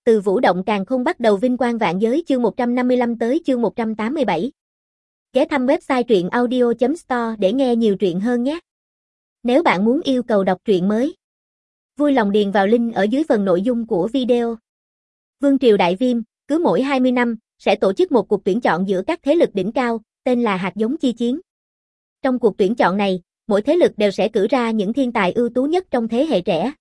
Từ Vũ động càn khôn bắt đầu vinh quang vạn giới chương 155 tới chương 187. Ghé thăm website truyện audio.store để nghe nhiều truyện hơn nhé. Nếu bạn muốn yêu cầu đọc truyện mới, vui lòng điền vào link ở dưới phần nội dung của video. Vương triều Đại Viêm, cứ mỗi 20 năm, sẽ tổ chức một cuộc tuyển chọn giữa các thế lực đỉnh cao, tên là hạt giống chi chiến. Trong cuộc tuyển chọn này, mỗi thế lực đều sẽ cử ra những thiên tài ưu tú nhất trong thế hệ trẻ.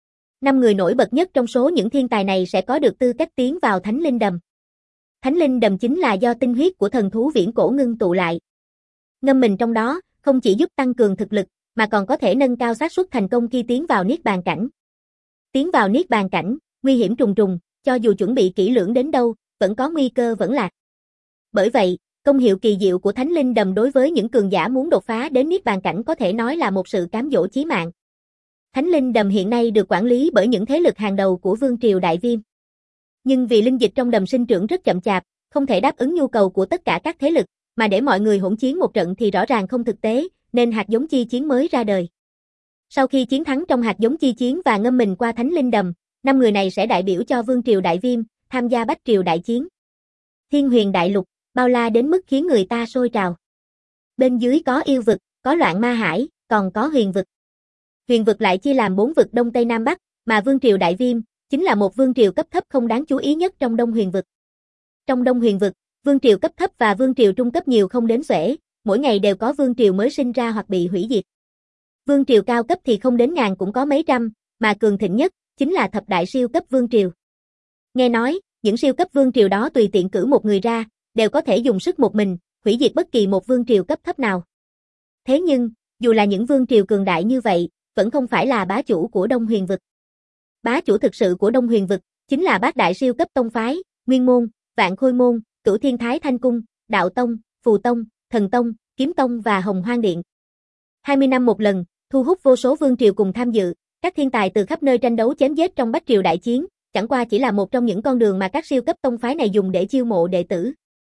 5 người nổi bật nhất trong số những thiên tài này sẽ có được tư cách tiến vào Thánh Linh Đầm. Thánh Linh Đầm chính là do tinh huyết của thần thú viễn cổ ngưng tụ lại. Ngâm mình trong đó, không chỉ giúp tăng cường thực lực, mà còn có thể nâng cao xác suất thành công khi tiến vào Niết Bàn cảnh. Tiến vào Niết Bàn cảnh, nguy hiểm trùng trùng, cho dù chuẩn bị kỹ lưỡng đến đâu, vẫn có nguy cơ vẫn lạc. Bởi vậy, công hiệu kỳ diệu của Thánh Linh Đầm đối với những cường giả muốn đột phá đến Niết Bàn cảnh có thể nói là một sự cám dỗ chí mạng. Thánh Linh Đầm hiện nay được quản lý bởi những thế lực hàng đầu của Vương triều Đại Viêm. Nhưng vì linh dịch trong đầm sinh trưởng rất chậm chạp, không thể đáp ứng nhu cầu của tất cả các thế lực, mà để mọi người hỗn chiến một trận thì rõ ràng không thực tế, nên hạt giống chi chiến mới ra đời. Sau khi chiến thắng trong hạt giống chi chiến và ngâm mình qua Thánh Linh Đầm, 5 người này sẽ đại biểu cho Vương triều Đại Viêm, tham gia Bách triều đại chiến. Thiên Huyền Đại Lục, bao la đến mức khiến người ta sôi trào. Bên dưới có yêu vực, có loạn ma hải, còn có huyền vực. Huyền vực lại chia làm 4 vực Đông Tây Nam Bắc, mà Vương triều Đại Viêm chính là một vương triều cấp thấp không đáng chú ý nhất trong Đông Huyền vực. Trong Đông Huyền vực, vương triều cấp thấp và vương triều trung cấp nhiều không đếm xuể, mỗi ngày đều có vương triều mới sinh ra hoặc bị hủy diệt. Vương triều cao cấp thì không đến ngàn cũng có mấy trăm, mà cường thịnh nhất chính là thập đại siêu cấp vương triều. Nghe nói, những siêu cấp vương triều đó tùy tiện cử một người ra, đều có thể dùng sức một mình, hủy diệt bất kỳ một vương triều cấp thấp nào. Thế nhưng, dù là những vương triều cường đại như vậy, vẫn không phải là bá chủ của Đông Huyền vực. Bá chủ thực sự của Đông Huyền vực chính là bát đại siêu cấp tông phái, Nguyên môn, Vạn Khôi môn, Cửu Thiên Thái Thanh cung, Đạo tông, Phù tông, Thần tông, Kiếm tông và Hồng Hoang điện. 20 năm một lần, thu hút vô số vương triều cùng tham dự, các thiên tài từ khắp nơi tranh đấu chém giết trong Bách triều đại chiến, chẳng qua chỉ là một trong những con đường mà các siêu cấp tông phái này dùng để chiêu mộ đệ tử.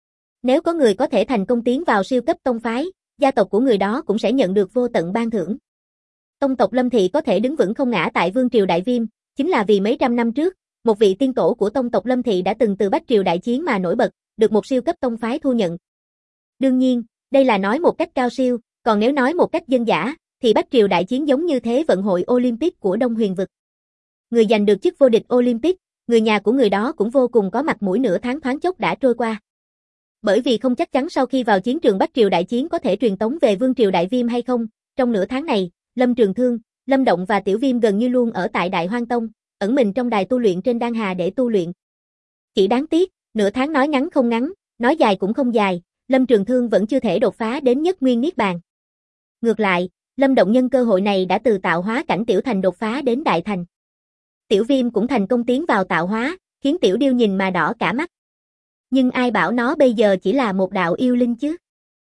Nếu có người có thể thành công tiến vào siêu cấp tông phái, gia tộc của người đó cũng sẽ nhận được vô tận ban thưởng. Tông tộc Lâm Thị có thể đứng vững không ngã tại Vương triều Đại Viêm, chính là vì mấy trăm năm trước, một vị tiên tổ của tông tộc Lâm Thị đã từng từ Bách triều đại chiến mà nổi bật, được một siêu cấp tông phái thu nhận. Đương nhiên, đây là nói một cách cao siêu, còn nếu nói một cách dân dã, thì Bách triều đại chiến giống như thế vận hội Olympic của Đông Huyền vực. Người giành được chức vô địch Olympic, người nhà của người đó cũng vô cùng có mặt mũi, nửa tháng thoáng chốc đã trôi qua. Bởi vì không chắc chắn sau khi vào chiến trường Bách triều đại chiến có thể truyền tống về Vương triều Đại Viêm hay không, trong nửa tháng này, Lâm Trường Thương, Lâm Động và Tiểu Viêm gần như luôn ở tại Đại Hoang Tông, ẩn mình trong đài tu luyện trên Đan Hà để tu luyện. Chỉ đáng tiếc, nửa tháng nói ngắn không ngắn, nói dài cũng không dài, Lâm Trường Thương vẫn chưa thể đột phá đến nhất nguyên niết bàn. Ngược lại, Lâm Động nhân cơ hội này đã từ tạo hóa cảnh tiểu thành đột phá đến đại thành. Tiểu Viêm cũng thành công tiến vào tạo hóa, khiến Tiểu Điêu nhìn mà đỏ cả mắt. Nhưng ai bảo nó bây giờ chỉ là một đạo yêu linh chứ?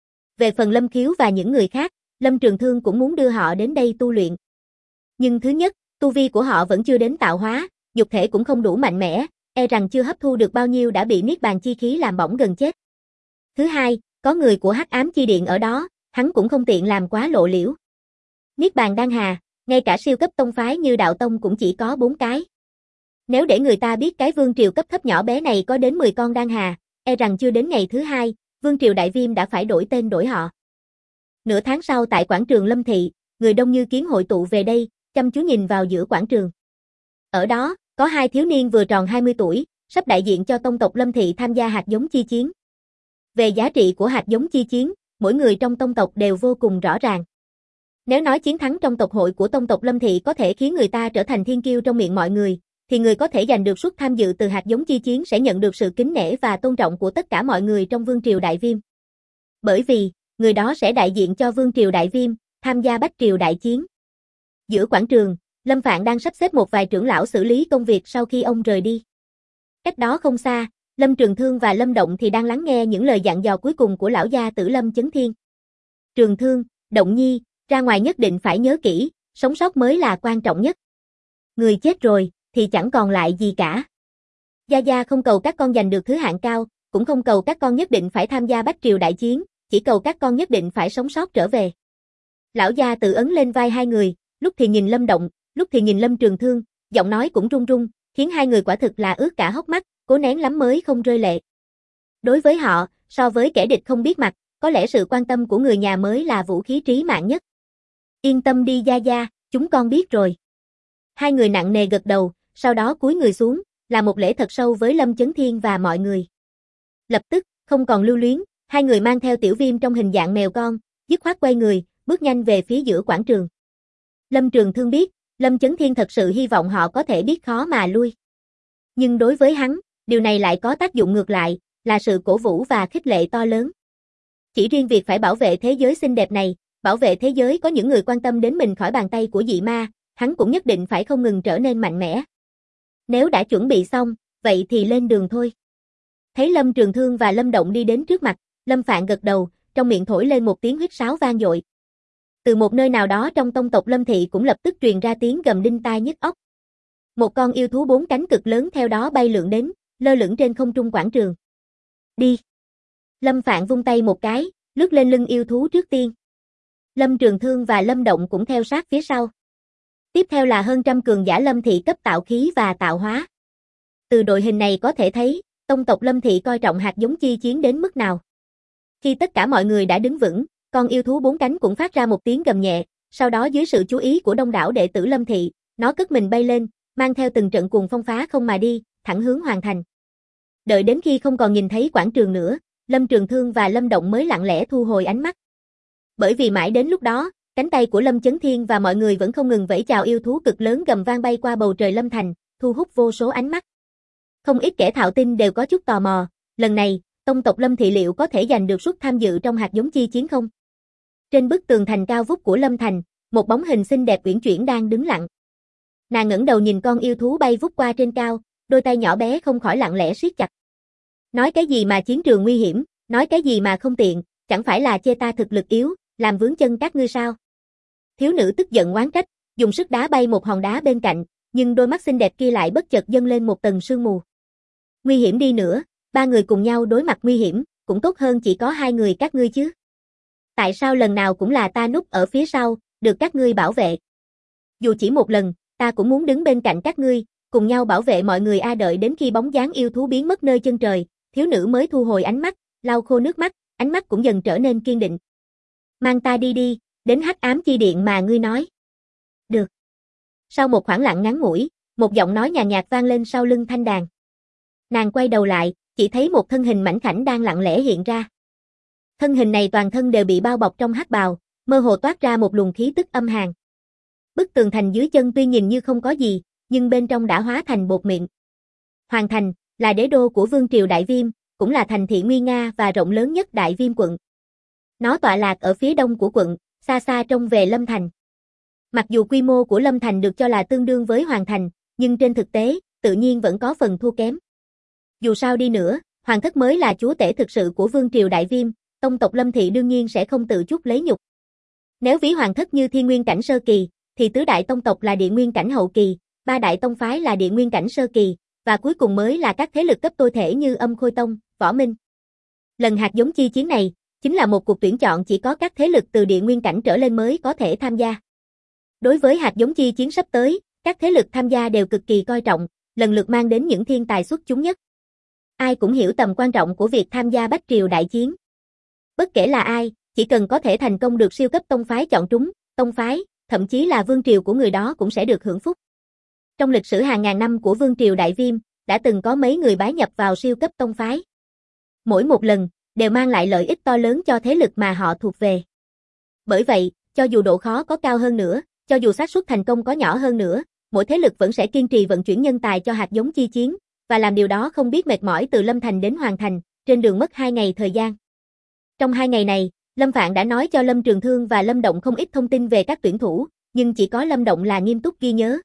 Về phần Lâm Khiếu và những người khác, Lâm Trường Thương cũng muốn đưa họ đến đây tu luyện. Nhưng thứ nhất, tu vi của họ vẫn chưa đến tạo hóa, nhục thể cũng không đủ mạnh mẽ, e rằng chưa hấp thu được bao nhiêu đã bị niết bàn chi khí làm bỏng gần chết. Thứ hai, có người của Hắc Ám Chi Điện ở đó, hắn cũng không tiện làm quá lộ liễu. Niết bàn Đan Hà, ngay cả siêu cấp tông phái như Đạo tông cũng chỉ có 4 cái. Nếu để người ta biết cái vương triều cấp thấp nhỏ bé này có đến 10 con Đan Hà, e rằng chưa đến ngày thứ hai, Vương triều Đại Viêm đã phải đổi tên đổi họ. Nửa tháng sau tại quảng trường Lâm Thị, người đông như kiến hội tụ về đây, chăm chú nhìn vào giữa quảng trường. Ở đó, có 2 thiếu niên vừa tròn 20 tuổi, sắp đại diện cho tông tộc Lâm Thị tham gia hạt giống chi chiến. Về giá trị của hạt giống chi chiến, mỗi người trong tông tộc đều vô cùng rõ ràng. Nếu nói chiến thắng trong tộc hội của tông tộc Lâm Thị có thể khiến người ta trở thành thiên kiêu trong miệng mọi người, thì người có thể giành được suất tham dự từ hạt giống chi chiến sẽ nhận được sự kính nể và tôn trọng của tất cả mọi người trong Vương triều Đại Viêm. Bởi vì, người đó sẽ đại diện cho Vương triều Đại Viêm, tham gia Bách triều đại chiến. Giữa quảng trường, Lâm Phạn đang sắp xếp một vài trưởng lão xử lý công việc sau khi ông rời đi. Cách đó không xa, Lâm Trường Thương và Lâm Động thì đang lắng nghe những lời dặn dò cuối cùng của lão gia tử Lâm Chấn Thiên. Trường Thương, Động Nhi, ra ngoài nhất định phải nhớ kỹ, sống sót mới là quan trọng nhất. Người chết rồi, thì chẳng còn lại gì cả. Gia Gia không cầu các con giành được thứ hạng cao, cũng không cầu các con nhất định phải tham gia Bách triều đại chiến, chỉ cầu các con nhất định phải sống sót trở về. Lão gia tự ấn lên vai hai người, lúc thì nhìn Lâm Động, lúc thì nhìn Lâm Trường Thương, giọng nói cũng run run, khiến hai người quả thực là ướt cả hốc mắt, cố nén lắm mới không rơi lệ. Đối với họ, so với kẻ địch không biết mặt, có lẽ sự quan tâm của người nhà mới là vũ khí trí mạng nhất. Yên tâm đi Gia Gia, chúng con biết rồi. Hai người nặng nề gật đầu, sau đó cúi người xuống, làm một lễ thật sâu với Lâm Chấn Thiên và mọi người. Lập tức, không còn lưu luyến, hai người mang theo Tiểu Viêm trong hình dạng mèo con, dứt khoát quay người, bước nhanh về phía giữa quảng trường. Lâm Trường Thương biết, Lâm Chấn Thiên thật sự hy vọng họ có thể biết khó mà lui. Nhưng đối với hắn, điều này lại có tác dụng ngược lại, là sự cổ vũ và khích lệ to lớn. Chỉ riêng việc phải bảo vệ thế giới xinh đẹp này, bảo vệ thế giới có những người quan tâm đến mình khỏi bàn tay của dị ma, hắn cũng nhất định phải không ngừng trở nên mạnh mẽ. Nếu đã chuẩn bị xong, vậy thì lên đường thôi. Thấy Lâm Trường Thương và Lâm Động đi đến trước mặt, Lâm Phạn gật đầu, trong miệng thổi lên một tiếng huýt sáo vang dội. Từ một nơi nào đó trong tông tộc Lâm Thị cũng lập tức truyền ra tiếng gầm đinh tai nhức óc. Một con yêu thú bốn cánh cực lớn theo đó bay lượn đến, lơ lửng trên không trung quảng trường. Đi! Lâm Phạn vung tay một cái, lướt lên lưng yêu thú trước tiên. Lâm Trường Thương và Lâm Động cũng theo sát phía sau. Tiếp theo là hơn trăm cường giả Lâm Thị cấp tạo khí và tạo hóa. Từ đội hình này có thể thấy, tông tộc Lâm Thị coi trọng hạt giống chi chiến đến mức nào. Khi tất cả mọi người đã đứng vững, con yêu thú bốn cánh cũng phát ra một tiếng gầm nhẹ, sau đó dưới sự chú ý của đông đảo đệ tử Lâm Thị, nó cất mình bay lên, mang theo từng trận cuồng phong phá không mà đi, thẳng hướng hoàn thành. Đợi đến khi không còn nhìn thấy quảng trường nữa, Lâm Trường Thương và Lâm Động mới lặng lẽ thu hồi ánh mắt. Bởi vì mãi đến lúc đó, cánh tay của Lâm Chấn Thiên và mọi người vẫn không ngừng vẫy chào yêu thú cực lớn gầm vang bay qua bầu trời Lâm Thành, thu hút vô số ánh mắt. Không ít kẻ thạo tin đều có chút tò mò, lần này, tông tộc Lâm Thị liệu có thể giành được suất tham dự trong hạt giống chi chiến không? Trên bức tường thành cao vút của Lâm Thành, một bóng hình xinh đẹp uyển chuyển đang đứng lặng. Nàng ngẩng đầu nhìn con yêu thú bay vút qua trên cao, đôi tay nhỏ bé không khỏi lặng lẽ siết chặt. Nói cái gì mà chiến trường nguy hiểm, nói cái gì mà không tiện, chẳng phải là chê ta thực lực yếu, làm vướng chân các ngươi sao? Thiếu nữ tức giận oán trách, dùng sức đá bay một hòn đá bên cạnh, nhưng đôi mắt xinh đẹp kia lại bất chợt dâng lên một tầng sương mù. Nguy hiểm đi nữa, ba người cùng nhau đối mặt nguy hiểm, cũng tốt hơn chỉ có hai người các ngươi chứ. Tại sao lần nào cũng là ta núp ở phía sau, được các ngươi bảo vệ? Dù chỉ một lần, ta cũng muốn đứng bên cạnh các ngươi, cùng nhau bảo vệ mọi người đợi đến khi bóng dáng yêu thú biến mất nơi chân trời, thiếu nữ mới thu hồi ánh mắt, lau khô nước mắt, ánh mắt cũng dần trở nên kiên định. Mang ta đi đi, đến Hắc Ám Chi Điện mà ngươi nói. Được. Sau một khoảng lặng ngắn ngủi, một giọng nói nhàn nhạt vang lên sau lưng Thanh Đàn. Nàng quay đầu lại, chỉ thấy một thân hình mảnh khảnh đang lặng lẽ hiện ra. Thân hình này toàn thân đều bị bao bọc trong hắc bào, mơ hồ toát ra một luồng khí tức âm hàn. Bức tường thành dưới chân tuy nhìn như không có gì, nhưng bên trong đã hóa thành bột mịn. Hoàng Thành là đế đô của Vương triều Đại Viêm, cũng là thành thị nguy nga và rộng lớn nhất Đại Viêm quận. Nó tọa lạc ở phía đông của quận, xa xa trông về Lâm Thành. Mặc dù quy mô của Lâm Thành được cho là tương đương với Hoàng Thành, nhưng trên thực tế, tự nhiên vẫn có phần thua kém. Dù sao đi nữa, Hoàng thất mới là chúa tể thực sự của Vương triều Đại Viêm, tông tộc Lâm Thị đương nhiên sẽ không tự chuốc lấy nhục. Nếu ví Hoàng thất như Thiên Nguyên cảnh sơ kỳ, thì tứ đại tông tộc là Địa Nguyên cảnh hậu kỳ, ba đại tông phái là Địa Nguyên cảnh sơ kỳ, và cuối cùng mới là các thế lực cấp tôi thể như Âm Khôi Tông, Võ Minh. Lần hạt giống chi chiến này, chính là một cuộc tuyển chọn chỉ có các thế lực từ Địa Nguyên cảnh trở lên mới có thể tham gia. Đối với hạt giống chi chiến sắp tới, các thế lực tham gia đều cực kỳ coi trọng, lần lượt mang đến những thiên tài xuất chúng nhất. Ai cũng hiểu tầm quan trọng của việc tham gia Bách Triều đại chiến. Bất kể là ai, chỉ cần có thể thành công được siêu cấp tông phái chọn trúng, tông phái, thậm chí là vương triều của người đó cũng sẽ được hưởng phúc. Trong lịch sử hàng ngàn năm của Vương triều Đại Viêm, đã từng có mấy người bái nhập vào siêu cấp tông phái. Mỗi một lần, đều mang lại lợi ích to lớn cho thế lực mà họ thuộc về. Bởi vậy, cho dù độ khó có cao hơn nữa, cho dù xác suất thành công có nhỏ hơn nữa, mỗi thế lực vẫn sẽ kiên trì vận chuyển nhân tài cho hạt giống chi chiến, và làm điều đó không biết mệt mỏi từ Lâm Thành đến Hoàng Thành, trên đường mất 2 ngày thời gian. Trong 2 ngày này, Lâm Phạn đã nói cho Lâm Trường Thương và Lâm Động không ít thông tin về các tuyển thủ, nhưng chỉ có Lâm Động là nghiêm túc ghi nhớ.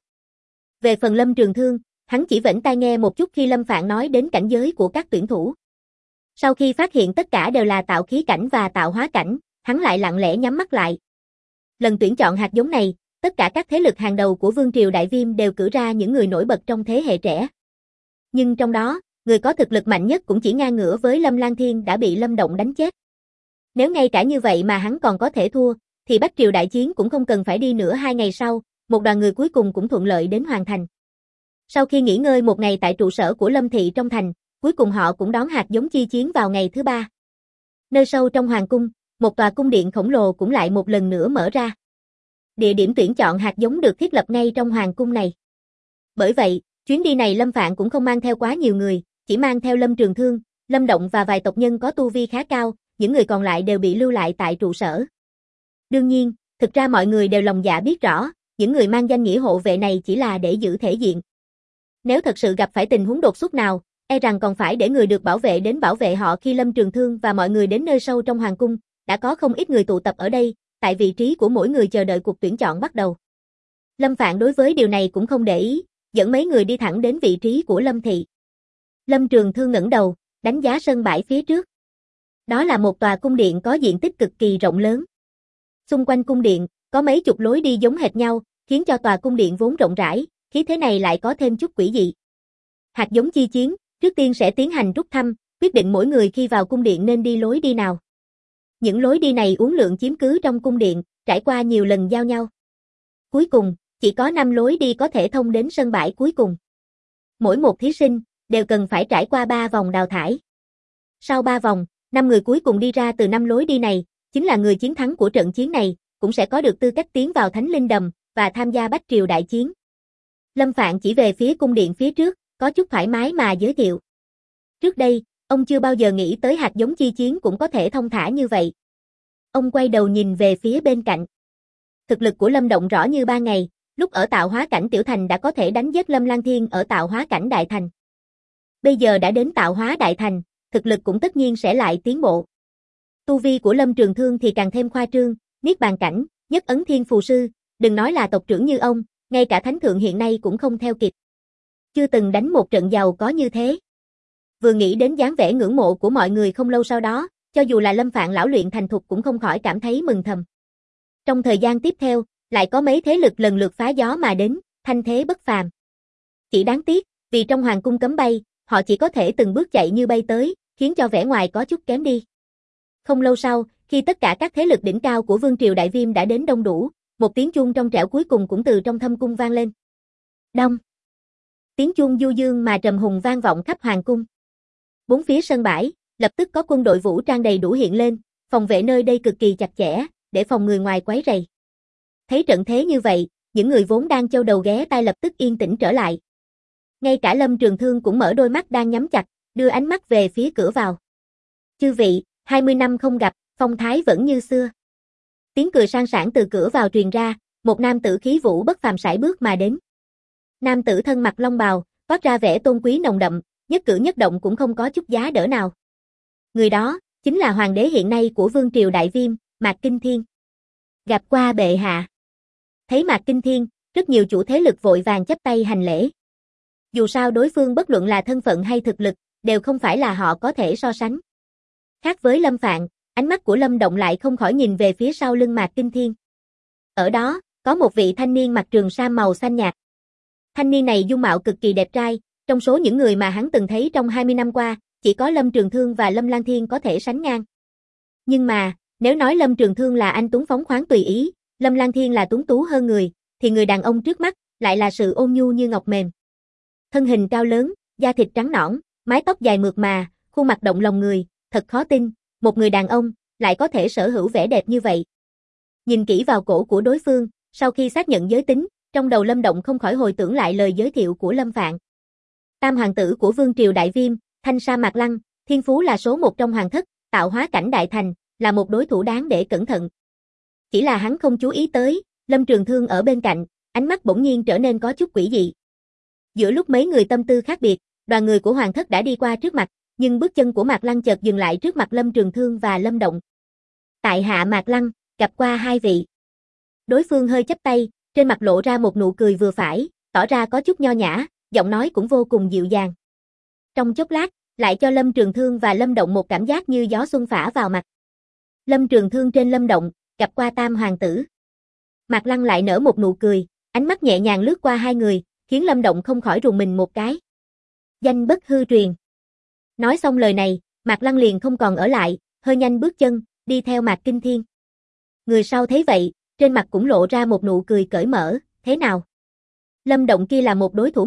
Về phần Lâm Trường Thương, hắn chỉ vểnh tai nghe một chút khi Lâm Phạn nói đến cảnh giới của các tuyển thủ. Sau khi phát hiện tất cả đều là tạo khí cảnh và tạo hóa cảnh, hắn lại lặng lẽ nhắm mắt lại. Lần tuyển chọn hạt giống này, tất cả các thế lực hàng đầu của Vương triều Đại Viêm đều cử ra những người nổi bật trong thế hệ trẻ. Nhưng trong đó, người có thực lực mạnh nhất cũng chỉ ngang ngửa với Lâm Lan Thiên đã bị Lâm Động đánh chết. Nếu ngay cả như vậy mà hắn còn có thể thua, thì Bách Triều đại chiến cũng không cần phải đi nữa. 2 ngày sau, một đoàn người cuối cùng cũng thuận lợi đến Hoàng Thành. Sau khi nghỉ ngơi một ngày tại trụ sở của Lâm thị trong thành, cuối cùng họ cũng đón hạt giống chi chiến vào ngày thứ 3. Nơi sâu trong hoàng cung, một tòa cung điện khổng lồ cũng lại một lần nữa mở ra. Địa điểm tuyển chọn hạt giống được thiết lập ngay trong hoàng cung này. Bởi vậy, chuyến đi này Lâm Phạn cũng không mang theo quá nhiều người, chỉ mang theo Lâm Trường Thương, Lâm Động và vài tộc nhân có tu vi khá cao, những người còn lại đều bị lưu lại tại trụ sở. Đương nhiên, thực ra mọi người đều lòng dạ biết rõ, những người mang danh nghĩa hộ vệ này chỉ là để giữ thể diện. Nếu thật sự gặp phải tình huống đột xuất nào, e rằng còn phải để người được bảo vệ đến bảo vệ họ. Khi Lâm Trường Thương và mọi người đến nơi sâu trong hoàng cung, đã có không ít người tụ tập ở đây, tại vị trí của mỗi người chờ đợi cuộc tuyển chọn bắt đầu. Lâm Phạn đối với điều này cũng không để ý, dẫn mấy người đi thẳng đến vị trí của Lâm thị. Lâm Trường Thương ngẩng đầu, đánh giá sân bãi phía trước. Đó là một tòa cung điện có diện tích cực kỳ rộng lớn. Xung quanh cung điện, có mấy chục lối đi giống hệt nhau, khiến cho tòa cung điện vốn rộng rãi, khí thế này lại có thêm chút quỷ dị. Hạt giống chi chiến, trước tiên sẽ tiến hành rút thăm, quyết định mỗi người khi vào cung điện nên đi lối đi nào. Những lối đi này uốn lượn chiếm cứ trong cung điện, trải qua nhiều lần giao nhau. Cuối cùng, chỉ có 5 lối đi có thể thông đến sân bãi cuối cùng. Mỗi một thí sinh đều cần phải trải qua 3 vòng đào thải. Sau 3 vòng, 5 người cuối cùng đi ra từ 5 lối đi này, chính là người chiến thắng của trận chiến này, cũng sẽ có được tư cách tiến vào Thánh Linh Đầm và tham gia Bách Triều đại chiến. Lâm Phạn chỉ về phía cung điện phía trước, có chút thoải mái mà giới thiệu. Trước đây, ông chưa bao giờ nghĩ tới hạt giống chi chiến cũng có thể thông thả như vậy. Ông quay đầu nhìn về phía bên cạnh. Thực lực của Lâm Động rõ như ban ngày, lúc ở tạo hóa cảnh tiểu thành đã có thể đánh giết Lâm Lang Thiên ở tạo hóa cảnh đại thành. Bây giờ đã đến tạo hóa đại thành, thực lực cũng tất nhiên sẽ lại tiến bộ. Tu vi của Lâm Trường Thương thì càng thêm khoa trương, niết bàn cảnh, nhất ấn thiên phù sư, đừng nói là tộc trưởng như ông, ngay cả thánh thượng hiện nay cũng không theo kịp. Chưa từng đánh một trận giàu có như thế. Vừa nghĩ đến dáng vẻ ngưỡng mộ của mọi người không lâu sau đó, cho dù là Lâm Phạn lão luyện thành thục cũng không khỏi cảm thấy mừng thầm. Trong thời gian tiếp theo, lại có mấy thế lực lần lượt phá gió mà đến, thanh thế bất phàm. Chỉ đáng tiếc, vì trong hoàng cung cấm bay, họ chỉ có thể từng bước chạy như bay tới, khiến cho vẻ ngoài có chút kém đi. Không lâu sau, khi tất cả các thế lực đỉnh cao của Vương triều Đại Viêm đã đến đông đủ, một tiếng chuông trong trẻo cuối cùng cũng từ trong thâm cung vang lên. Đông. Tiếng chuông du dương mà trầm hùng vang vọng khắp hoàng cung. Bốn phía sân bãi, lập tức có quân đội vũ trang đầy đủ hiện lên, phòng vệ nơi đây cực kỳ chặt chẽ, để phòng người ngoài quấy rầy. Thấy trận thế như vậy, những người vốn đang châu đầu ghé tai lập tức yên tĩnh trở lại. Ngay cả Lâm Trường Thương cũng mở đôi mắt đang nhắm chặt, đưa ánh mắt về phía cửa vào. Chư vị, 20 năm không gặp, phong thái vẫn như xưa. Tiếng cười sang sảng từ cửa vào truyền ra, một nam tử khí vũ bất phàm sải bước mà đến. Nam tử thân mặc long bào, toát ra vẻ tôn quý nồng đậm, nhất cử nhất động cũng không có chút giá đỡ nào. Người đó, chính là hoàng đế hiện nay của Vương triều Đại Viêm, Mạc Kinh Thiên. Gặp qua bệ hạ. Thấy Mạc Kinh Thiên, rất nhiều chủ thế lực vội vàng chắp tay hành lễ. Dù sao đối phương bất luận là thân phận hay thực lực, đều không phải là họ có thể so sánh. Khác với Lâm Phạn, ánh mắt của Lâm Động lại không khỏi nhìn về phía sau lưng Mạc Kinh Thiên. Ở đó, có một vị thanh niên mặc trường sam màu xanh nhạt. Thanh niên này dung mạo cực kỳ đẹp trai, trong số những người mà hắn từng thấy trong 20 năm qua, chỉ có Lâm Trường Thương và Lâm Lang Thiên có thể sánh ngang. Nhưng mà, nếu nói Lâm Trường Thương là anh tuấn phóng khoáng tùy ý, Lâm Lang Thiên là tuấn tú hơn người, thì người đàn ông trước mắt lại là sự ôn nhu như ngọc mềm. Thân hình cao lớn, da thịt trắng nõn, mái tóc dài mượt mà, khuôn mặt động lòng người, thật khó tin, một người đàn ông lại có thể sở hữu vẻ đẹp như vậy. Nhìn kỹ vào cổ của đối phương, sau khi xác nhận giới tính, trong đầu Lâm Động không khỏi hồi tưởng lại lời giới thiệu của Lâm Phạn. Tam hoàng tử của Vương triều Đại Viêm, Thanh Sa Mạc Lăng, thiên phú là số 1 trong hoàng thất, tạo hóa cảnh đại thành, là một đối thủ đáng để cẩn thận. Chỉ là hắn không chú ý tới, Lâm Trường Thương ở bên cạnh, ánh mắt bỗng nhiên trở nên có chút quỷ dị. Giữa lúc mấy người tâm tư khác biệt, đoàn người của hoàng thất đã đi qua trước mặt, nhưng bước chân của Mạc Lăng chợt dừng lại trước mặt Lâm Trường Thương và Lâm Động. Tại hạ Mạc Lăng, gặp qua hai vị. Đối phương hơi chắp tay, trên mặt lộ ra một nụ cười vừa phải, tỏ ra có chút nho nhã, giọng nói cũng vô cùng dịu dàng. Trong chốc lát, lại cho Lâm Trường Thương và Lâm Động một cảm giác như gió xuân phả vào mặt. Lâm Trường Thương trên Lâm Động, gặp qua Tam hoàng tử. Mạc Lăng lại nở một nụ cười, ánh mắt nhẹ nhàng lướt qua hai người, khiến Lâm Động không khỏi rùng mình một cái. Danh bất hư truyền. Nói xong lời này, Mạc Lăng liền không còn ở lại, hơi nhanh bước chân, đi theo Mạc Kinh Thiên. Người sau thấy vậy, trên mặt cũng lộ ra một nụ cười cởi mở, thế nào? Lâm Động kia là một đối thủ mạnh,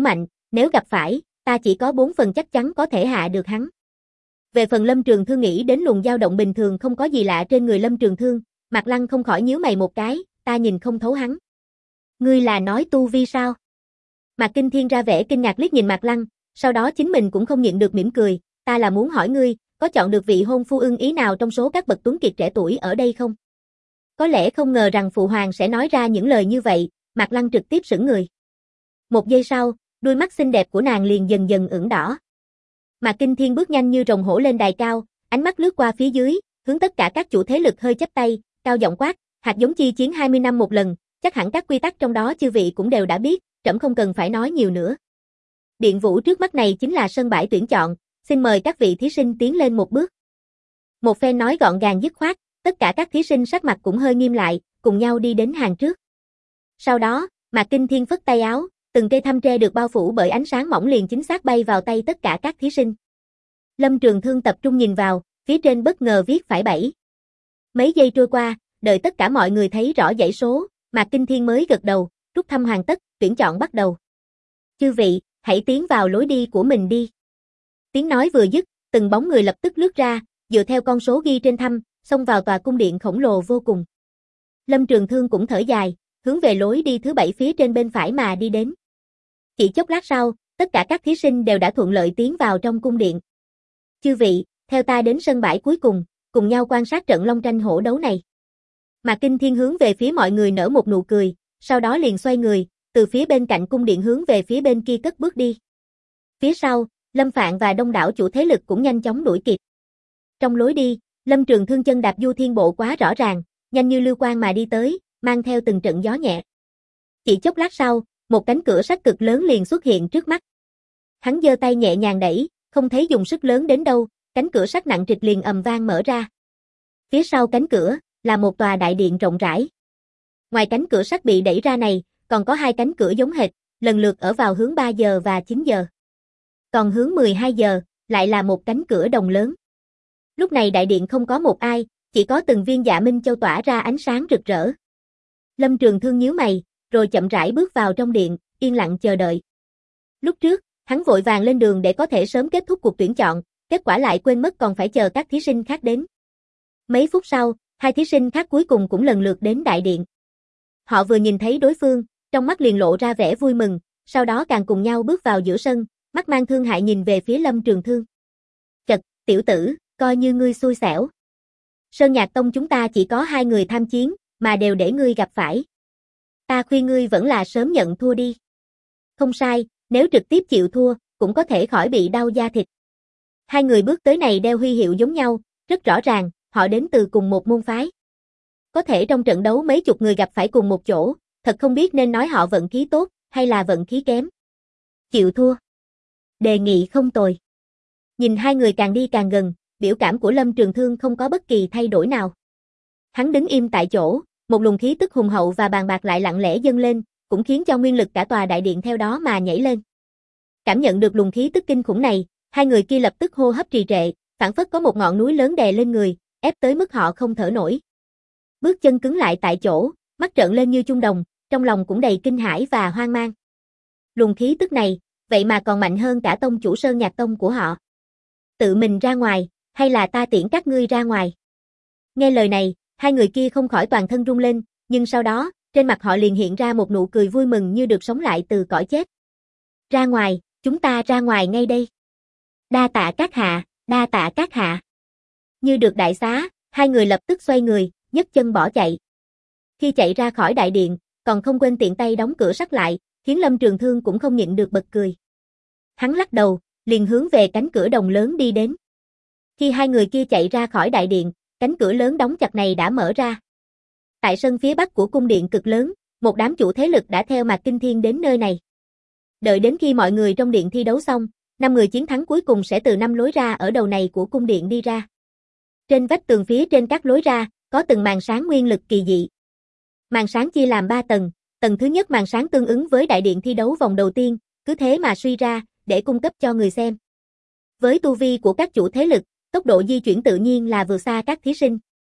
nếu gặp phải, ta chỉ có 4 phần chắc chắn có thể hạ được hắn. Về phần Lâm Trường Thương nghĩ đến luồng dao động bình thường không có gì lạ trên người Lâm Trường Thương, Mạc Lăng không khỏi nhíu mày một cái, ta nhìn không thấu hắn. Ngươi là nói tu vi sao? Mạc Kinh Thiên ra vẻ kinh ngạc liếc nhìn Mạc Lăng, sau đó chính mình cũng không nhịn được mỉm cười, ta là muốn hỏi ngươi, có chọn được vị hôn phu ưng ý nào trong số các bậc tuấn kiệt trẻ tuổi ở đây không? Có lẽ không ngờ rằng Phụ Hoàng sẽ nói ra những lời như vậy, Mạc Lăng trực tiếp sững người. Một giây sau, đôi mắt xinh đẹp của nàng liền dần dần ửng đỏ. Mạc Kinh Thiên bước nhanh như rồng hổ lên đài cao, ánh mắt lướt qua phía dưới, hướng tất cả các chủ thế lực hơi chắp tay, cao giọng quát, hạt giống chi chiến 20 năm một lần, chắc hẳn các quy tắc trong đó chư vị cũng đều đã biết, trẫm không cần phải nói nhiều nữa. Điện vũ trước mắt này chính là sân bãi tuyển chọn, xin mời các vị thí sinh tiến lên một bước. Một phen nói gọn gàng dứt khoát, tất cả các thí sinh sắc mặt cũng hơi nghiêm lại, cùng nhau đi đến hàng trước. Sau đó, Mạc Kinh Thiên phất tay áo, từng cây thăm tre được bao phủ bởi ánh sáng mỏng liền chính xác bay vào tay tất cả các thí sinh. Lâm Trường Thương tập trung nhìn vào, phía trên bất ngờ viết phải 7. Mấy giây trôi qua, đợi tất cả mọi người thấy rõ dãy số, Mạc Kinh Thiên mới gật đầu, rút thăm hoàn tất, tuyển chọn bắt đầu. Chư vị, hãy tiến vào lối đi của mình đi. Tiếng nói vừa dứt, từng bóng người lập tức lướt ra, dựa theo con số ghi trên thăm, xông vào tòa cung điện khổng lồ vô cùng. Lâm Trường Thương cũng thở dài, hướng về lối đi thứ 7 phía trên bên phải mà đi đến. Chỉ chốc lát sau, tất cả các thí sinh đều đã thuận lợi tiến vào trong cung điện. Chư vị, theo ta đến sân bãi cuối cùng nhau quan sát trận long tranh hổ đấu này. Mạc Kinh Thiên hướng về phía mọi người nở một nụ cười, sau đó liền xoay người, từ phía bên cạnh cung điện hướng về phía bên kia cất bước đi. Phía sau, Lâm Phạn và đông đảo chủ thế lực cũng nhanh chóng đuổi kịp. Trong lối đi, Lâm Trường Thương chân đạp du thiên bộ quá rõ ràng, nhanh như lưu quang mà đi tới, mang theo từng trận gió nhẹ. Chỉ chốc lát sau, một cánh cửa sắt cực lớn liền xuất hiện trước mắt. Hắn giơ tay nhẹ nhàng đẩy, không thấy dùng sức lớn đến đâu, cánh cửa sắt nặng trịch liền ầm vang mở ra. Phía sau cánh cửa là một tòa đại điện rộng rãi. Ngoài cánh cửa sắt bị đẩy ra này, còn có 2 cánh cửa giống hệt, lần lượt ở vào hướng 3 giờ và 9 giờ. Còn hướng 12 giờ, lại là một cánh cửa đồng lớn. Lúc này đại điện không có một ai, chỉ có từng viên dạ minh châu tỏa ra ánh sáng rực rỡ. Lâm Trường Thương nhíu mày, rồi chậm rãi bước vào trong điện, yên lặng chờ đợi. Lúc trước, hắn vội vàng lên đường để có thể sớm kết thúc cuộc tuyển chọn, kết quả lại quên mất còn phải chờ các thí sinh khác đến. Mấy phút sau, 2 thí sinh khác cuối cùng cũng lần lượt đến đại điện. Họ vừa nhìn thấy đối phương, trong mắt liền lộ ra vẻ vui mừng, sau đó càng cùng nhau bước vào giữa sân, mắt mang thương hại nhìn về phía Lâm Trường Thương. Chật, tiểu tử, coi như ngươi xui xẻo. Sơn Nhạc Tông chúng ta chỉ có 2 người tham chiến, mà đều để ngươi gặp phải. Ta khuyên ngươi vẫn là sớm nhận thua đi. Không sai, nếu trực tiếp chịu thua, cũng có thể khỏi bị đau da thịt. 2 người bước tới này đeo huy hiệu giống nhau, rất rõ ràng, họ đến từ cùng một môn phái. Có thể trong trận đấu mấy chục người gặp phải cùng một chỗ, thật không biết nên nói họ vận khí tốt, hay là vận khí kém. Chịu thua. Đề nghị không tồi. Nhìn 2 người càng đi càng gần, biểu cảm của Lâm Trường Thương không có bất kỳ thay đổi nào. Hắn đứng im tại chỗ, một luồng khí tức hùng hậu và bàn bạc lại lặng lẽ dâng lên, cũng khiến cho nguyên lực cả tòa đại điện theo đó mà nhảy lên. Cảm nhận được luồng khí tức kinh khủng này, 2 người kia lập tức hô hấp trì trệ, phảng phất có một ngọn núi lớn đè lên người, ép tới mức họ không thở nổi. Bước chân cứng lại tại chỗ, mắt trợn lên như chuông đồng, trong lòng cũng đầy kinh hãi và hoang mang. Luồng khí tức này, vậy mà còn mạnh hơn cả tông chủ Sơn Nhạc Tông của họ. Tự mình ra ngoài, hay là ta tiễn các ngươi ra ngoài? Nghe lời này, 2 người kia không khỏi toàn thân rung lên, nhưng sau đó, trên mặt họ liền hiện ra một nụ cười vui mừng như được sống lại từ cõi chết. Ra ngoài, chúng ta ra ngoài ngay đây. Đa tạ các hạ, đa tạ các hạ. Như được đại xá, 2 người lập tức xoay người, nhấc chân bỏ chạy. Khi chạy ra khỏi đại điện, còn không quên tiện tay đóng cửa sắt lại, khiến Lâm Trường Thương cũng không nhịn được bật cười. Hắn lắc đầu, liền hướng về cánh cửa đồng lớn đi đến. Khi 2 người kia chạy ra khỏi đại điện, cánh cửa lớn đóng chặt này đã mở ra. Tại sân phía bắc của cung điện cực lớn, một đám chủ thế lực đã theo Mạc Kinh Thiên đến nơi này. Đợi đến khi mọi người trong điện thi đấu xong, 5 người chiến thắng cuối cùng sẽ từ 5 lối ra ở đầu này của cung điện đi ra. Trên vách tường phía trên các lối ra, có từng màn sáng nguyên lực kỳ dị. Màn sáng chia làm 3 tầng, tầng thứ nhất màn sáng tương ứng với đại điện thi đấu vòng đầu tiên, cứ thế mà suy ra, để cung cấp cho người xem. Với tu vi của các chủ thế lực, tốc độ di chuyển tự nhiên là vượt xa các thí sinh.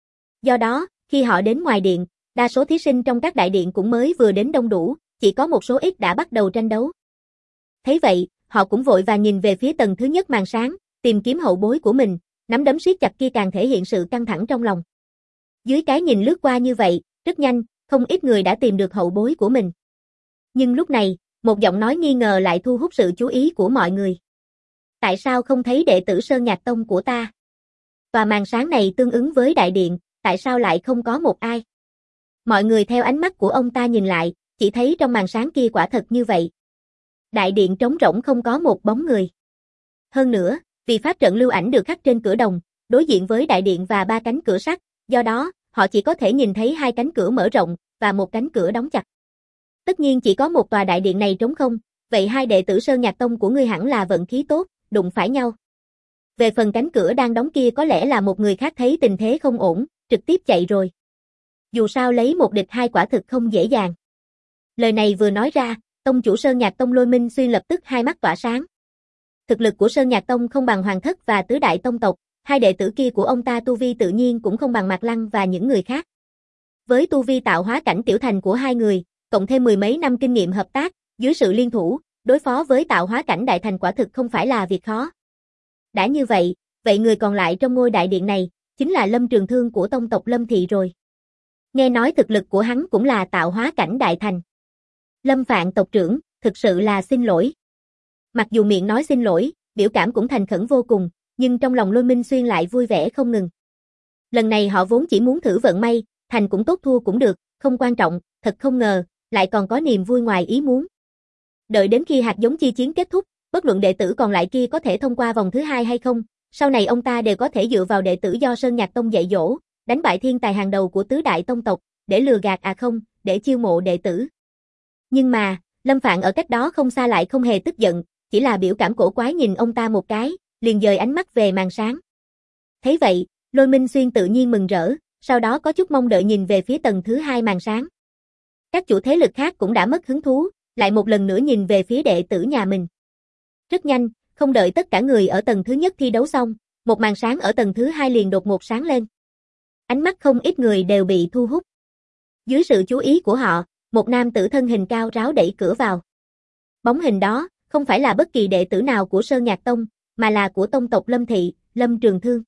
Do đó, khi họ đến ngoài điện, đa số thí sinh trong các đại điện cũng mới vừa đến đông đủ, chỉ có một số ít đã bắt đầu tranh đấu. Thấy vậy, họ cũng vội vàng nhìn về phía tầng thứ nhất màn sáng, tìm kiếm hậu bối của mình, nắm đấm siết chặt kia càng thể hiện sự căng thẳng trong lòng. Dưới cái nhìn lướt qua như vậy, rất nhanh, không ít người đã tìm được hậu bối của mình. Nhưng lúc này, một giọng nói nghi ngờ lại thu hút sự chú ý của mọi người. Tại sao không thấy đệ tử Sơn Nhạc Tông của ta? Tòa màn sáng này tương ứng với đại điện, tại sao lại không có một ai? Mọi người theo ánh mắt của ông ta nhìn lại, chỉ thấy trong màn sáng kia quả thật như vậy. Đại điện trống rỗng không có một bóng người. Hơn nữa, vì pháp trận lưu ảnh được khắc trên cửa đồng, đối diện với đại điện và 3 cánh cửa sắt, do đó, họ chỉ có thể nhìn thấy 2 cánh cửa mở rộng và một cánh cửa đóng chặt. Tất nhiên chỉ có một tòa đại điện này trống không, vậy 2 đệ tử Sơn Nhạc Tông của ngươi hẳn là vận khí tốt, đụng phải nhau. Về phần cánh cửa đang đóng kia có lẽ là một người khác thấy tình thế không ổn, trực tiếp chạy rồi. Dù sao lấy một địch 2 quả thực không dễ dàng. Lời này vừa nói ra, tông chủ Sơn Nhạc Tông Lôi Minh Xuyên lập tức hai mắt tỏa sáng. Thực lực của Sơn Nhạc Tông không bằng Hoàng Thất và tứ đại tông tộc, 2 đệ tử kia của ông ta tu vi tự nhiên cũng không bằng Mạc Lăng và những người khác. Với tu vi tạo hóa cảnh tiểu thành của 2 người, cộng thêm 10 mấy năm kinh nghiệm hợp tác, dưới sự liên thủ, đối phó với tạo hóa cảnh đại thành quả thực không phải là việc khó. Đã như vậy, vậy người còn lại trong ngôi đại điện này, chính là Lâm Trường Thương của tông tộc Lâm Thị rồi. Nghe nói thực lực của hắn cũng là tạo hóa cảnh đại thành. Lâm Phạn tộc trưởng, thực sự là xin lỗi. Mặc dù miệng nói xin lỗi, biểu cảm cũng thành khẩn vô cùng, nhưng trong lòng Lôi Minh Xuyên lại vui vẻ không ngừng. Lần này họ vốn chỉ muốn thử vận may, thành cũng tốt thua cũng được, không quan trọng, thật không ngờ, lại còn có niềm vui ngoài ý muốn. Đợi đến khi hạt giống chi chiến kết thúc, bất luận đệ tử còn lại kia có thể thông qua vòng thứ 2 hay không, sau này ông ta đều có thể dựa vào đệ tử do Sơn Nhạc Tông dạy dỗ, đánh bại thiên tài hàng đầu của tứ đại tông tộc, để lừa gạt không, để chiêu mộ đệ tử. Nhưng mà, Lâm Phạn ở cách đó không xa lại không hề tức giận, chỉ là biểu cảm cổ quái nhìn ông ta một cái, liền dời ánh mắt về màn sáng. Thấy vậy, Lôi Minh Xuyên tự nhiên mừng rỡ, sau đó có chút mong đợi nhìn về phía tầng thứ 2 màn sáng. Các chủ thế lực khác cũng đã mất hứng thú, lại một lần nữa nhìn về phía đệ tử nhà mình. Rất nhanh, không đợi tất cả người ở tầng thứ nhất thi đấu xong, một màn sáng ở tầng thứ 2 liền đột ngột sáng lên. Ánh mắt không ít người đều bị thu hút. Dưới sự chú ý của họ, một nam tử thân hình cao ráo đẩy cửa vào. Bóng hình đó, không phải là bất kỳ đệ tử nào của Sơn Nhạc Tông, mà là của tông tộc Lâm Thị, Lâm Trường Thương.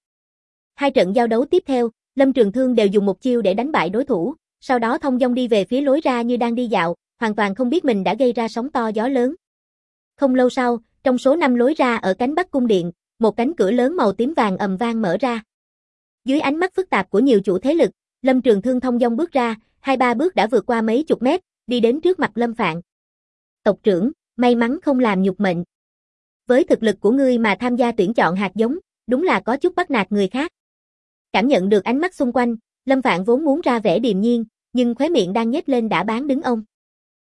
2 trận giao đấu tiếp theo, Lâm Trường Thương đều dùng một chiêu để đánh bại đối thủ, sau đó thông dong đi về phía lối ra như đang đi dạo, hoàn toàn không biết mình đã gây ra sóng to gió lớn. Không lâu sau, trong số 5 lối ra ở cánh Bắc cung điện, một cánh cửa lớn màu tím vàng ầm vang mở ra. Dưới ánh mắt phức tạp của nhiều chủ thế lực, Lâm Trường Thương thông dong bước ra, 2-3 bước đã vượt qua mấy chục mét, đi đến trước mặt Lâm Phạn. Tộc trưởng, may mắn không làm nhục mệnh. Với thực lực của ngươi mà tham gia tuyển chọn hạt giống, đúng là có chút bắt nạt người khác. Cảm nhận được ánh mắt xung quanh, Lâm Phạn vốn muốn ra vẻ điềm nhiên, nhưng khóe miệng đang nhếch lên đã bán đứng ông.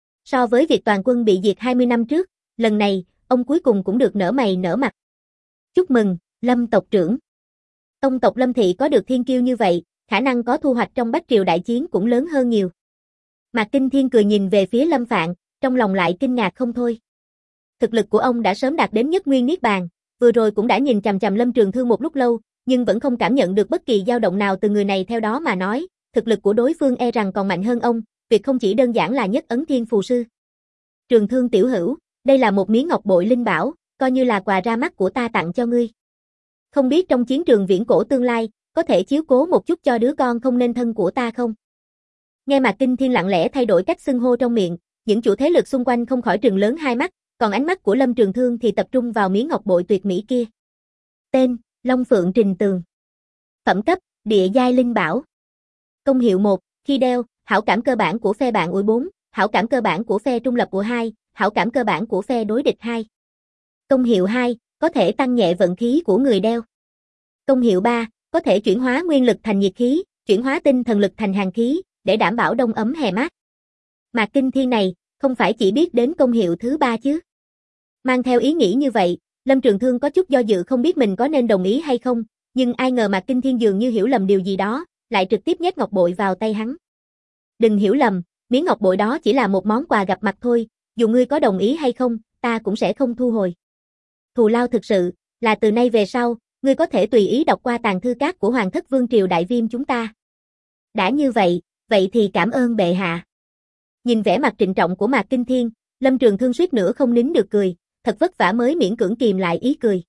So với việc toàn quân bị diệt 20 năm trước, lần này, ông cuối cùng cũng được nở mày nở mặt. Chúc mừng, Lâm tộc trưởng. Tông tộc Lâm Thị có được thiên kiêu như vậy, khả năng có thu hoạch trong Bách Triều đại chiến cũng lớn hơn nhiều. Mạc Kinh Thiên cười nhìn về phía Lâm Phạn, trong lòng lại kinh ngạc không thôi. Thực lực của ông đã sớm đạt đến nhất nguyên niết bàn, vừa rồi cũng đã nhìn chằm chằm Lâm Trường Thương một lúc lâu, nhưng vẫn không cảm nhận được bất kỳ dao động nào từ người này, theo đó mà nói, thực lực của đối phương e rằng còn mạnh hơn ông, việc không chỉ đơn giản là nhất ấn thiên phù sư. Trường Thương tiểu hữu, đây là một miếng ngọc bội linh bảo, coi như là quà ra mắt của ta tặng cho ngươi. Không biết trong chiến trường viễn cổ tương lai, có thể chiếu cố một chút cho đứa con không nên thân của ta không? Nghe Mạc Kinh Thiên lặng lẽ thay đổi cách xưng hô trong miệng, những chủ thế lực xung quanh không khỏi trừng lớn hai mắt, còn ánh mắt của Lâm Trường Thương thì tập trung vào miếng ngọc bội tuyệt mỹ kia. Tên, Long Phượng Trình Tường. Phẩm cấp, địa giai linh bảo. Công hiệu 1, khi đeo, hảo cảm cơ bản của phe bạn ủi 4, hảo cảm cơ bản của phe trung lập ủi 2, hảo cảm cơ bản của phe đối địch 2. Công hiệu 2, có thể tăng nhẹ vận khí của người đeo. Công hiệu 3, có thể chuyển hóa nguyên lực thành nhiệt khí, chuyển hóa tinh thần lực thành hàn khí, để đảm bảo đông ấm hè mát. Mạc Kinh Thiên này, không phải chỉ biết đến công hiệu thứ 3 chứ. Mang theo ý nghĩ như vậy, Lâm Trường Thương có chút do dự không biết mình có nên đồng ý hay không, nhưng ai ngờ Mạc Kinh Thiên dường như hiểu lầm điều gì đó, lại trực tiếp nhét ngọc bội vào tay hắn. Đừng hiểu lầm, miếng ngọc bội đó chỉ là một món quà gặp mặt thôi, dù ngươi có đồng ý hay không, ta cũng sẽ không thu hồi. Thù lao thực sự, là từ nay về sau, ngươi có thể tùy ý đọc qua tàng thư các của Hoàng Thất Vương Triều Đại Viêm chúng ta. Đã như vậy, vậy thì cảm ơn bệ hạ. Nhìn vẻ mặt trịnh trọng của Mạc Kinh Thiên, Lâm Trường Thương suýt nữa không nín được cười, thật vất vả mới miễn cưỡng kìm lại ý cười.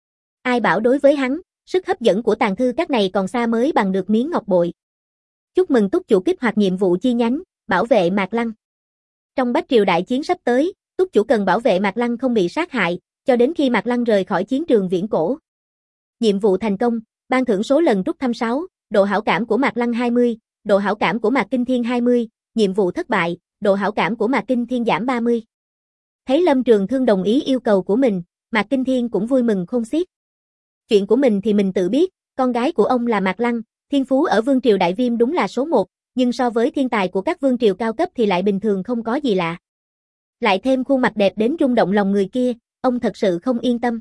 Ai bảo đối với hắn, sức hấp dẫn của tàng thư các này còn xa mới bằng được miếng ngọc bội. Chúc mừng túc chủ kích hoạt nhiệm vụ chi nhánh, bảo vệ Mạc Lăng. Trong Bách Triều đại chiến sắp tới, túc chủ cần bảo vệ Mạc Lăng không bị sát hại, cho đến khi Mạc Lăng rời khỏi chiến trường viễn cổ. Nhiệm vụ thành công, ban thưởng số lần rút thăm 6, độ hảo cảm của Mạc Lăng 20, độ hảo cảm của Mạc Kinh Thiên 20, nhiệm vụ thất bại, độ hảo cảm của Mạc Kinh Thiên giảm 30. Thấy Lâm Trường Thương đồng ý yêu cầu của mình, Mạc Kinh Thiên cũng vui mừng khôn xiết. Chuyện của mình thì mình tự biết, con gái của ông là Mạc Lăng, thiên phú ở Vương Triều Đại Viêm đúng là số 1, nhưng so với thiên tài của các vương triều cao cấp thì lại bình thường không có gì lạ. Lại thêm khuôn mặt đẹp đến rung động lòng người kia, ông thật sự không yên tâm.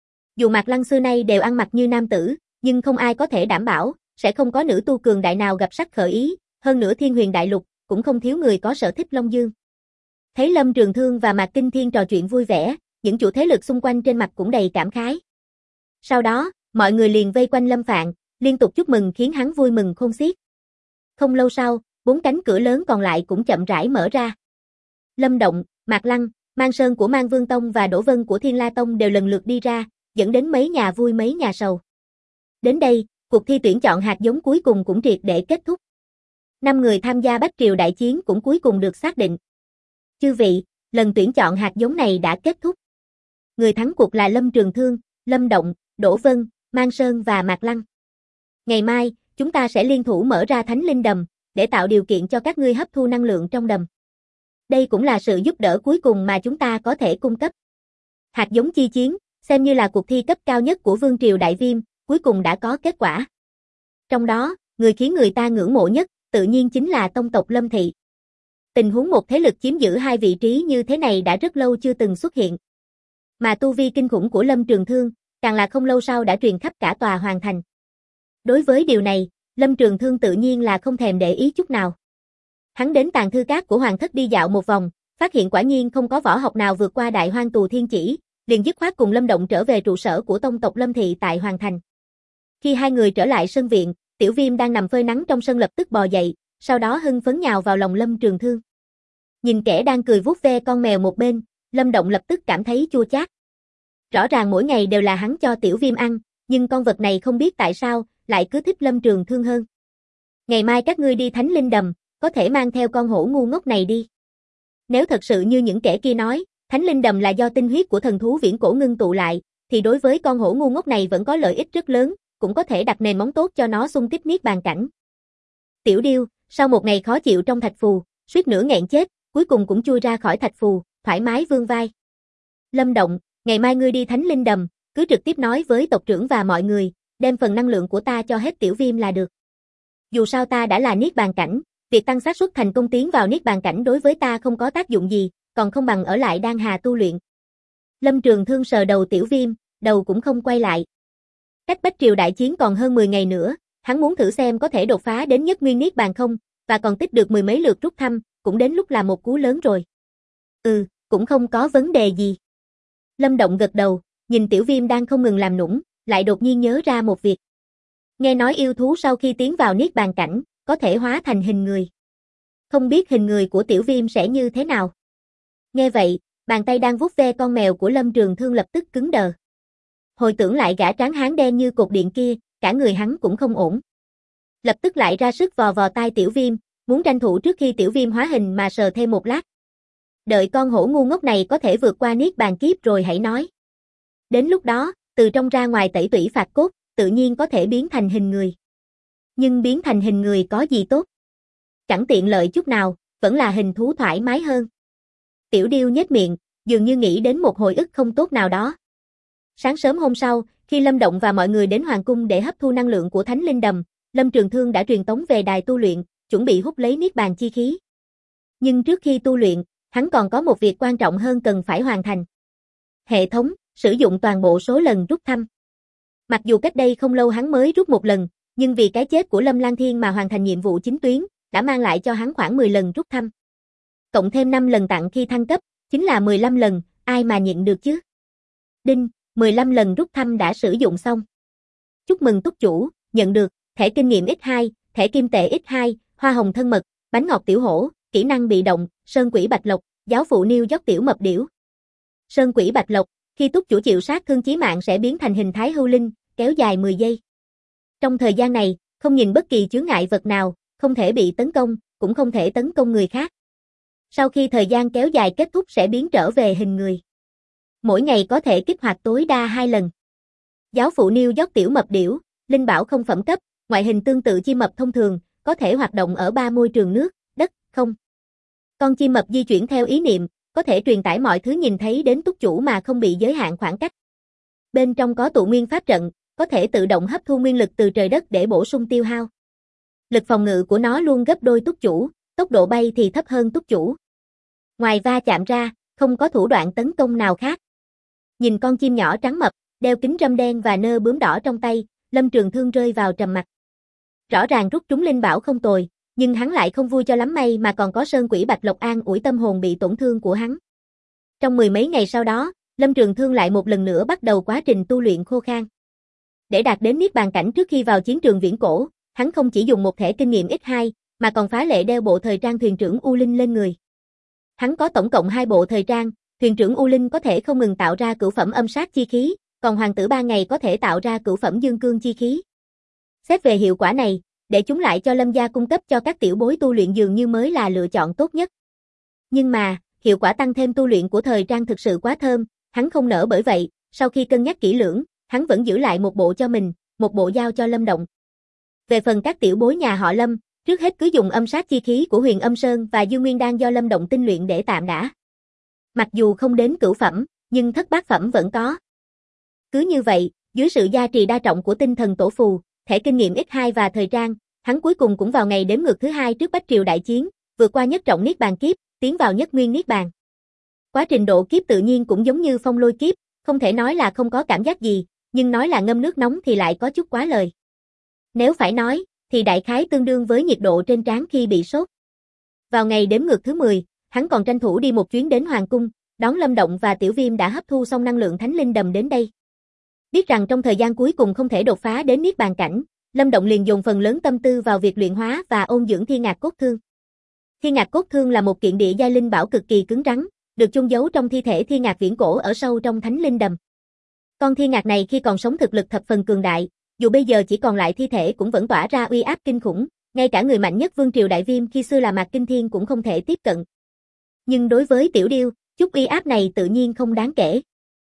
Dù Mạc Lăng xưa nay đều ăn mặc như nam tử, nhưng không ai có thể đảm bảo, sẽ không có nữ tu cường đại nào gặp sắc khởi ý, hơn nữa Thiên Huyền Đại Lục, cũng không thiếu người có sở thích Long Dương. Thấy Lâm Trường Thương và Mạc Kinh Thiên trò chuyện vui vẻ, những chủ thế lực xung quanh trên mặt cũng đầy cảm khái. Sau đó, mọi người liền vây quanh Lâm Phạn, liên tục chúc mừng khiến hắn vui mừng khôn xiết. Không lâu sau, 4 cánh cửa lớn còn lại cũng chậm rãi mở ra. Lâm Động, Mạc Lăng, Mang Sơn của Mang Vương Tông và Đỗ Vân của Thiên La Tông đều lần lượt đi ra, dẫn đến mấy nhà vui mấy nhà sầu. Đến đây, cuộc thi tuyển chọn hạt giống cuối cùng cũng triệt để kết thúc. 5 người tham gia Bách Triều đại chiến cũng cuối cùng được xác định. Chư vị, lần tuyển chọn hạt giống này đã kết thúc. Người thắng cuộc là Lâm Trường Thương, Lâm Động, Đỗ Vân, Mang Sơn và Mạc Lăng. Ngày mai, chúng ta sẽ liên thủ mở ra Thánh Linh Đầm, để tạo điều kiện cho các ngươi hấp thu năng lượng trong đầm. Đây cũng là sự giúp đỡ cuối cùng mà chúng ta có thể cung cấp. Hạt giống chi chiến, xem như là cuộc thi cấp cao nhất của Vương Triều Đại Viêm, cuối cùng đã có kết quả. Trong đó, người khiến người ta ngưỡng mộ nhất, tự nhiên chính là tông tộc Lâm Thị. Tình huống một thế lực chiếm giữ 2 vị trí như thế này đã rất lâu chưa từng xuất hiện. Mà tu vi kinh khủng của Lâm Trường Thương, càng là không lâu sau đã truyền khắp cả tòa hoàng thành. Đối với điều này, Lâm Trường Thương tự nhiên là không thèm để ý chút nào. Hắn đến tàng thư cát của Hoàng thất đi dạo một vòng, phát hiện quả nhiên không có võ học nào vượt qua Đại Hoang Tù Thiên Chỉ, liền dứt khoát cùng Lâm Động trở về trụ sở của tông tộc Lâm Thị tại Hoàng thành. Khi hai người trở lại sân viện, Tiểu Viêm đang nằm phơi nắng trong sân lập tức bò dậy, sau đó hưng phấn nhào vào lòng Lâm Trường Thương. Nhìn kẻ đang cười vuốt ve con mèo một bên, Lâm Động lập tức cảm thấy chua chát. Rõ ràng mỗi ngày đều là hắn cho Tiểu Viêm ăn, nhưng con vật này không biết tại sao, lại cứ thích Lâm Trường Thương hơn. Ngày mai các ngươi đi Thánh Linh Đầm, có thể mang theo con hổ ngu ngốc này đi. Nếu thật sự như những kẻ kia nói, Thánh Linh Đầm là do tinh huyết của thần thú viễn cổ ngưng tụ lại, thì đối với con hổ ngu ngốc này vẫn có lợi ích rất lớn, cũng có thể đặt nền móng tốt cho nó xung kích niết bàn cảnh. Tiểu Điêu, sau một ngày khó chịu trong thạch phù, suýt nữa nghẹn chết, cuối cùng cũng chui ra khỏi thạch phù, thoải mái vươn vai. Lâm Động, ngày mai ngươi đi Thánh Linh Đầm, cứ trực tiếp nói với tộc trưởng và mọi người, đem phần năng lượng của ta cho hết Tiểu Viêm là được. Dù sao ta đã là niết bàn cảnh, việc tăng xác suất thành công tiến vào niết bàn cảnh đối với ta không có tác dụng gì, còn không bằng ở lại Đan Hà tu luyện. Lâm Trường Thương sờ đầu Tiểu Viêm, đầu cũng không quay lại. Cách Bách Triều đại chiến còn hơn 10 ngày nữa, hắn muốn thử xem có thể đột phá đến nhất nguyên niết bàn không, và còn tích được 10 mấy lượt rút thăm, cũng đến lúc là một cú lớn rồi. Cũng không có vấn đề gì. Lâm Động gật đầu, nhìn Tiểu Viêm đang không ngừng làm nũng, lại đột nhiên nhớ ra một việc. Nghe nói yêu thú sau khi tiến vào niết bàn cảnh, có thể hóa thành hình người. Không biết hình người của Tiểu Viêm sẽ như thế nào. Nghe vậy, bàn tay đang vuốt ve con mèo của Lâm Trường Thương lập tức cứng đờ. Hồi tưởng lại gã tráng hán đen như cột điện kia, cả người hắn cũng không ổn. Lập tức lại ra sức vò vò tai Tiểu Viêm, muốn tranh thủ trước khi Tiểu Viêm hóa hình mà sờ thêm một lát. Đợi con hổ ngu ngốc này có thể vượt qua niết bàn kiếp rồi hãy nói. Đến lúc đó, từ trong ra ngoài tẩy tủy phạt cốt, tự nhiên có thể biến thành hình người. Nhưng biến thành hình người có gì tốt? Chẳng tiện lợi chút nào, vẫn là hình thú thoải mái hơn. Tiểu Điêu nhếch miệng, dường như nghĩ đến một hồi ức không tốt nào đó. Sáng sớm hôm sau, khi Lâm Động và mọi người đến Hoàng cung để hấp thu năng lượng của Thánh Linh Đầm, Lâm Trường Thương đã truyền tống về đài tu luyện, chuẩn bị hút lấy niết bàn chi khí. Nhưng trước khi tu luyện, hắn còn có một việc quan trọng hơn cần phải hoàn thành. Hệ thống, sử dụng toàn bộ số lần rút thăm. Mặc dù cách đây không lâu hắn mới rút một lần, nhưng vì cái chết của Lâm Lang Thiên mà hoàn thành nhiệm vụ chính tuyến, đã mang lại cho hắn khoảng 10 lần rút thăm. Cộng thêm 5 lần tặng khi thăng cấp, chính là 15 lần, ai mà nhịn được chứ. Đinh, 15 lần rút thăm đã sử dụng xong. Chúc mừng túc chủ, nhận được, thẻ kinh nghiệm X2, thẻ kim tệ X2, hoa hồng thân mật, bánh ngọt tiểu hổ, kỹ năng bị động, sơn quỷ bạch lộc, giáo phụ niêu dốc tiểu mập điểu. Sơn quỷ bạch lộc, khi túc chủ chịu sát thương chí mạng sẽ biến thành hình thái hưu linh, kéo dài 10 giây. Trong thời gian này, không nhìn bất kỳ chướng ngại vật nào, không thể bị tấn công, cũng không thể tấn công người khác. Sau khi thời gian kéo dài kết thúc sẽ biến trở về hình người. Mỗi ngày có thể kích hoạt tối đa 2 lần. Giáo phụ New York tiểu mập điểu, linh bảo không phẩm cấp, ngoại hình tương tự chim mập thông thường, có thể hoạt động ở 3 môi trường nước, đất, không. Con chim mập di chuyển theo ý niệm, có thể truyền tải mọi thứ nhìn thấy đến túc chủ mà không bị giới hạn khoảng cách. Bên trong có tụ nguyên pháp trận, có thể tự động hấp thu nguyên lực từ trời đất để bổ sung tiêu hao. Lực phòng ngự của nó luôn gấp đôi túc chủ, tốc độ bay thì thấp hơn túc chủ. Ngoài va chạm ra, không có thủ đoạn tấn công nào khác. Nhìn con chim nhỏ trắng mập, đeo kính râm đen và nơ bướm đỏ trong tay, Lâm Trường Thương rơi vào trầm mặc. Rõ ràng rút trúng linh bảo không tồi, nhưng hắn lại không vui cho lắm, may mà còn có Sơn Quỷ Bạch Lộc an ủi tâm hồn bị tổn thương của hắn. Trong 10 mấy ngày sau đó, Lâm Trường Thương lại một lần nữa bắt đầu quá trình tu luyện khô khan. Để đạt đến niết bàn cảnh trước khi vào chiến trường viễn cổ, hắn không chỉ dùng một thẻ kinh nghiệm X2, mà còn phá lệ đeo bộ thời trang thuyền trưởng U Linh lên người. Hắn có tổng cộng 2 bộ thời trang, thuyền trưởng U Linh có thể không ngừng tạo ra cửu phẩm âm sát chi khí, còn hoàng tử 3 ngày có thể tạo ra cửu phẩm dương cương chi khí. Xét về hiệu quả này, để chúng lại cho Lâm gia cung cấp cho các tiểu bối tu luyện dường như mới là lựa chọn tốt nhất. Nhưng mà, hiệu quả tăng thêm tu luyện của thời trang thực sự quá thơm, hắn không nỡ, bởi vậy, sau khi cân nhắc kỹ lưỡng, hắn vẫn giữ lại một bộ cho mình, một bộ giao cho Lâm Động. Về phần các tiểu bối nhà họ Lâm, trước hết cứ dùng âm sát chi khí của Huyền Âm Sơn và Dương Nguyên Đan do Lâm Động tinh luyện để tạm đã. Mặc dù không đến cửu phẩm, nhưng thất bát phẩm vẫn có. Cứ như vậy, dưới sự gia trì đa trọng của tinh thần tổ phù, thẻ kinh nghiệm X2 và thời trang, hắn cuối cùng cũng vào ngày đếm ngược thứ 2 trước Bách Triều đại chiến, vượt qua nhất trọng niết bàn kiếp, tiến vào nhất nguyên niết bàn. Quá trình độ kiếp tự nhiên cũng giống như phong lôi kiếp, không thể nói là không có cảm giác gì, nhưng nói là ngâm nước nóng thì lại có chút quá lời. Nếu phải nói, thì đại khái tương đương với nhiệt độ trên trán khi bị sốt. Vào ngày đếm ngược thứ 10, hắn còn tranh thủ đi một chuyến đến Hoàng Cung, đón Lâm Động và Tiểu Viêm đã hấp thu xong năng lượng thánh linh đầm đến đây. Biết rằng trong thời gian cuối cùng không thể đột phá đến niết bàn cảnh, Lâm Động liền dồn phần lớn tâm tư vào việc luyện hóa và ôn dưỡng Thiên Ngạc Cốt Thương. Thiên Ngạc Cốt Thương là một kiện địa giai linh bảo cực kỳ cứng rắn, được chôn giấu trong thi thể Thiên Ngạc viễn cổ ở sâu trong thánh linh đầm. Con Thiên Ngạc này khi còn sống thực lực thập phần cường đại, dù bây giờ chỉ còn lại thi thể cũng vẫn tỏa ra uy áp kinh khủng, ngay cả người mạnh nhất Vương Triều Đại Viêm khi xưa là Mạc Kinh Thiên cũng không thể tiếp cận. Nhưng đối với Tiểu Điêu, chút uy áp này tự nhiên không đáng kể.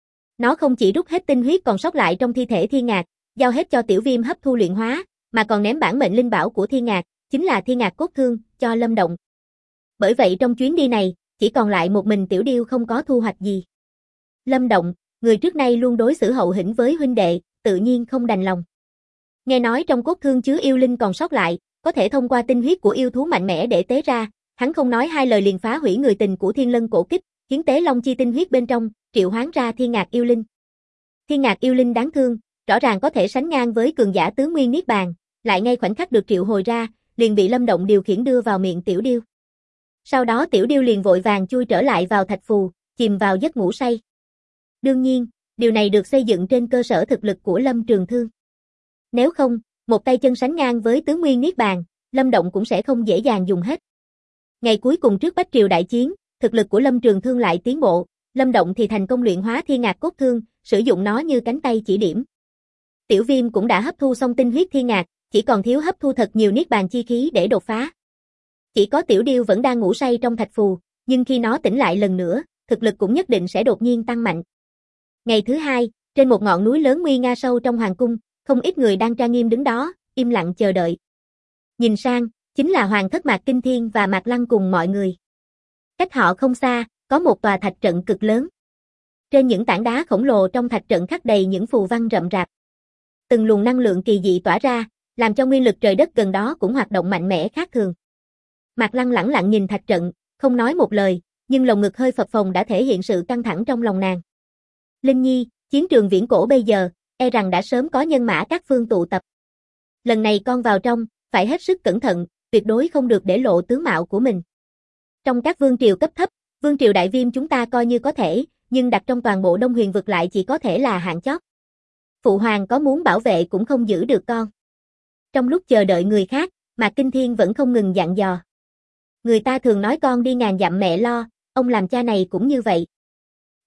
Nó không chỉ rút hết tinh huyết còn sót lại trong thi thể Thiên Ngạc, giao hết cho Tiểu Viêm hấp thu luyện hóa, mà còn ném bản mệnh linh bảo của Thiên Ngạc, chính là Thiên Ngạc Cốt Thương, cho Lâm Động. Bởi vậy trong chuyến đi này, chỉ còn lại một mình Tiểu Điêu không có thu hoạch gì. Lâm Động, người trước nay luôn đối xử hậu hĩnh với huynh đệ, tự nhiên không đành lòng. Nghe nói trong cốt thương chứa yêu linh còn sót lại, có thể thông qua tinh huyết của yêu thú mạnh mẽ để tế ra, hắn không nói hai lời liền phá hủy người tình của Thiên Lân cổ kích, hiến tế long chi tinh huyết bên trong, triệu hoán ra Thiên Ngạc yêu linh. Thiên Ngạc yêu linh đáng thương, rõ ràng có thể sánh ngang với cường giả tứ nguyên niết bàn, lại ngay khoảnh khắc được triệu hồi ra, liền bị Lâm Động điều khiển đưa vào miệng Tiểu Điêu. Sau đó Tiểu Điêu liền vội vàng chui trở lại vào thạch phù, chìm vào giấc ngủ say. Đương nhiên, điều này được xây dựng trên cơ sở thực lực của Lâm Trường Thương. Nếu không, một tay chân sánh ngang với tứ nguyên niết bàn, Lâm Động cũng sẽ không dễ dàng dùng hết. Ngày cuối cùng trước Bách Triều đại chiến, thực lực của Lâm Trường Thương lại tiến bộ, Lâm Động thì thành công luyện hóa Thiên Ngạc Cốt Thương, sử dụng nó như cánh tay chỉ điểm. Tiểu Viêm cũng đã hấp thu xong tinh huyết Thiên Ngạc, chỉ còn thiếu hấp thu thật nhiều niết bàn chi khí để đột phá. Chỉ có Tiểu Điêu vẫn đang ngủ say trong thạch phù, nhưng khi nó tỉnh lại lần nữa, thực lực cũng nhất định sẽ đột nhiên tăng mạnh. Ngày thứ 2, trên một ngọn núi lớn nguy nga sâu trong hoàng cung, không ít người đang trang nghiêm đứng đó, im lặng chờ đợi. Nhìn sang, chính là Hoàng thất Mạc Kinh Thiên và Mạc Lăng cùng mọi người. Cách họ không xa, có một tòa thạch trận cực lớn. Trên những tảng đá khổng lồ trong thạch trận khắc đầy những phù văn rậm rạp. Từng luồng năng lượng kỳ dị tỏa ra, làm cho nguyên lực trời đất gần đó cũng hoạt động mạnh mẽ khác thường. Mạc Lăng lẳng lặng nhìn thạch trận, không nói một lời, nhưng lồng ngực hơi phập phồng đã thể hiện sự căng thẳng trong lòng nàng. Linh Nhi, chiến trường viễn cổ bây giờ, e rằng đã sớm có nhân mã các phương tụ tập. Lần này con vào trong, phải hết sức cẩn thận, tuyệt đối không được để lộ tướng mạo của mình. Trong các vương triều cấp thấp, Vương Triều Đại Viêm chúng ta coi như có thể, nhưng đặt trong toàn bộ Đông Huyền vực lại chỉ có thể là hạng chót. Phụ hoàng có muốn bảo vệ cũng không giữ được con. Trong lúc chờ đợi người khác, Mạc Kinh Thiên vẫn không ngừng dặn dò. Người ta thường nói con đi ngàn dặm mẹ lo, ông làm cha này cũng như vậy.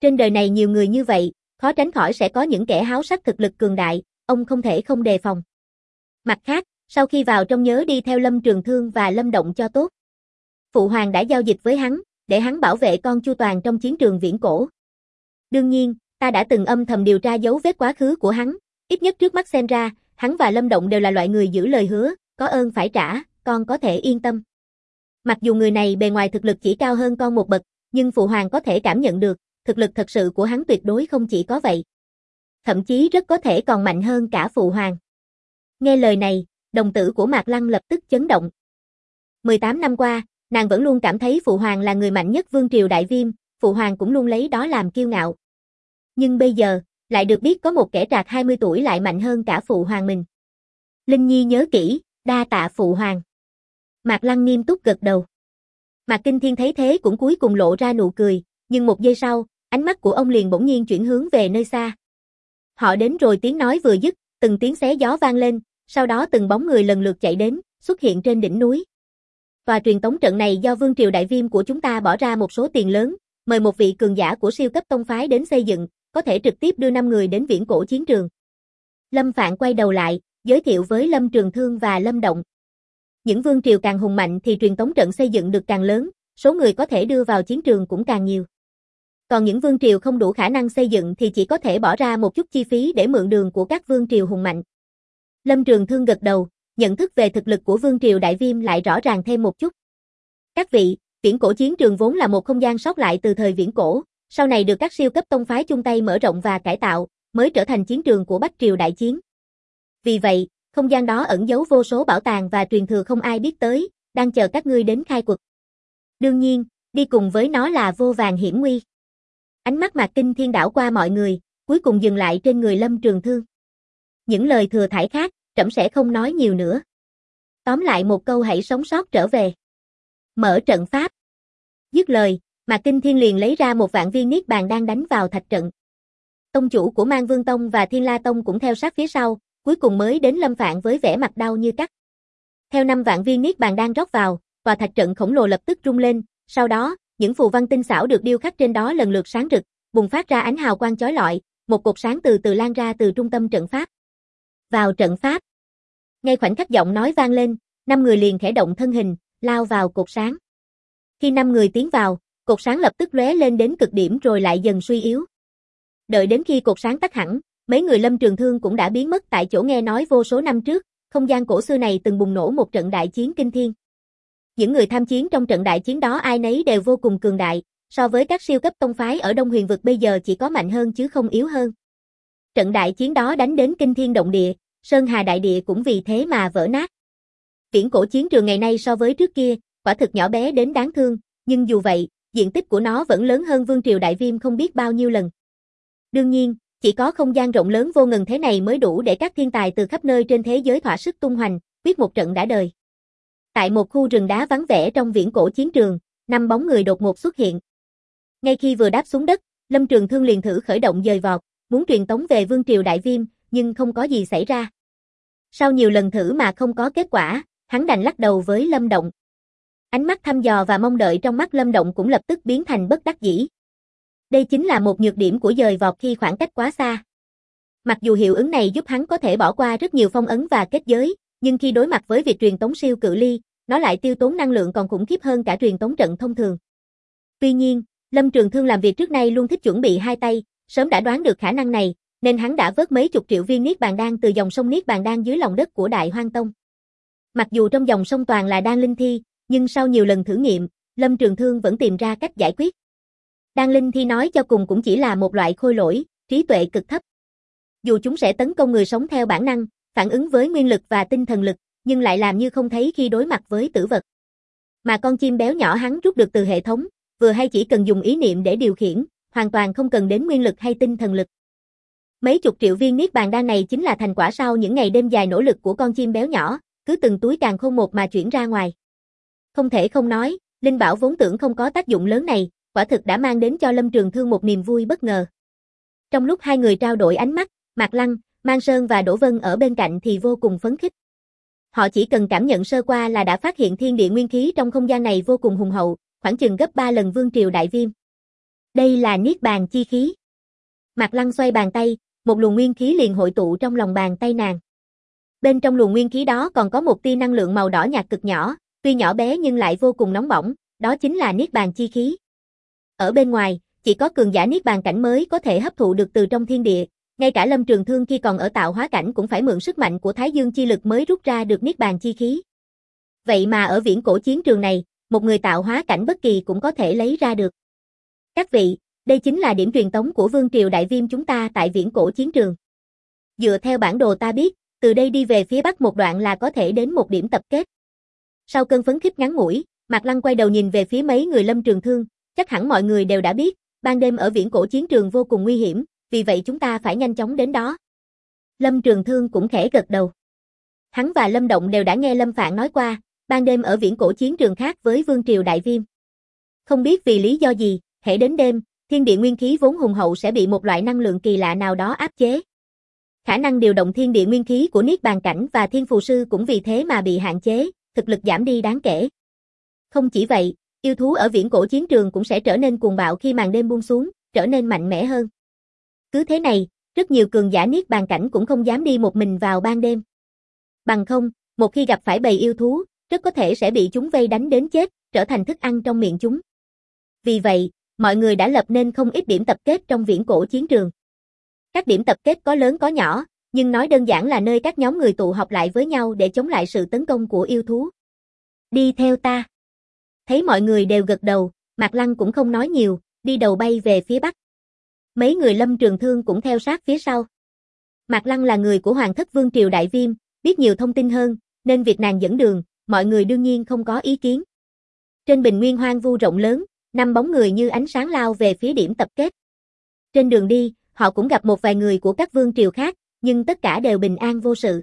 Trên đời này nhiều người như vậy, khó tránh khỏi sẽ có những kẻ háo sắc thực lực cường đại, ông không thể không đề phòng. Mặt khác, sau khi vào trong nhớ đi theo Lâm Trường Thương và Lâm Động cho tốt. Phụ hoàng đã giao dịch với hắn, để hắn bảo vệ con Chu Toàn trong chiến trường viễn cổ. Đương nhiên, ta đã từng âm thầm điều tra dấu vết quá khứ của hắn, ít nhất trước mắt xem ra, hắn và Lâm Động đều là loại người giữ lời hứa, có ơn phải trả, con có thể yên tâm. Mặc dù người này bề ngoài thực lực chỉ cao hơn con một bậc, nhưng phụ hoàng có thể cảm nhận được, thực lực thật sự của hắn tuyệt đối không chỉ có vậy. Thậm chí rất có thể còn mạnh hơn cả phụ hoàng. Nghe lời này, đồng tử của Mạc Lăng lập tức chấn động. 18 năm qua, nàng vẫn luôn cảm thấy phụ hoàng là người mạnh nhất vương triều Đại Viêm, phụ hoàng cũng luôn lấy đó làm kiêu ngạo. Nhưng bây giờ, lại được biết có một kẻ trạc 20 tuổi lại mạnh hơn cả phụ hoàng mình. Linh Nhi nhớ kỹ, đa tạ phụ hoàng. Mạc Lăng nghiêm túc gật đầu. Mạc Kinh Thiên thấy thế cũng cuối cùng lộ ra nụ cười, nhưng một giây sau, ánh mắt của ông liền bỗng nhiên chuyển hướng về nơi xa. Họ đến rồi, tiếng nói vừa dứt, từng tiếng xé gió vang lên, sau đó từng bóng người lần lượt chạy đến, xuất hiện trên đỉnh núi. Tòa truyền tống trận này do Vương triều Đại Viêm của chúng ta bỏ ra một số tiền lớn, mời một vị cường giả của siêu cấp tông phái đến xây dựng, có thể trực tiếp đưa 5 người đến viễn cổ chiến trường. Lâm Phạn quay đầu lại, giới thiệu với Lâm Trường Thương và Lâm Động. Những vương triều càng hùng mạnh thì truyền tống trận xây dựng được càng lớn, số người có thể đưa vào chiến trường cũng càng nhiều. Còn những vương triều không đủ khả năng xây dựng thì chỉ có thể bỏ ra một chút chi phí để mượn đường của các vương triều hùng mạnh. Lâm Trường Thương gật đầu, nhận thức về thực lực của vương triều Đại Viêm lại rõ ràng thêm một chút. Các vị, viễn cổ chiến trường vốn là một không gian sót lại từ thời viễn cổ, sau này được các siêu cấp tông phái chung tay mở rộng và cải tạo, mới trở thành chiến trường của Bách triều đại chiến. Vì vậy, không gian đó ẩn giấu vô số bảo tàng và truyền thừa không ai biết tới, đang chờ các ngươi đến khai quật. Đương nhiên, đi cùng với nó là vô vàn hiểm nguy. Ánh mắt Mạc Kinh Thiên đảo qua mọi người, cuối cùng dừng lại trên người Lâm Trường Thương. Những lời thừa thãi khác, trẫm sẽ không nói nhiều nữa. Tóm lại một câu, hãy sống sót trở về. Mở trận pháp. Dứt lời, Mạc Kinh Thiên liền lấy ra một vạn viên niết bàn đang đánh vào thạch trận. Tông chủ của Mang Vương Tông và Thiên La Tông cũng theo sát phía sau, cuối cùng mới đến Lâm Phạn với vẻ mặt đau như cắt. Theo 5 vạn viên niết bàn đang rót vào, tòa thạch trận khổng lồ lập tức rung lên, sau đó, những phù văn tinh xảo được điêu khắc trên đó lần lượt sáng rực, bùng phát ra ánh hào quang chói lọi, một cột sáng từ từ lan ra từ trung tâm trận pháp. Vào trận pháp. Ngay khoảnh khắc giọng nói vang lên, 5 người liền khẽ động thân hình, lao vào cột sáng. Khi 5 người tiến vào, cột sáng lập tức lóe lên đến cực điểm rồi lại dần suy yếu. Đợi đến khi cột sáng tắt hẳn, mấy người Lâm Trường Thương cũng đã biến mất tại chỗ. Nghe nói vô số năm trước, không gian cổ xưa này từng bùng nổ một trận đại chiến kinh thiên. Những người tham chiến trong trận đại chiến đó ai nấy đều vô cùng cường đại, so với các siêu cấp tông phái ở Đông Huyền vực bây giờ chỉ có mạnh hơn chứ không yếu hơn. Trận đại chiến đó đánh đến kinh thiên động địa, Sơn Hà đại địa cũng vì thế mà vỡ nát. Viễn cổ chiến trường ngày nay so với trước kia, quả thực nhỏ bé đến đáng thương, nhưng dù vậy, diện tích của nó vẫn lớn hơn Vương triều Đại Viêm không biết bao nhiêu lần. Đương nhiên, chỉ có không gian rộng lớn vô ngần thế này mới đủ để các thiên tài từ khắp nơi trên thế giới thỏa sức tung hoành, quyết một trận đã đời. Tại một khu rừng đá vắng vẻ trong viễn cổ chiến trường, 5 bóng người đột ngột xuất hiện. Ngay khi vừa đáp xuống đất, Lâm Trường Thương liền thử khởi động dời vọt, muốn truyền tống về Vương triều Đại Viêm, nhưng không có gì xảy ra. Sau nhiều lần thử mà không có kết quả, hắn đành lắc đầu với Lâm Động. Ánh mắt thăm dò và mong đợi trong mắt Lâm Động cũng lập tức biến thành bất đắc dĩ. Đây chính là một nhược điểm của dời vọt khi khoảng cách quá xa. Mặc dù hiệu ứng này giúp hắn có thể bỏ qua rất nhiều phong ấn và kết giới, nhưng khi đối mặt với việc truyền tống siêu cự ly, nó lại tiêu tốn năng lượng còn khủng khiếp hơn cả truyền tống trận thông thường. Tuy nhiên, Lâm Trường Thương làm việc trước nay luôn thích chuẩn bị hai tay, sớm đã đoán được khả năng này, nên hắn đã vớt mấy chục triệu viên niết bàn đan từ dòng sông niết bàn đan dưới lòng đất của Đại Hoang Tông. Mặc dù trong dòng sông toàn là đan linh thi, nhưng sau nhiều lần thử nghiệm, Lâm Trường Thương vẫn tìm ra cách giải quyết. Đan linh thi nói cho cùng cũng chỉ là một loại khôi lỗi, trí tuệ cực thấp. Dù chúng sẽ tấn công người sống theo bản năng, phản ứng với nguyên lực và tinh thần lực, nhưng lại làm như không thấy khi đối mặt với tử vật. Mà con chim béo nhỏ hắn rút được từ hệ thống, vừa hay chỉ cần dùng ý niệm để điều khiển, hoàn toàn không cần đến nguyên lực hay tinh thần lực. Mấy chục triệu viên niết bàn đan này chính là thành quả sau những ngày đêm dài nỗ lực của con chim béo nhỏ, cứ từng túi càn khôn một mà chuyển ra ngoài. Không thể không nói, linh bảo vốn tưởng không có tác dụng lớn này, quả thực đã mang đến cho Lâm Trường Thương một niềm vui bất ngờ. Trong lúc hai người trao đổi ánh mắt, Mạc Lăng, Mang Sơn và Đỗ Vân ở bên cạnh thì vô cùng phấn khích. Họ chỉ cần cảm nhận sơ qua là đã phát hiện thiên địa nguyên khí trong không gian này vô cùng hùng hậu, khoảng chừng gấp 3 lần Vương triều Đại Viêm. Đây là Niết Bàn chi khí. Mạc Lăng xoay bàn tay, một luồng nguyên khí liền hội tụ trong lòng bàn tay nàng. Bên trong luồng nguyên khí đó còn có một tia năng lượng màu đỏ nhạt cực nhỏ, tuy nhỏ bé nhưng lại vô cùng nóng bỏng, đó chính là Niết Bàn chi khí. Ở bên ngoài, chỉ có cường giả Niết Bàn cảnh mới có thể hấp thụ được từ trong thiên địa, ngay cả Lâm Trường Thương khi còn ở tạo hóa cảnh cũng phải mượn sức mạnh của Thái Dương chi lực mới rút ra được Niết Bàn chi khí. Vậy mà ở viễn cổ chiến trường này, một người tạo hóa cảnh bất kỳ cũng có thể lấy ra được. Các vị, đây chính là điểm truyền tống của Vương triều Đại Viêm chúng ta tại viễn cổ chiến trường. Dựa theo bản đồ ta biết, từ đây đi về phía bắc một đoạn là có thể đến một điểm tập kết. Sau cơn phấn khích ngắn ngủi, Mạc Lăng quay đầu nhìn về phía mấy người Lâm Trường Thương, chắc hẳn mọi người đều đã biết, ban đêm ở viễn cổ chiến trường vô cùng nguy hiểm, vì vậy chúng ta phải nhanh chóng đến đó. Lâm Trường Thương cũng khẽ gật đầu. Hắn và Lâm Động đều đã nghe Lâm Phạn nói qua, ban đêm ở viễn cổ chiến trường khác với Vương triều Đại Viêm. Không biết vì lý do gì, hễ đến đêm, thiên địa nguyên khí vốn hùng hậu sẽ bị một loại năng lượng kỳ lạ nào đó áp chế. Khả năng điều động thiên địa nguyên khí của Niết Bàn cảnh và Thiên Phù Sư cũng vì thế mà bị hạn chế, thực lực giảm đi đáng kể. Không chỉ vậy, yêu thú ở viễn cổ chiến trường cũng sẽ trở nên cuồng bạo khi màn đêm buông xuống, trở nên mạnh mẽ hơn. Cứ thế này, rất nhiều cường giả Niết Bàn cảnh cũng không dám đi một mình vào ban đêm. Bằng không, một khi gặp phải bầy yêu thú, rất có thể sẽ bị chúng vây đánh đến chết, trở thành thức ăn trong miệng chúng. Vì vậy, mọi người đã lập nên không ít điểm tập kết trong viễn cổ chiến trường. Các điểm tập kết có lớn có nhỏ, nhưng nói đơn giản là nơi các nhóm người tụ họp lại với nhau để chống lại sự tấn công của yêu thú. Đi theo ta. Thấy mọi người đều gật đầu, Mạc Lăng cũng không nói nhiều, đi đầu bay về phía bắc. Mấy người Lâm Trường Thương cũng theo sát phía sau. Mạc Lăng là người của Hoàng thất Vương triều Đại Viêm, biết nhiều thông tin hơn, nên việc nàng dẫn đường, mọi người đương nhiên không có ý kiến. Trên bình nguyên hoang vu rộng lớn, 5 bóng người như ánh sáng lao về phía điểm tập kết. Trên đường đi, họ cũng gặp một vài người của các vương triều khác, nhưng tất cả đều bình an vô sự.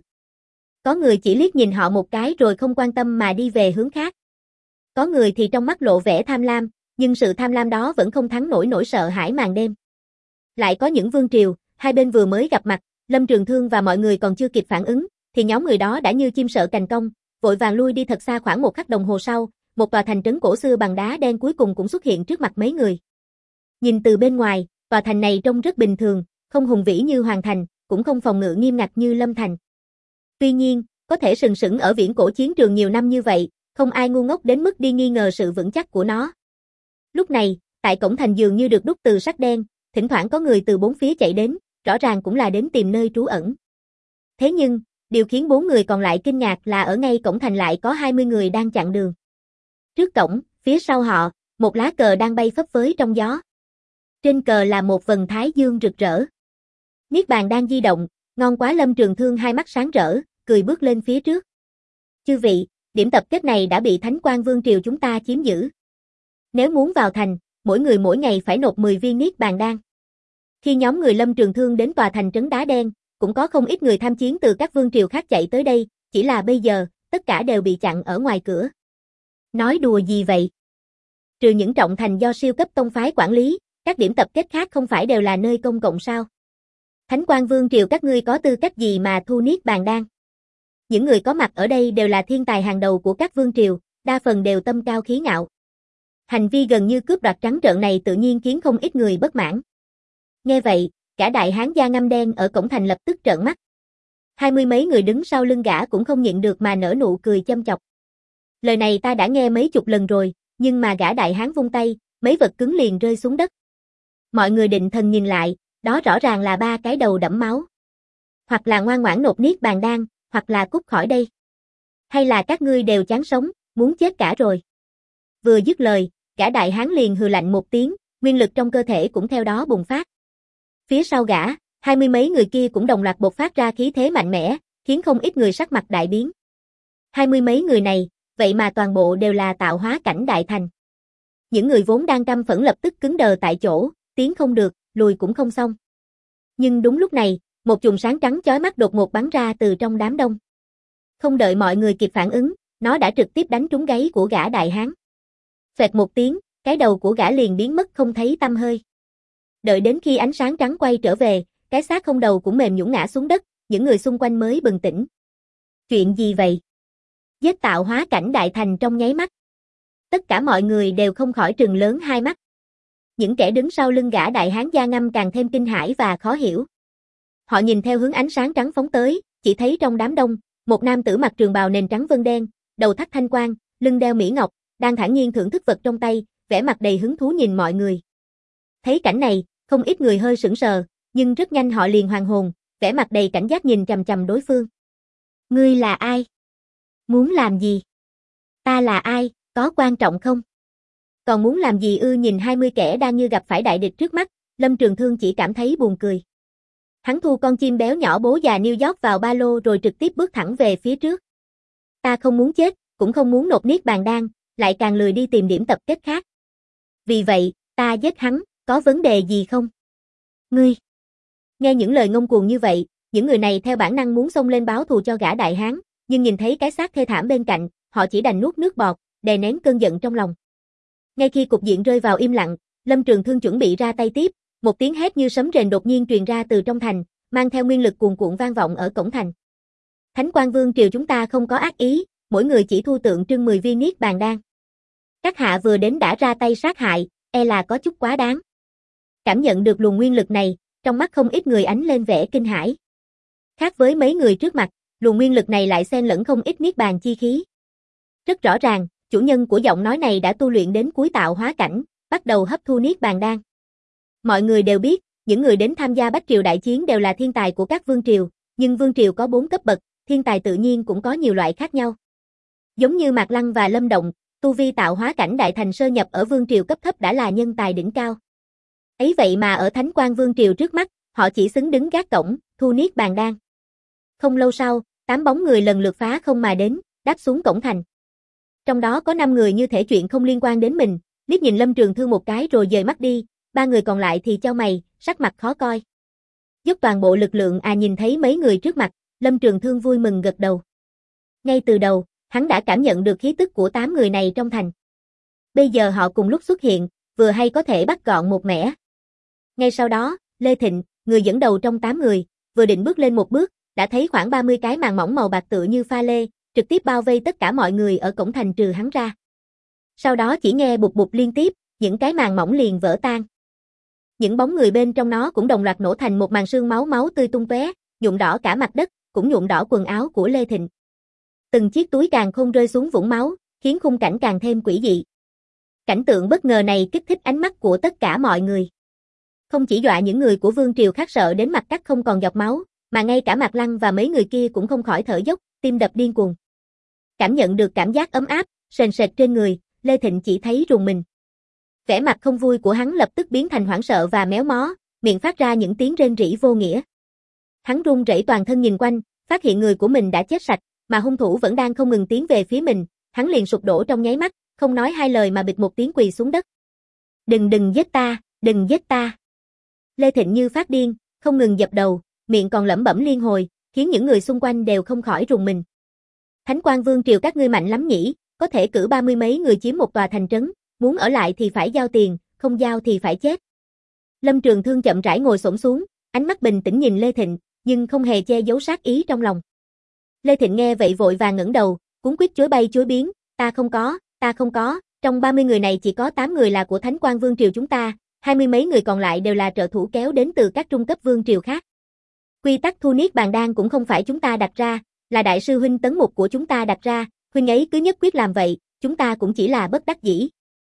Có người chỉ liếc nhìn họ một cái rồi không quan tâm mà đi về hướng khác. Có người thì trong mắt lộ vẻ tham lam, nhưng sự tham lam đó vẫn không thắng nổi nỗi sợ hãi màn đêm. Lại có những vương triều, hai bên vừa mới gặp mặt, Lâm Trường Thương và mọi người còn chưa kịp phản ứng, thì nhóm người đó đã như chim sợ cành cong, vội vàng lui đi thật xa khoảng một khắc đồng hồ sau, một tòa thành trấn cổ xưa bằng đá đen cuối cùng cũng xuất hiện trước mặt mấy người. Nhìn từ bên ngoài, tòa thành này trông rất bình thường, không hùng vĩ như Hoàng thành, cũng không phòng ngự nghiêm ngặt như Lâm thành. Tuy nhiên, có thể sừng sững ở viễn cổ chiến trường nhiều năm như vậy, không ai ngu ngốc đến mức đi nghi ngờ sự vững chắc của nó. Lúc này, tại cổng thành dường như được đúc từ sắt đen, thỉnh thoảng có người từ bốn phía chạy đến, rõ ràng cũng là đến tìm nơi trú ẩn. Thế nhưng, điều khiến 4 người còn lại kinh ngạc là ở ngay cổng thành lại có 20 người đang chặn đường. Trước cổng, phía sau họ, một lá cờ đang bay phấp phới trong gió. Trên cờ là một vầng thái dương rực rỡ. Niết Bàn đang di động, ngon quá. Lâm Trường Thương hai mắt sáng rỡ, cười bước lên phía trước. Chư vị, điểm tập kết này đã bị Thánh Quang Vương triều chúng ta chiếm giữ. Nếu muốn vào thành, mỗi người mỗi ngày phải nộp 10 viên Niết Bàn đan. Khi nhóm người Lâm Trường Thương đến tòa thành trấn đá đen, cũng có không ít người tham chiến từ các vương triều khác chạy tới đây, chỉ là bây giờ, tất cả đều bị chặn ở ngoài cửa. Nói đùa gì vậy? Trừ những trọng thành do siêu cấp tông phái quản lý, các điểm tập kết khác không phải đều là nơi công cộng sao? Thánh Quang Vương triều các ngươi có tư cách gì mà thu Niết Bàn đan? Những người có mặt ở đây đều là thiên tài hàng đầu của các vương triều, đa phần đều tâm cao khí ngạo. Hành vi gần như cướp đoạt trắng trợn này tự nhiên khiến không ít người bất mãn. Nghe vậy, cả đại hán da ngăm đen ở cổng thành lập tức trợn mắt. 20 mấy người đứng sau lưng gã cũng không nhịn được mà nở nụ cười châm chọc. Lời này ta đã nghe mấy chục lần rồi, nhưng mà gã đại hán vung tay, mấy vật cứng liền rơi xuống đất. Mọi người định thần nhìn lại, đó rõ ràng là 3 cái đầu đẫm máu. Hoặc là ngoan ngoãn nộp Niết Bàn đan, hoặc là cút khỏi đây. Hay là các ngươi đều chán sống, muốn chết cả rồi. Vừa dứt lời, gã đại hán liền hừ lạnh một tiếng, nguyên lực trong cơ thể cũng theo đó bùng phát. Phía sau gã, 20 mấy người kia cũng đồng loạt bộc phát ra khí thế mạnh mẽ, khiến không ít người sắc mặt đại biến. 20 mấy người này, vậy mà toàn bộ đều là tạo hóa cảnh đại thành. Những người vốn đang căm phẫn lập tức cứng đờ tại chỗ, tiến không được, lùi cũng không xong. Nhưng đúng lúc này, một chùm sáng trắng chói mắt đột ngột bắn ra từ trong đám đông. Không đợi mọi người kịp phản ứng, nó đã trực tiếp đánh trúng gáy của gã đại hán. Phẹt một tiếng, cái đầu của gã liền biến mất không thấy tăm hơi. Đợi đến khi ánh sáng trắng quay trở về, cái xác không đầu cũng mềm nhũn ngã xuống đất, những người xung quanh mới bừng tỉnh. Chuyện gì vậy? Giết tạo hóa cảnh đại thành trong nháy mắt. Tất cả mọi người đều không khỏi trừng lớn hai mắt. những kẻ đứng sau lưng gã đại hán da ngăm càng thêm kinh hãi và khó hiểu. Họ nhìn theo hướng ánh sáng trắng phóng tới, chỉ thấy trong đám đông, một nam tử mặc trường bào nền trắng vân đen, đầu thắt thanh quan, lưng đeo mỹ ngọc, đang thản nhiên thưởng thức vật trong tay, vẻ mặt đầy hứng thú nhìn mọi người. Thấy cảnh này, không ít người hơi sững sờ, nhưng rất nhanh họ liền hoàn hồn, vẻ mặt đầy cảnh giác nhìn chằm chằm đối phương. Ngươi là ai? Muốn làm gì? Ta là ai, có quan trọng không? Còn muốn làm gì ư? Nhìn 20 kẻ đang như gặp phải đại địch trước mắt, Lâm Trường Thương chỉ cảm thấy buồn cười. Hắn thu con chim béo nhỏ bố già New York vào ba lô rồi trực tiếp bước thẳng về phía trước. Ta không muốn chết, cũng không muốn nộp niết bàn đan, lại càng lười đi tìm điểm tập kết khác. Vì vậy, ta giết hắn, có vấn đề gì không? Ngươi! Nghe những lời ngông cuồng như vậy, những người này theo bản năng muốn xông lên báo thù cho gã đại hán, nhưng nhìn thấy cái xác thê thảm bên cạnh, họ chỉ đành nuốt nước bọt, đè nén cơn giận trong lòng. Ngay khi cục diện rơi vào im lặng, Lâm Trường Thương chuẩn bị ra tay tiếp, một tiếng hét như sấm rền đột nhiên truyền ra từ trong thành, mang theo nguyên lực cuồn cuộn vang vọng ở cổng thành. Thánh Quan Vương triều chúng ta không có ác ý, mỗi người chỉ thu tượng trưng 10 viên niết bàn đan. Các hạ vừa đến đã ra tay sát hại, e là có chút quá đáng. Cảm nhận được luồng nguyên lực này, trong mắt không ít người ánh lên vẻ kinh hãi. Khác với mấy người trước mặt, luồng nguyên lực này lại xen lẫn không ít niết bàn chi khí. Rất rõ ràng, chủ nhân của giọng nói này đã tu luyện đến cuối tạo hóa cảnh, bắt đầu hấp thu niết bàn đan. Mọi người đều biết, những người đến tham gia Bách Triều đại chiến đều là thiên tài của các vương triều, nhưng vương triều có 4 cấp bậc, thiên tài tự nhiên cũng có nhiều loại khác nhau. Giống như Mạc Lăng và Lâm Động, tu vi tạo hóa cảnh đại thành sơ nhập ở vương triều cấp thấp đã là nhân tài đỉnh cao. Ấy vậy mà ở Thánh Quan Vương triều trước mắt, họ chỉ xứng đứng gác cổng, thu niết bàn đan. Không lâu sau, 8 bóng người lần lượt phá không mà đến, đáp xuống cổng thành. Trong đó có 5 người như thể chuyện không liên quan đến mình, liếc nhìn Lâm Trường Thương một cái rồi dời mắt đi, 3 người còn lại thì chau mày, sắc mặt khó coi. Dốc toàn bộ lực lượng nhìn thấy mấy người trước mặt, Lâm Trường Thương vui mừng gật đầu. Ngay từ đầu, hắn đã cảm nhận được khí tức của 8 người này trong thành. Bây giờ họ cùng lúc xuất hiện, vừa hay có thể bắt gọn một mẻ. Ngay sau đó, Lê Thịnh, người dẫn đầu trong 8 người, vừa định bước lên một bước, đã thấy khoảng 30 cái màn mỏng màu bạc tựa như pha lê, trực tiếp bao vây tất cả mọi người ở cổng thành trừ hắn ra. Sau đó chỉ nghe bụp bụp liên tiếp, những cái màn mỏng liền vỡ tan. Những bóng người bên trong nó cũng đồng loạt nổ thành một màn sương máu máu tươi tung tóe, nhuộm đỏ cả mặt đất, cũng nhuộm đỏ quần áo của Lê Thịnh. Từng chiếc túi càn khôn rơi xuống vũng máu, khiến khung cảnh càng thêm quỷ dị. Cảnh tượng bất ngờ này kích thích ánh mắt của tất cả mọi người. Không chỉ dọa những người của vương triều khác sợ đến mặt cắt không còn giọt máu, mà ngay cả Mạc Lăng và mấy người kia cũng không khỏi thở dốc, tim đập điên cuồng. Cảm nhận được cảm giác ấm áp, sền sệt trên người, Lê Thịnh chỉ thấy rùng mình. Vẻ mặt không vui của hắn lập tức biến thành hoảng sợ và méo mó, miệng phát ra những tiếng rên rỉ vô nghĩa. Hắn run rẩy toàn thân nhìn quanh, phát hiện người của mình đã chết sạch, mà hung thủ vẫn đang không ngừng tiến về phía mình, hắn liền sụp đổ trong nháy mắt, không nói hai lời mà bịch một tiếng quỳ xuống đất. Đừng giết ta, đừng giết ta. Lê Thịnh như phát điên, không ngừng dập đầu, miệng còn lẩm bẩm liên hồi, khiến những người xung quanh đều không khỏi rùng mình. Thánh Quan Vương triều các ngươi mạnh lắm nhỉ, có thể cử 30 mấy người chiếm một tòa thành trấn, muốn ở lại thì phải giao tiền, không giao thì phải chết. Lâm Trường Thương chậm rãi ngồi xổm xuống, ánh mắt bình tĩnh nhìn Lê Thịnh, nhưng không hề che giấu sát ý trong lòng. Lê Thịnh nghe vậy vội vàng ngẩng đầu, cuống quýt chối bay chối biến, ta không có, trong 30 người này chỉ có 8 người là của Thánh Quan Vương triều chúng ta, 20 mấy người còn lại đều là trợ thủ kéo đến từ các trung cấp vương triều khác. Quy tắc thu niết bàn đan cũng không phải chúng ta đặt ra, là đại sư huynh Tấn Mục của chúng ta đặt ra, huynh ấy cứ nhất quyết làm vậy, chúng ta cũng chỉ là bất đắc dĩ.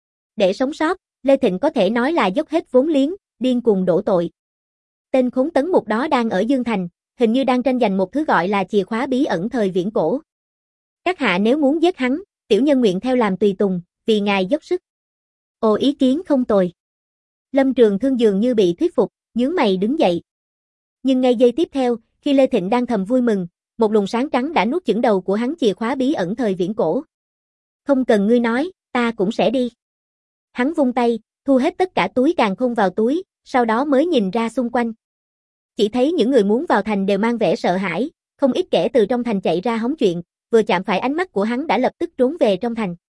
Để sống sót, Lê Thịnh có thể nói là dốc hết vốn liếng, điên cuồng đổ tội. Tên khốn Tấn Mục đó đang ở Dương Thành, hình như đang tranh giành một thứ gọi là chìa khóa bí ẩn thời viễn cổ. Các hạ nếu muốn giết hắn, tiểu nhân nguyện theo làm tùy tùng, vì ngài dốc sức. Ồ, ý kiến không tồi. Lâm Trường Thương dường như bị thuyết phục, nhướng mày đứng dậy. Nhưng ngay giây tiếp theo, khi Lê Thịnh đang thầm vui mừng, một luồng sáng trắng đã nuốt chửng đầu của hắn chìa khóa bí ẩn thời viễn cổ. Không cần ngươi nói, ta cũng sẽ đi. Hắn vung tay, thu hết tất cả túi càn khôn vào túi, sau đó mới nhìn ra xung quanh. Chỉ thấy những người muốn vào thành đều mang vẻ sợ hãi, không ít kẻ từ trong thành chạy ra hóng chuyện, vừa chạm phải ánh mắt của hắn đã lập tức trốn về trong thành.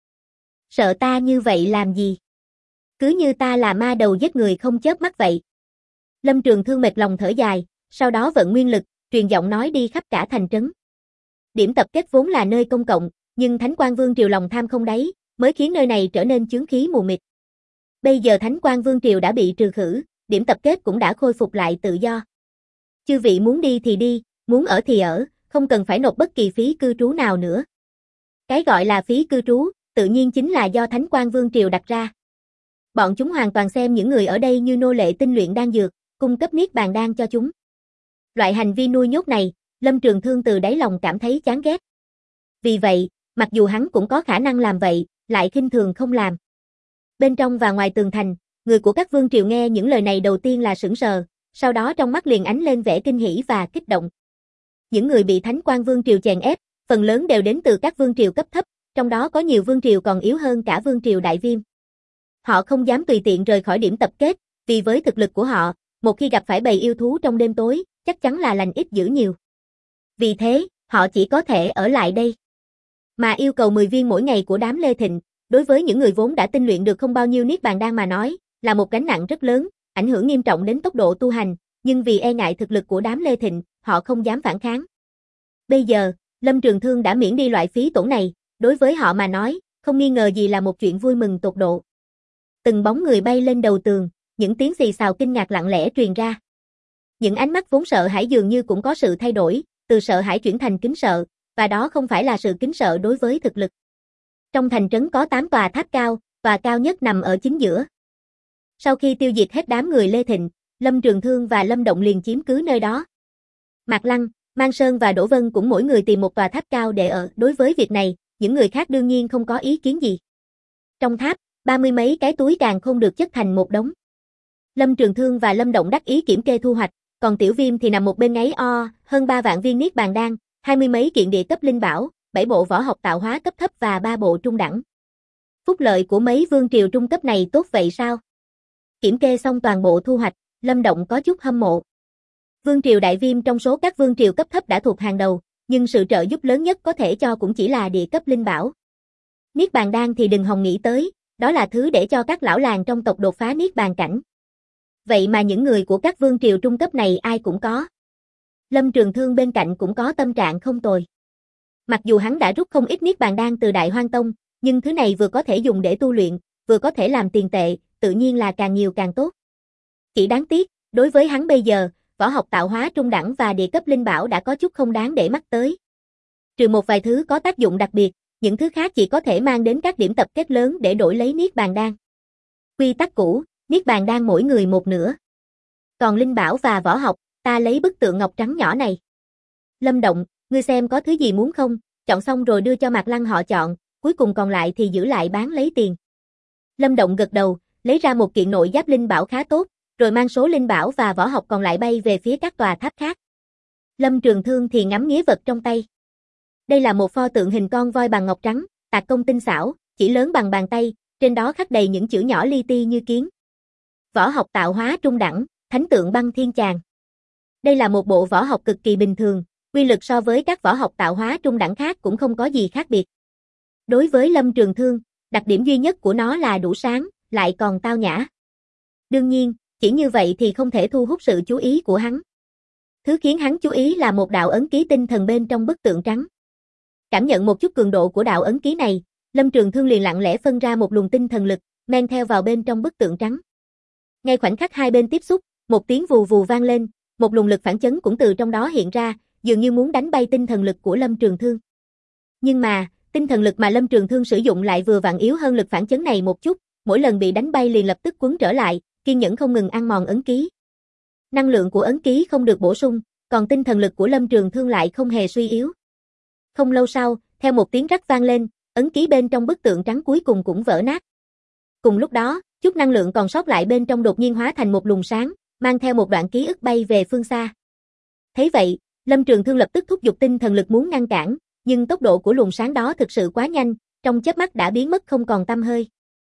Sợ ta như vậy làm gì? Cứ như ta là ma đầu giết người không chớp mắt vậy. Lâm Trường Thương mệt lòng thở dài, sau đó vận nguyên lực, truyền giọng nói đi khắp cả thành trấn. Điểm tập kết vốn là nơi công cộng, nhưng Thánh Quan Vương triều lòng tham không đáy, mới khiến nơi này trở nên chướng khí mù mịt. Bây giờ Thánh Quang Vương Triều đã bị trừ khử, điểm tập kết cũng đã khôi phục lại tự do. Chư vị muốn đi thì đi, muốn ở thì ở, không cần phải nộp bất kỳ phí cư trú nào nữa. Cái gọi là phí cư trú, tự nhiên chính là do Thánh Quang Vương Triều đặt ra. Bọn chúng hoàn toàn xem những người ở đây như nô lệ tinh luyện đan dược, cung cấp niết bàn đan cho chúng. Loại hành vi nuôi nhốt này, Lâm Trường Thương từ đáy lòng cảm thấy chán ghét. Vì vậy, mặc dù hắn cũng có khả năng làm vậy, lại khinh thường không làm. Bên trong và ngoài tường thành, người của các vương triều nghe những lời này đầu tiên là sững sờ, sau đó trong mắt liền ánh lên vẻ kinh hỉ và kích động. Những người bị Thánh Quang Vương Triều chèn ép, phần lớn đều đến từ các vương triều cấp thấp, trong đó có nhiều vương triều còn yếu hơn cả vương triều Đại Viêm. Họ không dám tùy tiện rời khỏi điểm tập kết, vì với thực lực của họ, một khi gặp phải bầy yêu thú trong đêm tối, chắc chắn là lành ít dữ nhiều. Vì thế, họ chỉ có thể ở lại đây. Mà yêu cầu 10 viên mỗi ngày của đám Lê Thịnh, đối với những người vốn đã tinh luyện được không bao nhiêu niết bàn đan mà nói, là một gánh nặng rất lớn, ảnh hưởng nghiêm trọng đến tốc độ tu hành, nhưng vì e ngại thực lực của đám Lê Thịnh, họ không dám phản kháng. Bây giờ, Lâm Trường Thương đã miễn đi loại phí tổn này, đối với họ mà nói, không nghi ngờ gì là một chuyện vui mừng tột độ. Từng bóng người bay lên đầu tường, những tiếng xì xào kinh ngạc lặng lẽ truyền ra. Những ánh mắt vốn sợ hãi dường như cũng có sự thay đổi, từ sợ hãi chuyển thành kính sợ, và đó không phải là sự kính sợ đối với thực lực. Trong thành trấn có 8 tòa tháp cao, tòa cao nhất nằm ở chính giữa. Sau khi tiêu diệt hết đám người Lê Thịnh, Lâm Trường Thương và Lâm Động liền chiếm cứ nơi đó. Mạc Lăng, Mang Sơn và Đỗ Vân cũng mỗi người tìm một tòa tháp cao để ở. Đối với việc này, những người khác đương nhiên không có ý kiến gì. Trong tháp, 30 mấy cái túi càn khôn được chất thành một đống. Lâm Trường Thương và Lâm Động đắc ý kiểm kê thu hoạch, còn Tiểu Viêm thì nằm một bên ngáy hơn 3 vạn viên niết bàn đan, 20 mấy kiện địa cấp linh bảo, 7 bộ võ học tạo hóa cấp thấp và 3 bộ trung đẳng. Phúc lợi của mấy vương triều trung cấp này tốt vậy sao? Kiểm kê xong toàn bộ thu hoạch, Lâm Động có chút hâm mộ. Vương triều Đại Viêm trong số các vương triều cấp thấp đã thuộc hàng đầu, nhưng sự trợ giúp lớn nhất có thể cho cũng chỉ là địa cấp linh bảo. Niết bàn đan thì đừng hòng nghĩ tới, đó là thứ để cho các lão làng trong tộc đột phá niết bàn cảnh. Vậy mà những người của các vương triều trung cấp này ai cũng có. Lâm Trường Thương bên cạnh cũng có tâm trạng không tồi. Mặc dù hắn đã rút không ít niết bàn đan từ Đại Hoang Tông, nhưng thứ này vừa có thể dùng để tu luyện, vừa có thể làm tiền tệ, tự nhiên là càng nhiều càng tốt. Chỉ đáng tiếc, đối với hắn bây giờ, võ học tạo hóa trung đẳng và địa cấp linh bảo đã có chút không đáng để mắt tới. Trừ một vài thứ có tác dụng đặc biệt, những thứ khác chỉ có thể mang đến các điểm tập kết lớn để đổi lấy niết bàn đan. Quy tắc cũ, niết bàn đan mỗi người một nửa. Còn linh bảo và võ học, ta lấy bức tượng ngọc trắng nhỏ này. Lâm Động, ngươi xem có thứ gì muốn không, chọn xong rồi đưa cho Mạc Lăng họ chọn, cuối cùng còn lại thì giữ lại bán lấy tiền. Lâm Động gật đầu, lấy ra một kiện nội giáp linh bảo khá tốt, rồi mang số linh bảo và võ học còn lại bay về phía các tòa tháp khác. Lâm Trường Thương thì ngắm nghía vật trong tay. Đây là một pho tượng hình con voi bằng ngọc trắng, tạc công tinh xảo, chỉ lớn bằng bàn tay, trên đó khắc đầy những chữ nhỏ li ti như kiến. Võ học tạo hóa trung đẳng, thánh tượng băng thiên chàng. Đây là một bộ võ học cực kỳ bình thường, quy lực so với các võ học tạo hóa trung đẳng khác cũng không có gì khác biệt. Đối với Lâm Trường Thương, đặc điểm duy nhất của nó là đủ sáng, lại còn tao nhã. Đương nhiên, chỉ như vậy thì không thể thu hút sự chú ý của hắn. Thứ khiến hắn chú ý là một đạo ấn ký tinh thần bên trong bức tượng trắng. Cảm nhận một chút cường độ của đạo ấn ký này, Lâm Trường Thương liền lặng lẽ phân ra một luồng tinh thần lực, men theo vào bên trong bức tượng trắng. Ngay khoảnh khắc hai bên tiếp xúc, một tiếng vù vù vang lên, một luồng lực phản chấn cũng từ trong đó hiện ra, dường như muốn đánh bay tinh thần lực của Lâm Trường Thương. Nhưng mà, tinh thần lực mà Lâm Trường Thương sử dụng lại vừa vặn yếu hơn lực phản chấn này một chút, mỗi lần bị đánh bay liền lập tức quấn trở lại, kiên nhẫn không ngừng ăn mòn ấn ký. Năng lượng của ấn ký không được bổ sung, còn tinh thần lực của Lâm Trường Thương lại không hề suy yếu. Không lâu sau, theo một tiếng rắc vang lên, ấn ký bên trong bức tượng trắng cuối cùng cũng vỡ nát. Cùng lúc đó, chút năng lượng còn sót lại bên trong đột nhiên hóa thành một luồng sáng, mang theo một đoạn ký ức bay về phương xa. Thấy vậy, Lâm Trường Thương lập tức thúc giục tinh thần lực muốn ngăn cản, nhưng tốc độ của luồng sáng đó thực sự quá nhanh, trong chớp mắt đã biến mất không còn tăm hơi.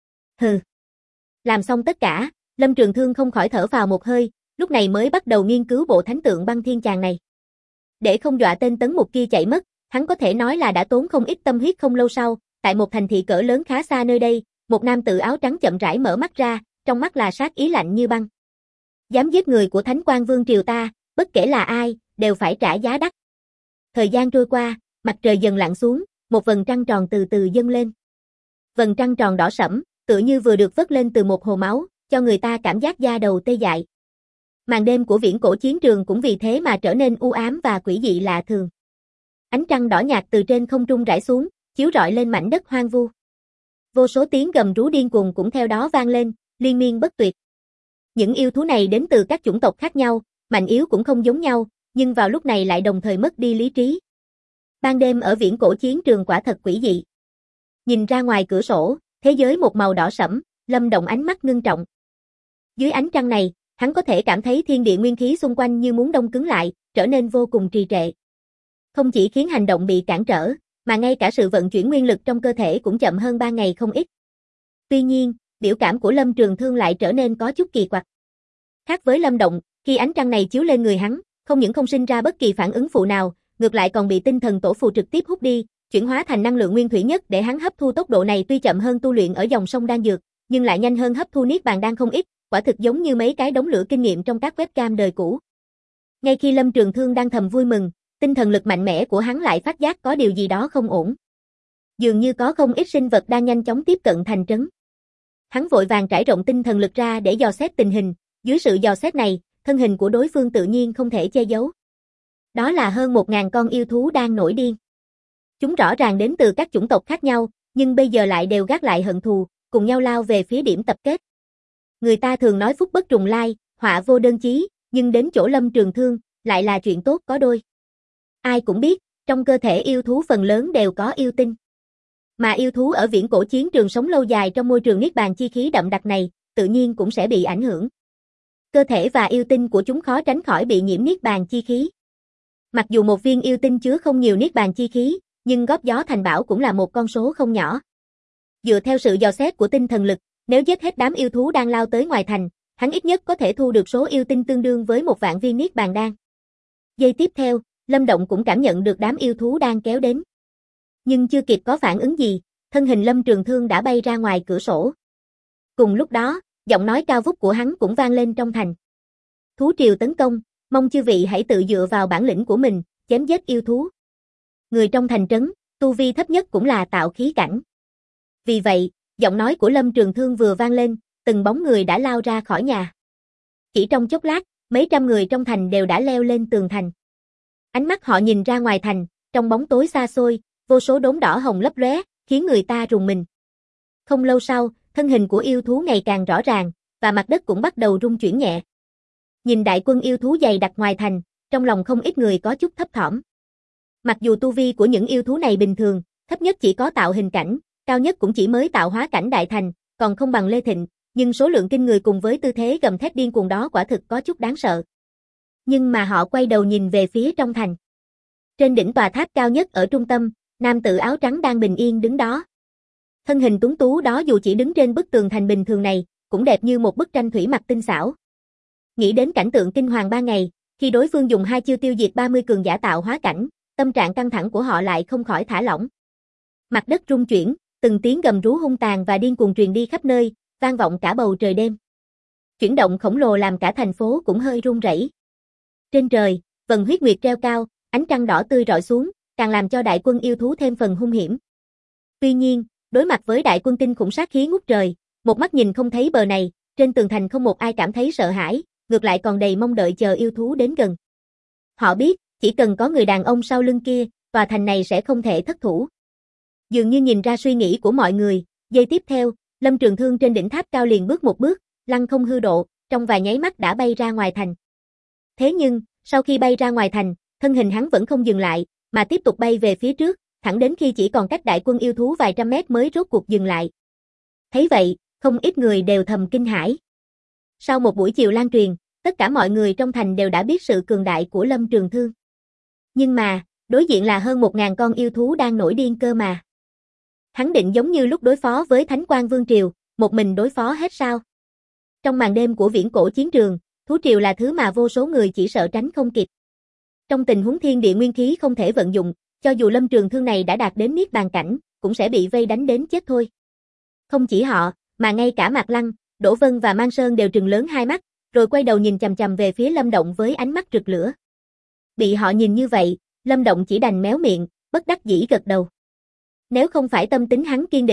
Hừ. Làm xong tất cả, Lâm Trường Thương không khỏi thở phào một hơi, lúc này mới bắt đầu nghiên cứu bộ thánh tượng băng thiên chàng này. Để không dọa tên tấn mục kia chạy mất, hắn có thể nói là đã tốn không ít tâm huyết. Không lâu sau, tại một thành thị cỡ lớn khá xa nơi đây, một nam tử áo trắng chậm rãi mở mắt ra, trong mắt là sát ý lạnh như băng. Dám giết người của Thánh Quang Vương triều ta, bất kể là ai, đều phải trả giá đắt. Thời gian trôi qua, mặt trời dần lặn xuống, một vầng trăng tròn từ từ dâng lên. Vầng trăng tròn đỏ sẫm, tựa như vừa được vớt lên từ một hồ máu, cho người ta cảm giác da đầu tê dại. Màn đêm của viễn cổ chiến trường cũng vì thế mà trở nên u ám và quỷ dị lạ thường. Ánh trăng đỏ nhạt từ trên không trung rải xuống, chiếu rọi lên mảnh đất hoang vu. Vô số tiếng gầm rú điên cuồng cũng theo đó vang lên, liên miên bất tuyệt. Những yêu thú này đến từ các chủng tộc khác nhau, mạnh yếu cũng không giống nhau, nhưng vào lúc này lại đồng thời mất đi lý trí. Ban đêm ở viễn cổ chiến trường quả thật quỷ dị. Nhìn ra ngoài cửa sổ, thế giới một màu đỏ sẫm, Lâm Động ánh mắt ngưng trọng. Dưới ánh trăng này, hắn có thể cảm thấy thiên địa nguyên khí xung quanh như muốn đông cứng lại, trở nên vô cùng trì trệ. Không chỉ khiến hành động bị cản trở, mà ngay cả sự vận chuyển nguyên lực trong cơ thể cũng chậm hơn 3 ngày không ít. Tuy nhiên, biểu cảm của Lâm Trường Thương lại trở nên có chút kỳ quặc. Khác với Lâm Động, khi ánh trăng này chiếu lên người hắn, không những không sinh ra bất kỳ phản ứng phụ nào, ngược lại còn bị tinh thần tổ phù trực tiếp hút đi, chuyển hóa thành năng lượng nguyên thủy nhất để hắn hấp thu. Tốc độ này tuy chậm hơn tu luyện ở dòng sông đan dược, nhưng lại nhanh hơn hấp thu niết bàn đan không ít, quả thực giống như mấy cái đống lửa kinh nghiệm trong các webcam đời cũ. Ngay khi Lâm Trường Thương đang thầm vui mừng, tinh thần lực mạnh mẽ của hắn lại phát giác có điều gì đó không ổn. Dường như có không ít sinh vật đang nhanh chóng tiếp cận thành trấn. Hắn vội vàng trải rộng tinh thần lực ra để dò xét tình hình, dưới sự dò xét này, thân hình của đối phương tự nhiên không thể che giấu. Đó là hơn 1000 con yêu thú đang nổi điên. Chúng rõ ràng đến từ các chủng tộc khác nhau, nhưng bây giờ lại đều gác lại hận thù, cùng nhau lao về phía điểm tập kết. Người ta thường nói phúc bất trùng lai, họa vô đơn chí, nhưng đến chỗ Lâm Trường Thương, lại là chuyện tốt có đôi. Ai cũng biết, trong cơ thể yêu thú phần lớn đều có yêu tinh. Mà yêu thú ở viễn cổ chiến trường sống lâu dài trong môi trường niết bàn chi khí đậm đặc này, tự nhiên cũng sẽ bị ảnh hưởng. Cơ thể và yêu tinh của chúng khó tránh khỏi bị nhiễm niết bàn chi khí. Mặc dù một viên yêu tinh chứa không nhiều niết bàn chi khí, nhưng góp gió thành bão cũng là một con số không nhỏ. Dựa theo sự dò xét của tinh thần lực, nếu giết hết đám yêu thú đang lao tới ngoài thành, hắn ít nhất có thể thu được số yêu tinh tương đương với 1 vạn viên niết bàn đan. Giây tiếp theo, Lâm Động cũng cảm nhận được đám yêu thú đang kéo đến. Nhưng chưa kịp có phản ứng gì, thân hình Lâm Trường Thương đã bay ra ngoài cửa sổ. Cùng lúc đó, giọng nói cao vút của hắn cũng vang lên trong thành. Thú triều tấn công, mong chư vị hãy tự dựa vào bản lĩnh của mình, chém giết yêu thú. Người trong thành trấn, tu vi thấp nhất cũng là tạo khí cảnh. Vì vậy, giọng nói của Lâm Trường Thương vừa vang lên, từng bóng người đã lao ra khỏi nhà. Chỉ trong chốc lát, mấy trăm người trong thành đều đã leo lên tường thành. Ánh mắt họ nhìn ra ngoài thành, trong bóng tối xa xôi, vô số đốm đỏ hồng lấp lóe, khiến người ta rùng mình. Không lâu sau, thân hình của yêu thú ngày càng rõ ràng, và mặt đất cũng bắt đầu rung chuyển nhẹ. Nhìn đại quân yêu thú dày đặc ngoài thành, trong lòng không ít người có chút thấp thỏm. Mặc dù tu vi của những yêu thú này bình thường, thấp nhất chỉ có tạo hình cảnh, cao nhất cũng chỉ mới tạo hóa cảnh đại thành, còn không bằng Lê Thịnh, nhưng số lượng kinh người cùng với tư thế gầm thét điên cuồng đó quả thực có chút đáng sợ. Nhưng mà họ quay đầu nhìn về phía trong thành. Trên đỉnh tòa tháp cao nhất ở trung tâm, nam tử áo trắng đang bình yên đứng đó. Thân hình tuấn tú đó dù chỉ đứng trên bức tường thành bình thường này, cũng đẹp như một bức tranh thủy mặc tinh xảo. Nghĩ đến cảnh tượng kinh hoàng 3 ngày, khi đối phương dùng 2 chiêu tiêu diệt 30 cường giả tạo hóa cảnh, tâm trạng căng thẳng của họ lại không khỏi thả lỏng. Mặt đất rung chuyển, từng tiếng gầm rú hung tàn và điên cuồng truyền đi khắp nơi, vang vọng cả bầu trời đêm. Chuyển động khổng lồ làm cả thành phố cũng hơi rung rẩy. Trên trời, vầng huyết nguyệt treo cao, ánh trăng đỏ tươi rọi xuống, càng làm cho đại quân yêu thú thêm phần hung hiểm. Tuy nhiên, đối mặt với đại quân kinh khủng sát khí ngút trời, một mắt nhìn không thấy bờ này, trên tường thành không một ai cảm thấy sợ hãi, ngược lại còn đầy mong đợi chờ yêu thú đến gần. Họ biết, chỉ cần có người đàn ông sau lưng kia, tòa thành này sẽ không thể thất thủ. Dường như nhìn ra suy nghĩ của mọi người, giây tiếp theo, Lâm Trường Thương trên đỉnh tháp cao liền bước một bước, lăng không hư độ, trong vài nháy mắt đã bay ra ngoài thành. Thế nhưng, sau khi bay ra ngoài thành, thân hình hắn vẫn không dừng lại, mà tiếp tục bay về phía trước, thẳng đến khi chỉ còn cách đại quân yêu thú vài trăm mét mới rốt cuộc dừng lại. Thấy vậy, không ít người đều thầm kinh hãi. Sau một buổi chiều lan truyền, tất cả mọi người trong thành đều đã biết sự cường đại của Lâm Trường Thương. Nhưng mà, đối diện là hơn 1000 con yêu thú đang nổi điên cơ mà. Hắn định giống như lúc đối phó với Thánh Quang Vương Triều, một mình đối phó hết sao? Trong màn đêm của viễn cổ chiến trường, thú triều là thứ mà vô số người chỉ sợ tránh không kịp. Trong tình huống thiên địa nguyên khí không thể vận dụng, cho dù Lâm Trường Thương này đã đạt đến niết bàn cảnh, cũng sẽ bị vây đánh đến chết thôi. Không chỉ họ, mà ngay cả Mạc Lăng, Đỗ Vân và Mang Sơn đều trừng lớn hai mắt, rồi quay đầu nhìn chằm chằm về phía Lâm Động với ánh mắt rực lửa. Bị họ nhìn như vậy, Lâm Động chỉ đành méo miệng, bất đắc dĩ gật đầu. Nếu không phải tâm tính hắn kiên định,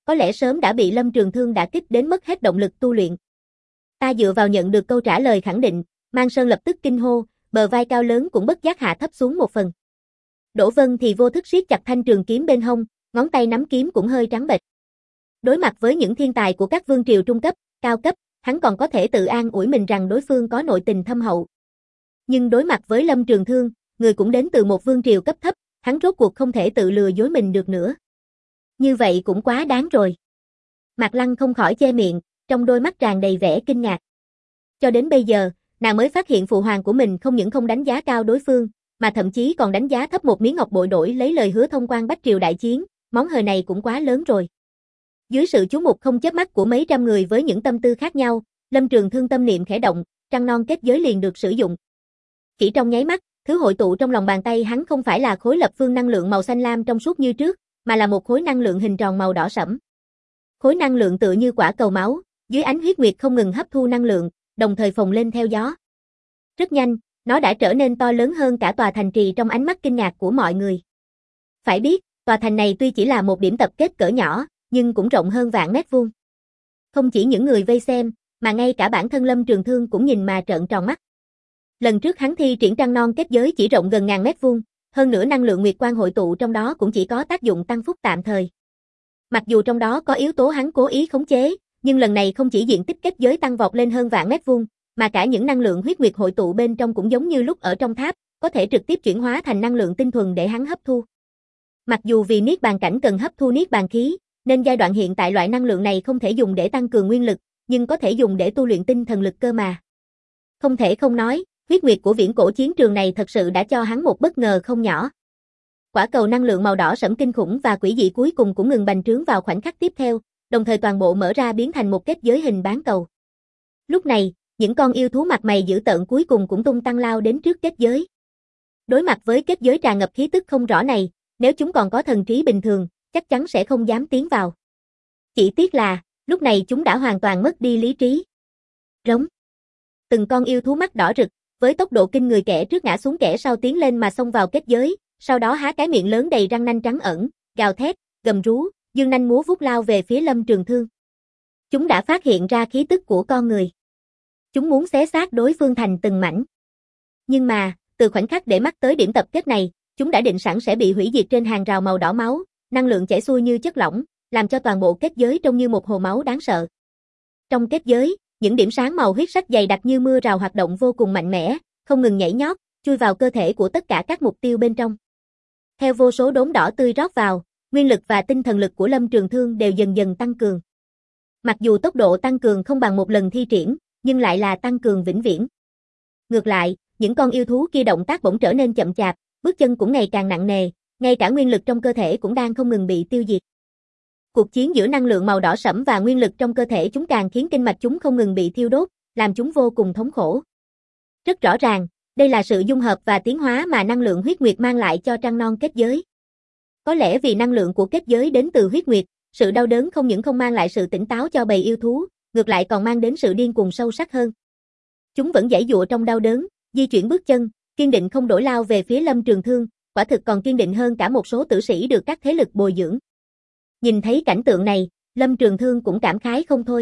có lẽ sớm đã bị Lâm Trường Thương đả kích đến mất hết động lực tu luyện. Ta dựa vào nhận được câu trả lời khẳng định, Mang Sơn lập tức kinh hô, bờ vai cao lớn cũng bất giác hạ thấp xuống một phần. Đỗ Vân thì vô thức siết chặt thanh trường kiếm bên hông, ngón tay nắm kiếm cũng hơi trắng bệch. Đối mặt với những thiên tài của các vương triều trung cấp, cao cấp, hắn còn có thể tự an ủi mình rằng đối phương có nội tình thâm hậu. Nhưng đối mặt với Lâm Trường Thương, người cũng đến từ một vương triều cấp thấp, hắn rốt cuộc không thể tự lừa dối mình được nữa. Như vậy cũng quá đáng rồi. Mạc Lăng không khỏi che miệng, trong đôi mắt tràn đầy vẻ kinh ngạc. Cho đến bây giờ, nàng mới phát hiện phụ hoàng của mình không những không đánh giá cao đối phương, mà thậm chí còn đánh giá thấp một miếng ngọc bội đổi lấy lời hứa thông quan Bách Triều đại chiến, món hời này cũng quá lớn rồi. Dưới sự chú mục không chớp mắt của mấy trăm người với những tâm tư khác nhau, Lâm Trường Thương tâm niệm khẽ động, trăng non kết giới liền được sử dụng. Chỉ trong nháy mắt, thứ hội tụ trong lòng bàn tay hắn không phải là khối lập phương năng lượng màu xanh lam trong suốt như trước, mà là một khối năng lượng hình tròn màu đỏ sẫm. Khối năng lượng tựa như quả cầu máu, dưới ánh huyết nguyệt không ngừng hấp thu năng lượng, đồng thời phồng lên theo gió. Rất nhanh, nó đã trở nên to lớn hơn cả tòa thành trì trong ánh mắt kinh ngạc của mọi người. Phải biết, tòa thành này tuy chỉ là một điểm tập kết cỡ nhỏ, nhưng cũng rộng hơn vạn mét vuông. Không chỉ những người vây xem, mà ngay cả bản thân Lâm Trường Thương cũng nhìn mà trợn tròn mắt. Lần trước hắn thi triển trăng non kết giới chỉ rộng gần ngàn mét vuông, hơn nữa năng lượng nguyệt quang hội tụ trong đó cũng chỉ có tác dụng tăng phúc tạm thời. Mặc dù trong đó có yếu tố hắn cố ý khống chế, nhưng lần này không chỉ diện tích kết giới tăng vọt lên hơn vạn mét vuông, mà cả những năng lượng huyết nguyệt hội tụ bên trong cũng giống như lúc ở trong tháp, có thể trực tiếp chuyển hóa thành năng lượng tinh thuần để hắn hấp thu. Mặc dù vì niết bàn cảnh cần hấp thu niết bàn khí, nên giai đoạn hiện tại loại năng lượng này không thể dùng để tăng cường nguyên lực, nhưng có thể dùng để tu luyện tinh thần lực cơ mà. Không thể không nói, huyết nguyệt của viễn cổ chiến trường này thật sự đã cho hắn một bất ngờ không nhỏ. Quả cầu năng lượng màu đỏ sẫm kinh khủng và quỷ dị cuối cùng cũng ngừng bành trướng vào khoảnh khắc tiếp theo, đồng thời toàn bộ mở ra biến thành một kết giới hình bán cầu. Lúc này, những con yêu thú mặt mày dữ tợn cuối cùng cũng tung tăng lao đến trước kết giới. Đối mặt với kết giới tràn ngập khí tức không rõ này, nếu chúng còn có thần trí bình thường, chắc chắn sẽ không dám tiến vào. Chỉ tiếc là, lúc này chúng đã hoàn toàn mất đi lý trí. Rống. Từng con yêu thú mắt đỏ rực, với tốc độ kinh người kẻ trước ngã xuống kẻ sau tiến lên mà xông vào kết giới, sau đó há cái miệng lớn đầy răng nanh trắng ẩn, gào thét, gầm rú, dương nanh múa vuốt lao về phía Lâm Trường Thương. Chúng đã phát hiện ra khí tức của con người. Chúng muốn xé xác đối phương thành từng mảnh. Nhưng mà, từ khoảnh khắc để mắt tới điểm tập kết này, chúng đã định sẵn sẽ bị hủy diệt trên hàng rào màu đỏ máu, năng lượng chảy xuôi như chất lỏng, làm cho toàn bộ kết giới trông như một hồ máu đáng sợ. Trong kết giới, những điểm sáng màu huyết sắc dày đặc như mưa rào hoạt động vô cùng mạnh mẽ, không ngừng nhảy nhót, chui vào cơ thể của tất cả các mục tiêu bên trong. Theo vô số đốm đỏ tươi rót vào, nguyên lực và tinh thần lực của Lâm Trường Thương đều dần dần tăng cường. Mặc dù tốc độ tăng cường không bằng một lần thi triển, nhưng lại là tăng cường vĩnh viễn. Ngược lại, những con yêu thú kia động tác bỗng trở nên chậm chạp, bước chân cũng ngày càng nặng nề, ngay cả nguyên lực trong cơ thể cũng đang không ngừng bị tiêu diệt. Cuộc chiến giữa năng lượng màu đỏ sẫm và nguyên lực trong cơ thể chúng càng khiến kinh mạch chúng không ngừng bị thiêu đốt, làm chúng vô cùng thống khổ. Rất rõ ràng, đây là sự dung hợp và tiến hóa mà năng lượng huyết nguyệt mang lại cho trăng non kết giới. Có lẽ vì năng lượng của kết giới đến từ huyết nguyệt, sự đau đớn không những không mang lại sự tỉnh táo cho bầy yêu thú, ngược lại còn mang đến sự điên cuồng sâu sắc hơn. Chúng vẫn giãy giụa trong đau đớn, di chuyển bước chân, kiên định không đổi lao về phía Lâm Trường Thương, quả thực còn kiên định hơn cả một số tử sĩ được các thế lực bồi dưỡng. Nhìn thấy cảnh tượng này, Lâm Trường Thương cũng cảm khái không thôi.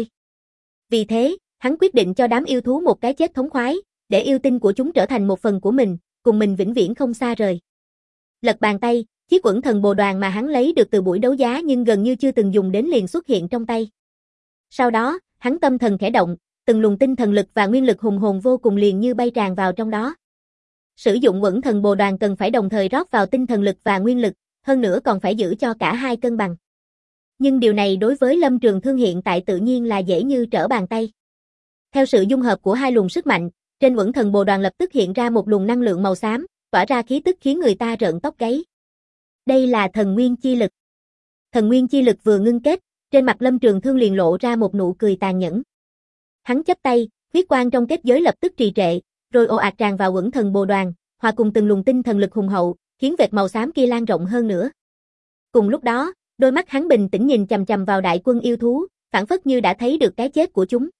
Vì thế, hắn quyết định cho đám yêu thú một cái chết thống khoái, để yêu tinh của chúng trở thành một phần của mình, cùng mình vĩnh viễn không xa rời. Lật bàn tay, chiếc uẩn thần bồ đoàn mà hắn lấy được từ buổi đấu giá nhưng gần như chưa từng dùng đến liền xuất hiện trong tay. Sau đó, hắn tâm thần khẽ động, từng luồng tinh thần lực và nguyên lực hùng hồn vô cùng liền như bay tràn vào trong đó. Sử dụng uẩn thần bồ đoàn cần phải đồng thời rót vào tinh thần lực và nguyên lực, hơn nữa còn phải giữ cho cả hai cân bằng. Nhưng điều này đối với Lâm Trường Thương hiện tại tự nhiên là dễ như trở bàn tay. Theo sự dung hợp của hai luồng sức mạnh, trên uẩn thần bồ đoàn lập tức hiện ra một luồng năng lượng màu xám, tỏa ra khí tức khiến người ta rợn tóc gáy. Đây là thần nguyên chi lực. Thần nguyên chi lực vừa ngưng kết, trên mặt Lâm Trường Thương liền lộ ra một nụ cười tàn nhẫn. Hắn chắp tay, huyết quang trong kết giới lập tức trì trệ, rồi ồ ạt tràn vào uẩn thần bồ đoàn, hòa cùng từng luồng tinh thần lực hùng hậu, khiến vệt màu xám kia lan rộng hơn nữa. Cùng lúc đó, đôi mắt hắn bình tĩnh nhìn chằm chằm vào đại quân yêu thú, phảng phất như đã thấy được cái chết của chúng.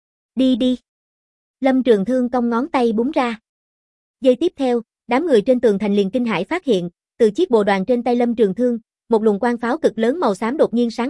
Đi đi. Lâm Trường Thương cong ngón tay búng ra. Giây tiếp theo, đám người trên tường thành liền kinh hãi phát hiện, từ chiếc bồ đoàn trên tay Lâm Trường Thương, một luồng quang pháo cực lớn màu xám đột nhiên sáng lên,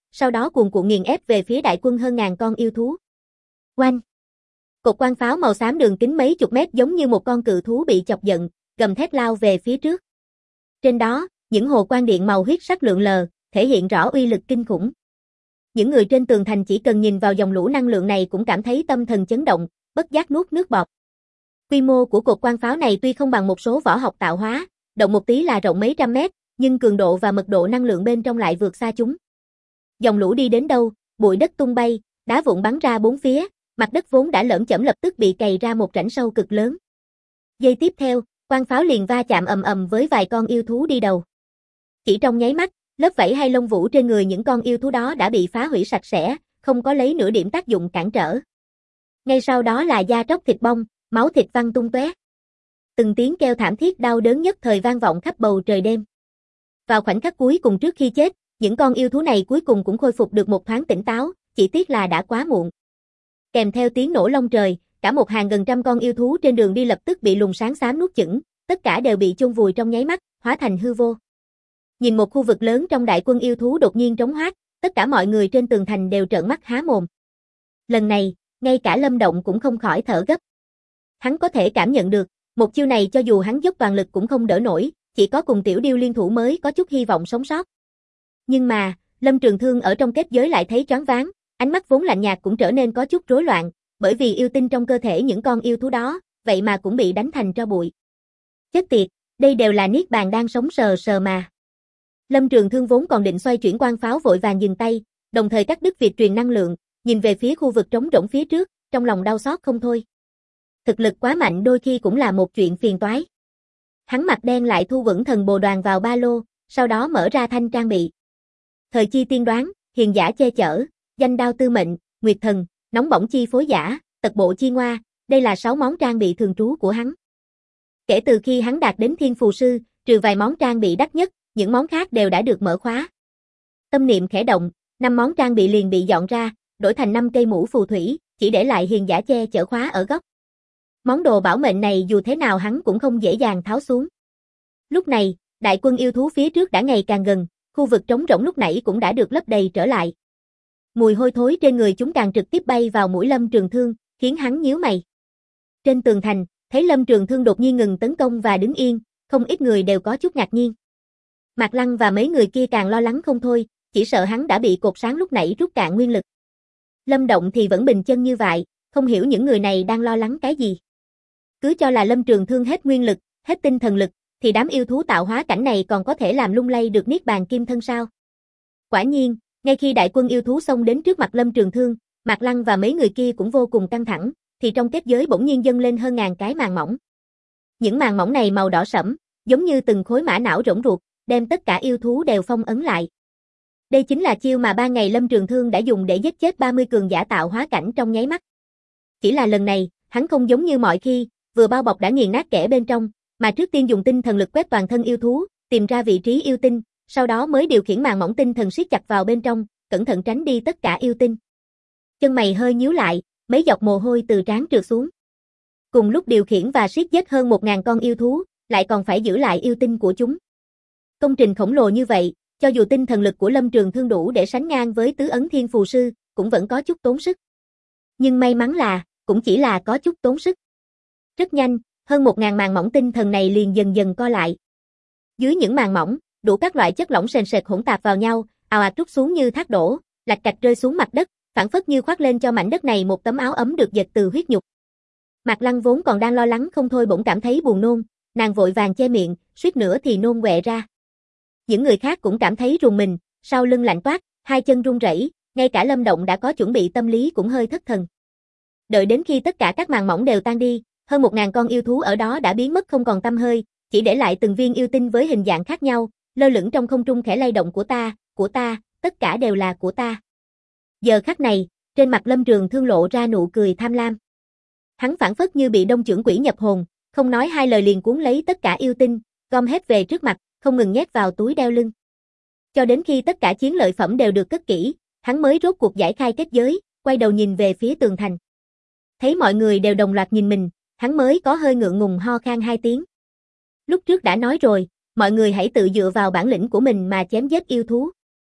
sau đó cuồn cuộn nghiền ép về phía đại quân hơn ngàn con yêu thú. Oanh! Cột quang pháo màu xám đường kính mấy chục mét giống như một con cự thú bị chọc giận, gầm thét lao về phía trước. Trên đó, những hồ quang điện màu huyết sắc lượn lờ, thể hiện rõ uy lực kinh khủng. Những người trên tường thành chỉ cần nhìn vào dòng lũ năng lượng này cũng cảm thấy tâm thần chấn động, bất giác nuốt nước bọt. Quy mô của cột quang pháo này tuy không bằng một số võ học tạo hóa, động một tí là rộng mấy trăm mét, nhưng cường độ và mật độ năng lượng bên trong lại vượt xa chúng. Dòng lũ đi đến đâu, bụi đất tung bay, đá vụn bắn ra bốn phía, mặt đất vốn đã lởm chởm lập tức bị cày ra một rãnh sâu cực lớn. Giây tiếp theo, quang pháo liền va chạm ầm ầm với vài con yêu thú đi đầu. Chỉ trong nháy mắt, lớp vảy hay lông vũ trên người những con yêu thú đó đã bị phá hủy sạch sẽ, không có lấy nửa điểm tác dụng cản trở. Ngay sau đó là da tróc thịt bong, máu thịt văng tung tóe. Từng tiếng kêu thảm thiết đau đớn nhất thời vang vọng khắp bầu trời đêm. Vào khoảnh khắc cuối cùng trước khi chết, những con yêu thú này cuối cùng cũng khôi phục được một thoáng tỉnh táo, chỉ tiếc là đã quá muộn. Kèm theo tiếng nổ long trời, cả một hàng gần trăm con yêu thú trên đường đi lập tức bị luồng sáng xám nuốt chửng, tất cả đều bị chôn vùi trong nháy mắt, hóa thành hư vô. Nhìn một khu vực lớn trong đại quân yêu thú đột nhiên trống hoác, tất cả mọi người trên tường thành đều trợn mắt há mồm. Lần này, ngay cả Lâm Động cũng không khỏi thở gấp. Hắn có thể cảm nhận được, một chiêu này cho dù hắn dốc toàn lực cũng không đỡ nổi, chỉ có cùng Tiểu Điêu liên thủ mới có chút hy vọng sống sót. Nhưng mà, Lâm Trường Thương ở trong kết giới lại thấy choáng váng, ánh mắt vốn lạnh nhạt cũng trở nên có chút rối loạn, bởi vì yêu tinh trong cơ thể những con yêu thú đó, vậy mà cũng bị đánh thành tro bụi. Chết tiệt, đây đều là niết bàn đang sống sờ sờ mà. Lâm Trường Thương vốn còn định xoay chuyển quang pháo vội vàng dừng tay, đồng thời cắt đứt việc truyền năng lượng, nhìn về phía khu vực trống rỗng phía trước, trong lòng đau xót không thôi. Thực lực quá mạnh đôi khi cũng là một chuyện phiền toái. Hắn mặt đen lại thu vững thần bồ đoàn vào ba lô, sau đó mở ra thanh trang bị. Thời chi tiên đoán, hiền giả che chở, danh đao tư mệnh, nguyệt thần, nóng bỏng chi phối giả, tật bộ chi ngoa, đây là 6 món trang bị thường trú của hắn. Kể từ khi hắn đạt đến thiên phù sư, trừ vài món trang bị đắt nhất, những món khác đều đã được mở khóa. Tâm niệm khẽ động, 5 món trang bị liền bị dọn ra, đổi thành 5 cây mũ phù thủy, chỉ để lại hiền giả che chở khóa ở góc. Món đồ bảo mệnh này dù thế nào hắn cũng không dễ dàng tháo xuống. Lúc này, đại quân yêu thú phía trước đã ngày càng gần, khu vực trống rỗng lúc nãy cũng đã được lấp đầy trở lại. Mùi hôi thối trên người chúng càng trực tiếp bay vào mũi Lâm Trường Thương, khiến hắn nhíu mày. Trên tường thành, thấy Lâm Trường Thương đột nhiên ngừng tấn công và đứng yên, không ít người đều có chút ngạc nhiên. Mạc Lăng và mấy người kia càng lo lắng không thôi, chỉ sợ hắn đã bị cột sáng lúc nãy rút cạn nguyên lực. Lâm Động thì vẫn bình chân như vậy, không hiểu những người này đang lo lắng cái gì. Cứ cho là Lâm Trường Thương hết nguyên lực, hết tinh thần lực, thì đám yêu thú tạo hóa cảnh này còn có thể làm lung lay được niết bàn kim thân sao? Quả nhiên, ngay khi đại quân yêu thú xông đến trước mặt Lâm Trường Thương, Mạc Lăng và mấy người kia cũng vô cùng căng thẳng, thì trong kết giới bỗng nhiên dâng lên hơn ngàn cái màng mỏng. Những màng mỏng này màu đỏ sẫm, giống như từng khối mã não rỗng ruột, đem tất cả yêu thú đều phong ấn lại. Đây chính là chiêu mà 3 ngày Lâm Trường Thương đã dùng để giết chết 30 cường giả tạo hóa cảnh trong nháy mắt. Chỉ là lần này, hắn không giống như mọi khi, vừa bao bọc đã nghiền nát kẻ bên trong, mà trước tiên dùng tinh thần lực quét toàn thân yêu thú, tìm ra vị trí yêu tinh, sau đó mới điều khiển màng mỏng tinh thần siết chặt vào bên trong, cẩn thận tránh đi tất cả yêu tinh. Chân mày hơi nhíu lại, mấy giọt mồ hôi từ trán trượt xuống. Cùng lúc điều khiển và siết giết hơn 1000 con yêu thú, lại còn phải giữ lại yêu tinh của chúng. Công trình khổng lồ như vậy, cho dù tinh thần lực của Lâm Trường Thương đủ để sánh ngang với tứ ấn thiên phù sư, cũng vẫn có chút tốn sức. Nhưng may mắn là, cũng chỉ là có chút tốn sức. Rất nhanh, hơn 1000 màng mỏng tinh thần này liền dần dần co lại. Dưới những màng mỏng, đủ các loại chất lỏng sền sệt hỗn tạp vào nhau, ào ạt trút xuống như thác đổ, lạch cạch rơi xuống mặt đất, phảng phất như khoác lên cho mảnh đất này một tấm áo ấm được dệt từ huyết nhục. Mạc Lăng vốn còn đang lo lắng không thôi bỗng cảm thấy buồn nôn, nàng vội vàng che miệng, suýt nữa thì nôn quẹ ra. Những người khác cũng cảm thấy rùng mình, sau lưng lạnh toát, hai chân run rẩy, ngay cả Lâm Động đã có chuẩn bị tâm lý cũng hơi thất thần. Đợi đến khi tất cả các màng mỏng đều tan đi, hơn 1000 con yêu thú ở đó đã biến mất không còn tăm hơi, chỉ để lại từng viên yêu tinh với hình dạng khác nhau, lơ lửng trong không trung khẽ lay động của ta, tất cả đều là của ta. Giờ khắc này, trên mặt Lâm Trường Thương lộ ra nụ cười tham lam. Hắn phảng phất như bị đông trưởng quỷ nhập hồn, không nói hai lời liền cuốn lấy tất cả yêu tinh, gom hết về trước mặt, không ngừng nhét vào túi đeo lưng. Cho đến khi tất cả chiến lợi phẩm đều được cất kỹ, hắn mới rốt cuộc giải khai kết giới, quay đầu nhìn về phía tường thành. Thấy mọi người đều đồng loạt nhìn mình, hắn mới có hơi ngượng ngùng ho khan 2 tiếng. Lúc trước đã nói rồi, mọi người hãy tự dựa vào bản lĩnh của mình mà chém giết yêu thú.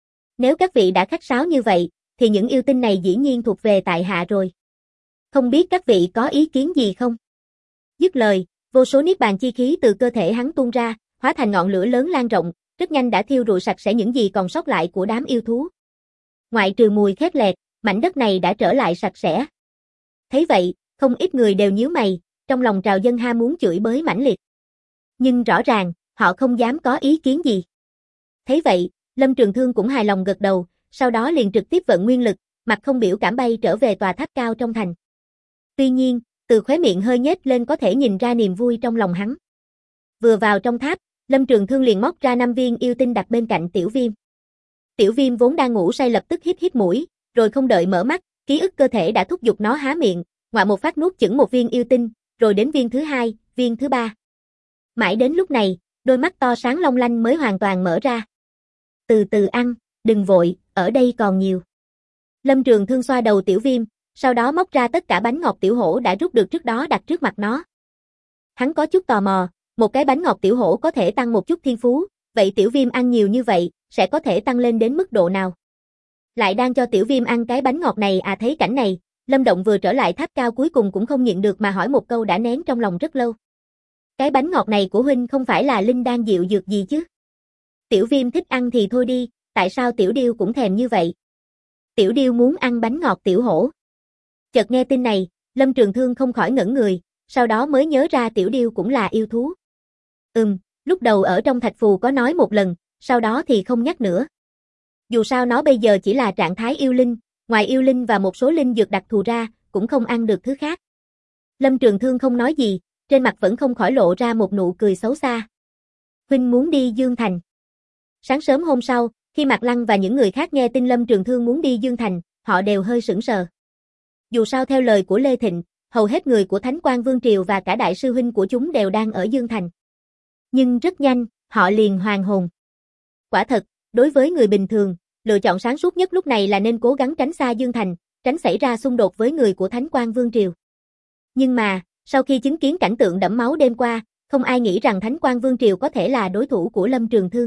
Nếu các vị đã khách sáo như vậy, thì những yêu tinh này dĩ nhiên thuộc về tại hạ rồi. Không biết các vị có ý kiến gì không? Dứt lời, vô số niết bàn chi khí từ cơ thể hắn tuôn ra, hóa thành ngọn lửa lớn lan rộng, rất nhanh đã thiêu rụi sạch sẽ những gì còn sót lại của đám yêu thú. Ngoại trừ mùi khét lẹt, mảnh đất này đã trở lại sạch sẽ. Thấy vậy, không ít người đều nhíu mày, trong lòng trào dâng ham muốn chửi bới mãnh liệt. Nhưng rõ ràng, họ không dám có ý kiến gì. Thấy vậy, Lâm Trường Thương cũng hài lòng gật đầu, sau đó liền trực tiếp vận nguyên lực, mặt không biểu cảm bay trở về tòa tháp cao trong thành. Tuy nhiên, từ khóe miệng hơi nhếch lên có thể nhìn ra niềm vui trong lòng hắn. Vừa vào trong tháp, Lâm Trường Thương liền móc ra 5 viên yêu tinh đặt bên cạnh Tiểu Viêm. Tiểu Viêm vốn đang ngủ say lập tức hít hít mũi, rồi không đợi mở mắt, ký ức cơ thể đã thúc giục nó há miệng, ngoạ một phát nuốt chửng một viên yêu tinh, rồi đến viên thứ 2, viên thứ 3. Mãi đến lúc này, đôi mắt to sáng long lanh mới hoàn toàn mở ra. Từ từ ăn, đừng vội, ở đây còn nhiều. Lâm Trường Thương xoa đầu Tiểu Viêm, sau đó móc ra tất cả bánh ngọt tiểu hổ đã rút được trước đó đặt trước mặt nó. Hắn có chút tò mò, một cái bánh ngọt tiểu hổ có thể tăng một chút thiên phú, vậy Tiểu Viêm ăn nhiều như vậy, sẽ có thể tăng lên đến mức độ nào? Lại đang cho Tiểu Viêm ăn cái bánh ngọt này à? Thấy cảnh này, Lâm Động vừa trở lại tháp cao cuối cùng cũng không nhịn được mà hỏi một câu đã nén trong lòng rất lâu. Cái bánh ngọt này của huynh không phải là linh đan diệu dược gì chứ? Tiểu Viêm thích ăn thì thôi đi, tại sao Tiểu Điêu cũng thèm như vậy? Tiểu Điêu muốn ăn bánh ngọt tiểu hổ. Chợt nghe tin này, Lâm Trường Thương không khỏi ngẩn người, sau đó mới nhớ ra Tiểu Điêu cũng là yêu thú. Lúc đầu ở trong thạch phù có nói một lần, sau đó thì không nhắc nữa. Dù sao nó bây giờ chỉ là trạng thái yêu linh, ngoài yêu linh và một số linh dược đặc thù ra, cũng không ăn được thứ khác. Lâm Trường Thương không nói gì, trên mặt vẫn không khỏi lộ ra một nụ cười xấu xa. Huynh muốn đi Dương Thành. Sáng sớm hôm sau, khi Mạc Lăng và những người khác nghe tin Lâm Trường Thương muốn đi Dương Thành, họ đều hơi sửng sờ. Dù sao theo lời của Lê Thịnh, hầu hết người của Thánh Quang Vương Triều và cả đại sư huynh của chúng đều đang ở Dương Thành. Nhưng rất nhanh, họ liền hoàn hồn. Quả thật, đối với người bình thường, lựa chọn sáng suốt nhất lúc này là nên cố gắng tránh xa Dương Thành, tránh xảy ra xung đột với người của Thánh Quang Vương Triều. Nhưng mà, sau khi chứng kiến cảnh tượng đẫm máu đêm qua, không ai nghĩ rằng Thánh Quang Vương Triều có thể là đối thủ của Lâm Trường Thương.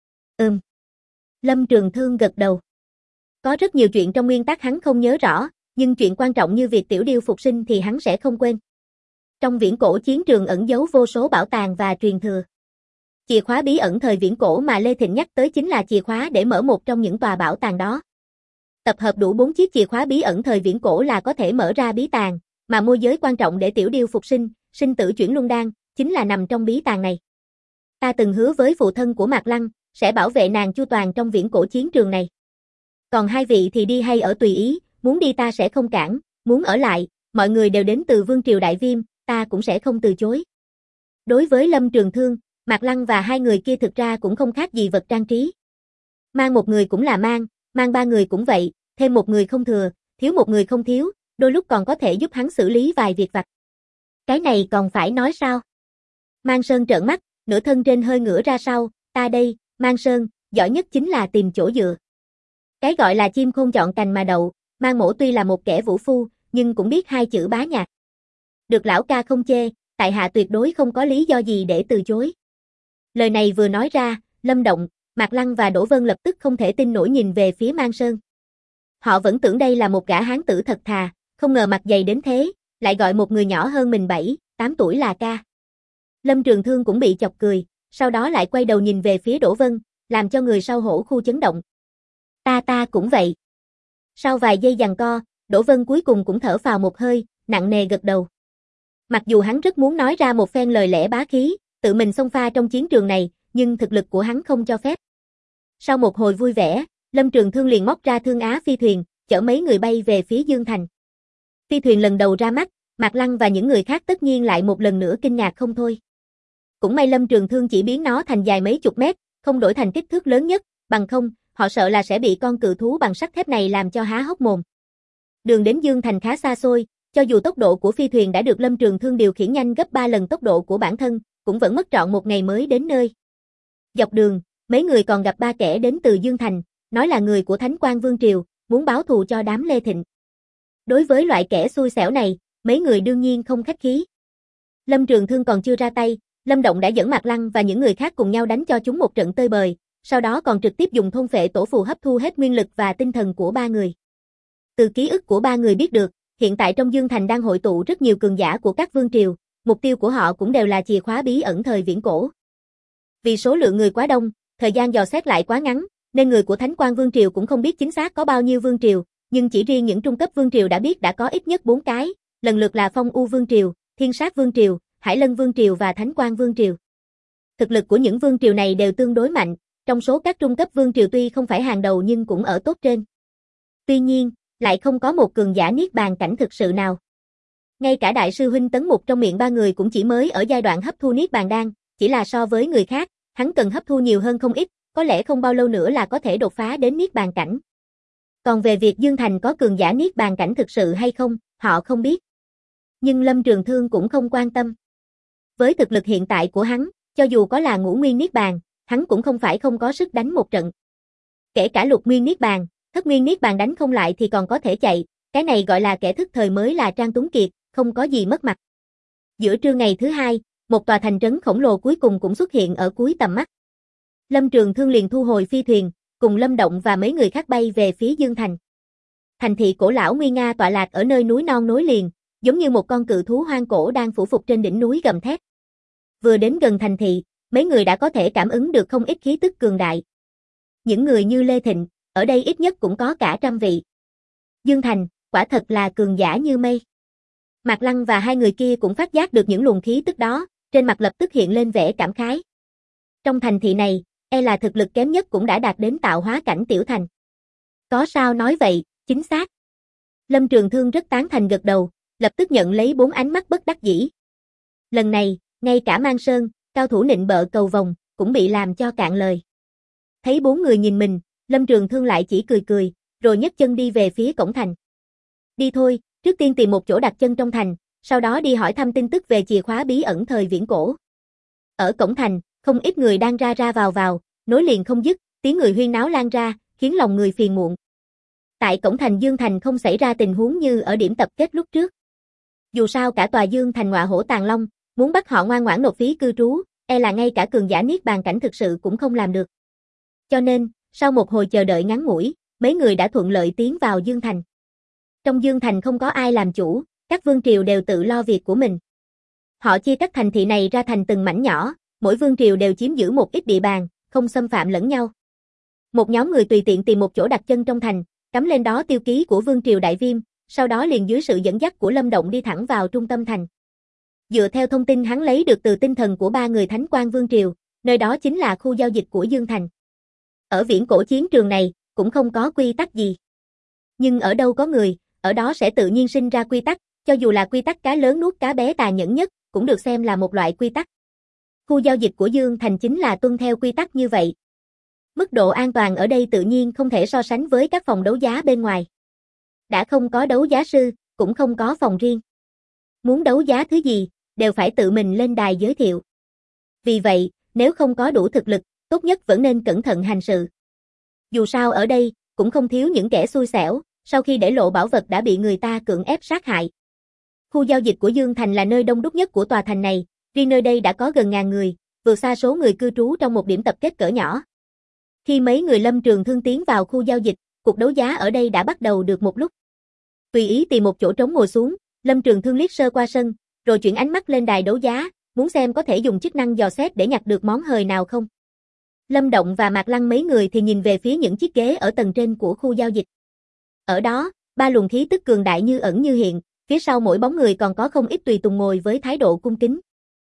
Lâm Trường Thương gật đầu. Có rất nhiều chuyện trong nguyên tắc hắn không nhớ rõ, nhưng chuyện quan trọng như việc Tiểu Điêu phục sinh thì hắn sẽ không quên. Trong viễn cổ chiến trường ẩn giấu vô số bảo tàng và truyền thừa. Chìa khóa bí ẩn thời viễn cổ mà Lê Thịnh nhắc tới chính là chìa khóa để mở một trong những tòa bảo tàng đó. Tập hợp đủ 4 chiếc chìa khóa bí ẩn thời viễn cổ là có thể mở ra bí tàng, mà môi giới quan trọng để Tiểu Điêu phục sinh, sinh tử chuyển luân đan, chính là nằm trong bí tàng này. Ta từng hứa với phụ thân của Mạc Lăng, sẽ bảo vệ nàng chu toàn trong viễn cổ chiến trường này. Còn hai vị thì đi hay ở tùy ý, muốn đi ta sẽ không cản, muốn ở lại, mọi người đều đến từ Vương Triều Đại Viêm, ta cũng sẽ không từ chối. Đối với Lâm Trường Thương, Mạc Lăng và hai người kia thực ra cũng không khác gì vật trang trí. Mang một người cũng là mang 3 người cũng vậy, thêm một người không thừa, thiếu một người không thiếu, đôi lúc còn có thể giúp hắn xử lý vài việc vặt. Cái này còn phải nói sao? Mang Sơn trợn mắt, nửa thân trên hơi ngửa ra sau, ta đây, Mang Sơn, giỏi nhất chính là tìm chỗ dựa. Cái gọi là chim khôn chọn cành mà đậu, Mang Mỗ tuy là một kẻ vũ phu, nhưng cũng biết 2 chữ bá nhạc. Được lão ca không chê, tại hạ tuyệt đối không có lý do gì để từ chối. Lời này vừa nói ra, Lâm Động, Mạc Lăng và Đỗ Vân lập tức không thể tin nổi nhìn về phía Mang Sơn. Họ vẫn tưởng đây là một gã hán tử thật thà, không ngờ mặt dày đến thế, lại gọi một người nhỏ hơn mình 7, 8 tuổi là ca. Lâm Trường Thương cũng bị chọc cười, sau đó lại quay đầu nhìn về phía Đỗ Vân, làm cho người sau hổ khu chấn động. Ta cũng vậy. Sau vài giây giằng co, Đỗ Vân cuối cùng cũng thở phào một hơi, nặng nề gật đầu. Mặc dù hắn rất muốn nói ra một phen lời lẽ bá khí, tự mình xông pha trong chiến trường này, nhưng thực lực của hắn không cho phép. Sau một hồi vui vẻ, Lâm Trường Thương liền móc ra Thương Á phi thuyền, chở mấy người bay về phía Dương Thành. Phi thuyền lần đầu ra mắt, Mạc Lăng và những người khác tất nhiên lại một lần nữa kinh ngạc không thôi. Cũng may Lâm Trường Thương chỉ biến nó thành dài mấy chục mét, không đổi thành kích thước lớn nhất, bằng không, họ sợ là sẽ bị con cự thú bằng sắt thép này làm cho há hốc mồm. Đường đến Dương Thành khá xa xôi, cho dù tốc độ của phi thuyền đã được Lâm Trường Thương điều khiển nhanh gấp 3 lần tốc độ của bản thân, cũng vẫn mất trọn một ngày mới đến nơi. Dọc đường, mấy người còn gặp 3 kẻ đến từ Dương Thành, nói là người của Thánh Quang Vương Triều, muốn báo thù cho đám Lê Thịnh. Đối với loại kẻ xui xẻo này, mấy người đương nhiên không khách khí. Lâm Trường Thương còn chưa ra tay, Lâm Động đã dẫn Mạc Lăng và những người khác cùng nhau đánh cho chúng một trận tơi bời, sau đó còn trực tiếp dùng thôn phệ tổ phù hấp thu hết nguyên lực và tinh thần của ba người. Từ ký ức của ba người biết được, hiện tại trong Dương Thành đang hội tụ rất nhiều cường giả của các vương triều, mục tiêu của họ cũng đều là chìa khóa bí ẩn thời viễn cổ. Vì số lượng người quá đông, thời gian dò xét lại quá ngắn, nên người của Thánh Quang Vương Triều cũng không biết chính xác có bao nhiêu vương triều, nhưng chỉ riêng những trung cấp vương triều đã biết đã có ít nhất 4 cái, lần lượt là Phong U Vương Triều, Thiên Sát Vương Triều, Hải Lân Vương Triều và Thánh Quang Vương Triều. Thực lực của những vương triều này đều tương đối mạnh, trong số các trung cấp vương triều tuy không phải hàng đầu nhưng cũng ở top trên. Tuy nhiên, lại không có một cường giả niết bàn cảnh thực sự nào. Ngay cả đại sư huynh Tấn Mục trong miệng ba người cũng chỉ mới ở giai đoạn hấp thu niết bàn đan, chỉ là so với người khác, hắn cần hấp thu nhiều hơn không ít, có lẽ không bao lâu nữa là có thể đột phá đến niết bàn cảnh. Còn về việc Dương Thành có cường giả niết bàn cảnh thực sự hay không, họ không biết. Nhưng Lâm Trường Thương cũng không quan tâm. Với thực lực hiện tại của hắn, cho dù có là ngũ nguyên niết bàn, hắn cũng không phải không có sức đánh một trận. Kể cả lục nguyên niết bàn, thất nguyên niết bàn đánh không lại thì còn có thể chạy, cái này gọi là kẻ thức thời mới là Trang Tuấn Kiệt, không có gì mất mặt. Giữa trưa ngày thứ hai, một tòa thành trấn khổng lồ cuối cùng cũng xuất hiện ở cuối tầm mắt. Lâm Trường Thương liền thu hồi phi thuyền, cùng Lâm Động và mấy người khác bay về phía Dương Thành. Thành thị cổ lão nguy nga tọa lạc ở nơi núi non nối liền, giống như một con cự thú hoang cổ đang phủ phục trên đỉnh núi gầm thét. Vừa đến gần thành thị, mấy người đã có thể cảm ứng được không ít khí tức cường đại. Những người như Lê Thịnh, ở đây ít nhất cũng có cả 100 vị. Dương Thành, quả thật là cường giả như mây. Mạc Lăng và hai người kia cũng phát giác được những luồng khí tức đó, trên mặt lập tức hiện lên vẻ cảm khái. Trong thành thị này, e là thực lực kém nhất cũng đã đạt đến tạo hóa cảnh tiểu thành. Có sao nói vậy, chính xác. Lâm Trường Thương rất tán thành gật đầu, lập tức nhận lấy 4 ánh mắt bất đắc dĩ. Lần này, ngay cả Mang Sơn, cao thủ nịnh bợ cầu vồng, cũng bị làm cho cạn lời. Thấy 4 người nhìn mình, Lâm Trường Thương lại chỉ cười cười, rồi nhấc chân đi về phía cổng thành. Đi thôi, trước tiên tìm một chỗ đặt chân trong thành, sau đó đi hỏi thăm tin tức về chìa khóa bí ẩn thời viễn cổ. Ở cổng thành, không ít người đang ra ra vào, nối liền không dứt, tiếng người huyên náo lan ra, khiến lòng người phiền muộn. Tại cổng thành Dương Thành không xảy ra tình huống như ở điểm tập kết lúc trước. Dù sao cả tòa Dương Thành ngọa hổ tàng long, muốn bắt họ ngoan ngoãn nộp phí cư trú, e là ngay cả cường giả niết bàn cảnh thực sự cũng không làm được. Cho nên, sau một hồi chờ đợi ngắn ngủi, mấy người đã thuận lợi tiến vào Dương Thành. Trong Dương Thành không có ai làm chủ, các vương triều đều tự lo việc của mình. Họ chia các thành thị này ra thành từng mảnh nhỏ, mỗi vương triều đều chiếm giữ một ít địa bàn, không xâm phạm lẫn nhau. Một nhóm người tùy tiện tìm một chỗ đặt chân trong thành, cắm lên đó tiêu ký của vương triều Đại Viêm, sau đó liền dưới sự dẫn dắt của Lâm Động đi thẳng vào trung tâm thành. Dựa theo thông tin hắn lấy được từ tinh thần của 3 người Thánh Quang Vương triều, nơi đó chính là khu giao dịch của Dương Thành. Ở viễn cổ chiến trường này, cũng không có quy tắc gì. Nhưng ở đâu có người, ở đó sẽ tự nhiên sinh ra quy tắc, cho dù là quy tắc cá lớn nuốt cá bé tàn nhẫn nhất, cũng được xem là một loại quy tắc. Khu giao dịch của Dương Thành chính là tuân theo quy tắc như vậy. Mức độ an toàn ở đây tự nhiên không thể so sánh với các phòng đấu giá bên ngoài. Đã không có đấu giá sư, cũng không có phòng riêng. Muốn đấu giá thứ gì, đều phải tự mình lên đài giới thiệu. Vì vậy, nếu không có đủ thực lực, tốt nhất vẫn nên cẩn thận hành sự. Dù sao ở đây, cũng không thiếu những kẻ xui xẻo, sau khi để lộ bảo vật đã bị người ta cưỡng ép sát hại. Khu giao dịch của Dương Thành là nơi đông đúc nhất của tòa thành này, riêng nơi đây đã có gần 1000 người, vượt xa số người cư trú trong một điểm tập kết cỡ nhỏ. Khi mấy người Lâm Trường Thương tiến vào khu giao dịch, cuộc đấu giá ở đây đã bắt đầu được một lúc. Tùy ý tìm một chỗ trống ngồi xuống, Lâm Trường Thương liếc sơ qua sân, rồi chuyển ánh mắt lên đài đấu giá, muốn xem có thể dùng chức năng dò xét để nhặt được món hời nào không. Lâm Động và Mạc Lăng mấy người thì nhìn về phía những chiếc ghế ở tầng trên của khu giao dịch. Ở đó, 3 luồng khí tức cường đại như ẩn như hiện, phía sau mỗi bóng người còn có không ít tùy tùng ngồi với thái độ cung kính.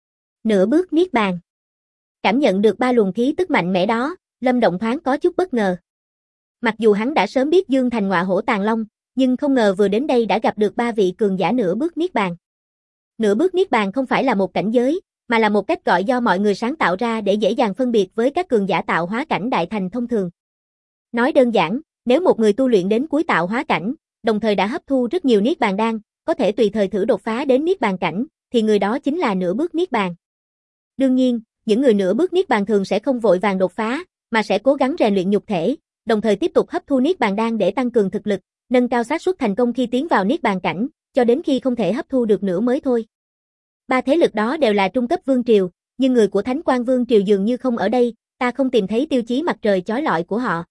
Nửa bước niết bàn. Cảm nhận được 3 luồng khí tức mạnh mẽ đó, Lâm Động thoáng có chút bất ngờ. Mặc dù hắn đã sớm biết Dương Thành ngọa hổ tàng long, nhưng không ngờ vừa đến đây đã gặp được 3 vị cường giả nửa bước niết bàn. Nửa bước niết bàn không phải là một cảnh giới, mà là một cách gọi do mọi người sáng tạo ra để dễ dàng phân biệt với các cường giả tạo hóa cảnh đại thành thông thường. Nói đơn giản, nếu một người tu luyện đến cuối tạo hóa cảnh, đồng thời đã hấp thu rất nhiều niết bàn đan, có thể tùy thời thử đột phá đến niết bàn cảnh, thì người đó chính là nửa bước niết bàn. Đương nhiên, những người nửa bước niết bàn thường sẽ không vội vàng đột phá, mà sẽ cố gắng rèn luyện nhục thể, đồng thời tiếp tục hấp thu niết bàn đan để tăng cường thực lực, nâng cao xác suất thành công khi tiến vào niết bàn cảnh, cho đến khi không thể hấp thu được nữa mới thôi. 3 thế lực đó đều là trung cấp vương triều, nhưng người của Thánh Quang Vương triều dường như không ở đây, ta không tìm thấy tiêu chí mặt trời chói lọi của họ.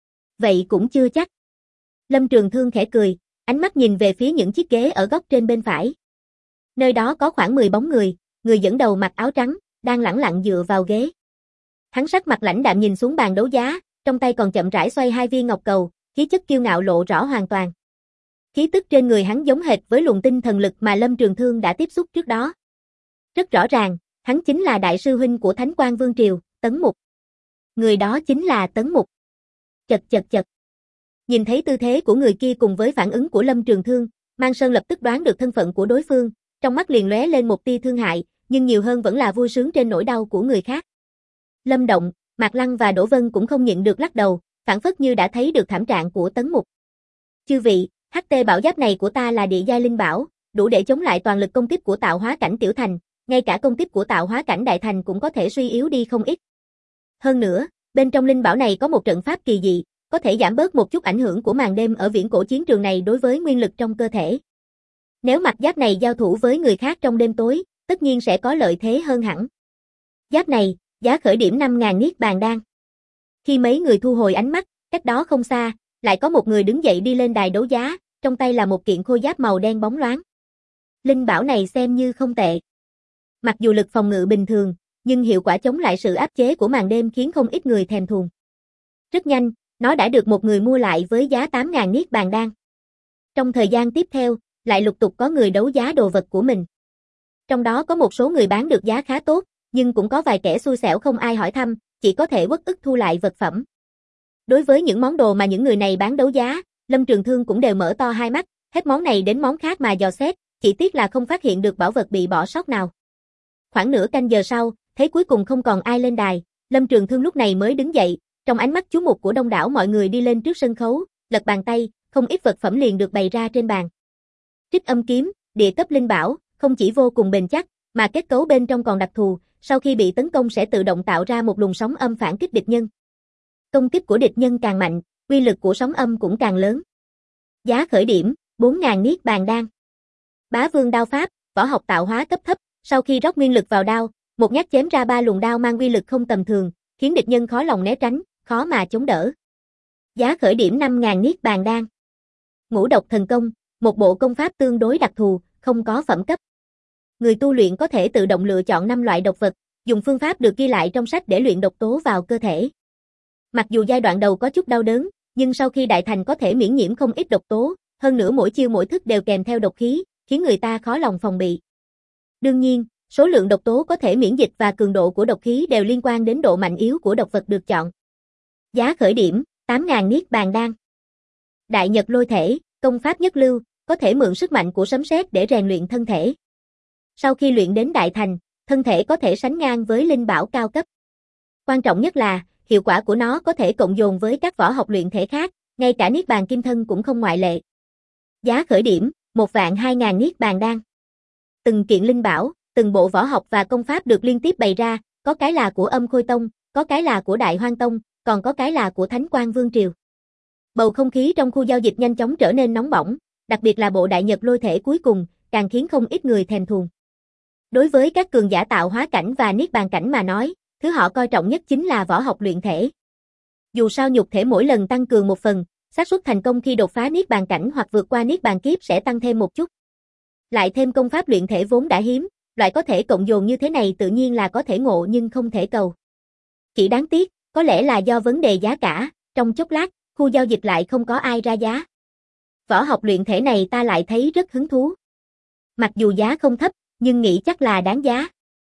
Vậy cũng chưa chắc. Lâm Trường Thương khẽ cười, ánh mắt nhìn về phía những chiếc ghế ở góc trên bên phải. Nơi đó có khoảng 10 bóng người dẫn đầu mặc áo trắng, đang lẳng lặng dựa vào ghế. Hắn sắc mặt lãnh đạm nhìn xuống bàn đấu giá, trong tay còn chậm rãi xoay 2 viên ngọc cầu, khí chất kiêu ngạo lộ rõ hoàn toàn. Khí tức trên người hắn giống hệt với luồng tinh thần lực mà Lâm Trường Thương đã tiếp xúc trước đó. Rất rõ ràng, hắn chính là đại sư huynh của Thánh Quang Vương Triều, Tấn Mục. Người đó chính là Tấn Mục. Chật. Nhìn thấy tư thế của người kia cùng với phản ứng của Lâm Trường Thương, Mang Sơn lập tức đoán được thân phận của đối phương, trong mắt liền lóe lên một tia thương hại, nhưng nhiều hơn vẫn là vui sướng trên nỗi đau của người khác. Lâm Động, Mạc Lăng và Đỗ Vân cũng không nhịn được lắc đầu, phản phất như đã thấy được thảm trạng của Tấn Mục. Chư vị, HT bảo giáp này của ta là địa giai linh bảo, đủ để chống lại toàn lực công kích của tạo hóa cảnh tiểu thành, ngay cả công kích của tạo hóa cảnh đại thành cũng có thể suy yếu đi không ít. Hơn nữa, bên trong linh bảo này có một trận pháp kỳ dị, có thể giảm bớt một chút ảnh hưởng của màn đêm ở viễn cổ chiến trường này đối với nguyên lực trong cơ thể. Nếu mặt giáp này giao thủ với người khác trong đêm tối, tất nhiên sẽ có lợi thế hơn hẳn. Giáp này, giá khởi điểm 5.000 niết bàn đan. Khi mấy người thu hồi ánh mắt, cách đó không xa, lại có một người đứng dậy đi lên đài đấu giá, trong tay là một kiện khôi giáp màu đen bóng loáng. Linh bảo này xem như không tệ. Mặc dù lực phòng ngự bình thường, nhưng hiệu quả chống lại sự áp chế của màn đêm khiến không ít người thèm thuồng. Rất nhanh, nó đã được một người mua lại với giá 8.000 niết bàn đan. Trong thời gian tiếp theo, lại lục tục có người đấu giá đồ vật của mình. Trong đó có một số người bán được giá khá tốt, nhưng cũng có vài kẻ xui xẻo không ai hỏi thăm, chỉ có thể uất ức thu lại vật phẩm. Đối với những món đồ mà những người này bán đấu giá, Lâm Trường Thương cũng đều mở to hai mắt, hết món này đến món khác mà dò xét, chỉ tiếc là không phát hiện được bảo vật bị bỏ sót nào. Khoảng nửa canh giờ sau, thấy cuối cùng không còn ai lên đài, Lâm Trường Thương lúc này mới đứng dậy, trong ánh mắt chú mục của đông đảo mọi người đi lên trước sân khấu, lật bàn tay, không ít vật phẩm liền được bày ra trên bàn. Trích âm kiếm, địa cấp linh bảo, không chỉ vô cùng bền chắc, mà kết cấu bên trong còn đặc thù, sau khi bị tấn công sẽ tự động tạo ra một luồng sóng âm phản kích địch nhân. Công kích của địch nhân càng mạnh, uy lực của sóng âm cũng càng lớn. Giá khởi điểm, 4.000 niết bàn đan. Bá Vương đao pháp, võ học tạo hóa cấp thấp, sau khi rót nguyên lực vào đao, một nhát chém ra 3 luồng đao mang uy lực không tầm thường, khiến địch nhân khó lòng né tránh, khó mà chống đỡ. Giá khởi điểm 5.000 niết bàn đan. Ngũ độc thần công, một bộ công pháp tương đối đặc thù, không có phẩm cấp. Người tu luyện có thể tự động lựa chọn 5 loại độc vật, dùng phương pháp được ghi lại trong sách để luyện độc tố vào cơ thể. Mặc dù giai đoạn đầu có chút đau đớn, nhưng sau khi đại thành có thể miễn nhiễm không ít độc tố, hơn nữa mỗi chiêu mỗi thức đều kèm theo độc khí, khiến người ta khó lòng phòng bị. Đương nhiên, số lượng độc tố có thể miễn dịch và cường độ của độc khí đều liên quan đến độ mạnh yếu của độc vật được chọn. Giá khởi điểm, 8.000 niết bàn đan. Đại Nhật lôi thể, công pháp nhất lưu, có thể mượn sức mạnh của sấm sét để rèn luyện thân thể. Sau khi luyện đến đại thành, thân thể có thể sánh ngang với linh bảo cao cấp. Quan trọng nhất là, hiệu quả của nó có thể cộng dồn với các võ học luyện thể khác, ngay cả niết bàn kim thân cũng không ngoại lệ. Giá khởi điểm, 1.200.000 niết bàn đan. Từng kiện linh bảo, từng bộ võ học và công pháp được liên tiếp bày ra, có cái là của Âm Khôi Tông, có cái là của Đại Hoang Tông, còn có cái là của Thánh Quang Vương Triều. Bầu không khí trong khu giao dịch nhanh chóng trở nên nóng bỏng, đặc biệt là bộ Đại Nhật lôi thể cuối cùng, càng khiến không ít người thèm thuồng. Đối với các cường giả tạo hóa cảnh và niết bàn cảnh mà nói, thứ họ coi trọng nhất chính là võ học luyện thể. Dù sao nhục thể mỗi lần tăng cường một phần, xác suất thành công khi đột phá niết bàn cảnh hoặc vượt qua niết bàn kiếp sẽ tăng thêm một chút. Lại thêm công pháp luyện thể vốn đã hiếm, loại có thể cộng dồn như thế này tự nhiên là có thể ngộ nhưng không thể cầu. Chỉ đáng tiếc, có lẽ là do vấn đề giá cả, trong chốc lát, khu giao dịch lại không có ai ra giá. Võ học luyện thể này ta lại thấy rất hứng thú. Mặc dù giá không thấp, nhưng nghĩ chắc là đáng giá.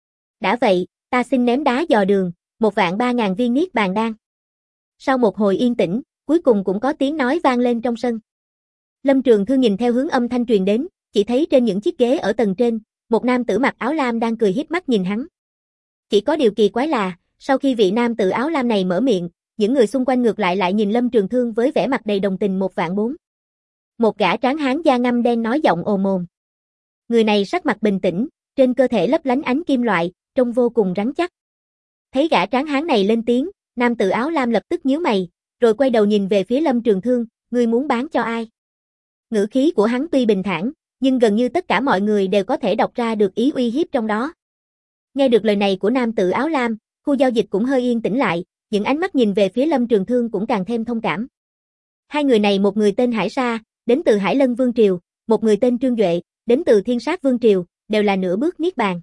Đã vậy, ta xin ném đá dò đường, 1.300.000 viên niết bàn đan. Sau một hồi yên tĩnh, cuối cùng cũng có tiếng nói vang lên trong sân. Lâm Trường Thương nhìn theo hướng âm thanh truyền đến, chỉ thấy trên những chiếc ghế ở tầng trên, một nam tử mặc áo lam đang cười híp mắt nhìn hắn. Chỉ có điều kỳ quái là, sau khi vị nam tử áo lam này mở miệng, những người xung quanh ngược lại nhìn Lâm Trường Thương với vẻ mặt đầy đồng tình 1.400.000. Một gã tráng hán da ngăm đen nói giọng ồm ồm. Người này sắc mặt bình tĩnh, trên cơ thể lấp lánh ánh kim loại, trông vô cùng rắn chắc. Thấy gã tráng hán này lên tiếng, nam tử áo lam lập tức nhíu mày, rồi quay đầu nhìn về phía Lâm Trường Thương, ngươi muốn bán cho ai? Ngữ khí của hắn tuy bình thản, nhưng gần như tất cả mọi người đều có thể đọc ra được ý uy hiếp trong đó. Nghe được lời này của nam tử áo lam, khu giao dịch cũng hơi yên tĩnh lại, những ánh mắt nhìn về phía Lâm Trường Thương cũng càng thêm thông cảm. Hai người này, một người tên Hải Sa, đến từ Hải Lân Vương Triều, một người tên Trương Duệ, đến từ Thiên Sát Vương Triều, đều là nửa bước niết bàn.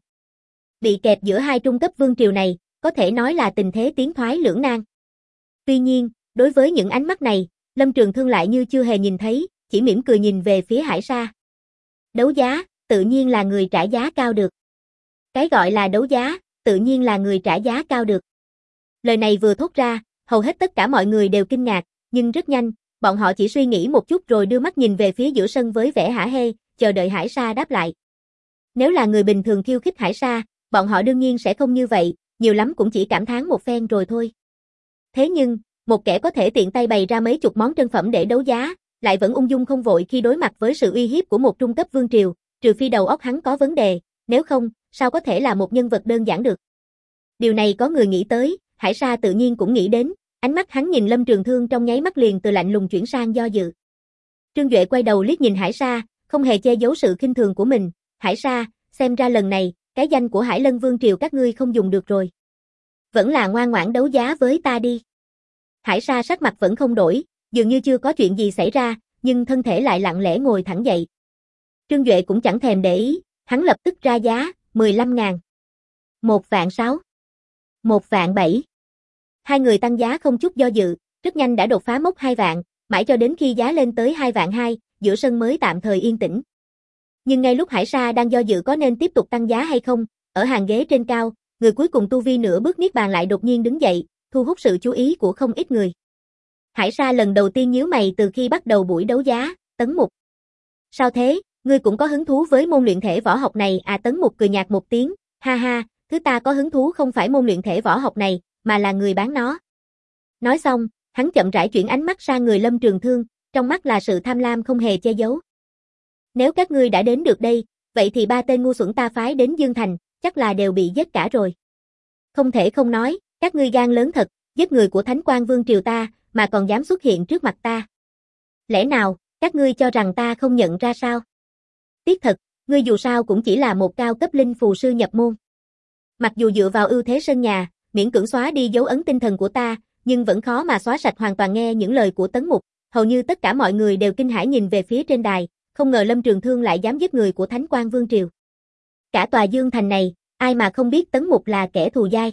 Bị kẹp giữa hai trung cấp vương triều này, có thể nói là tình thế tiến thoái lưỡng nan. Tuy nhiên, đối với những ánh mắt này, Lâm Trường Thương lại như chưa hề nhìn thấy, chỉ mỉm cười nhìn về phía Hải Sa. Đấu giá, tự nhiên là người trả giá cao được. Cái gọi là đấu giá, tự nhiên là người trả giá cao được. Lời này vừa thốt ra, hầu hết tất cả mọi người đều kinh ngạc, nhưng rất nhanh, bọn họ chỉ suy nghĩ một chút rồi đưa mắt nhìn về phía giữa sân với vẻ hả hê, chờ đợi Hải Sa đáp lại. Nếu là người bình thường khiêu khích Hải Sa, bọn họ đương nhiên sẽ không như vậy, nhiều lắm cũng chỉ cảm thán một phen rồi thôi. Thế nhưng, một kẻ có thể tiện tay bày ra mấy chục món trân phẩm để đấu giá, lại vẫn ung dung không vội khi đối mặt với sự uy hiếp của một trung cấp vương triều, trừ phi đầu óc hắn có vấn đề, nếu không, sao có thể là một nhân vật đơn giản được. Điều này có người nghĩ tới, Hải Sa tự nhiên cũng nghĩ đến, ánh mắt hắn nhìn Lâm Trường Thương trong nháy mắt liền từ lạnh lùng chuyển sang do dự. Trương Duệ quay đầu liếc nhìn Hải Sa, không hề che giấu sự khinh thường của mình. Hải Sa, xem ra lần này, cái danh của Hải Lân Vương Triều các ngươi không dùng được rồi. Vẫn là ngoan ngoãn đấu giá với ta đi. Hải Sa sắc mặt vẫn không đổi, dường như chưa có chuyện gì xảy ra, nhưng thân thể lại lặng lẽ ngồi thẳng dậy. Trương Duệ cũng chẳng thèm để ý, hắn lập tức ra giá, 15.000. 1.600.000. 1.700.000. Hai người tăng giá không chút do dự, rất nhanh đã đột phá mốc 2 vạn, mãi cho đến khi giá lên tới 2.200.000, giữa sân mới tạm thời yên tĩnh. Nhưng ngay lúc Hải Sa đang do dự có nên tiếp tục tăng giá hay không, ở hàng ghế trên cao, người cuối cùng tu vi nửa bước niết bàn lại đột nhiên đứng dậy, thu hút sự chú ý của không ít người. Hải Sa lần đầu tiên nhíu mày từ khi bắt đầu buổi đấu giá. Tấn Mục. Sao thế, ngươi cũng có hứng thú với môn luyện thể võ học này à? Tấn Mục cười nhạt một tiếng, ha ha, thứ ta có hứng thú không phải môn luyện thể võ học này, mà là người bán nó. Nói xong, hắn chậm rãi chuyển ánh mắt sang người Lâm Trường Thương, trong mắt là sự tham lam không hề che giấu. Nếu các ngươi đã đến được đây, vậy thì ba tên ngu xuẩn ta phái đến Dương Thành, chắc là đều bị giết cả rồi. Không thể không nói, các ngươi gan lớn thật, giết người của Thánh Quang Vương Triều ta, mà còn dám xuất hiện trước mặt ta. Lẽ nào, các ngươi cho rằng ta không nhận ra sao? Tiếc thật, ngươi dù sao cũng chỉ là một cao cấp linh phù sư nhập môn. Mặc dù dựa vào ưu thế sân nhà, miễn cưỡng xóa đi dấu ấn tinh thần của ta, nhưng vẫn khó mà xóa sạch hoàn toàn. Nghe những lời của Tấn Mục, hầu như tất cả mọi người đều kinh hãi nhìn về phía trên đài, không ngờ Lâm Trường Thương lại dám giết người của Thánh Quang Vương Triều. Cả tòa Dương Thành này, ai mà không biết Tấn Mục là kẻ thù dai.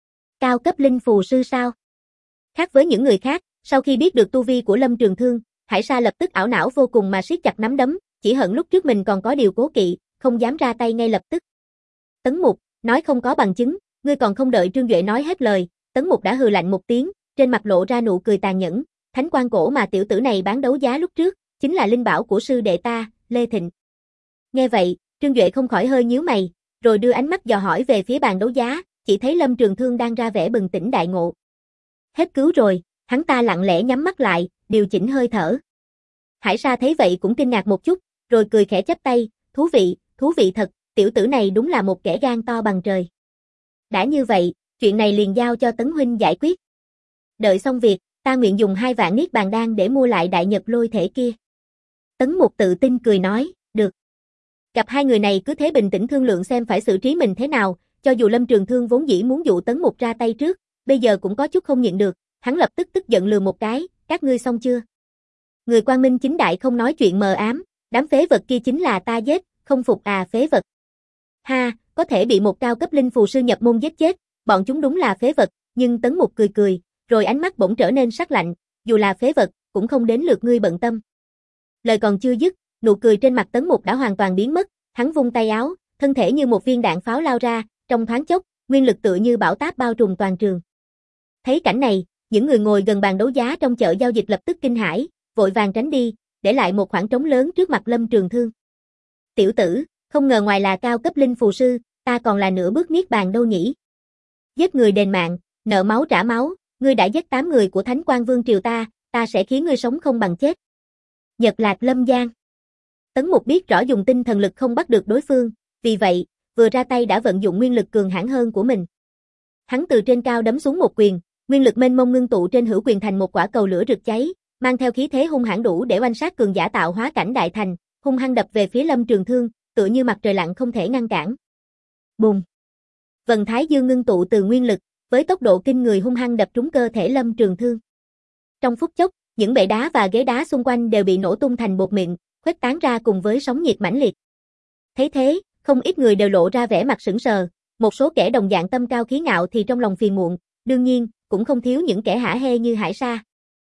Cao cấp linh phù sư sao? Khác với những người khác, sau khi biết được tu vi của Lâm Trường Thương, Hải Sa lập tức ảo não vô cùng mà siết chặt nắm đấm, chỉ hận lúc trước mình còn có điều cố kỵ, không dám ra tay ngay lập tức. Tấn Mục, nói không có bằng chứng, ngươi còn không đợi Trương Duệ nói hết lời, Tấn Mục đã hừ lạnh một tiếng, trên mặt lộ ra nụ cười tàn nhẫn, thánh quan cổ mà tiểu tử này bán đấu giá lúc trước, chính là linh bảo của sư đệ ta, Lê Thịnh. Nghe vậy, Trương Duệ không khỏi hơi nhíu mày, rồi đưa ánh mắt dò hỏi về phía bàn đấu giá, chỉ thấy Lâm Trường Thương đang ra vẻ bừng tỉnh đại ngộ. Hết cứu rồi, hắn ta lặng lẽ nhắm mắt lại, điều chỉnh hơi thở. Hải Sa thấy vậy cũng kinh ngạc một chút, rồi cười khẽ chắp tay, thú vị thật, tiểu tử này đúng là một kẻ gan to bằng trời. Đã như vậy, chuyện này liền giao cho Tấn huynh giải quyết. Đợi xong việc, ta nguyện dùng 2 vạn niết bàn đan để mua lại đại nhật lôi thể kia. Tấn Mục tự tin cười nói, được. Gặp hai người này cứ thế bình tĩnh thương lượng xem phải xử trí mình thế nào, cho dù Lâm Trường Thương vốn dĩ muốn dụ Tấn Mục ra tay trước, bây giờ cũng có chút không nhịn được, hắn lập tức tức giận lườm một cái, các ngươi xong chưa? Người quang minh chính đại không nói chuyện mờ ám, đám phế vật kia chính là ta giết, không phục à phế vật. Ha, có thể bị một cao cấp linh phù sư nhập môn giết chết, bọn chúng đúng là phế vật, nhưng Tấn Mục cười, rồi ánh mắt bỗng trở nên sắc lạnh, dù là phế vật, cũng không đến lượt ngươi bận tâm. Lời còn chưa dứt, nụ cười trên mặt Tấn Mục đã hoàn toàn biến mất, hắn vung tay áo, thân thể như một viên đạn pháo lao ra, trong thoáng chốc, nguyên lực tựa như bão táp bao trùm toàn trường. Thấy cảnh này, những người ngồi gần bàn đấu giá trong chợ giao dịch lập tức kinh hãi, vội vàng tránh đi, để lại một khoảng trống lớn trước mặt Lâm Trường Thương. Tiểu tử, không ngờ ngoài là cao cấp linh phù sư, ta còn là nửa bước niết bàn đâu nhỉ? Giết người đền mạng, nợ máu trả máu, ngươi đã giết 8 người của Thánh Quang Vương Triều ta sẽ khiến ngươi sống không bằng chết. Nhật Lạc Lâm Giang. Tấn Mục biết rõ dùng tinh thần lực không bắt được đối phương, vì vậy, vừa ra tay đã vận dụng nguyên lực cường hãn hơn của mình. Hắn từ trên cao đấm xuống một quyền, nguyên lực mênh mông ngưng tụ trên hữu quyền thành một quả cầu lửa rực cháy, mang theo khí thế hung hãn đủ để oanh sát cường giả tạo hóa cảnh đại thành, hung hăng đập về phía Lâm Trường Thương, tựa như mặt trời lặn không thể ngăn cản. Bùng! Vần thái dương ngưng tụ từ nguyên lực, với tốc độ kinh người hung hăng đập trúng cơ thể Lâm Trường Thương. Trong phút chốc, những bệ đá và ghế đá xung quanh đều bị nổ tung thành bột mịn, khuếch tán ra cùng với sóng nhiệt mãnh liệt. Thấy thế, không ít người đều lộ ra vẻ mặt sững sờ, một số kẻ đồng dạng tâm cao khí ngạo thì trong lòng phiền muộn, đương nhiên, cũng không thiếu những kẻ hả hê như Hải Sa.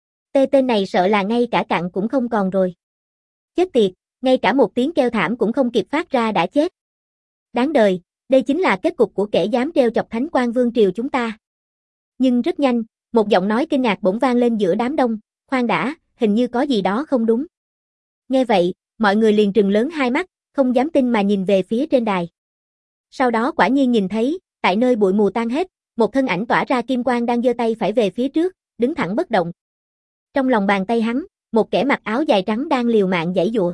Tên này sợ là ngay cả cặn cũng không còn rồi. Chết tiệt, ngay cả một tiếng kêu thảm cũng không kịp phát ra đã chết. Đáng đời, đây chính là kết cục của kẻ dám trêu chọc Thánh Quang Vương triều chúng ta. Nhưng rất nhanh, một giọng nói kinh ngạc bỗng vang lên giữa đám đông, khoan đã, hình như có gì đó không đúng. Nghe vậy, mọi người liền trừng lớn hai mắt, không dám tin mà nhìn về phía trên đài. Sau đó quả nhiên nhìn thấy, tại nơi bụi mù tan hết, một thân ảnh tỏa ra kim quang đang giơ tay phải về phía trước, đứng thẳng bất động. Trong lòng bàn tay hắn, một kẻ mặc áo dài trắng đang liều mạng giãy giụa.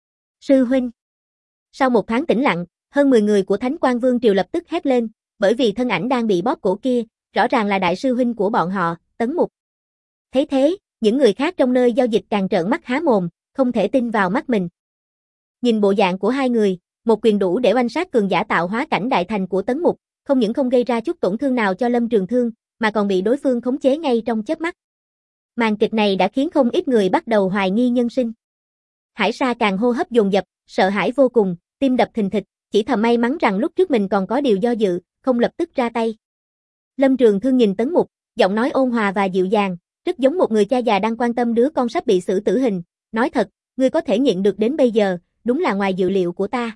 Sư huynh. Sau một thoáng tĩnh lặng, hơn 10 người của Thánh Quang Vương triều lập tức hét lên, bởi vì thân ảnh đang bị bóp cổ kia, rõ ràng là đại sư huynh của bọn họ, Tấn Mục. Thấy thế, những người khác trong nơi giao dịch càng trợn mắt há mồm, không thể tin vào mắt mình. Nhìn bộ dạng của hai người, một quyền đủ để oanh sát cường giả tạo hóa cảnh đại thành của Tấn Mục, không những không gây ra chút tổn thương nào cho Lâm Trường Thương, mà còn bị đối phương khống chế ngay trong chớp mắt. Màn kịch này đã khiến không ít người bắt đầu hoài nghi nhân sinh. Hải Sa càng hô hấp dồn dập, sợ hãi vô cùng, tim đập thình thịch, chỉ thầm may mắn rằng lúc trước mình còn có điều do dự, không lập tức ra tay. Lâm Trường Thương nhìn Tấn Mục, giọng nói ôn hòa và dịu dàng, rất giống một người cha già đang quan tâm đứa con sắp bị xử tử hình, nói thật, ngươi có thể nhịn được đến bây giờ, đúng là ngoài dự liệu của ta.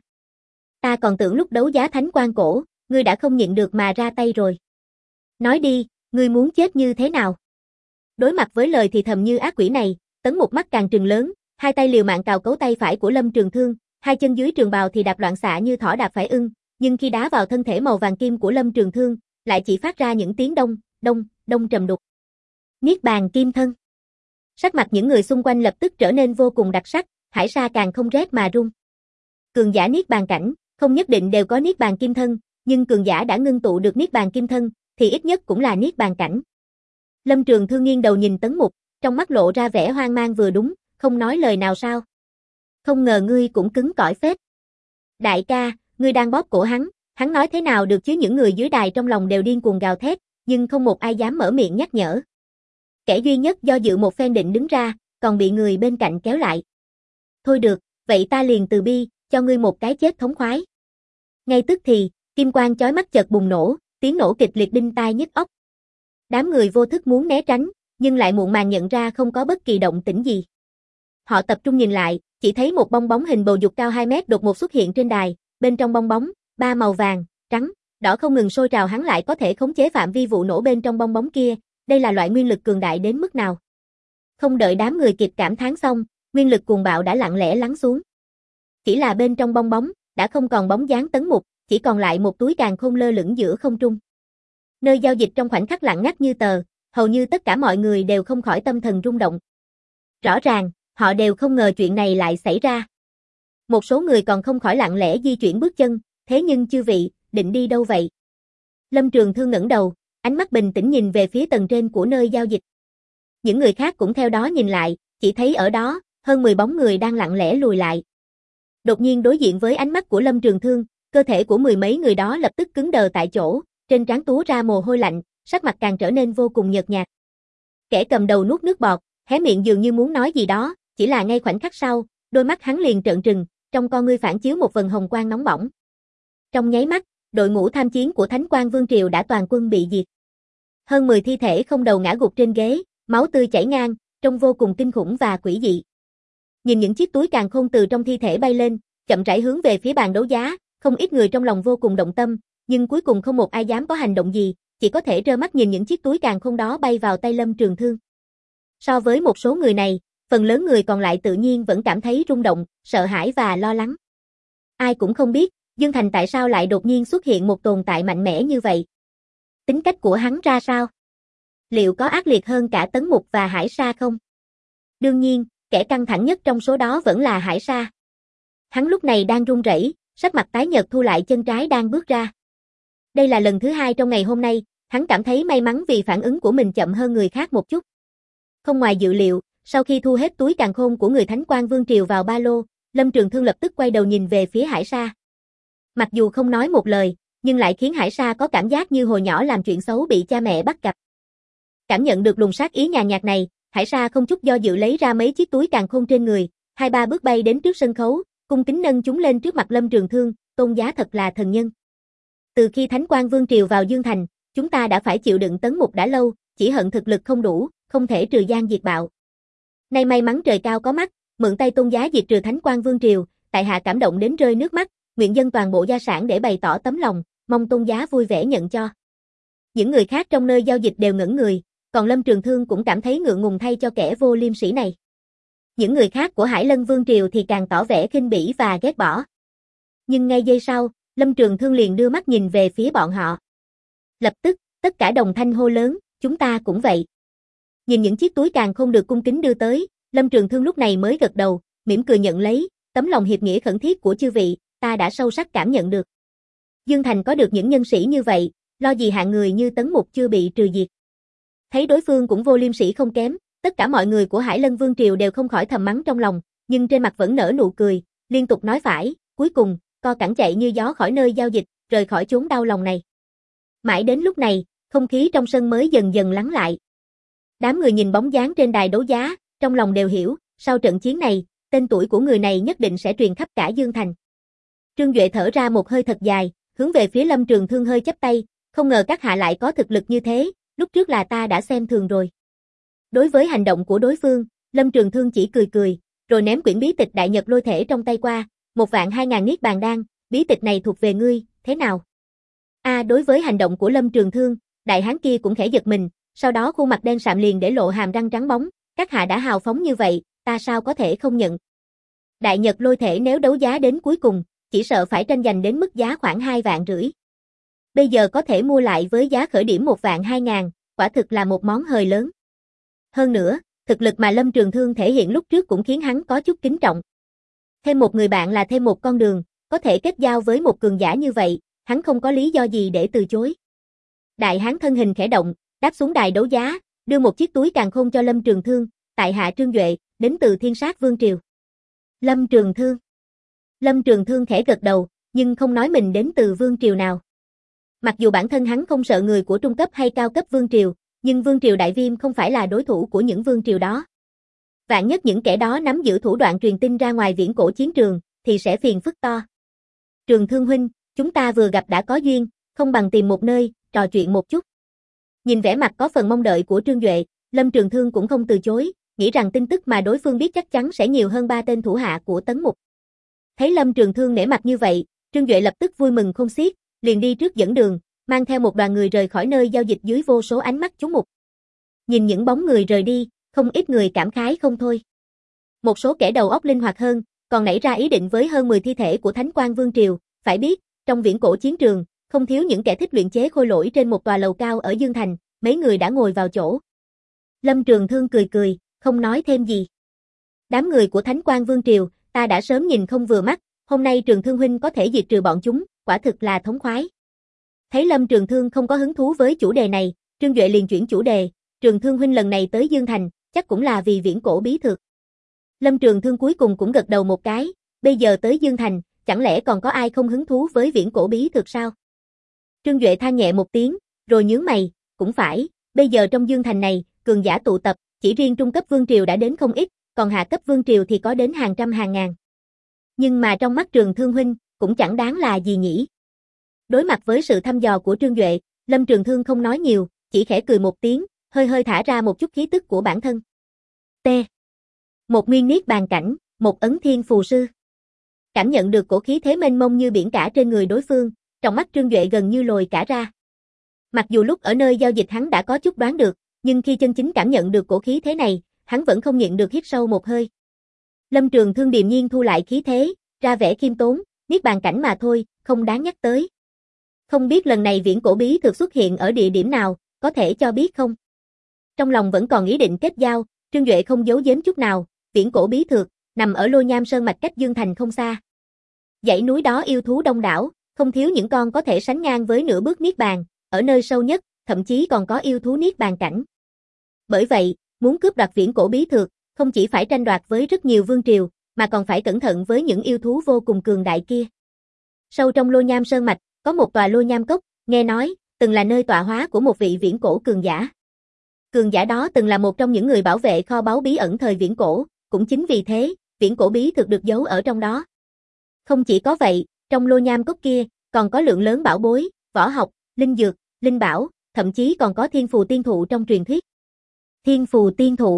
Ta còn tưởng lúc đấu giá Thánh Quang cổ, ngươi đã không nhịn được mà ra tay rồi. Nói đi, ngươi muốn chết như thế nào? Đối mặt với lời thì thầm như ác quỷ này, Tấn Mục mắt càng trừng lớn, hai tay liều mạng cào cấu tay phải của Lâm Trường Thương, hai chân dưới trường bào thì đạp loạn xạ như thỏ đạp phải ưng, nhưng khi đá vào thân thể màu vàng kim của Lâm Trường Thương, lại chỉ phát ra những tiếng đông, đông, đông trầm đục. Niết bàn kim thân. Sắc mặt những người xung quanh lập tức trở nên vô cùng đặc sắc, Hải Sa càng không rét mà run. Cường giả niết bàn cảnh, không nhất định đều có niết bàn kim thân, nhưng cường giả đã ngưng tụ được niết bàn kim thân, thì ít nhất cũng là niết bàn cảnh. Lâm Trường Thương nghiêng đầu nhìn Tấn Mục, trong mắt lộ ra vẻ hoang mang vừa đúng, không nói lời nào sao. Không ngờ ngươi cũng cứng cỏi phết. Đại ca, ngươi đang bóp cổ hắn nói thế nào được chứ, những người dưới đài trong lòng đều điên cuồng gào thét, nhưng không một ai dám mở miệng nhắc nhở. Kẻ duy nhất do dự một phen định đứng ra, còn bị người bên cạnh kéo lại. Thôi được, vậy ta liền từ bi, cho ngươi một cái chết thống khoái. Ngay tức thì, kim quang chói mắt chợt bùng nổ, tiếng nổ kịch liệt đinh tai nhức óc. Đám người vô thức muốn né tránh, nhưng lại muộn màng nhận ra không có bất kỳ động tĩnh gì. Họ tập trung nhìn lại, chỉ thấy một bong bóng hình bầu dục cao 2 mét đột ngột xuất hiện trên đài, bên trong bong bóng, 3 màu vàng, trắng, đỏ không ngừng sôi trào, hắn lại có thể khống chế phạm vi vụ nổ bên trong bong bóng kia, đây là loại nguyên lực cường đại đến mức nào. Không đợi đám người kịp cảm thán xong, nguyên lực cuồng bạo đã lặng lẽ lắng xuống. Chỉ là bên trong bong bóng, đã không còn bóng dáng Tấn Mục, chỉ còn lại một túi càn khôn lơ lửng giữa không trung. Nơi giao dịch trong khoảnh khắc lặng ngắt như tờ, hầu như tất cả mọi người đều không khỏi tâm thần rung động. Rõ ràng, họ đều không ngờ chuyện này lại xảy ra. Một số người còn không khỏi lặng lẽ di chuyển bước chân, thế nhưng chư vị, định đi đâu vậy? Lâm Trường Thương ngẩng đầu, ánh mắt bình tĩnh nhìn về phía tầng trên của nơi giao dịch. Những người khác cũng theo đó nhìn lại, chỉ thấy ở đó, hơn 10 bóng người đang lặng lẽ lùi lại. Đột nhiên đối diện với ánh mắt của Lâm Trường Thương, cơ thể của mười mấy người đó lập tức cứng đờ tại chỗ, trên trán túa ra mồ hôi lạnh, sắc mặt càng trở nên vô cùng nhợt nhạt. Kẻ cầm đầu nuốt nước bọt, hé miệng dường như muốn nói gì đó, chỉ là ngay khoảnh khắc sau, đôi mắt hắn liền trợn trừng, trong con ngươi phản chiếu một vầng hồng quang nóng bỏng. Trong nháy mắt, đội ngũ tham chiến của Thánh Quang Vương triều đã toàn quân bị diệt. Hơn 10 thi thể không đầu ngã gục trên ghế, máu tươi chảy ngang, trông vô cùng kinh khủng và quỷ dị. Nhìn những chiếc túi càn khôn từ trong thi thể bay lên, chậm rãi hướng về phía bàn đấu giá, không ít người trong lòng vô cùng động tâm, nhưng cuối cùng không một ai dám có hành động gì, chỉ có thể trơ mắt nhìn những chiếc túi càn khôn đó bay vào tay Lâm Trường Thương. So với một số người này, phần lớn người còn lại tự nhiên vẫn cảm thấy rung động, sợ hãi và lo lắng. Ai cũng không biết, Dương Thành tại sao lại đột nhiên xuất hiện một tồn tại mạnh mẽ như vậy. Tính cách của hắn ra sao? Liệu có ác liệt hơn cả Tấn Mục và Hải Sa không? Đương nhiên, kẻ căng thẳng nhất trong số đó vẫn là Hải Sa. Hắn lúc này đang run rẩy, sắc mặt tái nhợt thu lại chân trái đang bước ra. Đây là lần thứ 2 trong ngày hôm nay, hắn cảm thấy may mắn vì phản ứng của mình chậm hơn người khác một chút. Không ngoài dự liệu, sau khi thu hết túi càn khôn của người Thánh Quang Vương triều vào ba lô, Lâm Trường Thương lập tức quay đầu nhìn về phía Hải Sa. Mặc dù không nói một lời, nhưng lại khiến Hải Sa có cảm giác như hồi nhỏ làm chuyện xấu bị cha mẹ bắt gặp. Cảm nhận được luồng sát ý nhàn nhạt này, Hải Sa không chút do dự lấy ra mấy chiếc túi càn khôn trên người, 2-3 bước bay đến trước sân khấu, cung kính nâng chúng lên trước mặt Lâm Trường Thương, tôn giá thật là thần nhân. Từ khi Thánh Quang Vương Triều vào Dương Thành, chúng ta đã phải chịu đựng Tấn Mục đã lâu, chỉ hận thực lực không đủ, không thể trừ gian diệt bạo. Nay may mắn trời cao có mắt, mượn tay tôn giá diệt trừ Thánh Quang Vương Triều, tại hạ cảm động đến rơi nước mắt, nguyện dâng toàn bộ gia sản để bày tỏ tấm lòng, mong tôn giá vui vẻ nhận cho. Những người khác trong nơi giao dịch đều ngẩn người, còn Lâm Trường Thương cũng cảm thấy ngượng ngùng thay cho kẻ vô liêm sỉ này. Những người khác của Hải Lân Vương Triều thì càng tỏ vẻ khinh bỉ và ghét bỏ. Nhưng ngay giây sau, Lâm Trường Thương liền đưa mắt nhìn về phía bọn họ. Lập tức, tất cả đồng thanh hô lớn, chúng ta cũng vậy. Nhìn những chiếc túi càn khôn được cung kính đưa tới, Lâm Trường Thương lúc này mới gật đầu, mỉm cười nhận lấy, tấm lòng hiệp nghĩa khẩn thiết của chư vị, ta đã sâu sắc cảm nhận được. Dương Thành có được những nhân sĩ như vậy, lo gì hạng người như Tấn Mục chưa bị trừ diệt. Thấy đối phương cũng vô liêm sỉ không kém, tất cả mọi người của Hải Lân Vương Triều đều không khỏi thầm mắng trong lòng, nhưng trên mặt vẫn nở nụ cười, liên tục nói phải, cuối cùng, co cẳng chạy như gió khỏi nơi giao dịch, rời khỏi chốn đau lòng này. Mãi đến lúc này, không khí trong sân mới dần dần lắng lại. Đám người nhìn bóng dáng trên đài đấu giá, trong lòng đều hiểu, sau trận chiến này, tên tuổi của người này nhất định sẽ truyền khắp cả Dương Thành. Trương Duệ thở ra một hơi thật dài, hướng về phía Lâm Trường Thương hơi chắp tay, không ngờ các hạ lại có thực lực như thế, lúc trước là ta đã xem thường rồi. Đối với hành động của đối phương, Lâm Trường Thương chỉ cười cười, rồi ném quyển bí tịch Đại Nhật Lôi Thể trong tay qua, 1.200.000 niết bàn đan, bí tịch này thuộc về ngươi, thế nào? Đối với hành động của Lâm Trường Thương, đại hán kia cũng khẽ giật mình, sau đó khuôn mặt đen sạm liền để lộ hàm răng trắng bóng, các hạ đã hào phóng như vậy, ta sao có thể không nhận. Đại Nhật Lôi Thể nếu đấu giá đến cuối cùng, chỉ sợ phải tranh giành đến mức giá khoảng 2,5 vạn. Bây giờ có thể mua lại với giá khởi điểm 1.200.000, quả thực là một món hời lớn. Hơn nữa, thực lực mà Lâm Trường Thương thể hiện lúc trước cũng khiến hắn có chút kính trọng. Thêm một người bạn là thêm một con đường, có thể kết giao với một cường giả như vậy, hắn không có lý do gì để từ chối. Đại hán thân hình khẽ động, đáp xuống đài đấu giá, đưa một chiếc túi càn khôn cho Lâm Trường Thương, tại hạ Trương Duệ, đến từ Thiên Sát Vương Triều. Lâm Trường Thương. Lâm Trường Thương khẽ gật đầu, nhưng không nói mình đến từ Vương Triều nào. Mặc dù bản thân hắn không sợ người của trung cấp hay cao cấp Vương Triều, nhưng Vương Triều Đại Viêm không phải là đối thủ của những Vương Triều đó. Vạn nhất những kẻ đó nắm giữ thủ đoạn truyền tin ra ngoài viễn cổ chiến trường, thì sẽ phiền phức to. Trường Thương huynh, chúng ta vừa gặp đã có duyên, không bằng tìm một nơi, trò chuyện một chút. Nhìn vẻ mặt có phần mong đợi của Trương Duệ, Lâm Trường Thương cũng không từ chối, nghĩ rằng tin tức mà đối phương biết chắc chắn sẽ nhiều hơn 3 tên thủ hạ của Tấn Mục. Thấy Lâm Trường Thương nể mặt như vậy, Trương Duệ lập tức vui mừng khôn xiết, liền đi trước dẫn đường, mang theo một đoàn người rời khỏi nơi giao dịch dưới vô số ánh mắt chú mục. Nhìn những bóng người rời đi, không ít người cảm khái không thôi. Một số kẻ đầu óc linh hoạt hơn, còn nảy ra ý định với hơn 10 thi thể của Thánh Quang Vương Triều, phải biết, trong viễn cổ chiến trường, không thiếu những kẻ thích luyện chế khôi lỗi trên một tòa lầu cao ở Dương Thành, mấy người đã ngồi vào chỗ. Lâm Trường Thương cười cười, không nói thêm gì. Đám người của Thánh Quang Vương Triều, ta đã sớm nhìn không vừa mắt, hôm nay Trường Thương huynh có thể diệt trừ bọn chúng, quả thực là thống khoái. Thấy Lâm Trường Thương không có hứng thú với chủ đề này, Trương Duệ liền chuyển chủ đề, Trường Thương huynh lần này tới Dương Thành, chắc cũng là vì viễn cổ bí thực. Lâm Trường Thương cuối cùng cũng gật đầu một cái, bây giờ tới Dương Thành, chẳng lẽ còn có ai không hứng thú với viễn cổ bí thực sao? Trương Duệ than nhẹ một tiếng, rồi nhướng mày, cũng phải, bây giờ trong Dương Thành này, cường giả tụ tập, chỉ riêng trung cấp Vương Triều đã đến không ít, còn hạ cấp Vương Triều thì có đến hàng trăm hàng ngàn. Nhưng mà trong mắt Trường Thương huynh, cũng chẳng đáng là gì nhỉ? Đối mặt với sự thăm dò của Trương Duệ, Lâm Trường Thương không nói nhiều, chỉ khẽ cười một tiếng, hơi hơi thả ra một chút khí tức của bản thân. T. Một nguyên niết bàn cảnh, một ấn thiên phù sư. Cảm nhận được cổ khí thế mênh mông như biển cả trên người đối phương, trong mắt Trương Duệ gần như lồi cả ra. Mặc dù lúc ở nơi giao dịch hắn đã có chút đoán được, nhưng khi chân chính cảm nhận được cổ khí thế này, hắn vẫn không nhịn được hít sâu một hơi. Lâm Trường Thương điềm nhiên thu lại khí thế, ra vẻ khiêm tốn, niết bàn cảnh mà thôi, không đáng nhắc tới. Không biết lần này viễn cổ bí thực xuất hiện ở địa điểm nào, có thể cho biết không? Trong lòng vẫn còn ý định kết giao, Trương Duệ không giấu giếm chút nào, viễn cổ bí thực, nằm ở Lôi Nham Sơn mạch cách Dương Thành không xa. Dãy núi đó yêu thú đông đảo, không thiếu những con có thể sánh ngang với nửa bước niết bàn, ở nơi sâu nhất, thậm chí còn có yêu thú niết bàn cảnh. Bởi vậy, muốn cướp đoạt viễn cổ bí thực, không chỉ phải tranh đoạt với rất nhiều vương triều, mà còn phải cẩn thận với những yêu thú vô cùng cường đại kia. Sâu trong Lôi Nham Sơn mạch, có một tòa lô nham cốc, nghe nói, từng là nơi tọa hóa của một vị viễn cổ cường giả. Cường giả đó từng là một trong những người bảo vệ kho báu bí ẩn thời viễn cổ, cũng chính vì thế, viễn cổ bí thực được giấu ở trong đó. Không chỉ có vậy, trong lô nham cốc kia, còn có lượng lớn bảo bối, võ học, linh dược, linh bảo, thậm chí còn có thiên phù tiên thụ trong truyền thuyết. Thiên phù tiên thụ.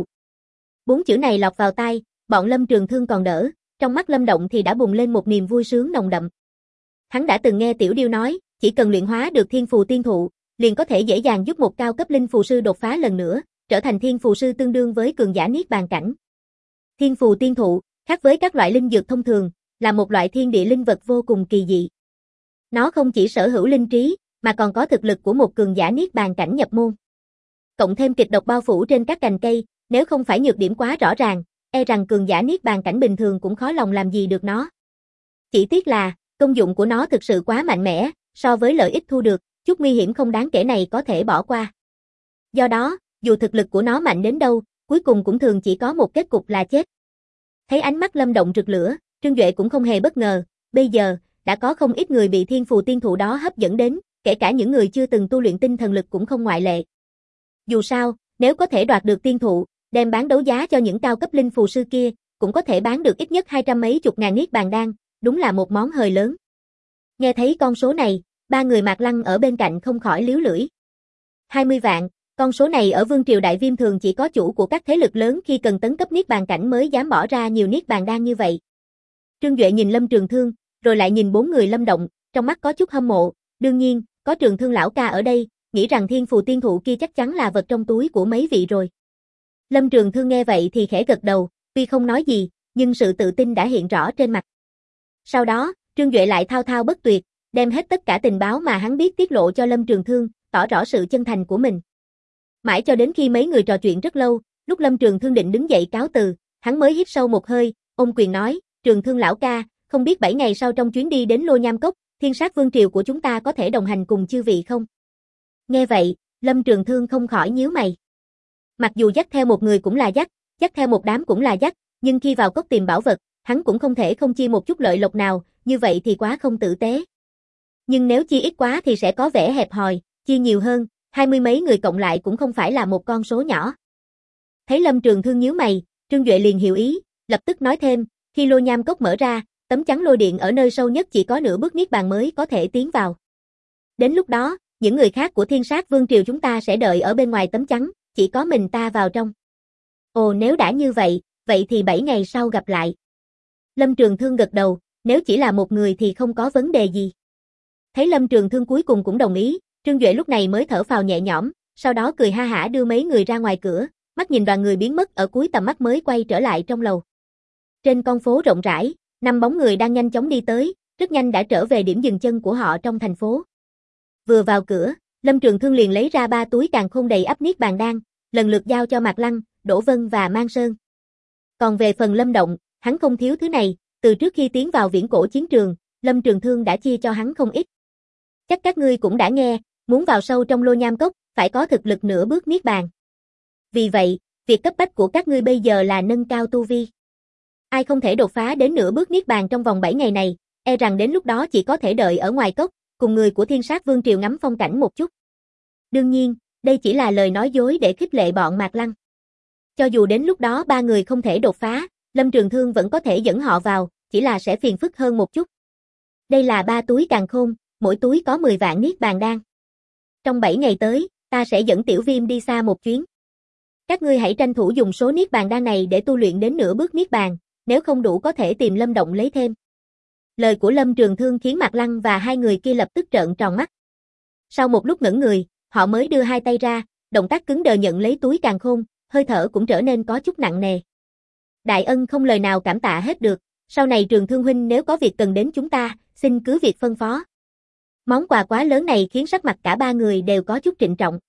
4 chữ này lọt vào tai, bọn Lâm Trường Thương còn đỡ, trong mắt Lâm Động thì đã bùng lên một niềm vui sướng nồng đậm. Hắn đã từng nghe Tiểu Điêu nói, chỉ cần luyện hóa được thiên phù tiên thụ, liền có thể dễ dàng giúp một cao cấp linh phù sư đột phá lần nữa, trở thành thiên phù sư tương đương với cường giả niết bàn cảnh. Thiên phù tiên thụ, khác với các loại linh dược thông thường, là một loại thiên địa linh vật vô cùng kỳ dị. Nó không chỉ sở hữu linh trí, mà còn có thực lực của một cường giả niết bàn cảnh nhập môn. Cộng thêm kịch độc bao phủ trên các cành cây, nếu không phải nhược điểm quá rõ ràng, e rằng cường giả niết bàn cảnh bình thường cũng khó lòng làm gì được nó. Chỉ tiếc là, công dụng của nó thực sự quá mạnh mẽ, so với lợi ích thu được, chút nguy hiểm không đáng kể này có thể bỏ qua. Do đó, dù thực lực của nó mạnh đến đâu, cuối cùng cũng thường chỉ có một kết cục là chết. Thấy ánh mắt Lâm Động rực lửa, Trương Duệ cũng không hề bất ngờ, bây giờ, đã có không ít người bị thiên phù tiên thụ đó hấp dẫn đến, kể cả những người chưa từng tu luyện tinh thần lực cũng không ngoại lệ. Dù sao, nếu có thể đoạt được tiên thụ, đem bán đấu giá cho những cao cấp linh phù sư kia, cũng có thể bán được ít nhất 200 mấy chục ngàn niết bàn đan, đúng là một món hời lớn. Nghe thấy con số này, ba người Mạc Lăng ở bên cạnh không khỏi líu lưỡi. 20 vạn, con số này ở Vương triều Đại Viêm thường chỉ có chủ của các thế lực lớn khi cần tấn cấp niết bàn cảnh mới dám bỏ ra nhiều niết bàn đan như vậy. Trương Duệ nhìn Lâm Trường Thương, rồi lại nhìn 4 người Lâm Động, trong mắt có chút hâm mộ, đương nhiên, có Trường Thương lão ca ở đây, nghĩ rằng thiên phù tiên thụ kia chắc chắn là vật trong túi của mấy vị rồi. Lâm Trường Thương nghe vậy thì khẽ gật đầu, tuy không nói gì, nhưng sự tự tin đã hiện rõ trên mặt. Sau đó, Trương Duệ lại thao thao bất tuyệt, đem hết tất cả tình báo mà hắn biết tiết lộ cho Lâm Trường Thương, tỏ rõ sự chân thành của mình. Mãi cho đến khi mấy người trò chuyện rất lâu, lúc Lâm Trường Thương định đứng dậy cáo từ, hắn mới hít sâu một hơi, ôm quyền nói, Trường Thương lão ca, không biết 7 ngày sau trong chuyến đi đến Lô Nham Cốc, Thiên Sát Vương triều của chúng ta có thể đồng hành cùng chư vị không? Nghe vậy, Lâm Trường Thương không khỏi nhíu mày. Mặc dù dắt theo một người cũng là dắt theo một đám cũng là dắt, nhưng khi vào cốc tìm bảo vật, hắn cũng không thể không chia một chút lợi lộc nào, như vậy thì quá không tử tế. Nhưng nếu chia ít quá thì sẽ có vẻ hẹp hòi, chia nhiều hơn, 20 mấy người cộng lại cũng không phải là một con số nhỏ. Thấy Lâm Trường Thương nhíu mày, Trương Duệ liền hiểu ý, lập tức nói thêm, khi Lô Nham Cốc mở ra, tấm chắn lôi điện ở nơi sâu nhất chỉ có nửa bước niết bàn mới có thể tiến vào. Đến lúc đó, những người khác của Thiên Sát Vương triều chúng ta sẽ đợi ở bên ngoài tấm chắn, chỉ có mình ta vào trong. Ồ, nếu đã như vậy, vậy thì 7 ngày sau gặp lại. Lâm Trường Thương gật đầu, nếu chỉ là một người thì không có vấn đề gì. Thấy Lâm Trường Thương cuối cùng cũng đồng ý, Trương Duệ lúc này mới thở phào nhẹ nhõm, sau đó cười ha hả đưa mấy người ra ngoài cửa, mắt nhìn đoàn người biến mất ở cuối tầm mắt mới quay trở lại trong lầu. Trên con phố rộng rãi, 5 bóng người đang nhanh chóng đi tới, rất nhanh đã trở về điểm dừng chân của họ trong thành phố. Vừa vào cửa, Lâm Trường Thương liền lấy ra 3 túi càn khôn đầy ắp niết bàn đan, lần lượt giao cho Mạc Lăng, Đỗ Vân và Mang Sơn. Còn về phần Lâm Động, hắn không thiếu thứ này, từ trước khi tiến vào viễn cổ chiến trường, Lâm Trường Thương đã chia cho hắn không ít. Chắc các ngươi cũng đã nghe, muốn vào sâu trong Lô Nham Cốc, phải có thực lực nửa bước niết bàn. Vì vậy, việc cấp bách của các ngươi bây giờ là nâng cao tu vi. Ai không thể đột phá đến nửa bước niết bàn trong vòng 7 ngày này, e rằng đến lúc đó chỉ có thể đợi ở ngoài cốc, cùng người của Thiên Sát Vương triều ngắm phong cảnh một chút. Đương nhiên, đây chỉ là lời nói dối để khích lệ bọn Mạc Lăng. Cho dù đến lúc đó 3 người không thể đột phá, Lâm Trường Thương vẫn có thể dẫn họ vào, chỉ là sẽ phiền phức hơn một chút. Đây là 3 túi càn khôn, mỗi túi có 10 vạn niết bàn đan. Trong 7 ngày tới, ta sẽ dẫn Tiểu Viêm đi xa một chuyến. Các ngươi hãy tranh thủ dùng số niết bàn đan này để tu luyện đến nửa bước niết bàn, nếu không đủ có thể tìm Lâm Động lấy thêm. Lời của Lâm Trường Thương khiến Mạc Lăng và hai người kia lập tức trợn tròn mắt. Sau một lúc ngẩn người, họ mới đưa hai tay ra, động tác cứng đờ nhận lấy túi càn khôn, hơi thở cũng trở nên có chút nặng nề. Đại ân không lời nào cảm tạ hết được, sau này Trường Thương huynh nếu có việc cần đến chúng ta, xin cứ việc phân phó. Món quà quá lớn này khiến sắc mặt cả ba người đều có chút trịnh trọng.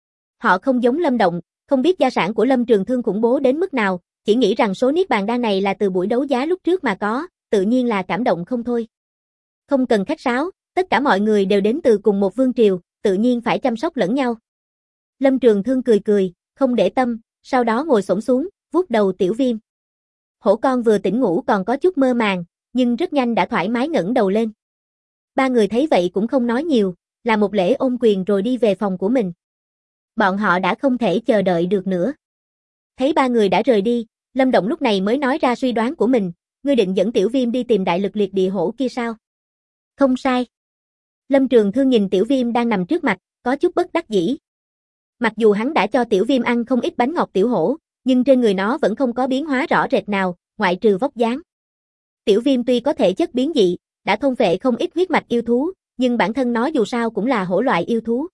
Họ không giống Lâm Động, không biết gia sản của Lâm Trường Thương khủng bố đến mức nào, chỉ nghĩ rằng số niết bàn đan này là từ buổi đấu giá lúc trước mà có, tự nhiên là cảm động không thôi. Không cần khách sáo, tất cả mọi người đều đến từ cùng một vương triều, tự nhiên phải chăm sóc lẫn nhau. Lâm Trường Thương cười cười, không để tâm, sau đó ngồi xổm xuống, vuốt đầu Tiểu Viêm. Hổ con vừa tỉnh ngủ còn có chút mơ màng, nhưng rất nhanh đã thoải mái ngẩng đầu lên. Ba người thấy vậy cũng không nói nhiều, làm một lễ ôm quyền rồi đi về phòng của mình. Bọn họ đã không thể chờ đợi được nữa. Thấy ba người đã rời đi, Lâm Động lúc này mới nói ra suy đoán của mình, ngươi định dẫn Tiểu Viêm đi tìm đại lực liệt địa hổ kia sao? Không sai. Lâm Trường Thương nhìn Tiểu Viêm đang nằm trước mặt, có chút bất đắc dĩ. Mặc dù hắn đã cho Tiểu Viêm ăn không ít bánh ngọt tiểu hổ, nhưng trên người nó vẫn không có biến hóa rõ rệt nào, ngoại trừ vóc dáng. Tiểu Viêm tuy có thể chất biến dị, đã thôn phệ không ít huyết mạch yêu thú, nhưng bản thân nó dù sao cũng là hổ loại yêu thú.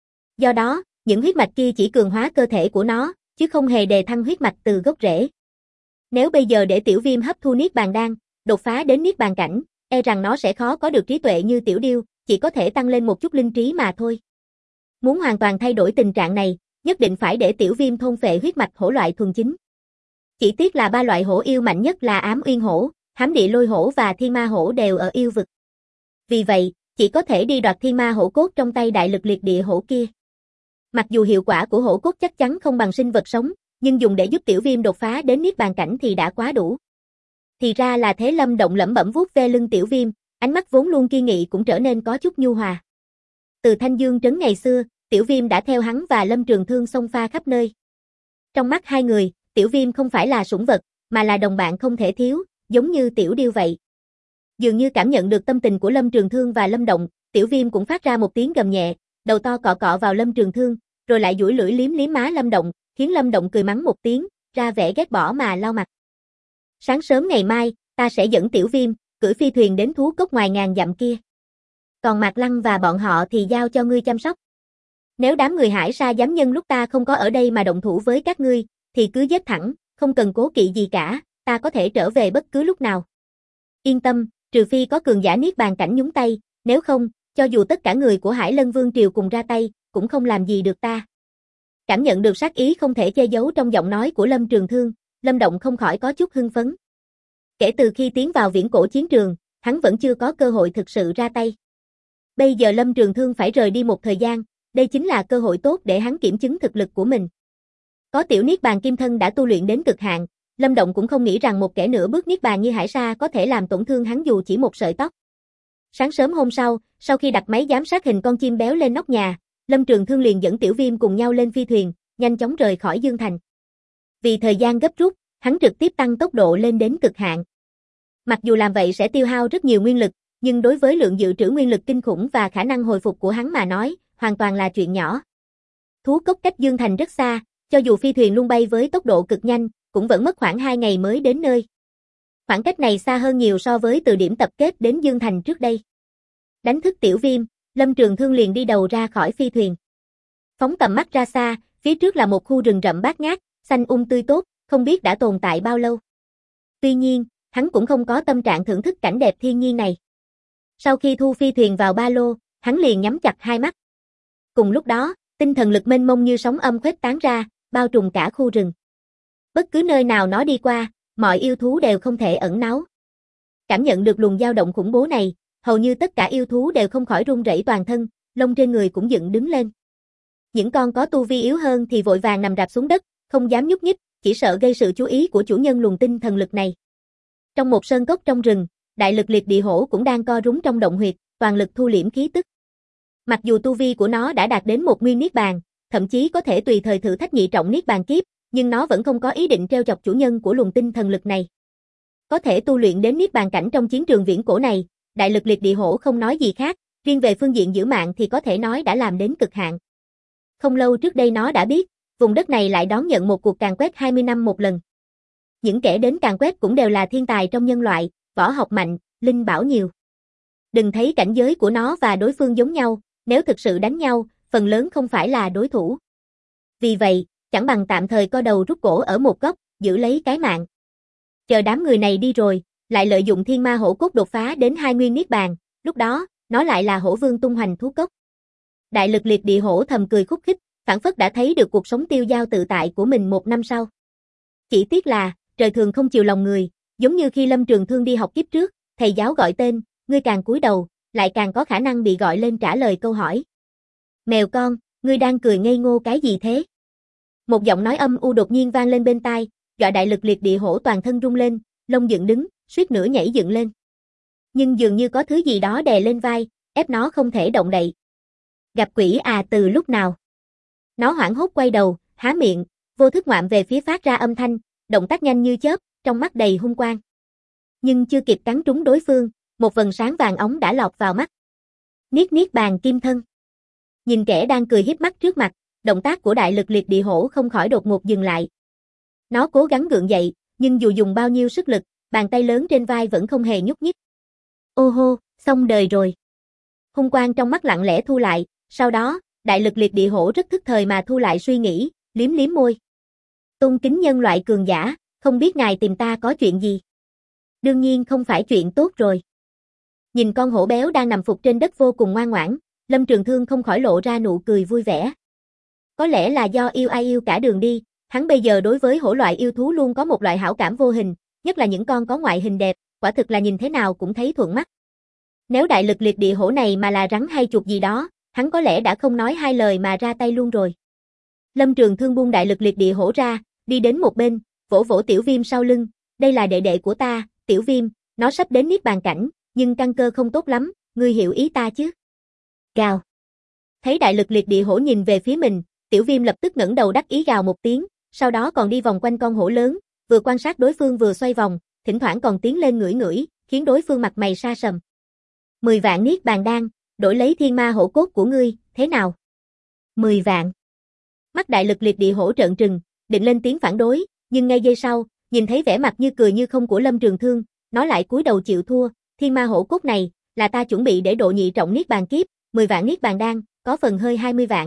Do đó, những huyết mạch kia chỉ cường hóa cơ thể của nó, chứ không hề đề thăng huyết mạch từ gốc rễ. Nếu bây giờ để Tiểu Viêm hấp thu Niết Bàn Đan, đột phá đến Niết Bàn cảnh, e rằng nó sẽ khó có được trí tuệ như Tiểu Điêu, chỉ có thể tăng lên một chút linh trí mà thôi. Muốn hoàn toàn thay đổi tình trạng này, nhất định phải để Tiểu Viêm thôn phệ huyết mạch hổ loại thuần chính. Chỉ tiếc là ba loại hổ yêu mạnh nhất là Ám Uyên hổ, Hám Địa Lôi hổ và Thiên Ma hổ đều ở yêu vực. Vì vậy, chỉ có thể đi đoạt Thiên Ma hổ cốt trong tay đại lực liệt địa hổ kia. Mặc dù hiệu quả của hổ cốt chắc chắn không bằng sinh vật sống, nhưng dùng để giúp Tiểu Viêm đột phá đến Niết Bàn cảnh thì đã quá đủ. Thì ra là thế. Lâm Động lẩm bẩm vuốt ve lưng Tiểu Viêm, ánh mắt vốn luôn kiên nghị cũng trở nên có chút nhu hòa. Từ Thanh Dương trấn ngày xưa, Tiểu Viêm đã theo hắn và Lâm Trường Thương xông pha khắp nơi. Trong mắt hai người, Tiểu Viêm không phải là sủng vật, mà là đồng bạn không thể thiếu, giống như Tiểu Điêu vậy. Dường như cảm nhận được tâm tình của Lâm Trường Thương và Lâm Động, Tiểu Viêm cũng phát ra một tiếng gầm nhẹ, đầu to cọ cọ vào Lâm Trường Thương, rồi lại duỗi lưỡi liếm liếm má Lâm Động, khiến Lâm Động cười mắng một tiếng, ra vẻ ghét bỏ mà lau mặt. Sáng sớm ngày mai, ta sẽ dẫn Tiểu Viêm, cưỡi phi thuyền đến thú cốc ngoài ngàn dặm kia. Còn Mạc Lăng và bọn họ thì giao cho ngươi chăm sóc. Nếu đám người Hải Sa dám nhân lúc ta không có ở đây mà động thủ với các ngươi, thì cứ giết thẳng, không cần cố kỵ gì cả, ta có thể trở về bất cứ lúc nào. Yên tâm, trừ phi có cường giả Niết Bàn cảnh nhúng tay, nếu không, cho dù tất cả người của Hải Lân Vương Triều cùng ra tay, cũng không làm gì được ta. Cảm nhận được sát ý không thể che giấu trong giọng nói của Lâm Trường Thương, Lâm Động không khỏi có chút hưng phấn. Kể từ khi tiến vào viễn cổ chiến trường, hắn vẫn chưa có cơ hội thực sự ra tay. Bây giờ Lâm Trường Thương phải rời đi một thời gian, đây chính là cơ hội tốt để hắn kiểm chứng thực lực của mình. Có tiểu Niết Bàn Kim Thân đã tu luyện đến cực hạn, Lâm Động cũng không nghĩ rằng một kẻ nửa bước Niết Bàn như Hải Sa có thể làm tổn thương hắn dù chỉ một sợi tóc. Sáng sớm hôm sau khi đặt máy giám sát hình con chim béo lên nóc nhà, Lâm Trường Thương liền dẫn Tiểu Viêm cùng nhau lên phi thuyền, nhanh chóng rời khỏi Dương Thành. Vì thời gian gấp rút, hắn trực tiếp tăng tốc độ lên đến cực hạn. Mặc dù làm vậy sẽ tiêu hao rất nhiều nguyên lực, nhưng đối với lượng dự trữ nguyên lực kinh khủng và khả năng hồi phục của hắn mà nói, hoàn toàn là chuyện nhỏ. Thú cốc cách Dương Thành rất xa, cho dù phi thuyền luôn bay với tốc độ cực nhanh, cũng vẫn mất khoảng 2 ngày mới đến nơi. Khoảng cách này xa hơn nhiều so với từ điểm tập kết đến Dương Thành trước đây. Đánh thức Tiểu Viêm, Lâm Trường Thương liền đi đầu ra khỏi phi thuyền. Phóng tầm mắt ra xa, phía trước là một khu rừng rậm bát ngát, xanh tươi tốt, không biết đã tồn tại bao lâu. Tuy nhiên, hắn cũng không có tâm trạng thưởng thức cảnh đẹp thiên nhiên này. Sau khi thu phi thuyền vào ba lô, hắn liền nhắm chặt hai mắt. Cùng lúc đó, tinh thần lực mênh mông như sóng âm khuếch tán ra, bao trùm cả khu rừng. Bất cứ nơi nào nó đi qua, mọi yêu thú đều không thể ẩn náu. Cảm nhận được luồng dao động khủng bố này, hầu như tất cả yêu thú đều không khỏi run rẩy toàn thân, lông trên người cũng dựng đứng lên. Những con có tu vi yếu hơn thì vội vàng nằm rạp xuống đất, không dám nhúc nhích, chỉ sợ gây sự chú ý của chủ nhân luồng tinh thần lực này. Trong một sơn cốc trong rừng, đại lực liệt địa hổ cũng đang co rúm trong động huyệt, toàn lực thu liễm khí tức. Mặc dù tu vi của nó đã đạt đến một nguyên niết bàn, thậm chí có thể tùy thời thử thách nhị trọng niết bàn kiếp, nhưng nó vẫn không có ý định trêu chọc chủ nhân của luồng tinh thần lực này. Có thể tu luyện đến niết bàn cảnh trong chiến trường viễn cổ này, đại lực liệt địa hổ không nói gì khác, riêng về phương diện giữ mạng thì có thể nói đã làm đến cực hạn. Không lâu trước đây nó đã biết, vùng đất này lại đón nhận một cuộc càn quét 20 năm một lần. Những kẻ đến càn quét cũng đều là thiên tài trong nhân loại, võ học mạnh, linh bảo nhiều. Đừng thấy cảnh giới của nó và đối phương giống nhau, nếu thực sự đánh nhau, phần lớn không phải là đối thủ. Vì vậy, chẳng bằng tạm thời co đầu rút cổ ở một góc, giữ lấy cái mạng. Chờ đám người này đi rồi, lại lợi dụng thiên ma hổ cốt đột phá đến 2 nguyên niết bàn, lúc đó, nó lại là hổ vương tung hoành thú cốc. Đại lực liệt địa hổ thầm cười khúc khích, phảng phất đã thấy được cuộc sống tiêu dao tự tại của mình một năm sau. Chỉ tiếc là, trời thường không chiều lòng người, giống như khi Lâm Trường Thương đi học kiếp trước, thầy giáo gọi tên, ngươi càng cúi đầu, lại càng có khả năng bị gọi lên trả lời câu hỏi. Mèo con, ngươi đang cười ngây ngô cái gì thế? Một giọng nói âm u đột nhiên vang lên bên tai, dọa đại lực liệt địa hổ toàn thân rung lên, lông dựng đứng, suýt nữa nhảy dựng lên. Nhưng dường như có thứ gì đó đè lên vai, ép nó không thể động đậy. Gặp quỷ à, từ lúc nào? Nó hoảng hốt quay đầu, há miệng, vô thức ngoạm về phía phát ra âm thanh, động tác nhanh như chớp, trong mắt đầy hung quang. Nhưng chưa kịp cắn trúng đối phương, một vầng sáng vàng óng đã lọt vào mắt. Niết bàn kim thân. Nhìn kẻ đang cười hiếp mắt trước mặt, động tác của đại lực liệt địa hổ không khỏi đột ngột dừng lại. Nó cố gắng gượng dậy, nhưng dù dùng bao nhiêu sức lực, bàn tay lớn trên vai vẫn không hề nhúc nhích. Ô hô, xong đời rồi. Hung quang trong mắt lặng lẽ thu lại, sau đó, đại lực liệt địa hổ rất thức thời mà thu lại suy nghĩ, liếm liếm môi. Tôn kính nhân loại cường giả, không biết ngài tìm ta có chuyện gì? Đương nhiên không phải chuyện tốt rồi. Nhìn con hổ béo đang nằm phục trên đất vô cùng ngoan ngoãn, Lâm Trường Thương không khỏi lộ ra nụ cười vui vẻ. Có lẽ là do yêu ai yêu cả đường đi, hắn bây giờ đối với hổ loại yêu thú luôn có một loại hảo cảm vô hình, nhất là những con có ngoại hình đẹp, quả thực là nhìn thế nào cũng thấy thuận mắt. Nếu đại lực liệt địa hổ này mà là rắn hay chuột gì đó, hắn có lẽ đã không nói hai lời mà ra tay luôn rồi. Lâm Trường Thương buông đại lực liệt địa hổ ra, đi đến một bên, vỗ vỗ Tiểu Viêm sau lưng, đây là đệ đệ của ta, Tiểu Viêm, nó sắp đến niết bàn cảnh, nhưng căn cơ không tốt lắm, ngươi hiểu ý ta chứ? Gào. Thấy đại lực liệt địa hổ nhìn về phía mình, Tiểu Viêm lập tức ngẩng đầu đắc ý gào một tiếng, sau đó còn đi vòng quanh con hổ lớn, vừa quan sát đối phương vừa xoay vòng, thỉnh thoảng còn tiến lên ngửi ngửi, khiến đối phương mặt mày sa sầm. 10 vạn niết bàn đan, đổi lấy thiên ma hổ cốt của ngươi, thế nào? 10 vạn. Mắt đại lực liệt địa hổ trợn trừng, định lên tiếng phản đối, nhưng ngay giây sau, nhìn thấy vẻ mặt như cười như không của Lâm Trường Thương, nó lại cúi đầu chịu thua, thiên ma hổ cốt này, là ta chuẩn bị để độ nhị trọng niết bàn kiếp, 10 vạn niết bàn đan, có phần hơi 20 vạn.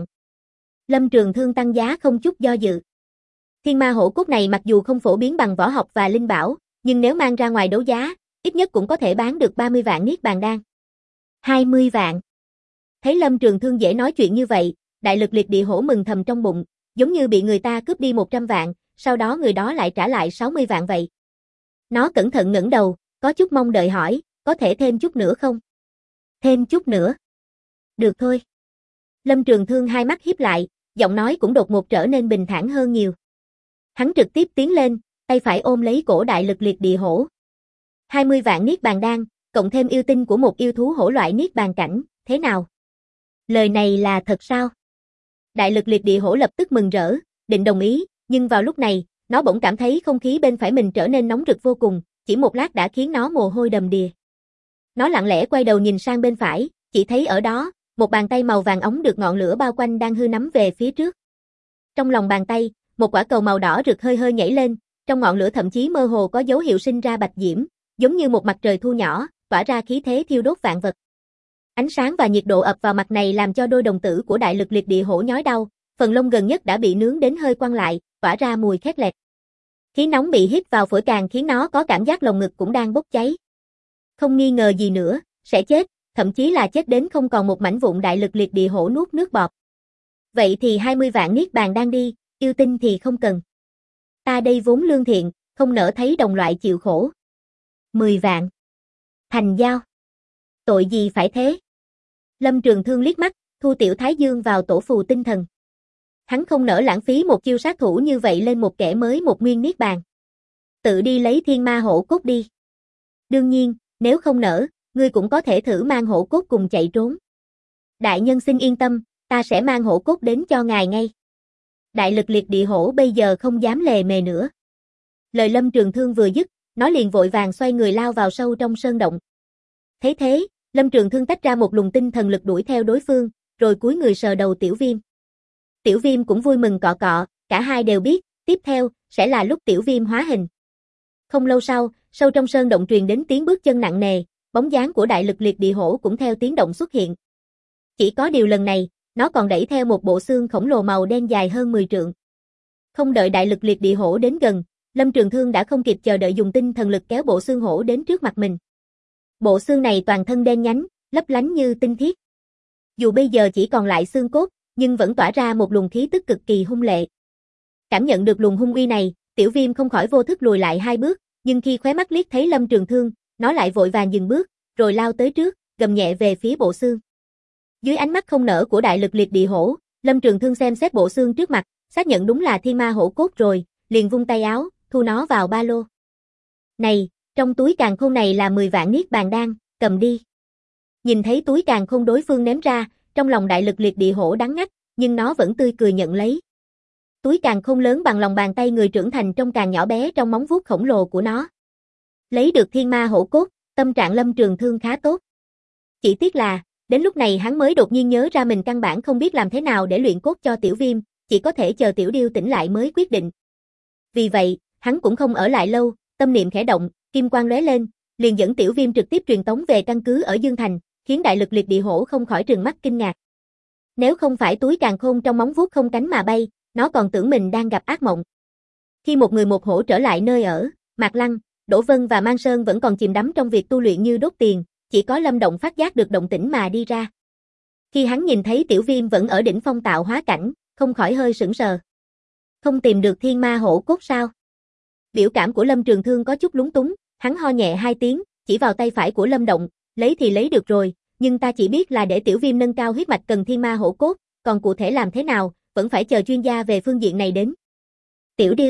Lâm Trường Thương tăng giá không chút do dự. Thiên ma hổ cốt này mặc dù không phổ biến bằng võ học và linh bảo, nhưng nếu mang ra ngoài đấu giá, ít nhất cũng có thể bán được 30 vạn niết bàn đan. 20 vạn. Thấy Lâm Trường Thương dễ nói chuyện như vậy, đại lực liệt địa hổ mừng thầm trong bụng, giống như bị người ta cướp đi 100 vạn, sau đó người đó lại trả lại 60 vạn vậy. Nó cẩn thận ngẩng đầu, có chút mong đợi hỏi, có thể thêm chút nữa không? Thêm chút nữa. Được thôi. Lâm Trường Thương hai mắt híp lại, giọng nói cũng đột ngột trở nên bình thản hơn nhiều. Hắn trực tiếp tiến lên, tay phải ôm lấy cổ đại lực liệt địa hổ. 20 vạn niết bàn đan, cộng thêm yêu tinh của một yêu thú hổ loại niết bàn cảnh, thế nào? Lời này là thật sao? Đại lực liệt địa hổ lập tức mừng rỡ, định đồng ý, nhưng vào lúc này, nó bỗng cảm thấy không khí bên phải mình trở nên nóng rực vô cùng, chỉ một lát đã khiến nó mồ hôi đầm đìa. Nó lặng lẽ quay đầu nhìn sang bên phải, chỉ thấy ở đó, một bàn tay màu vàng óng được ngọn lửa bao quanh đang hư nắm về phía trước. Trong lòng bàn tay, một quả cầu màu đỏ rực hơi hơi nhảy lên, trong ngọn lửa thậm chí mơ hồ có dấu hiệu sinh ra bạch diễm, giống như một mặt trời thu nhỏ, tỏa ra khí thế thiêu đốt vạn vật. Ánh sáng và nhiệt độ ập vào mặt này làm cho đôi đồng tử của đại lực liệt địa hổ nhói đau, phần lông gần nhất đã bị nướng đến hơi quăng lại, tỏa ra mùi khét lẹt. Khí nóng bị hít vào phổi càng khiến nó có cảm giác lồng ngực cũng đang bốc cháy. Không nghi ngờ gì nữa, sẽ chết, thậm chí là chết đến không còn một mảnh vụn. Đại lực liệt địa hổ nuốt nước bọt. Vậy thì 20 vạn niết bàn đang đi, yêu tinh thì không cần. Ta đây vốn lương thiện, không nỡ thấy đồng loại chịu khổ. 10 vạn. Thành giao. Tội gì phải thế? Lâm Trường Thương liếc mắt, thu Tiểu Thái Dương vào tổ phù tinh thần. Hắn không nỡ lãng phí một chiêu sát thủ như vậy lên một kẻ mới một nguyên niết bàn. Tự đi lấy thiên ma hổ cốt đi. Đương nhiên, nếu không nỡ, ngươi cũng có thể thử mang hổ cốt cùng chạy trốn. Đại nhân xin yên tâm, ta sẽ mang hổ cốt đến cho ngài ngay. Đại lực liệt địa hổ bây giờ không dám lề mề nữa. Lời Lâm Trường Thương vừa dứt, nó liền vội vàng xoay người lao vào sâu trong sơn động. Thấy thế, Lâm Trường Thương tách ra một luồng tinh thần lực đuổi theo đối phương, rồi cúi người sờ đầu Tiểu Viêm. Tiểu Viêm cũng vui mừng cọ cọ, cả hai đều biết, tiếp theo, sẽ là lúc Tiểu Viêm hóa hình. Không lâu sau, sâu trong sơn động truyền đến tiếng bước chân nặng nề, bóng dáng của đại lực liệt địa hổ cũng theo tiếng động xuất hiện. Chỉ có điều lần này, nó còn đẩy theo một bộ xương khổng lồ màu đen dài hơn 10 trượng. Không đợi đại lực liệt địa hổ đến gần, Lâm Trường Thương đã không kịp chờ đợi dùng tinh thần lực kéo bộ xương hổ đến trước mặt mình. Bộ xương này toàn thân đen nhánh, lấp lánh như tinh thiết. Dù bây giờ chỉ còn lại xương cốt, nhưng vẫn tỏa ra một luồng khí tức cực kỳ hung lệ. Cảm nhận được luồng hung uy này, Tiểu Viêm không khỏi vô thức lùi lại 2 bước, nhưng khi khóe mắt liếc thấy Lâm Trường Thương, nó lại vội vàng dừng bước, rồi lao tới trước, gầm nhẹ về phía bộ xương. Dưới ánh mắt không nở của đại lực liệt địa hổ, Lâm Trường Thương xem xét bộ xương trước mặt, xác nhận đúng là thiên ma hổ cốt rồi, liền vung tay áo, thu nó vào ba lô. Này, trong túi càn khôn này là 10 vạn niết bàn đan, cầm đi. Nhìn thấy túi càn khôn đối phương ném ra, trong lòng đại lực liệt địa hổ đắng ngắt, nhưng nó vẫn tươi cười nhận lấy. Túi càn khôn lớn bằng lòng bàn tay người trưởng thành trong càng nhỏ bé trong móng vuốt khổng lồ của nó. Lấy được thiên ma hổ cốt, tâm trạng Lâm Trường Thương khá tốt. Chỉ tiếc là, đến lúc này hắn mới đột nhiên nhớ ra mình căn bản không biết làm thế nào để luyện cốt cho Tiểu Viêm, chỉ có thể chờ Tiểu Điêu tỉnh lại mới quyết định. Vì vậy, hắn cũng không ở lại lâu, tâm niệm khẽ động, kim quang lóe lên, liền dẫn Tiểu Viêm trực tiếp truyền tống về căn cứ ở Dương Thành, khiến đại lực liệt địa hổ không khỏi trừng mắt kinh ngạc. Nếu không phải túi càn khôn trong móng vuốt không cánh mà bay, nó còn tưởng mình đang gặp ác mộng. Khi một người một hổ trở lại nơi ở, Mạc Lăng, Đỗ Vân và Mang Sơn vẫn còn chìm đắm trong việc tu luyện như đốt tiền, chỉ có Lâm Động phát giác được động tĩnh mà đi ra. Khi hắn nhìn thấy Tiểu Viêm vẫn ở đỉnh phong tạo hóa cảnh, không khỏi hơi sững sờ. Không tìm được thiên ma hổ cốt sao? Biểu cảm của Lâm Trường Thương có chút lúng túng, hắn ho nhẹ hai tiếng, chỉ vào tay phải của Lâm Động, lấy thì lấy được rồi, nhưng ta chỉ biết là để Tiểu Viêm nâng cao huyết mạch cần thiên ma hổ cốt, còn cụ thể làm thế nào, vẫn phải chờ chuyên gia về phương diện này đến. Tiểu Điêu.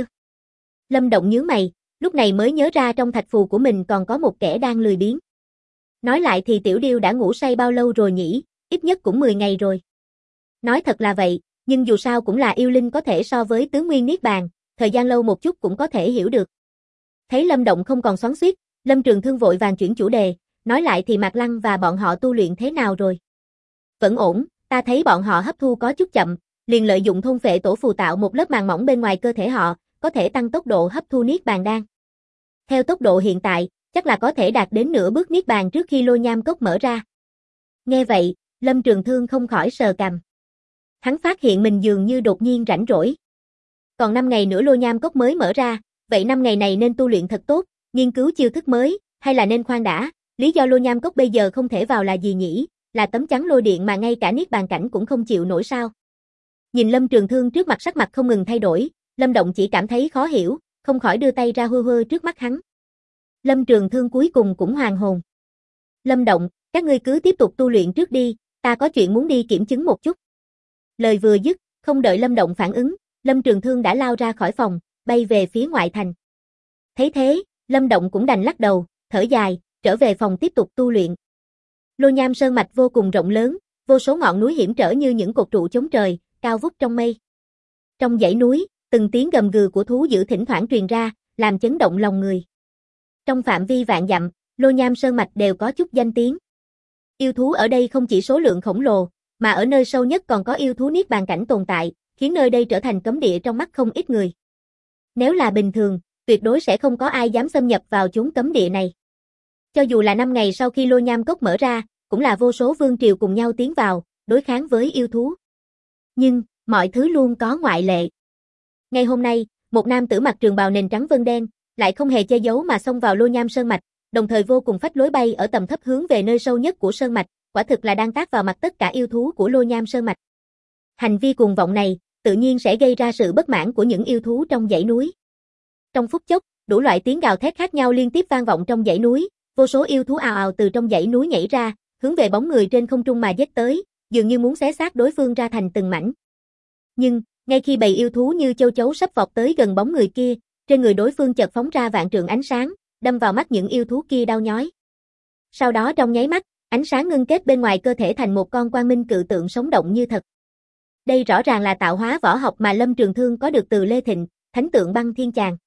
Lâm Động nhướng mày, lúc này mới nhớ ra trong thạch phù của mình còn có một kẻ đang lười biếng. Nói lại thì Tiểu Điêu đã ngủ say bao lâu rồi nhỉ, ít nhất cũng 10 ngày rồi. Nói thật là vậy, nhưng dù sao cũng là yêu linh có thể so với tứ nguyên niết bàn, thời gian lâu một chút cũng có thể hiểu được. Thấy Lâm Động không còn xoắn xuýt, Lâm Trường Thương vội vàng chuyển chủ đề, nói lại thì Mạc Lăng và bọn họ tu luyện thế nào rồi? Vẫn ổn, ta thấy bọn họ hấp thu có chút chậm, liền lợi dụng thôn phệ tổ phù tạo một lớp màng mỏng bên ngoài cơ thể họ, có thể tăng tốc độ hấp thu niết bàn đan. Theo tốc độ hiện tại, chắc là có thể đạt đến nửa bước niết bàn trước khi lôi nham cốc mở ra. Nghe vậy, Lâm Trường Thương không khỏi sờ cằm. Hắn phát hiện mình dường như đột nhiên rảnh rỗi. Còn 5 ngày nữa lôi nham cốc mới mở ra, vậy 5 ngày này nên tu luyện thật tốt, nghiên cứu chiêu thức mới, hay là nên khoan đã, lý do lôi nham cốc bây giờ không thể vào là gì nhỉ, là tấm chắn lôi điện mà ngay cả niết bàn cảnh cũng không chịu nổi sao. Nhìn Lâm Trường Thương trước mặt sắc mặt không ngừng thay đổi, Lâm Động chỉ cảm thấy khó hiểu, không khỏi đưa tay ra hơ hơ trước mắt hắn. Lâm Trường Thương cuối cùng cũng hoàn hồn. Lâm Động, các ngươi cứ tiếp tục tu luyện trước đi, ta có chuyện muốn đi kiểm chứng một chút. Lời vừa dứt, không đợi Lâm Động phản ứng, Lâm Trường Thương đã lao ra khỏi phòng, bay về phía ngoại thành. Thấy thế, Lâm Động cũng đành lắc đầu, thở dài, trở về phòng tiếp tục tu luyện. Lôi nham sơn mạch vô cùng rộng lớn, vô số ngọn núi hiểm trở như những cột trụ chống trời, cao vút trong mây. Trong dãy núi, từng tiếng gầm gừ của thú dữ thỉnh thoảng truyền ra, làm chấn động lòng người. Trong phạm vi vạn dặm, lôi nham sơn mạch đều có chút danh tiếng. Yêu thú ở đây không chỉ số lượng khổng lồ, mà ở nơi sâu nhất còn có yêu thú niết bàn cảnh tồn tại, khiến nơi đây trở thành cấm địa trong mắt không ít người. Nếu là bình thường, tuyệt đối sẽ không có ai dám xâm nhập vào chốn cấm địa này. Cho dù là 5 ngày sau khi lôi nham cốc mở ra, cũng là vô số vương triều cùng nhau tiến vào, đối kháng với yêu thú. Nhưng, mọi thứ luôn có ngoại lệ. Ngày hôm nay, một nam tử mặc trường bào nền trắng vân đen, lại không hề che giấu mà xông vào lôi nham sơn mạch, đồng thời vô cùng phách lối bay ở tầm thấp hướng về nơi sâu nhất của sơn mạch, quả thực là đang tát vào mặt tất cả yêu thú của lôi nham sơn mạch. Hành vi cuồng vọng này, tự nhiên sẽ gây ra sự bất mãn của những yêu thú trong dãy núi. Trong phút chốc, đủ loại tiếng gào thét khác nhau liên tiếp vang vọng trong dãy núi, vô số yêu thú ào ào từ trong dãy núi nhảy ra, hướng về bóng người trên không trung mà giết tới, dường như muốn xé xác đối phương ra thành từng mảnh. Nhưng, ngay khi bầy yêu thú như châu chấu sắp vọt tới gần bóng người kia, trên người đối phương chợt phóng ra vạn trượng ánh sáng, đâm vào mắt những yêu thú kia đau nhói. Sau đó trong nháy mắt, ánh sáng ngưng kết bên ngoài cơ thể thành một con quang minh cự tượng sống động như thật. Đây rõ ràng là tạo hóa võ học mà Lâm Trường Thương có được từ Lê Thịnh, thánh tượng băng thiên chàng.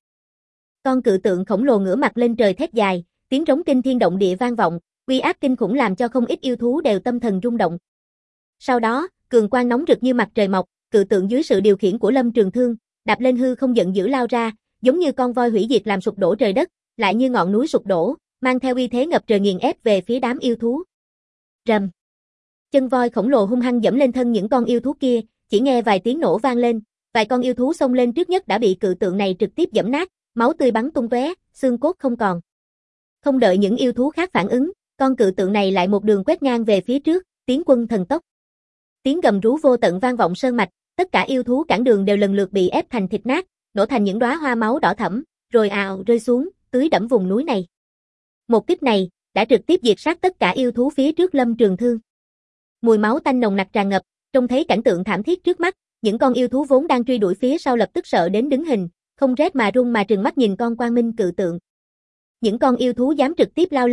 Con cự tượng khổng lồ ngửa mặt lên trời thét dài, tiếng trống kinh thiên động địa vang vọng, uy áp kinh khủng làm cho không ít yêu thú đều tâm thần rung động. Sau đó, cường quang nóng rực như mặt trời mọc, cự tượng dưới sự điều khiển của Lâm Trường Thương, đạp lên hư không giận dữ lao ra, giống như con voi hủy diệt làm sụp đổ trời đất, lại như ngọn núi sụp đổ, mang theo uy thế ngập trời nghiền ép về phía đám yêu thú. Rầm. Chân voi khổng lồ hung hăng giẫm lên thân những con yêu thú kia, chỉ nghe vài tiếng nổ vang lên, vài con yêu thú xông lên trước nhất đã bị cự tượng này trực tiếp giẫm nát, máu tươi bắn tung tóe, xương cốt không còn. Không đợi những yêu thú khác phản ứng, con cự tượng này lại một đường quét ngang về phía trước, tiến quân thần tốc. Tiếng gầm rú vô tận vang vọng sơn mạch, tất cả yêu thú cản đường đều lần lượt bị ép thành thịt nát, nổ thành những đóa hoa máu đỏ thẫm, rồi ào rơi xuống, tưới đẫm vùng núi này. Một kích này đã trực tiếp diệt sát tất cả yêu thú phía trước Lâm Trường Thương. Mùi máu tanh nồng nặc tràn ngập, trông thấy cảnh tượng thảm thiết trước mắt, những con yêu thú vốn đang truy đuổi phía sau lập tức sợ đến đứng hình, không rét mà run mà trừng mắt nhìn con quang minh cự tượng. Những con yêu thú dám trực tiếp lao lên,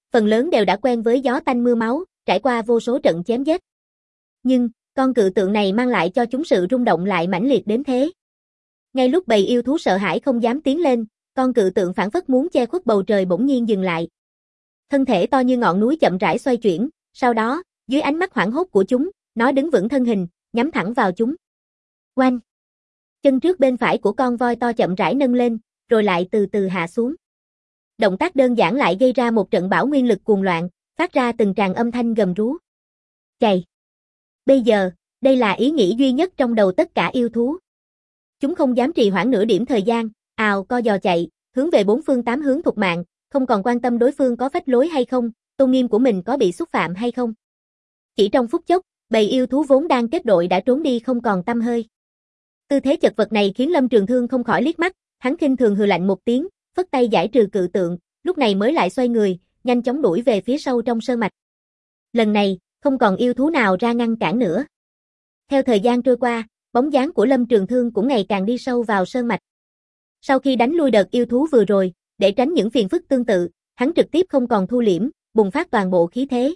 Phần lớn đều đã quen với gió tanh mưa máu, trải qua vô số trận chém giết. Nhưng, con cự tượng này mang lại cho chúng sự rung động lại mãnh liệt đến thế. Ngay lúc bầy yêu thú sợ hãi không dám tiến lên, con cự tượng phảng phất muốn che khuất bầu trời bỗng nhiên dừng lại. Thân thể to như ngọn núi chậm rãi xoay chuyển, sau đó, dưới ánh mắt hoảng hốt của chúng, nó đứng vững thân hình, nhắm thẳng vào chúng. Oanh! Chân trước bên phải của con voi to chậm rãi nâng lên, rồi lại từ từ hạ xuống. Động tác đơn giản lại gây ra một trận bão nguyên lực cuồng loạn, phát ra từng tràng âm thanh gầm rú. Chạy! Bây giờ, đây là ý nghĩ duy nhất trong đầu tất cả yêu thú. Chúng không dám trì hoãn nửa điểm thời gian, ào co giò chạy, hướng về bốn phương tám hướng thục mạng, không còn quan tâm đối phương có phách lối hay không, tôn nghiêm của mình có bị xúc phạm hay không. Chỉ trong phút chốc, bầy yêu thú vốn đang kết đội đã trốn đi không còn tăm hơi. Tư thế chật vật này khiến Lâm Trường Thương không khỏi liếc mắt, hắn khinh thường hừ lạnh một tiếng, phất tay giải trừ cự tượng, lúc này mới lại xoay người, nhanh chóng đuổi về phía sâu trong sơn mạch. Lần này, không còn yêu thú nào ra ngăn cản nữa. Theo thời gian trôi qua, bóng dáng của Lâm Trường Thương cũng ngày càng đi sâu vào sơn mạch. Sau khi đánh lui đợt yêu thú vừa rồi, để tránh những phiền phức tương tự, hắn trực tiếp không còn thu liễm, bùng phát toàn bộ khí thế.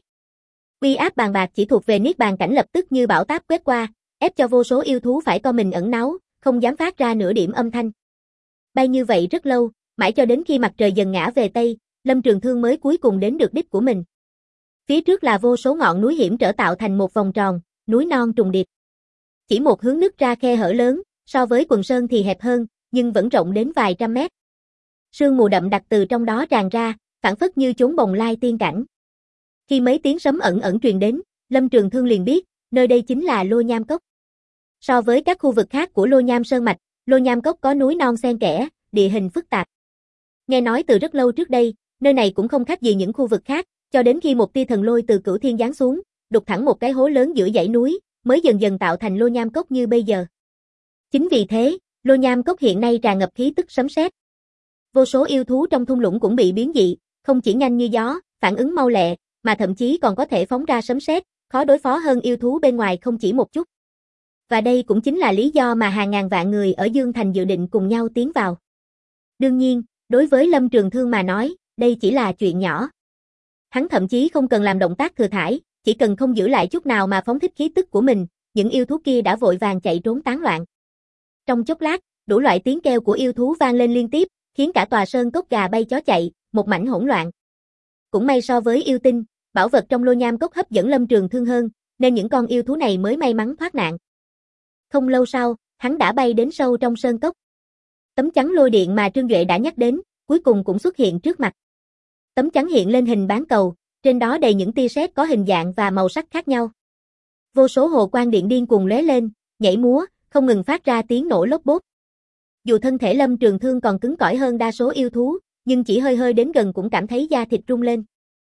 Uy áp bàn bạc chỉ thuộc về niết bàn cảnh lập tức như bão táp quét qua, ép cho vô số yêu thú phải co mình ẩn náu, không dám phát ra nửa điểm âm thanh. Bay như vậy rất lâu, mãi cho đến khi mặt trời dần ngã về tây, Lâm Trường Thương mới cuối cùng đến được đích của mình. Phía trước là vô số ngọn núi hiểm trở tạo thành một vòng tròn, núi non trùng điệp. Chỉ một hướng nứt ra khe hở lớn, so với quần sơn thì hẹp hơn, nhưng vẫn rộng đến vài trăm mét. Sương mù đậm đặc từ trong đó tràn ra, phảng phất như chốn bồng lai tiên cảnh. Khi mấy tiếng sấm ẩn ẩn truyền đến, Lâm Trường Thương liền biết, nơi đây chính là Lô Nham Cốc. So với các khu vực khác của Lô Nham Sơn Mạch, Lô Nham Cốc có núi non xen kẽ, địa hình phức tạp. Nghe nói từ rất lâu trước đây, nơi này cũng không khác gì những khu vực khác, cho đến khi một tia thần lôi từ Cửu Thiên giáng xuống, đục thẳng một cái hố lớn giữa dãy núi, mới dần dần tạo thành Lô Nham Cốc như bây giờ. Chính vì thế, Lô Nham Cốc hiện nay tràn ngập khí tức sấm sét. Vô số yêu thú trong thung lũng cũng bị biến dị, không chỉ nhanh như gió, phản ứng mau lẹ, mà thậm chí còn có thể phóng ra sấm sét, khó đối phó hơn yêu thú bên ngoài không chỉ một chút. Và đây cũng chính là lý do mà hàng ngàn vạn người ở Dương Thành dự định cùng nhau tiến vào. Đương nhiên, đối với Lâm Trường Thương mà nói, đây chỉ là chuyện nhỏ. Hắn thậm chí không cần làm động tác thừa thãi, chỉ cần không giữ lại chút nào mà phóng thích khí tức của mình, những yêu thú kia đã vội vàng chạy trốn tán loạn. Trong chốc lát, đủ loại tiếng kêu của yêu thú vang lên liên tiếp, khiến cả tòa sơn cốc gà bay chó chạy, một mảnh hỗn loạn. Cũng may so với yêu tinh, bảo vật trong Lô Nham Cốc hấp dẫn Lâm Trường Thương hơn, nên những con yêu thú này mới may mắn thoát nạn. Không lâu sau, hắn đã bay đến sâu trong sơn cốc. Tấm chắn lôi điện mà Trương Duệ đã nhắc đến, cuối cùng cũng xuất hiện trước mặt. Tấm chắn hiện lên hình bán cầu, trên đó đầy những tia sét có hình dạng và màu sắc khác nhau. Vô số hồ quang điện điên cuồng lóe lên, nhảy múa, không ngừng phát ra tiếng nổ lốp bốp. Dù thân thể Lâm Trường Thương còn cứng cỏi hơn đa số yêu thú, nhưng chỉ hơi hơi đến gần cũng cảm thấy da thịt rung lên.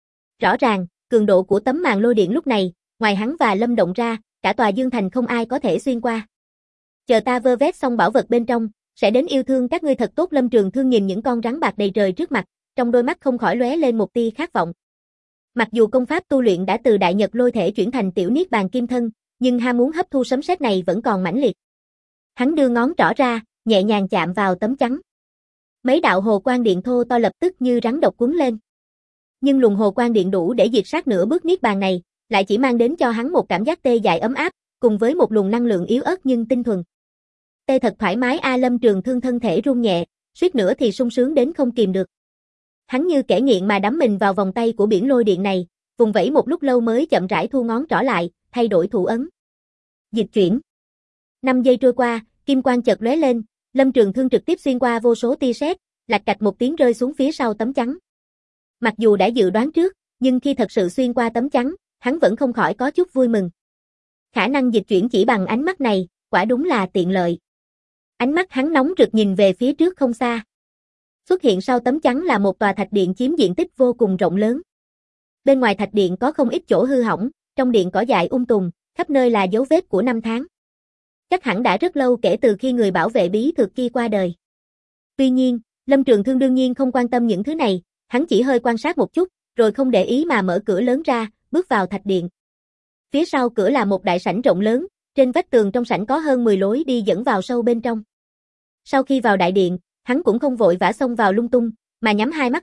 Rõ ràng, cường độ của tấm màn lôi điện lúc này, ngoài hắn và Lâm Động ra, cả tòa Dương Thành không ai có thể xuyên qua. Chờ ta vơ vét xong bảo vật bên trong, sẽ đến yêu thương các ngươi thật tốt. Lâm Trường Thương nhìn những con rắn bạc đầy trời trước mặt, trong đôi mắt không khỏi lóe lên một tia khát vọng. Mặc dù công pháp tu luyện đã từ đại nhật lôi thể chuyển thành tiểu niết bàn kim thân, nhưng ham muốn hấp thu sấm sét này vẫn còn mãnh liệt. Hắn đưa ngón trỏ ra, nhẹ nhàng chạm vào tấm chắn. Mấy đạo hồ quang điện thô to lập tức như rắn độc cuốn lên. Nhưng luồng hồ quang điện đủ để diệt sát nửa bước niết bàn này, lại chỉ mang đến cho hắn một cảm giác tê dại ấm áp, cùng với một luồng năng lượng yếu ớt nhưng tinh thuần. Tê thật thoải mái a. Lâm Trường Thương thân thể run nhẹ, suýt nữa thì sung sướng đến không kìm được. Hắn như kẻ nghiện mà đắm mình vào vòng tay của biển lôi điện này, vùng vẫy một lúc lâu mới chậm rãi thu ngón trỏ lại, thay đổi thủ ấn. Dịch chuyển. 5 giây trôi qua, kim quang chợt lóe lên, Lâm Trường Thương trực tiếp xuyên qua vô số tia sét, lạch cạch một tiếng rơi xuống phía sau tấm chắn. Mặc dù đã dự đoán trước, nhưng khi thật sự xuyên qua tấm chắn, hắn vẫn không khỏi có chút vui mừng. Khả năng dịch chuyển chỉ bằng ánh mắt này, quả đúng là tiện lợi. Ánh mắt hắn nóng rực nhìn về phía trước không xa. Xuất hiện sau tấm chắn là một tòa thạch điện chiếm diện tích vô cùng rộng lớn. Bên ngoài thạch điện có không ít chỗ hư hỏng, trong điện cỏ dại tùng, khắp nơi là dấu vết của năm tháng. Chắc hẳn đã rất lâu kể từ khi người bảo vệ bí thực kia qua đời. Tuy nhiên, Lâm Trường Thương đương nhiên không quan tâm những thứ này, hắn chỉ hơi quan sát một chút, rồi không để ý mà mở cửa lớn ra, bước vào thạch điện. Phía sau cửa là một đại sảnh rộng lớn, trên vách tường trong sảnh có hơn 10 lối đi dẫn vào sâu bên trong. Sau khi vào đại điện, hắn cũng không vội vã xông vào lung tung, mà nhắm hai mắt lại,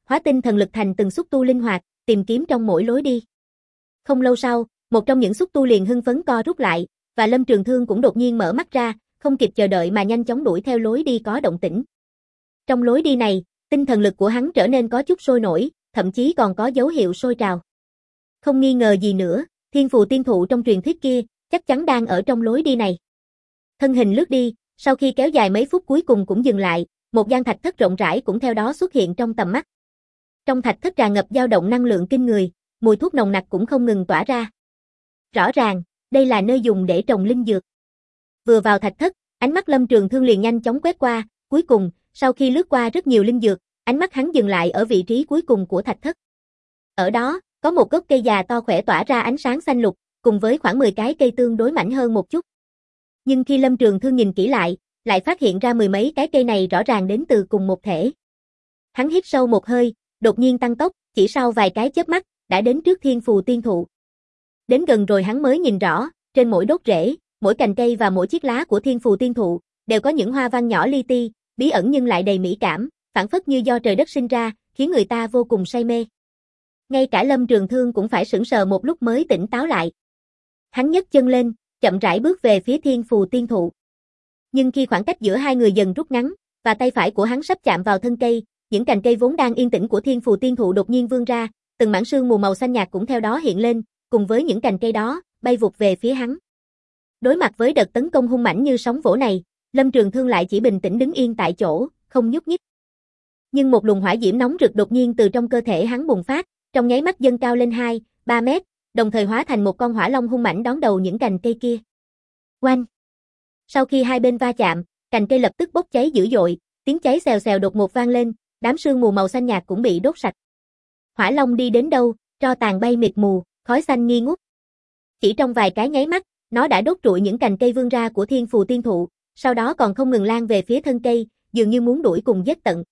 hóa tinh thần lực thành từng xúc tu linh hoạt, tìm kiếm trong mỗi lối đi. Không lâu sau, một trong những xúc tu liền hưng phấn co rút lại, và Lâm Trường Thương cũng đột nhiên mở mắt ra, không kịp chờ đợi mà nhanh chóng đuổi theo lối đi có động tĩnh. Trong lối đi này, tinh thần lực của hắn trở nên có chút sôi nổi, thậm chí còn có dấu hiệu sôi trào. Không nghi ngờ gì nữa, thiên phù tiên thụ trong truyền thuyết kia, chắc chắn đang ở trong lối đi này. Thân hình lướt đi, sau khi kéo dài mấy phút cuối cùng cũng dừng lại, một gian thạch thất rộng rãi cũng theo đó xuất hiện trong tầm mắt. Trong thạch thất tràn ngập dao động năng lượng kinh người, mùi thuốc nồng nặc cũng không ngừng tỏa ra. Rõ ràng, đây là nơi dùng để trồng linh dược. Vừa vào thạch thất, ánh mắt Lâm Trường Thương liền nhanh chóng quét qua, cuối cùng, sau khi lướt qua rất nhiều linh dược, ánh mắt hắn dừng lại ở vị trí cuối cùng của thạch thất. Ở đó, có một gốc cây già to khỏe tỏa ra ánh sáng xanh lục, cùng với khoảng 10 cái cây tương đối mảnh hơn một chút. Nhưng khi Lâm Trường Thương nhìn kỹ lại phát hiện ra mười mấy cái cây này rõ ràng đến từ cùng một thể. Hắn hít sâu một hơi, đột nhiên tăng tốc, chỉ sau vài cái chớp mắt, đã đến trước thiên phù tiên thụ. Đến gần rồi hắn mới nhìn rõ, trên mỗi đốt rễ, mỗi cành cây và mỗi chiếc lá của thiên phù tiên thụ, đều có những hoa văn nhỏ li ti, bí ẩn nhưng lại đầy mỹ cảm, phảng phất như do trời đất sinh ra, khiến người ta vô cùng say mê. Ngay cả Lâm Trường Thương cũng phải sững sờ một lúc mới tỉnh táo lại. Hắn nhấc chân lên, chậm rãi bước về phía thiên phù tiên thụ. Nhưng khi khoảng cách giữa hai người dần rút ngắn, và tay phải của hắn sắp chạm vào thân cây, những cành cây vốn đang yên tĩnh của thiên phù tiên thụ đột nhiên vươn ra, từng mảng sương mù màu xanh nhạt cũng theo đó hiện lên, cùng với những cành cây đó, bay vụt về phía hắn. Đối mặt với đợt tấn công hung mãnh như sóng vỗ này, Lâm Trường Thương lại chỉ bình tĩnh đứng yên tại chỗ, không nhúc nhích. Nhưng một luồng hỏa diễm nóng rực đột nhiên từ trong cơ thể hắn bùng phát, trong nháy mắt dâng cao lên 2-3 mét, đồng thời hóa thành một con hỏa long hung mãnh đón đầu những cành cây kia. Oanh! Sau khi hai bên va chạm, cành cây lập tức bốc cháy dữ dội, tiếng cháy xèo xèo đột ngột vang lên, đám sương mù màu xanh nhạt cũng bị đốt sạch. Hỏa long đi đến đâu, tro tàn bay mịt mù, khói xanh nghi ngút. Chỉ trong vài cái nháy mắt, nó đã đốt trụi những cành cây vươn ra của thiên phù tiên thụ, sau đó còn không ngừng lan về phía thân cây, dường như muốn đuổi cùng giết tận.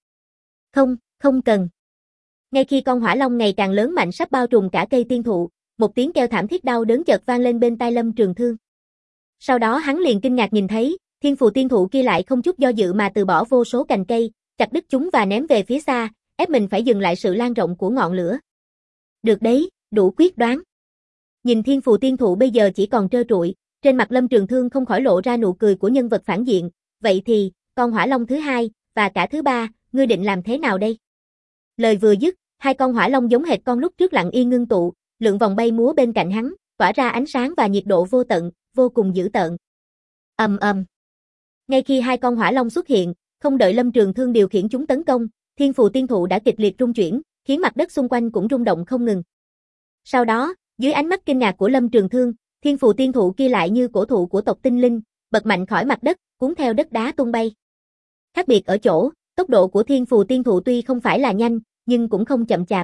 Không cần. Ngay khi con hỏa long ngày càng lớn mạnh sắp bao trùm cả cây tiên thụ, một tiếng kêu thảm thiết đau đớn chợt vang lên bên tai Lâm Trường Thương. Sau đó hắn liền kinh ngạc nhìn thấy, thiên phù tiên thụ kia lại không chút do dự mà từ bỏ vô số cành cây, chặt đứt chúng và ném về phía xa, ép mình phải dừng lại sự lan rộng của ngọn lửa. Được đấy, đủ quyết đoán. Nhìn thiên phù tiên thụ bây giờ chỉ còn trơ trụi, trên mặt Lâm Trường Thương không khỏi lộ ra nụ cười của nhân vật phản diện, vậy thì, con hỏa long thứ hai, và cả thứ ba, ngươi định làm thế nào đây? Lời vừa dứt, hai con hỏa long giống hệt con lúc trước lặng yên ngưng tụ, lượn vòng bay múa bên cạnh hắn, tỏa ra ánh sáng và nhiệt độ vô tận, vô cùng dữ tợn. Ầm ầm. Ngay khi hai con hỏa long xuất hiện, không đợi Lâm Trường Thương điều khiển chúng tấn công, thiên phù tiên thụ đã kịch liệt rung chuyển, khiến mặt đất xung quanh cũng rung động không ngừng. Sau đó, dưới ánh mắt kinh ngạc của Lâm Trường Thương, thiên phù tiên thụ kia lại như cổ thụ của tộc tinh linh, bật mạnh khỏi mặt đất, cuốn theo đất đá tung bay. Khác biệt ở chỗ, tốc độ của thiên phù tiên thụ tuy không phải là nhanh, nhưng cũng không chậm chạp.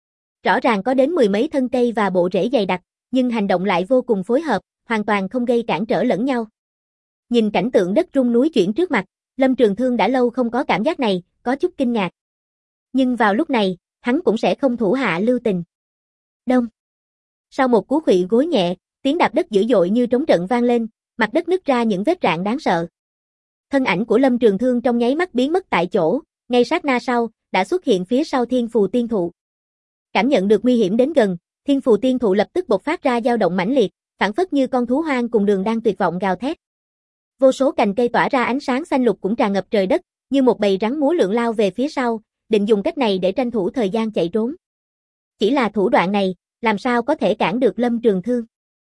Rõ ràng có đến mười mấy thân cây và bộ rễ dày đặc, nhưng hành động lại vô cùng phối hợp, hoàn toàn không gây cản trở lẫn nhau. Nhìn cảnh tượng đất rung núi chuyển trước mặt, Lâm Trường Thương đã lâu không có cảm giác này, có chút kinh ngạc. Nhưng vào lúc này, hắn cũng sẽ không thủ hạ lưu tình. Đông. Sau một cú khuỵu gối nhẹ, tiếng đạp đất dữ dội như trống trận vang lên, mặt đất nứt ra những vết rạn đáng sợ. Thân ảnh của Lâm Trường Thương trong nháy mắt biến mất tại chỗ, ngay sát na sau, đã xuất hiện phía sau thiên phù tiên thụ. Cảm nhận được nguy hiểm đến gần, thiên phù tiên thụ lập tức bộc phát ra dao động mãnh liệt, phảng phất như con thú hoang cùng đường đang tuyệt vọng gào thét. Vô số cành cây tỏa ra ánh sáng xanh lục cũng tràn ngập trời đất, như một bầy rắn múa lượn lao về phía sau, định dùng cách này để tranh thủ thời gian chạy trốn. Chỉ là thủ đoạn này, làm sao có thể cản được Lâm Trường Thương?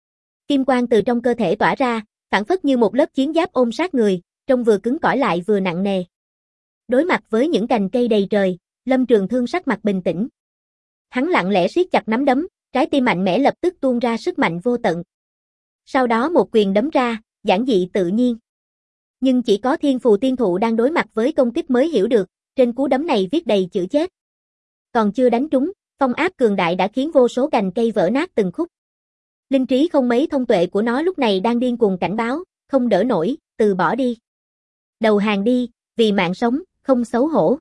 Kim quang từ trong cơ thể tỏa ra, phảng phất như một lớp chiến giáp ôm sát người, trông vừa cứng cỏi lại vừa nặng nề. Đối mặt với những cành cây đầy trời, Lâm Trường Thương sắc mặt bình tĩnh. Hắn lặng lẽ siết chặt nắm đấm, trái tim mạnh mẽ lập tức tuôn ra sức mạnh vô tận. Sau đó một quyền đấm ra, giản dị tự nhiên. Nhưng chỉ có thiên phù tiên thụ đang đối mặt với công kích mới hiểu được, trên cú đấm này viết đầy chữ chết. Còn chưa đánh trúng, phong áp cường đại đã khiến vô số cành cây vỡ nát từng khúc. Linh trí không mấy thông tuệ của nó lúc này đang điên cuồng cảnh báo, không đỡ nổi, từ bỏ đi. Đầu hàng đi, vì mạng sống, không xấu hổ.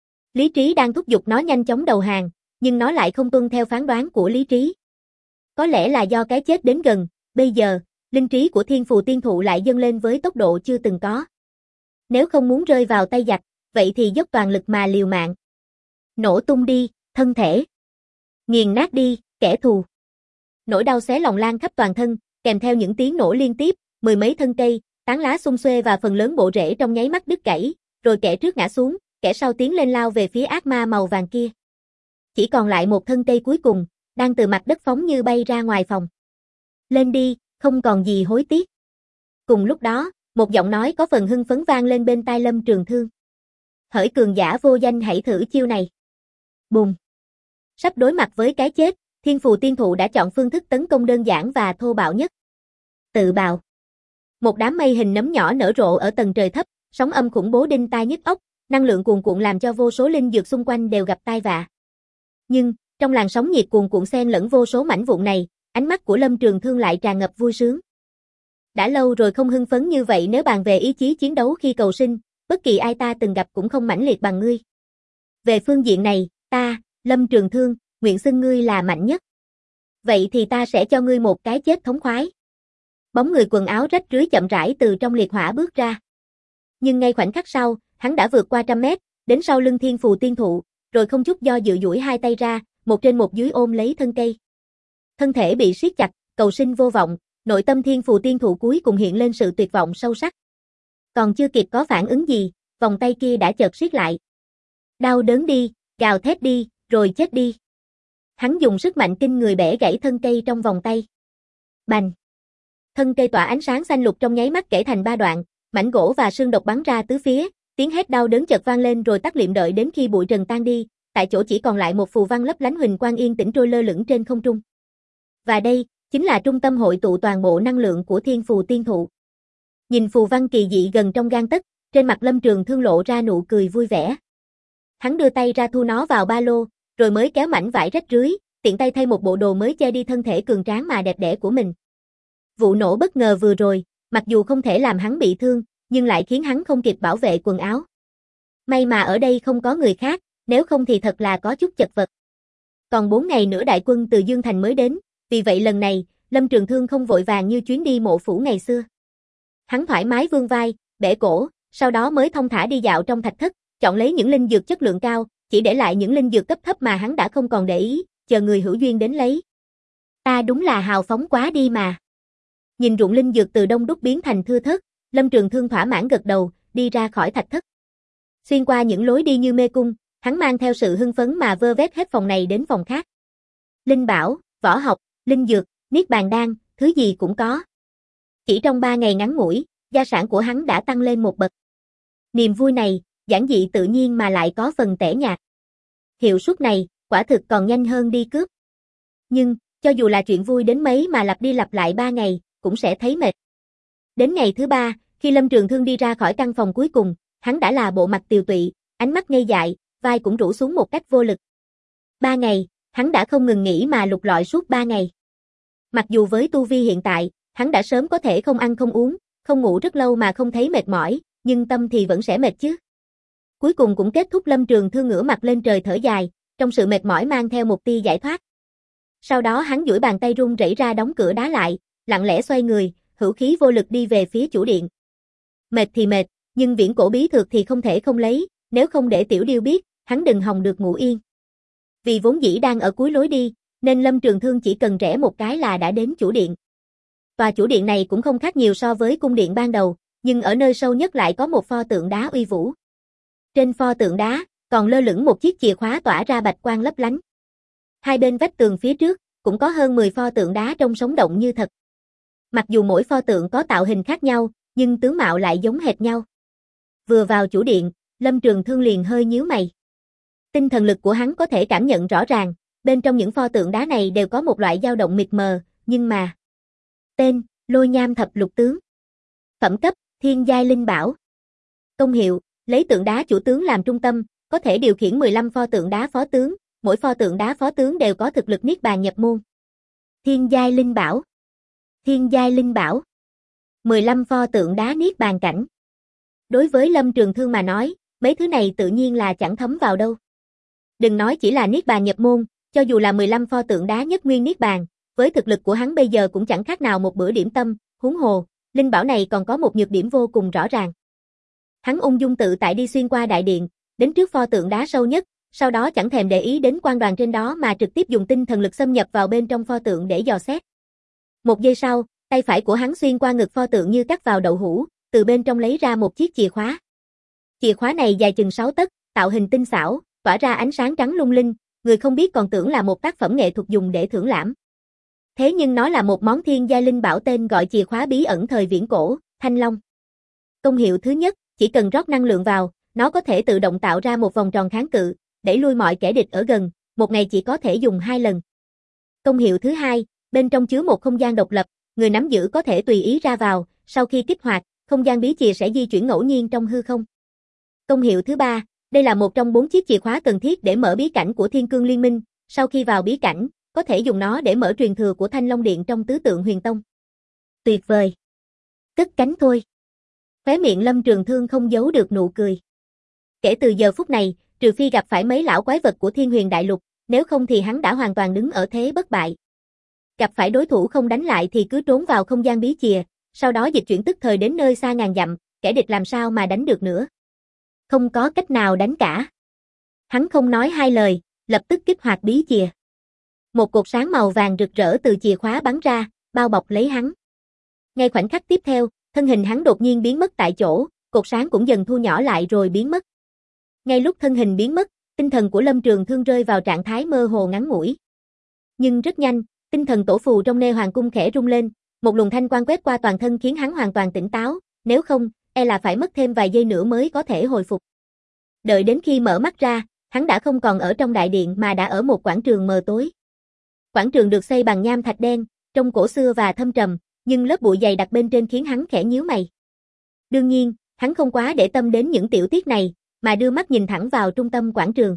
Lý trí đang thúc giục nó nhanh chóng đầu hàng, nhưng nó lại không tuân theo phán đoán của lý trí. Có lẽ là do cái chết đến gần, bây giờ, linh trí của thiên phù tiên thụ lại dâng lên với tốc độ chưa từng có. Nếu không muốn rơi vào tay giặc, vậy thì dốc toàn lực mà liều mạng. Nổ tung đi, thân thể. Nghiền nát đi, kẻ thù. Nỗi đau xé lòng lan khắp toàn thân, kèm theo những tiếng nổ liên tiếp, mười mấy thân cây, tán lá xum xuê và phần lớn bộ rễ trong nháy mắt đứt gãy, rồi kẻ trước ngã xuống, kẻ sau tiến lên lao về phía ác ma màu vàng kia. Chỉ còn lại một thân cây cuối cùng, đang từ mặt đất phóng như bay ra ngoài phòng. Lên đi, không còn gì hối tiếc. Cùng lúc đó, một giọng nói có phần hưng phấn vang lên bên tai Lâm Trường Thương. Hỡi cường giả vô danh, hãy thử chiêu này. Bùm. Sắp đối mặt với cái chết, Thiên Phù Tiên Thụ đã chọn phương thức tấn công đơn giản và thô bạo nhất. Tự bào. Một đám mây hình nấm nhỏ nở rộ ở tầng trời thấp, sóng âm khủng bố đinh tai nhức óc, năng lượng cuồn cuộn làm cho vô số linh dược xung quanh đều gặp tai vạ. Nhưng, trong làn sóng nhiệt cuồn cuộn xen lẫn vô số mảnh vụn này, ánh mắt của Lâm Trường Thương lại tràn ngập vui sướng. Đã lâu rồi không hưng phấn như vậy, nếu bàn về ý chí chiến đấu khi cầu sinh, bất kỳ ai ta từng gặp cũng không mãnh liệt bằng ngươi. Về phương diện này, ta, Lâm Trường Thương, nguyện xưng ngươi là mạnh nhất. Vậy thì ta sẽ cho ngươi một cái chết thống khoái. Bóng người quần áo rách rưới chậm rãi từ trong liệt hỏa bước ra. Nhưng ngay khoảnh khắc sau, hắn đã vượt qua 100 mét, đến sau lưng Thiên Phù Tiên Thụ, rồi không chút do dự duỗi hai tay ra, một trên một dưới ôm lấy thân cây. Thân thể bị siết chặt, cầu sinh vô vọng, nội tâm Thiên Phù Tiên Thụ cuối cùng hiện lên sự tuyệt vọng sâu sắc. Còn chưa kịp có phản ứng gì, vòng tay kia đã chợt siết lại. Đau đớn đi, gào thét đi, rồi chết đi. Hắn dùng sức mạnh kinh người bẻ gãy thân cây trong vòng tay. Bành! Thân cây tỏa ánh sáng xanh lục trong nháy mắt kể thành 3 đoạn, mảnh gỗ và xương độc bắn ra tứ phía, tiếng hét đau đớn chợt vang lên rồi tắt lịm, đợi đến khi bụi trần tan đi, tại chỗ chỉ còn lại một phù văn lấp lánh huỳnh quang yên tĩnh trôi lơ lửng trên không trung. Và đây, chính là trung tâm hội tụ toàn bộ năng lượng của Thiên Phù Tiên Thụ. Nhìn phù văn kỳ dị gần trong gang tấc, trên mặt Lâm Trường Thương lộ ra nụ cười vui vẻ. Hắn đưa tay ra thu nó vào ba lô, rồi mới kéo mảnh vải rách rưới, tiện tay thay một bộ đồ mới che đi thân thể cường tráng mà đẹp đẽ của mình. Vụ nổ bất ngờ vừa rồi, mặc dù không thể làm hắn bị thương, nhưng lại khiến hắn không kịp bảo vệ quần áo. May mà ở đây không có người khác, nếu không thì thật là có chút chật vật. Còn 4 ngày nữa đại quân từ Dương Thành mới đến, vì vậy lần này, Lâm Trường Thương không vội vàng như chuyến đi mộ phủ ngày xưa. Hắn thoải mái vươn vai, bẻ cổ, sau đó mới thong thả đi dạo trong thạch thất, chọn lấy những linh dược chất lượng cao, chỉ để lại những linh dược cấp thấp mà hắn đã không còn để ý, chờ người hữu duyên đến lấy. Ta đúng là hào phóng quá đi mà. Nhìn ruộng linh dược từ đông đúc biến thành thưa thớt, Lâm Trường Thương thỏa mãn gật đầu, đi ra khỏi thạch thất. Xuyên qua những lối đi như mê cung, hắn mang theo sự hưng phấn mà vơ vét hết phòng này đến phòng khác. Linh bảo, võ học, linh dược, niết bàn đan, thứ gì cũng có. Chỉ trong 3 ngày ngắn ngủi, gia sản của hắn đã tăng lên một bậc. Niềm vui này, giản dị tự nhiên mà lại có phần tẻ nhạt. Hiệu suất này, quả thực còn nhanh hơn đi cướp. Nhưng, cho dù là chuyện vui đến mấy mà lặp đi lặp lại 3 ngày, cũng sẽ thấy mệt. Đến ngày thứ 3, khi Lâm Trường Thương đi ra khỏi căn phòng cuối cùng, hắn đã là bộ mặt tiều tụy, ánh mắt ngây dại, vai cũng rũ xuống một cách vô lực. 3 ngày, hắn đã không ngừng nghỉ mà lục lọi suốt 3 ngày. Mặc dù với tu vi hiện tại, hắn đã sớm có thể không ăn không uống, không ngủ rất lâu mà không thấy mệt mỏi, nhưng tâm thì vẫn sẽ mệt chứ. Cuối cùng cũng kết thúc, Lâm Trường Thương ngửa mặt lên trời thở dài, trong sự mệt mỏi mang theo một tia giải thoát. Sau đó hắn duỗi bàn tay run rẩy ra đóng cửa đá lại, lặng lẽ xoay người, hữu khí vô lực đi về phía chủ điện. Mệt thì mệt, nhưng viễn cổ bí thược thì không thể không lấy, nếu không để Tiểu Điêu biết, hắn đừng hòng được ngủ yên. Vì vốn dĩ đang ở cuối lối đi, nên Lâm Trường Thương chỉ cần rẽ một cái là đã đến chủ điện. Tòa chủ điện này cũng không khác nhiều so với cung điện ban đầu, nhưng ở nơi sâu nhất lại có một pho tượng đá uy vũ. Trên pho tượng đá, còn lơ lửng một chiếc chìa khóa tỏa ra bạch quang lấp lánh. Hai bên vách tường phía trước, cũng có hơn 10 pho tượng đá trông sống động như thật. Mặc dù mỗi pho tượng có tạo hình khác nhau, nhưng tướng mạo lại giống hệt nhau. Vừa vào chủ điện, Lâm Trường Thương liền hơi nhíu mày. Tinh thần lực của hắn có thể cảm nhận rõ ràng, bên trong những pho tượng đá này đều có một loại dao động mịt mờ, nhưng mà... Tên, Lôi Nham Thập Lục Tướng. Phẩm cấp, Thiên giai linh bảo. Công hiệu, lấy tượng đá chủ tướng làm trung tâm, có thể điều khiển 15 pho tượng đá phó tướng, mỗi pho tượng đá phó tướng đều có thực lực niết bàn nhập môn. Thiên giai linh bảo. Thiên giai linh bảo. 15 pho tượng đá niết bàn cảnh. Đối với Lâm Trường Thương mà nói, mấy thứ này tự nhiên là chẳng thấm vào đâu. Đừng nói chỉ là niết bàn nhập môn, cho dù là 15 pho tượng đá nhất nguyên niết bàn, với thực lực của hắn bây giờ cũng chẳng khác nào một bữa điểm tâm, huống hồ, linh bảo này còn có một nhược điểm vô cùng rõ ràng. Hắn ung dung tự tại đi xuyên qua đại điện, đến trước pho tượng đá sâu nhất, sau đó chẳng thèm để ý đến quan đoàn trên đó mà trực tiếp dùng tinh thần lực xâm nhập vào bên trong pho tượng để dò xét. Một giây sau, tay phải của hắn xuyên qua ngực pho tượng như cắt vào đậu hũ, từ bên trong lấy ra một chiếc chìa khóa. Chìa khóa này dài chừng 6 tấc, tạo hình tinh xảo, tỏa ra ánh sáng trắng lung linh, người không biết còn tưởng là một tác phẩm nghệ thuật dùng để thưởng lãm. Thế nhưng nó là một món thiên giai linh bảo tên gọi chìa khóa bí ẩn thời viễn cổ, Thanh Long. Công hiệu thứ nhất, chỉ cần rót năng lượng vào, nó có thể tự động tạo ra một vòng tròn kháng cự, đẩy lui mọi kẻ địch ở gần, một ngày chỉ có thể dùng 2 lần. Công hiệu thứ hai, bên trong chứa một không gian độc lập, người nắm giữ có thể tùy ý ra vào, sau khi kích hoạt, không gian bí chìa sẽ di chuyển ngẫu nhiên trong hư không. Công hiệu thứ ba, đây là một trong 4 chiếc chìa khóa cần thiết để mở bí cảnh của Thiên Cương Liên Minh, sau khi vào bí cảnh, có thể dùng nó để mở truyền thừa của Thanh Long Điện trong tứ tượng huyền tông. Tuyệt vời! Cất cánh thôi! Khóe miệng Lâm Trường Thương không giấu được nụ cười. Kể từ giờ phút này, trừ phi gặp phải mấy lão quái vật của Thiên Huyền Đại Lục, nếu không thì hắn đã hoàn toàn đứng ở thế bất bại. Gặp phải đối thủ không đánh lại thì cứ trốn vào không gian bí chìa, sau đó dịch chuyển tức thời đến nơi xa ngàn dặm, kẻ địch làm sao mà đánh được nữa. Không có cách nào đánh cả. Hắn không nói hai lời, lập tức kích hoạt bí chìa. Một cột sáng màu vàng rực rỡ từ chìa khóa bắn ra, bao bọc lấy hắn. Ngay khoảnh khắc tiếp theo, thân hình hắn đột nhiên biến mất tại chỗ, cột sáng cũng dần thu nhỏ lại rồi biến mất. Ngay lúc thân hình biến mất, tinh thần của Lâm Trường Thương rơi vào trạng thái mơ hồ ngắn ngủi. Nhưng rất nhanh, tinh thần tổ phù trong Nê Hoàng cung khẽ rung lên, một luồng thanh quang quét qua toàn thân khiến hắn hoàn toàn tỉnh táo, nếu không, e là phải mất thêm vài giây nữa mới có thể hồi phục. Đợi đến khi mở mắt ra, hắn đã không còn ở trong đại điện mà đã ở một quảng trường mờ tối. Quảng trường được xây bằng nham thạch đen, trông cổ xưa và thâm trầm, nhưng lớp bụi dày đặc bên trên khiến hắn khẽ nhíu mày. Đương nhiên, hắn không quá để tâm đến những tiểu tiết này, mà đưa mắt nhìn thẳng vào trung tâm quảng trường.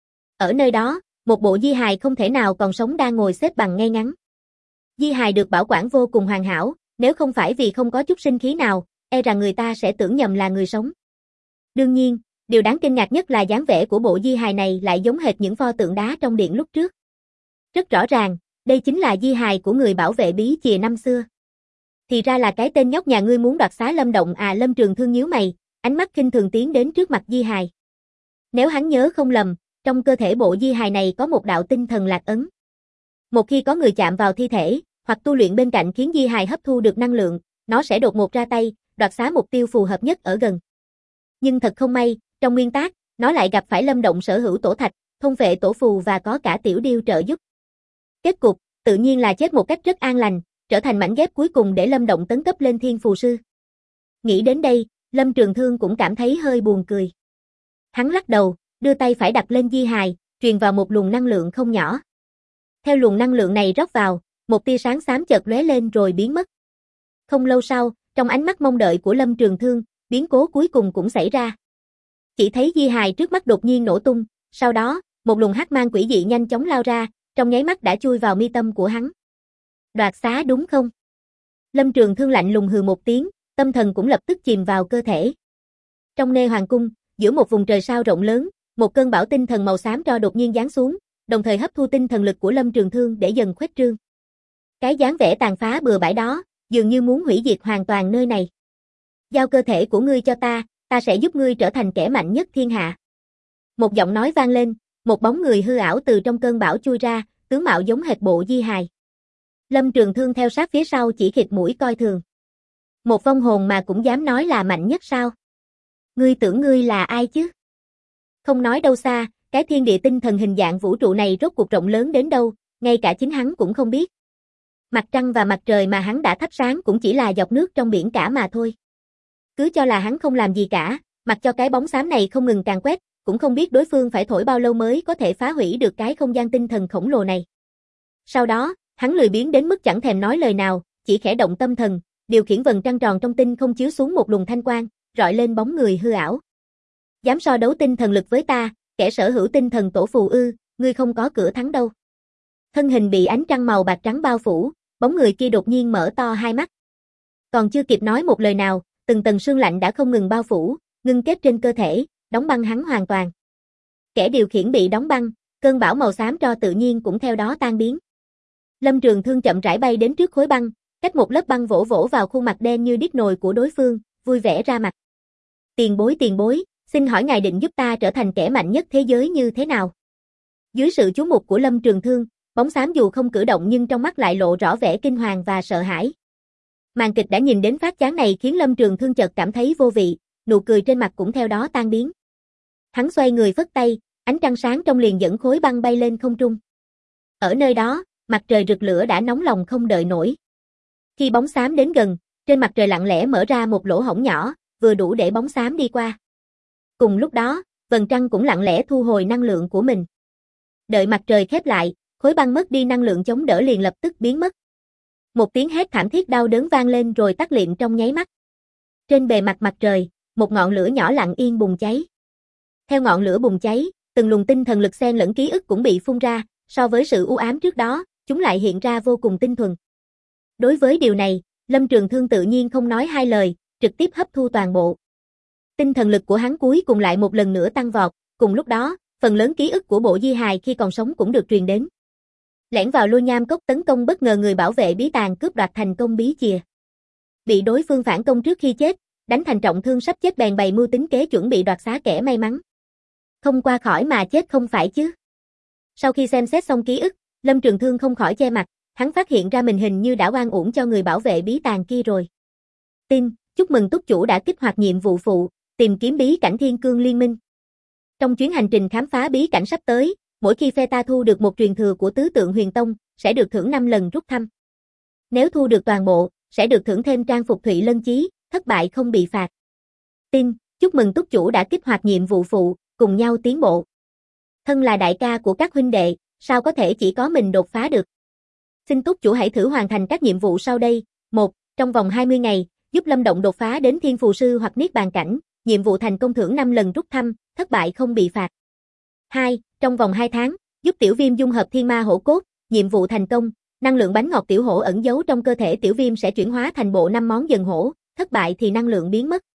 Ở nơi đó, một bộ di hài không thể nào còn sống đang ngồi xếp bằng ngay ngắn. Di hài được bảo quản vô cùng hoàn hảo, nếu không phải vì không có chút sinh khí nào, e rằng người ta sẽ tưởng nhầm là người sống. Đương nhiên, điều đáng kinh ngạc nhất là dáng vẻ của bộ di hài này lại giống hệt những pho tượng đá trong điện lúc trước. Rất rõ ràng, đây chính là di hài của người bảo vệ bí chìa năm xưa. Thì ra là cái tên nhóc nhà ngươi muốn đoạt xá Lâm Động à. Lâm Trường Thương nhíu mày, ánh mắt khinh thường tiến đến trước mặt di hài. Nếu hắn nhớ không lầm, trong cơ thể bộ di hài này có một đạo tinh thần lạc ấn. Một khi có người chạm vào thi thể, hoặc tu luyện bên cạnh khiến di hài hấp thu được năng lượng, nó sẽ đột ngột ra tay, đoạt xá mục tiêu phù hợp nhất ở gần. Nhưng thật không may, trong nguyên tác, nó lại gặp phải Lâm Động sở hữu tổ thạch, thôn vệ tổ phù và có cả tiểu điêu trợ giúp. Kết cục, tự nhiên là chết một cách rất an lành, trở thành mảnh ghép cuối cùng để Lâm Động tấn cấp lên thiên phù sư. Nghĩ đến đây, Lâm Trường Thương cũng cảm thấy hơi buồn cười. Hắn lắc đầu, đưa tay phải đặt lên di hài, truyền vào một luồng năng lượng không nhỏ. Theo luồng năng lượng này rót vào, một tia sáng xám chợt lóe lên rồi biến mất. Không lâu sau, trong ánh mắt mong đợi của Lâm Trường Thương, biến cố cuối cùng cũng xảy ra. Chỉ thấy di hài trước mắt đột nhiên nổ tung, sau đó, một luồng hắc mang quỷ dị nhanh chóng lao ra, trong nháy mắt đã chui vào mi tâm của hắn. Đoạt xá đúng không? Lâm Trường Thương lạnh lùng hừ một tiếng, tâm thần cũng lập tức chìm vào cơ thể. Trong Nê Hoàng cung, giữa một vùng trời sao rộng lớn, một cơn bão tinh thần màu xám tro đột nhiên giáng xuống, đồng thời hấp thu tinh thần lực của Lâm Trường Thương để dần khuếch trương. Cái dáng vẻ tàn phá bừa bãi đó, dường như muốn hủy diệt hoàn toàn nơi này. Giao cơ thể của ngươi cho ta sẽ giúp ngươi trở thành kẻ mạnh nhất thiên hạ. Một giọng nói vang lên, một bóng người hư ảo từ trong cơn bão chui ra, tướng mạo giống hệt bộ di hài. Lâm Trường Thương theo sát phía sau chỉ khịt mũi coi thường. Một vong hồn mà cũng dám nói là mạnh nhất sao? Ngươi tưởng ngươi là ai chứ? Không nói đâu xa, cái thiên địa tinh thần hình dạng vũ trụ này rốt cuộc rộng lớn đến đâu, ngay cả chính hắn cũng không biết. Mặt trăng và mặt trời mà hắn đã thắp sáng cũng chỉ là giọt nước trong biển cả mà thôi. Cứ cho là hắn không làm gì cả, mặc cho cái bóng xám này không ngừng càn quét, cũng không biết đối phương phải thổi bao lâu mới có thể phá hủy được cái không gian tinh thần khổng lồ này. Sau đó, hắn lười biếng đến mức chẳng thèm nói lời nào, chỉ khẽ động tâm thần, điều khiển vầng trăng tròn trong tinh không chiếu xuống một luồng thanh quang, rọi lên bóng người hư ảo. Dám so đấu tinh thần lực với ta, kẻ sở hữu tinh thần tổ phù ư, ngươi không có cửa thắng đâu. Thân hình bị ánh trăng màu bạc trắng bao phủ, bóng người kia đột nhiên mở to hai mắt. Còn chưa kịp nói một lời nào, từng tầng sương lạnh đã không ngừng bao phủ, ngưng kết trên cơ thể, đóng băng hắn hoàn toàn. Kẻ điều khiển bị đóng băng, cơn bão màu xám tro tự nhiên cũng theo đó tan biến. Lâm Trường Thương chậm rãi bay đến trước khối băng, cách một lớp băng vỗ vỗ vào khuôn mặt đen như đít nồi của đối phương, vui vẻ ra mặt. Tiền bối, Xin hỏi ngài định giúp ta trở thành kẻ mạnh nhất thế giới như thế nào? Dưới sự chú mục của Lâm Trường Thương, bóng xám dù không cử động nhưng trong mắt lại lộ rõ vẻ kinh hoàng và sợ hãi. Màn kịch đã nhìn đến phát chán này khiến Lâm Trường Thương chợt cảm thấy vô vị, nụ cười trên mặt cũng theo đó tan biến. Hắn xoay người phất tay, ánh trăng sáng trong liền dẫn khối băng bay lên không trung. Ở nơi đó, mặt trời rực lửa đã nóng lòng không đợi nổi. Khi bóng xám đến gần, trên mặt trời lặng lẽ mở ra một lỗ hổng nhỏ, vừa đủ để bóng xám đi qua. Cùng lúc đó, vầng trăng cũng lặng lẽ thu hồi năng lượng của mình. Đợi mặt trời khép lại, khối băng mất đi năng lượng chống đỡ liền lập tức biến mất. Một tiếng hét thảm thiết đau đớn vang lên rồi tắt lịm trong nháy mắt. Trên bề mặt mặt trời, một ngọn lửa nhỏ lặng yên bùng cháy. Theo ngọn lửa bùng cháy, từng luồng tinh thần lực xen lẫn ký ức cũng bị phun ra, so với sự u ám trước đó, chúng lại hiện ra vô cùng tinh thuần. Đối với điều này, Lâm Trường Thương tự nhiên không nói hai lời, trực tiếp hấp thu toàn bộ. Tinh thần lực của hắn cuối cùng lại một lần nữa tăng vọt, cùng lúc đó, phần lớn ký ức của bộ di hài khi còn sống cũng được truyền đến. Lẻn vào Lôi Nham Cốc tấn công bất ngờ người bảo vệ bí tàng cướp đoạt thành công bí chìa. Bị đối phương phản công trước khi chết, đánh thành trọng thương sắp chết bèn bày mưu tính kế chuẩn bị đoạt xá kẻ may mắn. Không qua khỏi mà chết không phải chứ. Sau khi xem xét xong ký ức, Lâm Trường Thương không khỏi che mặt, hắn phát hiện ra mình hình như đã oan uổng cho người bảo vệ bí tàng kia rồi. Tin, chúc mừng túc chủ đã kích hoạt nhiệm vụ phụ, tìm kiếm bí cảnh Thiên Cương Liên Minh. Trong chuyến hành trình khám phá bí cảnh sắp tới, mỗi khi phe ta thu được một truyền thừa của tứ tượng huyền tông, sẽ được thưởng 5 lần rút thăm. Nếu thu được toàn bộ, sẽ được thưởng thêm trang phục Thụy Lân Chí, thất bại không bị phạt. Tin, chúc mừng túc chủ đã kích hoạt nhiệm vụ phụ, cùng nhau tiến bộ. Thân là đại ca của các huynh đệ, sao có thể chỉ có mình đột phá được. Xin túc chủ hãy thử hoàn thành các nhiệm vụ sau đây. 1. Trong vòng 20 ngày, giúp Lâm Động đột phá đến Thiên Phù Sư hoặc Niết Bàn Cảnh, nhiệm vụ thành công thưởng 5 lần rút thăm, thất bại không bị phạt. 2. Trong vòng 2 tháng, giúp Tiểu Viêm dung hợp Thiên Ma Hổ Cốt, nhiệm vụ thành công, năng lượng bánh ngọt tiểu hổ ẩn giấu trong cơ thể Tiểu Viêm sẽ chuyển hóa thành bộ 5 món dần hổ, thất bại thì năng lượng biến mất.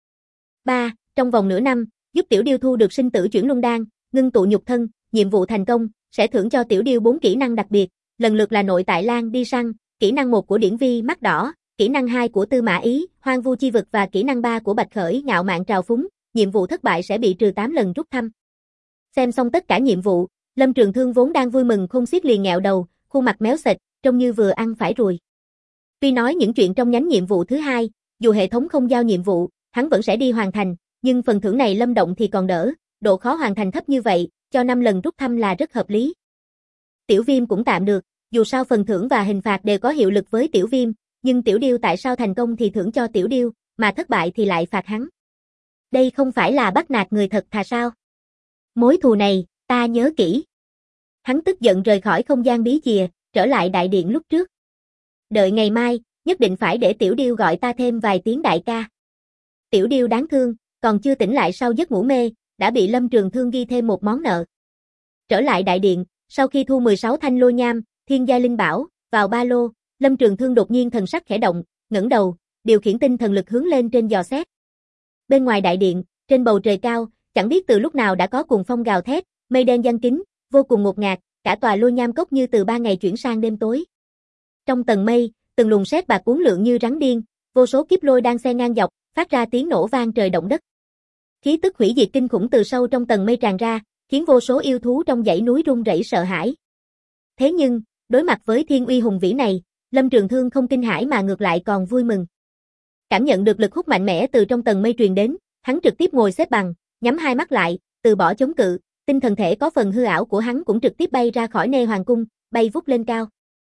3. Trong vòng nửa năm, giúp Tiểu Điêu thu được sinh tử chuyển luân đan, ngưng tụ nhục thân, nhiệm vụ thành công, sẽ thưởng cho Tiểu Điêu 4 kỹ năng đặc biệt, lần lượt là nội tại lan đi săn, kỹ năng 1 của Điển Vi mắt đỏ, kỹ năng 2 của Tư Mã Ý, hoang vu chi vực và kỹ năng 3 của Bạch Khởi ngạo mạn trào phúng, nhiệm vụ thất bại sẽ bị trừ 8 lần rút thăm. Xem xong tất cả nhiệm vụ, Lâm Trường Thương vốn đang vui mừng khôn xiết liền nghẹo đầu, khuôn mặt méo xệch, trông như vừa ăn phải ruồi. Tuy nói những chuyện trong nhánh nhiệm vụ thứ hai, dù hệ thống không giao nhiệm vụ, hắn vẫn sẽ đi hoàn thành, nhưng phần thưởng này Lâm Động thì còn đỡ, độ khó hoàn thành thấp như vậy, cho 5 lần rút thăm là rất hợp lý. Tiểu Viêm cũng tạm được, dù sao phần thưởng và hình phạt đều có hiệu lực với Tiểu Viêm, nhưng Tiểu Điêu tại sao thành công thì thưởng cho Tiểu Điêu, mà thất bại thì lại phạt hắn. Đây không phải là bắt nạt người thật thà sao? Mối thù này, ta nhớ kỹ. Hắn tức giận rời khỏi không gian bí chìa, trở lại đại điện lúc trước. Đợi ngày mai, nhất định phải để Tiểu Điêu gọi ta thêm vài tiếng đại ca. Tiểu Điêu đáng thương, còn chưa tỉnh lại sau giấc ngủ mê, đã bị Lâm Trường Thương ghi thêm một món nợ. Trở lại đại điện, sau khi thu 16 thanh lô nham, thiên giai linh bảo, vào ba lô, Lâm Trường Thương đột nhiên thần sắc khẽ động, ngẩng đầu, điều khiển tinh thần lực hướng lên trên dò xét. Bên ngoài đại điện, trên bầu trời cao, chẳng biết từ lúc nào đã có cuồng phong gào thét, mây đen giăng kín, vô cùng ngột ngạt, cả tòa Lôi Nham Cốc như từ 3 ngày chuyển sang đêm tối. Trong tầng mây, từng luồng sét bạc cuốn lượn như rắn điên, vô số kiếp lôi đang xen ngang dọc, phát ra tiếng nổ vang trời động đất. Khí tức hủy diệt kinh khủng từ sâu trong tầng mây tràn ra, khiến vô số yêu thú trong dãy núi run rẩy sợ hãi. Thế nhưng, đối mặt với thiên uy hùng vĩ này, Lâm Trường Thương không kinh hãi mà ngược lại còn vui mừng. Cảm nhận được lực hút mạnh mẽ từ trong tầng mây truyền đến, hắn trực tiếp ngồi xếp bằng, nhắm hai mắt lại, từ bỏ chống cự, tinh thần thể có phần hư ảo của hắn cũng trực tiếp bay ra khỏi Nê Hoàng cung, bay vút lên cao.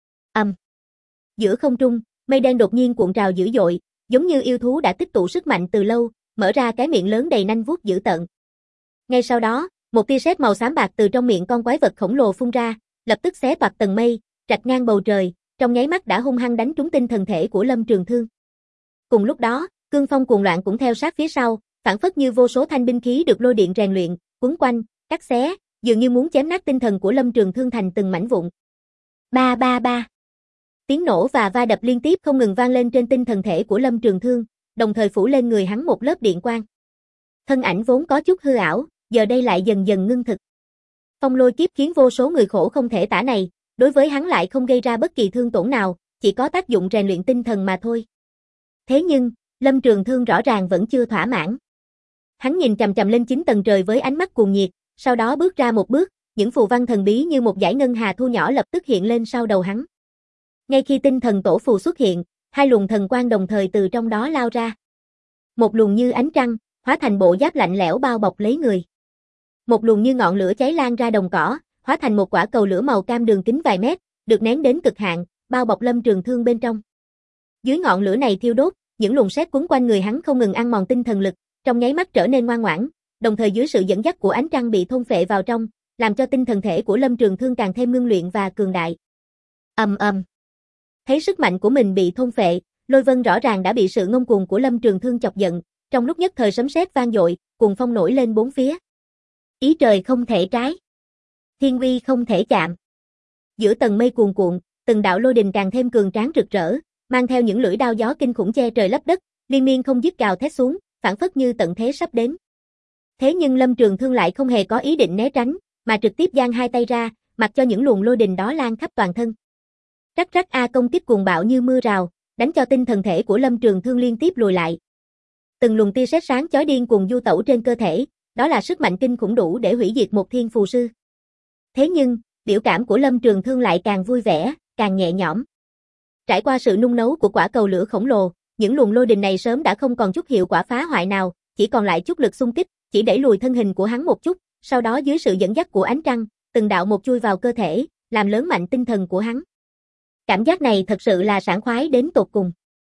Giữa không trung, mây đen đột nhiên cuộn trào dữ dội, giống như yêu thú đã tích tụ sức mạnh từ lâu, mở ra cái miệng lớn đầy nanh vuốt dữ tợn. Ngay sau đó, một tia sét màu xám bạc từ trong miệng con quái vật khổng lồ phun ra, lập tức xé toạc tầng mây, rạch ngang bầu trời, trong nháy mắt đã hung hăng đánh trúng tinh thần thể của Lâm Trường Thương. Cùng lúc đó, cương phong cuồng loạn cũng theo sát phía sau, phản phất như vô số thanh binh khí được lôi điện rèn luyện, quấn quanh, cắt xé, dường như muốn chém nát tinh thần của Lâm Trường Thương thành từng mảnh vụn. Ba ba ba. Tiếng nổ và va đập liên tiếp không ngừng vang lên trên tinh thần thể của Lâm Trường Thương, đồng thời phủ lên người hắn một lớp điện quang. Thân ảnh vốn có chút hư ảo, giờ đây lại dần dần ngưng thực. Phong lôi kiếp khiến vô số người khổ không thể tả này, đối với hắn lại không gây ra bất kỳ thương tổn nào, chỉ có tác dụng rèn luyện tinh thần mà thôi. Thế nhưng, Lâm Trường Thương rõ ràng vẫn chưa thỏa mãn. Hắn nhìn chằm chằm lên 9 tầng trời với ánh mắt cuồng nhiệt, sau đó bước ra một bước, những phù văn thần bí như một dải ngân hà thu nhỏ lập tức hiện lên sau đầu hắn. Ngay khi tinh thần tổ phù xuất hiện, hai luồng thần quang đồng thời từ trong đó lao ra. Một luồng như ánh trăng, hóa thành bộ giáp lạnh lẽo bao bọc lấy người. Một luồng như ngọn lửa cháy lan ra đồng cỏ, hóa thành một quả cầu lửa màu cam đường kính vài mét, được nén đến cực hạn, bao bọc Lâm Trường Thương bên trong. Dưới ngọn lửa này thiêu đốt, những luồng sét quấn quanh người hắn không ngừng ăn mòn tinh thần lực, trong nháy mắt trở nên ngoan ngoãn, đồng thời dưới sự dẫn dắt của ánh trăng bị thôn phệ vào trong, làm cho tinh thần thể của Lâm Trường Thương càng thêm ngưng luyện và cường đại. Ầm ầm. Thấy sức mạnh của mình bị thôn phệ, Lôi Vân rõ ràng đã bị sự ngông cuồng của Lâm Trường Thương chọc giận, trong lúc nhất thời sấm sét vang dội, cuồng phong nổi lên bốn phía. Ý trời không thể trái, thiên uy không thể chạm. Giữa tầng mây cuồn cuộn, từng đạo lôi đình càng thêm cường tráng rực rỡ, mang theo những lưỡi đao gió kinh khủng che trời lấp đất, liên miên không dứt gào thét xuống, phảng phất như tận thế sắp đến. Thế nhưng Lâm Trường Thương lại không hề có ý định né tránh, mà trực tiếp giang hai tay ra, mặc cho những luồng lôi đình đó lan khắp toàn thân. Rắc rắc a công kích cuồng bạo như mưa rào, đánh cho tinh thần thể của Lâm Trường Thương liên tiếp lùi lại. Từng luồng tia sét sáng chói điên cuồng du tẩu trên cơ thể, đó là sức mạnh kinh khủng đủ để hủy diệt một thiên phù sư. Thế nhưng, biểu cảm của Lâm Trường Thương lại càng vui vẻ, càng nhẹ nhõm. Trải qua sự nung nấu của quả cầu lửa khổng lồ, những luồng lôi đình này sớm đã không còn chút hiệu quả phá hoại nào, chỉ còn lại chút lực xung kích, chỉ đẩy lùi thân hình của hắn một chút, sau đó dưới sự dẫn dắt của ánh trăng, từng đạo một chui vào cơ thể, làm lớn mạnh tinh thần của hắn. Cảm giác này thật sự là sảng khoái đến tột cùng.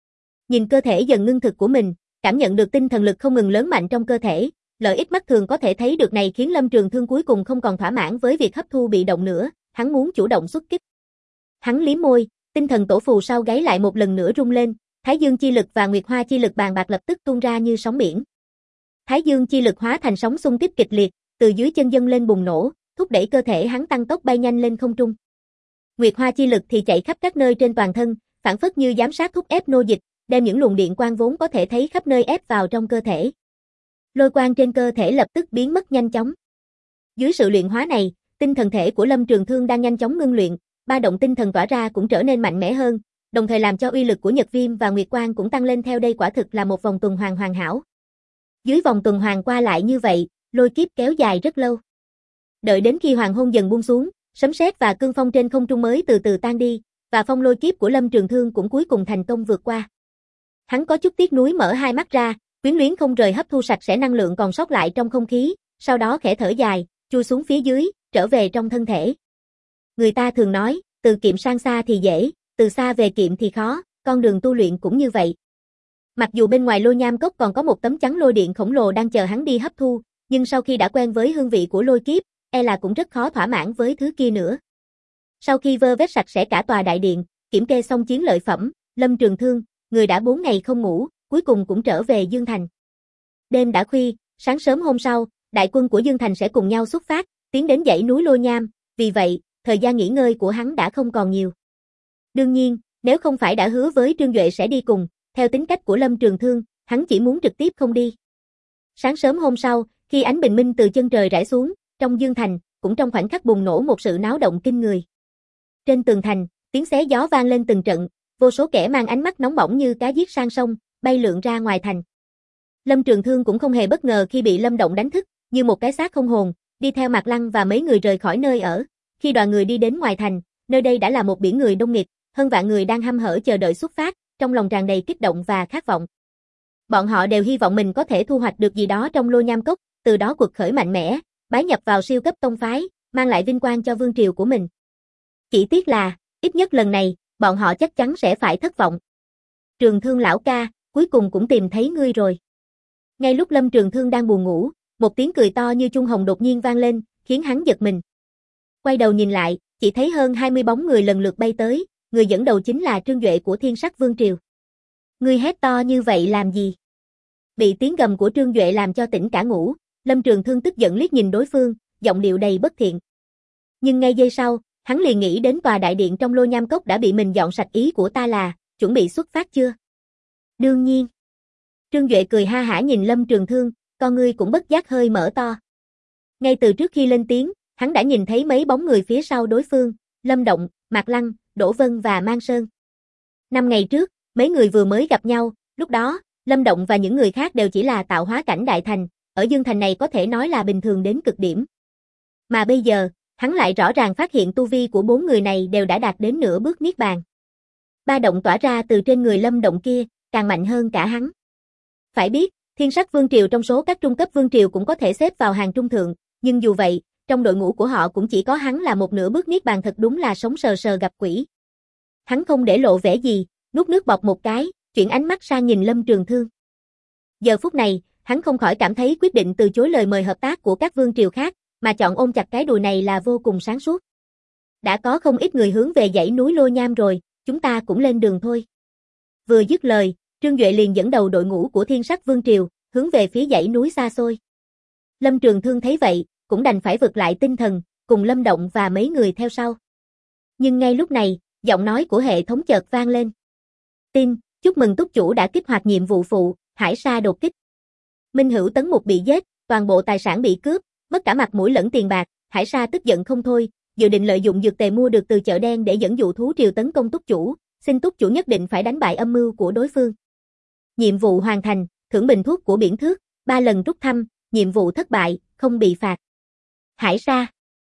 Nhìn cơ thể dần ngưng thực của mình, cảm nhận được tinh thần lực không ngừng lớn mạnh trong cơ thể, lợi ích mắt thường có thể thấy được này khiến Lâm Trường Thương cuối cùng không còn thỏa mãn với việc hấp thu bị động nữa, hắn muốn chủ động xuất kích. Hắn liếm môi, tinh thần tổ phù sau gáy lại một lần nữa rung lên, Thái Dương chi lực và Nguyệt Hoa chi lực bàn bạc lập tức tuôn ra như sóng biển. Thái Dương chi lực hóa thành sóng xung kích kịch liệt, từ dưới chân dâng lên bùng nổ, thúc đẩy cơ thể hắn tăng tốc bay nhanh lên không trung. Nguyệt Hoa chi lực thì chạy khắp các nơi trên toàn thân, phảng phất như giám sát thúc ép nô dịch, đem những luồng điện quang vốn có thể thấy khắp nơi ép vào trong cơ thể. Lôi quang trên cơ thể lập tức biến mất nhanh chóng. Dưới sự luyện hóa này, tinh thần thể của Lâm Trường Thương đang nhanh chóng ngưng luyện, ba động tinh thần tỏa ra cũng trở nên mạnh mẽ hơn, đồng thời làm cho uy lực của Nhật Viêm và Nguyệt Quang cũng tăng lên theo đây, quả thực là một vòng tuần hoàn hoàn hảo. Dưới vòng tuần hoàn qua lại như vậy, lôi kiếp kéo dài rất lâu. Đợi đến khi hoàng hôn dần buông xuống, sấm sét và cương phong trên không trung mới từ từ tan đi, và phong lôi kiếp của Lâm Trường Thương cũng cuối cùng thành công vượt qua. Hắn có chút tiếc nuối mở hai mắt ra, quyến luyến không rời hấp thu sạch sẽ năng lượng còn sót lại trong không khí, sau đó khẽ thở dài, chui xuống phía dưới, trở về trong thân thể. Người ta thường nói, từ kiệm sang xa thì dễ, từ xa về kiệm thì khó, con đường tu luyện cũng như vậy. Mặc dù bên ngoài lôi nham cốc còn có một tấm chắn lôi điện khổng lồ đang chờ hắn đi hấp thu, nhưng sau khi đã quen với hương vị của lôi kiếp, e là cũng rất khó thỏa mãn với thứ kia nữa. Sau khi vơ vét sạch sẽ cả tòa đại điện, kiểm kê xong chiến lợi phẩm, Lâm Trường Thương, người đã 4 ngày không ngủ, cuối cùng cũng trở về Dương Thành. Đêm đã khuya, sáng sớm hôm sau, đại quân của Dương Thành sẽ cùng nhau xuất phát, tiến đến dãy núi Lôi Nham, vì vậy, thời gian nghỉ ngơi của hắn đã không còn nhiều. Đương nhiên, nếu không phải đã hứa với Trương Duệ sẽ đi cùng, theo tính cách của Lâm Trường Thương, hắn chỉ muốn trực tiếp không đi. Sáng sớm hôm sau, khi ánh bình minh từ chân trời rải xuống, trong Dương Thành, cũng trong khoảnh khắc bùng nổ một sự náo động kinh người. Trên tường thành, tiếng xé gió vang lên từng trận, vô số kẻ mang ánh mắt nóng bỏng như cá giết sang sông, bay lượn ra ngoài thành. Lâm Trường Thương cũng không hề bất ngờ khi bị Lâm Động đánh thức, như một cái xác không hồn, đi theo Mạc Lăng và mấy người rời khỏi nơi ở. Khi đoàn người đi đến ngoài thành, nơi đây đã là một biển người đông nghịt, hơn vạn người đang hăm hở chờ đợi xuất phát, trong lòng tràn đầy kích động và khát vọng. Bọn họ đều hy vọng mình có thể thu hoạch được gì đó trong Lôi Nham Cốc, từ đó quật khởi mạnh mẽ, bái nhập vào siêu cấp tông phái, mang lại vinh quang cho vương triều của mình. Chỉ tiếc là, ít nhất lần này, bọn họ chắc chắn sẽ phải thất vọng. Trường Thương lão ca, cuối cùng cũng tìm thấy ngươi rồi. Ngay lúc Lâm Trường Thương đang buồn ngủ, một tiếng cười to như chuông hồng đột nhiên vang lên, khiến hắn giật mình. Quay đầu nhìn lại, chỉ thấy hơn 20 bóng người lần lượt bay tới, người dẫn đầu chính là Trương Duệ của Thiên Sắc Vương Triều. Ngươi hét to như vậy làm gì? Bị tiếng gầm của Trương Duệ làm cho tỉnh cả ngủ, Lâm Trường Thương tức giận liếc nhìn đối phương, giọng điệu đầy bất thiện. Nhưng ngay giây sau, hắn liền nghĩ đến tòa đại điện trong Lôi Nham Cốc đã bị mình dọn sạch, ý của ta là, chuẩn bị xuất phát chưa? Đương nhiên. Trương Duệ cười ha hả nhìn Lâm Trường Thương, con ngươi cũng bất giác hơi mở to. Ngay từ trước khi lên tiếng, hắn đã nhìn thấy mấy bóng người phía sau đối phương, Lâm Động, Mạc Lăng, Đỗ Vân và Mang Sơn. 5 ngày trước, mấy người vừa mới gặp nhau, lúc đó, Lâm Động và những người khác đều chỉ là tạo hóa cảnh đại thành, ở Dương Thành này có thể nói là bình thường đến cực điểm. Mà bây giờ, hắn lại rõ ràng phát hiện tu vi của 4 người này đều đã đạt đến nửa bước niết bàn. Ba động tỏa ra từ trên người Lâm Động kia, càng mạnh hơn cả hắn. Phải biết, Thiên Sắc Vương Triều trong số các trung cấp vương triều cũng có thể xếp vào hàng trung thượng, nhưng dù vậy, trong đội ngũ của họ cũng chỉ có hắn là một nửa bước niết bàn, thật đúng là sống sờ sờ gặp quỷ. Hắn không để lộ vẻ gì, nuốt nước bọt một cái, chuyển ánh mắt sang nhìn Lâm Trường Thương. Giờ phút này, hắn không khỏi cảm thấy quyết định từ chối lời mời hợp tác của các vương triều khác, mà chọn ôm chặt cái đùi này là vô cùng sáng suốt. Đã có không ít người hướng về dãy núi Lô Nham rồi, chúng ta cũng lên đường thôi. Vừa dứt lời, Trương Duệ liền dẫn đầu đội ngũ của Thiên Sắc Vương Triều, hướng về phía dãy núi xa xôi. Lâm Trường Thương thấy vậy, cũng đành phải vực lại tinh thần, cùng Lâm Động và mấy người theo sau. Nhưng ngay lúc này, giọng nói của hệ thống chợt vang lên. Tin, chúc mừng túc chủ đã kích hoạt nhiệm vụ phụ, Hải Sa đột kích. Minh Hữu Tấn Mục bị giết, toàn bộ tài sản bị cướp, mất cả mặt mũi lẫn tiền bạc, Hải Sa tức giận không thôi, dự định lợi dụng dược tề mua được từ chợ đen để dẫn dụ thú triều tấn công túc chủ, xin túc chủ nhất định phải đánh bại âm mưu của đối phương. Nhiệm vụ hoàn thành, thưởng bình thuốc của biển thước, 3 lần rút thăm, nhiệm vụ thất bại, không bị phạt. Hải Sa.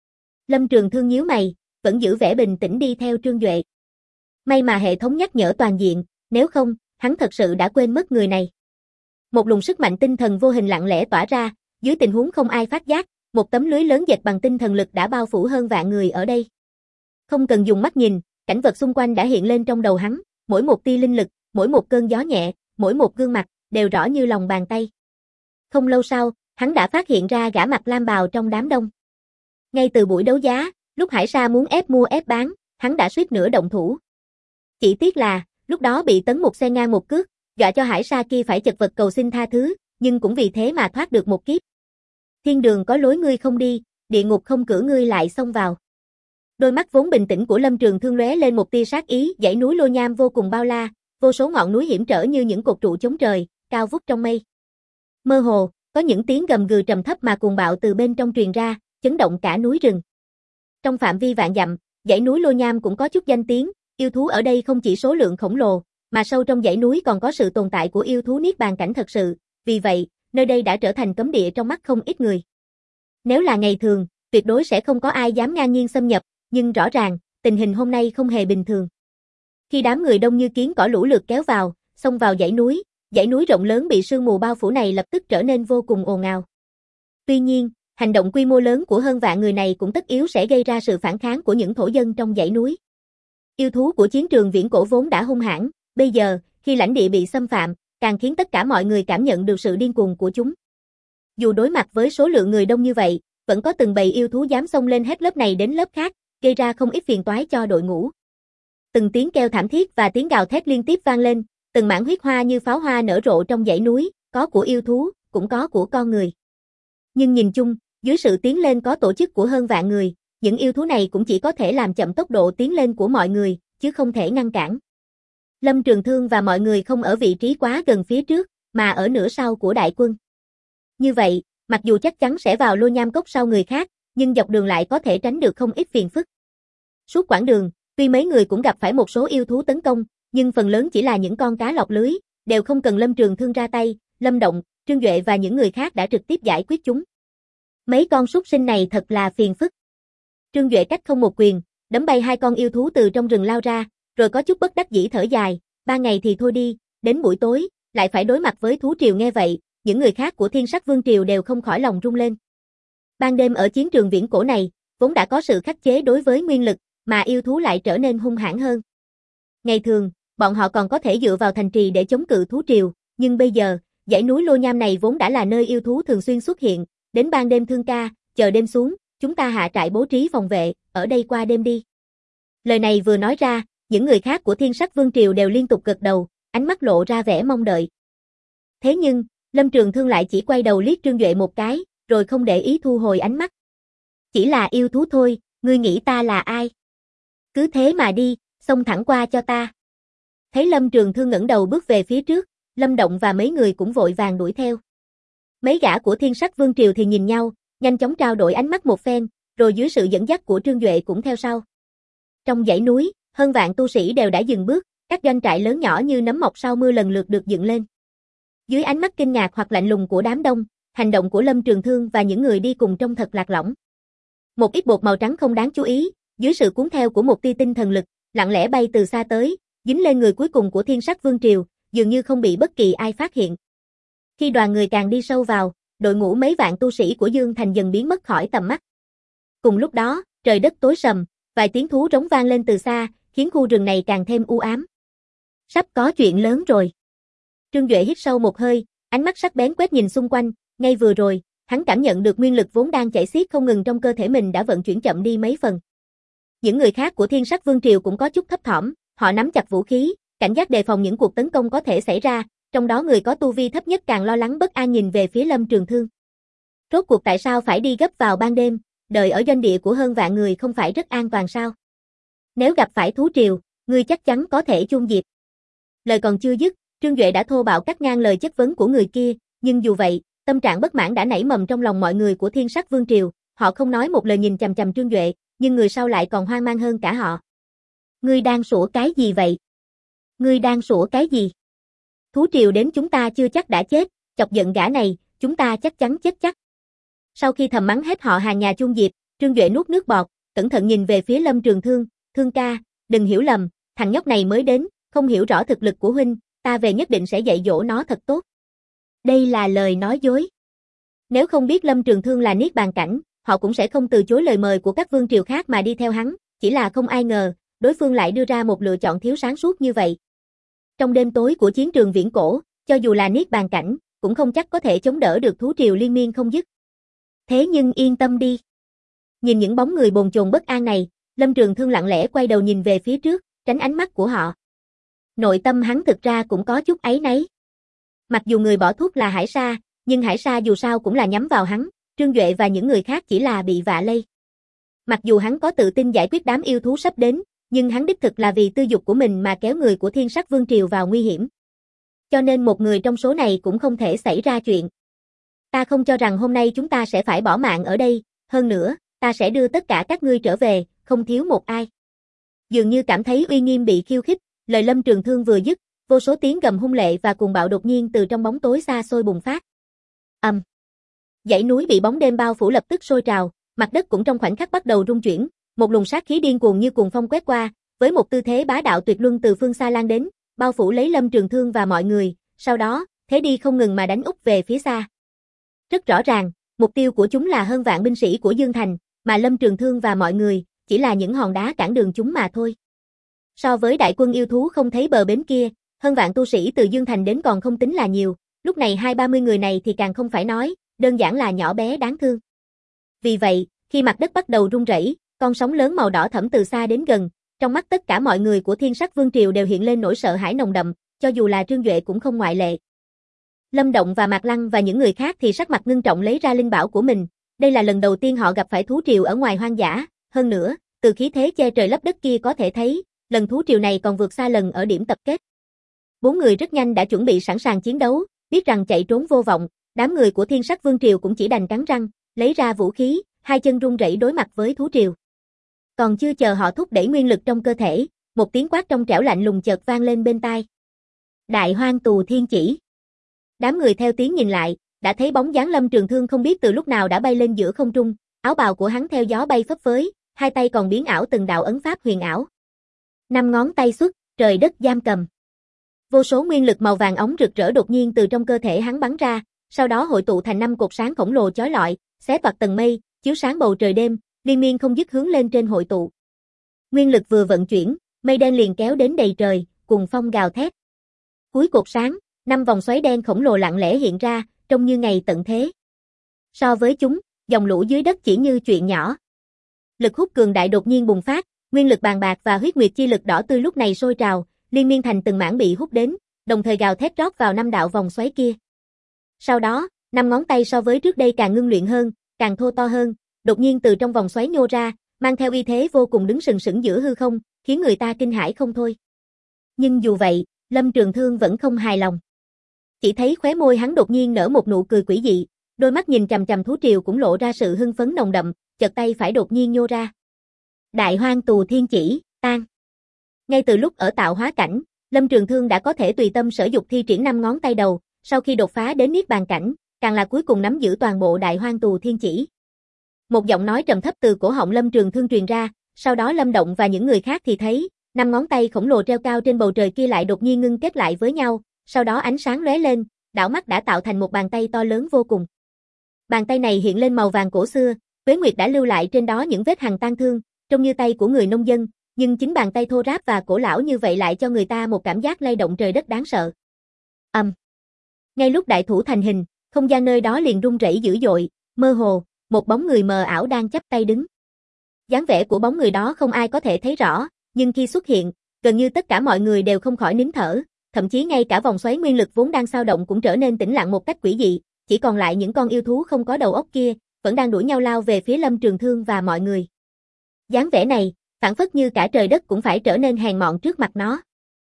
Lâm Trường Thương nhíu mày, vẫn giữ vẻ bình tĩnh đi theo Trương Duệ. May mà hệ thống nhắc nhở toàn diện, nếu không, hắn thật sự đã quên mất người này. Một luồng sức mạnh tinh thần vô hình lặng lẽ tỏa ra, dưới tình huống không ai phát giác, một tấm lưới lớn dệt bằng tinh thần lực đã bao phủ hơn vạn người ở đây. Không cần dùng mắt nhìn, cảnh vật xung quanh đã hiện lên trong đầu hắn, mỗi một tia linh lực, mỗi một cơn gió nhẹ, mỗi một gương mặt, đều rõ như lòng bàn tay. Không lâu sau, hắn đã phát hiện ra gã mặc lam bào trong đám đông. Ngay từ buổi đấu giá, lúc Hải Sa muốn ép mua ép bán, hắn đã suýt nữa động thủ. Chỉ tiếc là, lúc đó bị Tấn Mục xen ngang một cước, dọa cho Hải Sa kia phải chật vật cầu xin tha thứ, nhưng cũng vì thế mà thoát được một kiếp. Thiên đường có lối ngươi không đi, địa ngục không cửa ngươi lại xông vào. Đôi mắt vốn bình tĩnh của Lâm Trường Thương lóe lên một tia sát ý, dãy núi Lô Nham vô cùng bao la, vô số ngọn núi hiểm trở như những cột trụ chống trời, cao vút trong mây. Mơ hồ, có những tiếng gầm gừ trầm thấp mà cuồng bạo từ bên trong truyền ra, chấn động cả núi rừng. Trong phạm vi vạn dặm, dãy núi Lô Nham cũng có chút danh tiếng, yêu thú ở đây không chỉ số lượng khổng lồ, mà sâu trong dãy núi còn có sự tồn tại của yêu thú niết bàn cảnh thật sự, vì vậy, nơi đây đã trở thành cấm địa trong mắt không ít người. Nếu là ngày thường, tuyệt đối sẽ không có ai dám ngang nhiên xâm nhập, nhưng rõ ràng, tình hình hôm nay không hề bình thường. Khi đám người đông như kiến cỏ lũ lượt kéo vào, xông vào dãy núi rộng lớn bị sương mù bao phủ này lập tức trở nên vô cùng ồn ào. Tuy nhiên, hành động quy mô lớn của hơn vạn người này cũng tất yếu sẽ gây ra sự phản kháng của những thổ dân trong dãy núi. Yêu thú của chiến trường viễn cổ vốn đã hung hãn, bây giờ, khi lãnh địa bị xâm phạm, càng khiến tất cả mọi người cảm nhận được sự điên cuồng của chúng. Dù đối mặt với số lượng người đông như vậy, vẫn có từng bầy yêu thú dám xông lên hết lớp này đến lớp khác, gây ra không ít phiền toái cho đội ngũ. Từng tiếng kêu thảm thiết và tiếng gào thét liên tiếp vang lên, từng mảng huyết hoa như pháo hoa nở rộ trong dãy núi, có của yêu thú, cũng có của con người. Nhưng nhìn chung, dưới sự tiến lên có tổ chức của hơn vạn người, những yêu thú này cũng chỉ có thể làm chậm tốc độ tiến lên của mọi người, chứ không thể ngăn cản. Lâm Trường Thương và mọi người không ở vị trí quá gần phía trước, mà ở nửa sau của đại quân. Như vậy, mặc dù chắc chắn sẽ vào Lô Nham Cốc sau người khác, nhưng dọc đường lại có thể tránh được không ít phiền phức. Suốt quãng đường, tuy mấy người cũng gặp phải một số yêu thú tấn công, nhưng phần lớn chỉ là những con cá lọt lưới, đều không cần Lâm Trường Thương ra tay, Lâm Động, Trương Duệ và những người khác đã trực tiếp giải quyết chúng. Mấy con súc sinh này thật là phiền phức. Trương Duệ cách không một quyền, đấm bay 2 con yêu thú từ trong rừng lao ra, rồi có chút bất đắc dĩ thở dài, 3 ngày thì thôi đi, đến buổi tối, lại phải đối mặt với thú triều. Nghe vậy, những người khác của Thiên Sắc Vương Triều đều không khỏi lòng rung lên. Ban đêm ở chiến trường viễn cổ này, vốn đã có sự khắc chế đối với nguyên lực, mà yêu thú lại trở nên hung hãn hơn. Ngày thường, bọn họ còn có thể dựa vào thành trì để chống cự thú triều, nhưng bây giờ, dãy núi Lô Nham này vốn đã là nơi yêu thú thường xuyên xuất hiện, đến ban đêm Thương ca, chờ đêm xuống, chúng ta hạ trại bố trí phòng vệ, ở đây qua đêm đi. Lời này vừa nói ra, những người khác của Thiên Sắc Vương Triều đều liên tục gật đầu, ánh mắt lộ ra vẻ mong đợi. Thế nhưng, Lâm Trường Thương lại chỉ quay đầu liếc Trương Duệ một cái, rồi không để ý thu hồi ánh mắt. Chỉ là yêu thú thôi, ngươi nghĩ ta là ai? Cứ thế mà đi, xông thẳng qua cho ta. Thấy Lâm Trường Thương ngẩng đầu bước về phía trước, Lâm Động và mấy người cũng vội vàng đuổi theo. Mấy gã của Thiên Sắc Vương Triều thì nhìn nhau, nhanh chóng trao đổi ánh mắt một phen, rồi dưới sự dẫn dắt của Trương Duệ cũng theo sau. Trong dãy núi, hơn vạn tu sĩ đều đã dừng bước, các doanh trại lớn nhỏ như nấm mọc sau mưa lần lượt được dựng lên. Dưới ánh mắt kinh ngạc hoặc lạnh lùng của đám đông, hành động của Lâm Trường Thương và những người đi cùng trông thật lạc lõng. Một ít bột màu trắng không đáng chú ý, dưới sự cuốn theo của một tia tinh thần lực, lặng lẽ bay từ xa tới, dính lên người cuối cùng của Thiên Sắc Vương Triều, dường như không bị bất kỳ ai phát hiện. Khi đoàn người càng đi sâu vào, đội ngũ mấy vạn tu sĩ của Dương Thành dần biến mất khỏi tầm mắt. Cùng lúc đó, trời đất tối sầm, vài tiếng thú rống vang lên từ xa, khiến khu rừng này càng thêm u ám. Sắp có chuyện lớn rồi. Trương Duệ hít sâu một hơi, ánh mắt sắc bén quét nhìn xung quanh, ngay vừa rồi, hắn cảm nhận được nguyên lực vốn đang chảy xiết không ngừng trong cơ thể mình đã vận chuyển chậm đi mấy phần. Những người khác của Thiên Sắc Vương Triều cũng có chút thấp thỏm, họ nắm chặt vũ khí, cảnh giác đề phòng những cuộc tấn công có thể xảy ra, trong đó người có tu vi thấp nhất càng lo lắng bất an nhìn về phía Lâm Trường Thương. Rốt cuộc tại sao phải đi gấp vào ban đêm, đợi ở doanh địa của hơn vạn người không phải rất an toàn sao? Nếu gặp phải thú triều, ngươi chắc chắn có thể chung diệt. Lời còn chưa dứt, Trương Duệ đã thô bạo cắt ngang lời chất vấn của người kia, nhưng dù vậy, tâm trạng bất mãn đã nảy mầm trong lòng mọi người của Thiên Sắc Vương Triều, họ không nói một lời nhìn chằm chằm Trương Duệ, nhưng người sau lại còn hoang mang hơn cả họ. Ngươi đang sủa cái gì vậy? Ngươi đang sủa cái gì? Thú triều đến chúng ta chưa chắc đã chết, chọc giận gã này, chúng ta chắc chắn chết chắc. Sau khi thầm mắng hết họ hàng nhà chung diệt, Trương Duệ nuốt nước bọt, cẩn thận nhìn về phía Lâm Trường Thương, Thương ca, đừng hiểu lầm, thằng nhóc này mới đến, không hiểu rõ thực lực của huynh, ta về nhất định sẽ dạy dỗ nó thật tốt. Đây là lời nói dối. Nếu không biết Lâm Trường Thương là Niết Bàn cảnh, họ cũng sẽ không từ chối lời mời của các vương triều khác mà đi theo hắn, chỉ là không ai ngờ, đối phương lại đưa ra một lựa chọn thiếu sáng suốt như vậy. Trong đêm tối của chiến trường viễn cổ, cho dù là Niết Bàn cảnh, cũng không chắc có thể chống đỡ được thú triều liên miên không dứt. Thế nhưng yên tâm đi. Nhìn những bóng người bồn chồn bất an này, Lâm Trường Thương lặng lẽ quay đầu nhìn về phía trước, tránh ánh mắt của họ. Nội tâm hắn thực ra cũng có chút áy náy. Mặc dù người bỏ thuốc là Hải Sa, nhưng Hải Sa dù sao cũng là nhắm vào hắn, Trương Duệ và những người khác chỉ là bị vạ lây. Mặc dù hắn có tự tin giải quyết đám yêu thú sắp đến, nhưng hắn đích thực là vì tư dục của mình mà kéo người của Thiên Sắc Vương Triều vào nguy hiểm. Cho nên một người trong số này cũng không thể xảy ra chuyện. Ta không cho rằng hôm nay chúng ta sẽ phải bỏ mạng ở đây, hơn nữa, ta sẽ đưa tất cả các ngươi trở về, không thiếu một ai. Dường như cảm thấy uy nghiêm bị khiêu khích, lời Lâm Trường Thương vừa dứt, vô số tiếng gầm hung lệ và cuồng bạo đột nhiên từ trong bóng tối xa xôi bùng phát. Dãy núi bị bóng đêm bao phủ lập tức sôi trào, mặt đất cũng trong khoảnh khắc bắt đầu rung chuyển, một luồng sát khí điên cuồng như cuồng phong quét qua, với một tư thế bá đạo tuyệt luân từ phương xa lan đến, bao phủ lấy Lâm Trường Thương và mọi người, sau đó, thế đi không ngừng mà đánh úp về phía xa. Rất rõ ràng, mục tiêu của chúng là hơn vạn binh sĩ của Dương Thành, mà Lâm Trường Thương và mọi người chỉ là những hòn đá cản đường chúng mà thôi. So với đại quân yêu thú không thấy bờ bến kia, hơn vạn tu sĩ từ Dương Thành đến còn không tính là nhiều, lúc này 20-30 người này thì càng không phải nói, đơn giản là nhỏ bé đáng thương. Vì vậy, khi mặt đất bắt đầu rung rẩy, con sóng lớn màu đỏ thẫm từ xa đến gần, trong mắt tất cả mọi người của Thiên Sắc Vương Triều đều hiện lên nỗi sợ hãi nồng đậm, cho dù là Trương Duệ cũng không ngoại lệ. Lâm Động và Mạc Lăng và những người khác thì sắc mặt ngưng trọng lấy ra linh bảo của mình, đây là lần đầu tiên họ gặp phải thú triều ở ngoài hoang dã, hơn nữa, từ khí thế che trời lấp đất kia có thể thấy, lần thú triều này còn vượt xa lần ở điểm tập kết. Bốn người rất nhanh đã chuẩn bị sẵn sàng chiến đấu, biết rằng chạy trốn vô vọng, đám người của Thiên Sắc Vương Triều cũng chỉ đành cắn răng, lấy ra vũ khí, hai chân run rẩy đối mặt với thú triều. Còn chưa chờ họ thúc đẩy nguyên lực trong cơ thể, một tiếng quát trong trẻo lạnh lùng chợt vang lên bên tai. Đại Hoang Tù Thiên Chỉ. Đám người theo tiếng nhìn lại, đã thấy bóng dáng Lâm Trường Thương không biết từ lúc nào đã bay lên giữa không trung, áo bào của hắn theo gió bay phấp phới, hai tay còn biến ảo từng đạo ấn pháp huyền ảo. Năm ngón tay xuất, trời đất giam cầm. Vô số nguyên lực màu vàng óng rực rỡ đột nhiên từ trong cơ thể hắn bắn ra, sau đó hội tụ thành 5 cột sáng khổng lồ chói lọi, xé toạc tầng mây, chiếu sáng bầu trời đêm, liên miên không dứt hướng lên trên hội tụ. Nguyên lực vừa vận chuyển, mây đen liền kéo đến đầy trời, cùng phong gào thét. Cuối cột sáng, 5 vòng xoáy đen khổng lồ lặng lẽ hiện ra, trông như ngày tận thế. So với chúng, dòng lũ dưới đất chỉ như chuyện nhỏ. Lực hút cường đại đột nhiên bùng phát, nguyên lực bàn bạc và huyết nguyệt chi lực đỏ tươi lúc này sôi trào, liên miên thành từng mảng bị hút đến, đồng thời gào thét rót vào 5 đạo vòng xoáy kia. Sau đó, 5 ngón tay so với trước đây càng ngưng luyện hơn, càng thô to hơn, đột nhiên từ trong vòng xoáy nhô ra, mang theo uy thế vô cùng đứng sừng sững giữa hư không, khiến người ta kinh hãi không thôi. Nhưng dù vậy, Lâm Trường Thương vẫn không hài lòng. Chỉ thấy khóe môi hắn đột nhiên nở một nụ cười quỷ dị, đôi mắt nhìn chằm chằm thú triều cũng lộ ra sự hưng phấn nồng đậm, chợt tay phải đột nhiên nhô ra. Đại Hoang Tù Thiên Chỉ, tan. Ngay từ lúc ở tạo hóa cảnh, Lâm Trường Thương đã có thể tùy tâm sở dục thi triển 5 ngón tay đầu, sau khi đột phá đến Niết Bàn cảnh, càng là cuối cùng nắm giữ toàn bộ Đại Hoang Tù Thiên Chỉ. Một giọng nói trầm thấp từ cổ họng Lâm Trường Thương truyền ra, sau đó Lâm Động và những người khác thì thấy, 5 ngón tay khổng lồ treo cao trên bầu trời kia lại đột nhiên ngưng kết lại với nhau, sau đó ánh sáng lóe lên, đảo mắt đã tạo thành một bàn tay to lớn vô cùng. Bàn tay này hiện lên màu vàng cổ xưa, Tuế Nguyệt đã lưu lại trên đó những vết hằn tang thương, trông như tay của người nông dân, nhưng chính bàn tay thô ráp và cổ lão như vậy lại cho người ta một cảm giác lay động trời đất đáng sợ. Ngay lúc đại thủ thành hình, không gian nơi đó liền rung rẩy dữ dội, mơ hồ, một bóng người mờ ảo đang chắp tay đứng. Dáng vẻ của bóng người đó không ai có thể thấy rõ, nhưng khi xuất hiện, gần như tất cả mọi người đều không khỏi nín thở, thậm chí ngay cả vòng xoáy nguyên lực vốn đang dao động cũng trở nên tĩnh lặng một cách quỷ dị, chỉ còn lại những con yêu thú không có đầu óc kia, vẫn đang đuổi nhau lao về phía Lâm Trường Thương và mọi người. Dáng vẻ này, phảng phất như cả trời đất cũng phải trở nên hèn mọn trước mặt nó.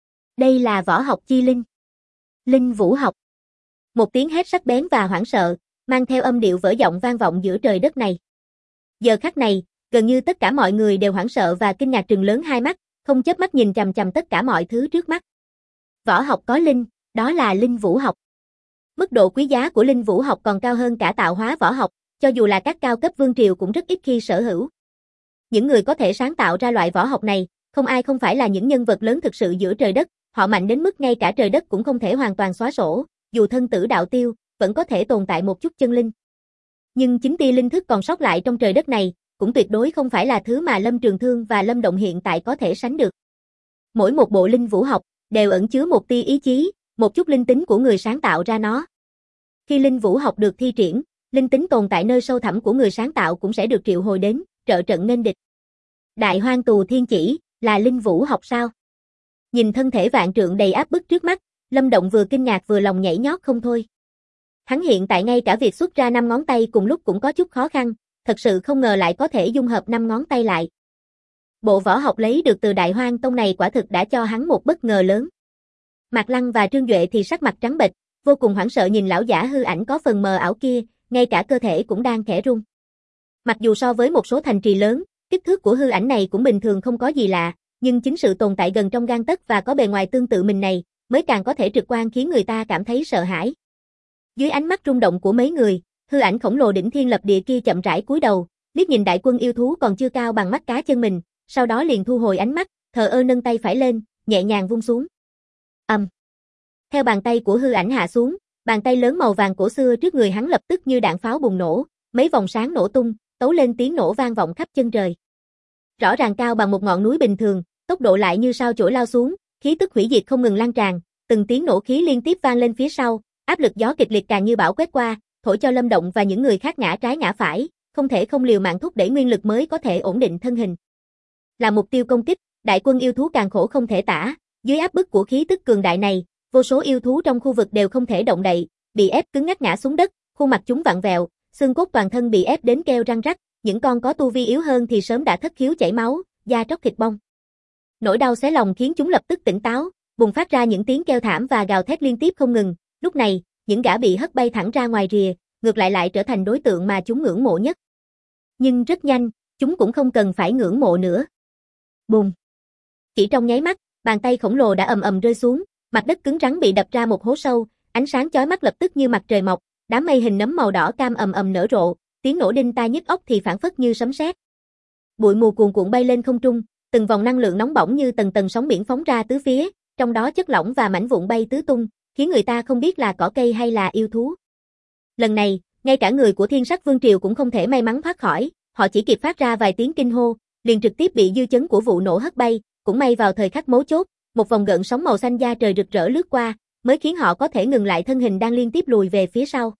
Đây là võ học chi linh. Linh vũ học. Một tiếng hét sắc bén và hoảng sợ, mang theo âm điệu vỡ giọng vang vọng giữa trời đất này. Giờ khắc này, gần như tất cả mọi người đều hoảng sợ và kinh ngạc trừng lớn hai mắt, không chớp mắt nhìn chằm chằm tất cả mọi thứ trước mắt. Võ học có linh, đó là linh vũ học. Mức độ quý giá của linh vũ học còn cao hơn cả tạo hóa võ học, cho dù là các cao cấp vương triều cũng rất ít khi sở hữu. Những người có thể sáng tạo ra loại võ học này, không ai không phải là những nhân vật lớn thực sự giữa trời đất, họ mạnh đến mức ngay cả trời đất cũng không thể hoàn toàn xóa sổ, dù thân tử đạo tiêu, vẫn có thể tồn tại một chút chân linh. Nhưng chính tia linh thức còn sót lại trong trời đất này, cũng tuyệt đối không phải là thứ mà Lâm Trường Thương và Lâm Động hiện tại có thể sánh được. Mỗi một bộ linh vũ học, đều ẩn chứa một tia ý chí, một chút linh tính của người sáng tạo ra nó. Khi linh vũ học được thi triển, linh tính tồn tại nơi sâu thẳm của người sáng tạo cũng sẽ được triệu hồi đến, trợ trận nên địch. Đại Hoang Tù Thiên Chỉ, là linh vũ học sao? Nhìn thân thể vạn trượng đầy áp bức trước mắt, Lâm Động vừa kinh ngạc vừa lòng nhảy nhót không thôi. Hắn hiện tại ngay cả việc xuất ra 5 ngón tay cùng lúc cũng có chút khó khăn, thật sự không ngờ lại có thể dung hợp 5 ngón tay lại. Bộ võ học lấy được từ Đại Hoang Tông này quả thực đã cho hắn một bất ngờ lớn. Mạc Lăng và Trương Duệ thì sắc mặt trắng bệch, vô cùng hoảng sợ nhìn lão giả hư ảnh có phần mờ ảo kia, ngay cả cơ thể cũng đang khẽ run. Mặc dù so với một số thành trì lớn, kích thước của hư ảnh này cũng bình thường không có gì lạ, nhưng chính sự tồn tại gần trong gang tấc và có bề ngoài tương tự mình này, mới càng có thể trực quan khiến người ta cảm thấy sợ hãi. Dưới ánh mắt rung động của mấy người, hư ảnh khổng lồ đỉnh thiên lập địa kia chậm rãi cúi đầu, liếc nhìn đại quân yêu thú còn chưa cao bằng mắt cá chân mình, sau đó liền thu hồi ánh mắt, thờ ơ nâng tay phải lên, nhẹ nhàng vung xuống. Theo bàn tay của hư ảnh hạ xuống, bàn tay lớn màu vàng cổ xưa trước người hắn lập tức như đạn pháo bùng nổ, mấy vòng sáng nổ tung, tấu lên tiếng nổ vang vọng khắp chân trời. Rõ ràng cao bằng một ngọn núi bình thường, tốc độ lại như sao chổi lao xuống, khí tức hủy diệt không ngừng lan tràn, từng tiếng nổ khí liên tiếp vang lên phía sau, áp lực gió kịch liệt càng như bão quét qua, thổi cho Lâm Động và những người khác ngã trái ngã phải, không thể không liều mạng thúc đẩy nguyên lực mới có thể ổn định thân hình. Là mục tiêu công kích, đại quân yêu thú càng khổ không thể tả, dưới áp bức của khí tức cường đại này, vô số yêu thú trong khu vực đều không thể động đậy, bị ép cứng ngắc ngã xuống đất, khuôn mặt chúng vặn vẹo, xương cốt toàn thân bị ép đến kêu răng rắc, những con có tu vi yếu hơn thì sớm đã thất khiếu chảy máu, da tróc thịt bong. Nỗi đau xé lòng khiến chúng lập tức tỉnh táo, bùng phát ra những tiếng kêu thảm và gào thét liên tiếp không ngừng. Lúc này, những gã bị hất bay thẳng ra ngoài rìa, ngược lại trở thành đối tượng mà chúng ngưỡng mộ nhất. Nhưng rất nhanh, chúng cũng không cần phải ngưỡng mộ nữa. Bùng! Chỉ trong nháy mắt, bàn tay khổng lồ đã ầm ầm rơi xuống, mặt đất cứng rắn bị đập ra một hố sâu, ánh sáng chói mắt lập tức như mặt trời mọc, đám mây hình nấm màu đỏ cam ầm ầm nở rộ, tiếng nổ đinh tai nhức óc thì phảng phất như sấm sét. Bụi mù cuồn cuộn bay lên không trung, từng vòng năng lượng nóng bỏng như tầng tầng sóng biển phóng ra tứ phía, trong đó chất lỏng và mảnh vụn bay tứ tung, khiến người ta không biết là cỏ cây hay là yêu thú. Lần này, ngay cả người của Thiên Sắc Vương Triều cũng không thể may mắn thoát khỏi, họ chỉ kịp phát ra vài tiếng kinh hô, liền trực tiếp bị dư chấn của vụ nổ hất bay, cũng may vào thời khắc mấu chốt, một vòng gợn sóng màu xanh da trời rực rỡ lướt qua, mới khiến họ có thể ngừng lại thân hình đang liên tiếp lùi về phía sau.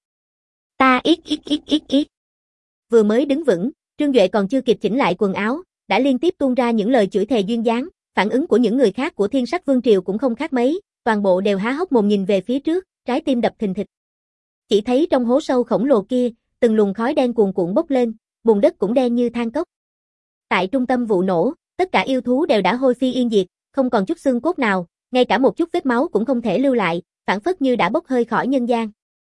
Ta ít. Vừa mới đứng vững, Trương Duệ còn chưa kịp chỉnh lại quần áo, đã liên tiếp tuôn ra những lời chửi thề duyên dáng, phản ứng của những người khác của Thiên Sắc Vương Triều cũng không khác mấy, toàn bộ đều há hốc mồm nhìn về phía trước, trái tim đập thình thịch. Chỉ thấy trong hố sâu khổng lồ kia, từng luồng khói đen cuồn cuộn bốc lên, bùn đất cũng đen như than cốc. Tại trung tâm vụ nổ, tất cả yêu thú đều đã hôi phi yên diệt, không còn chút xương cốt nào, ngay cả một chút vết máu cũng không thể lưu lại, phảng phất như đã bốc hơi khỏi nhân gian.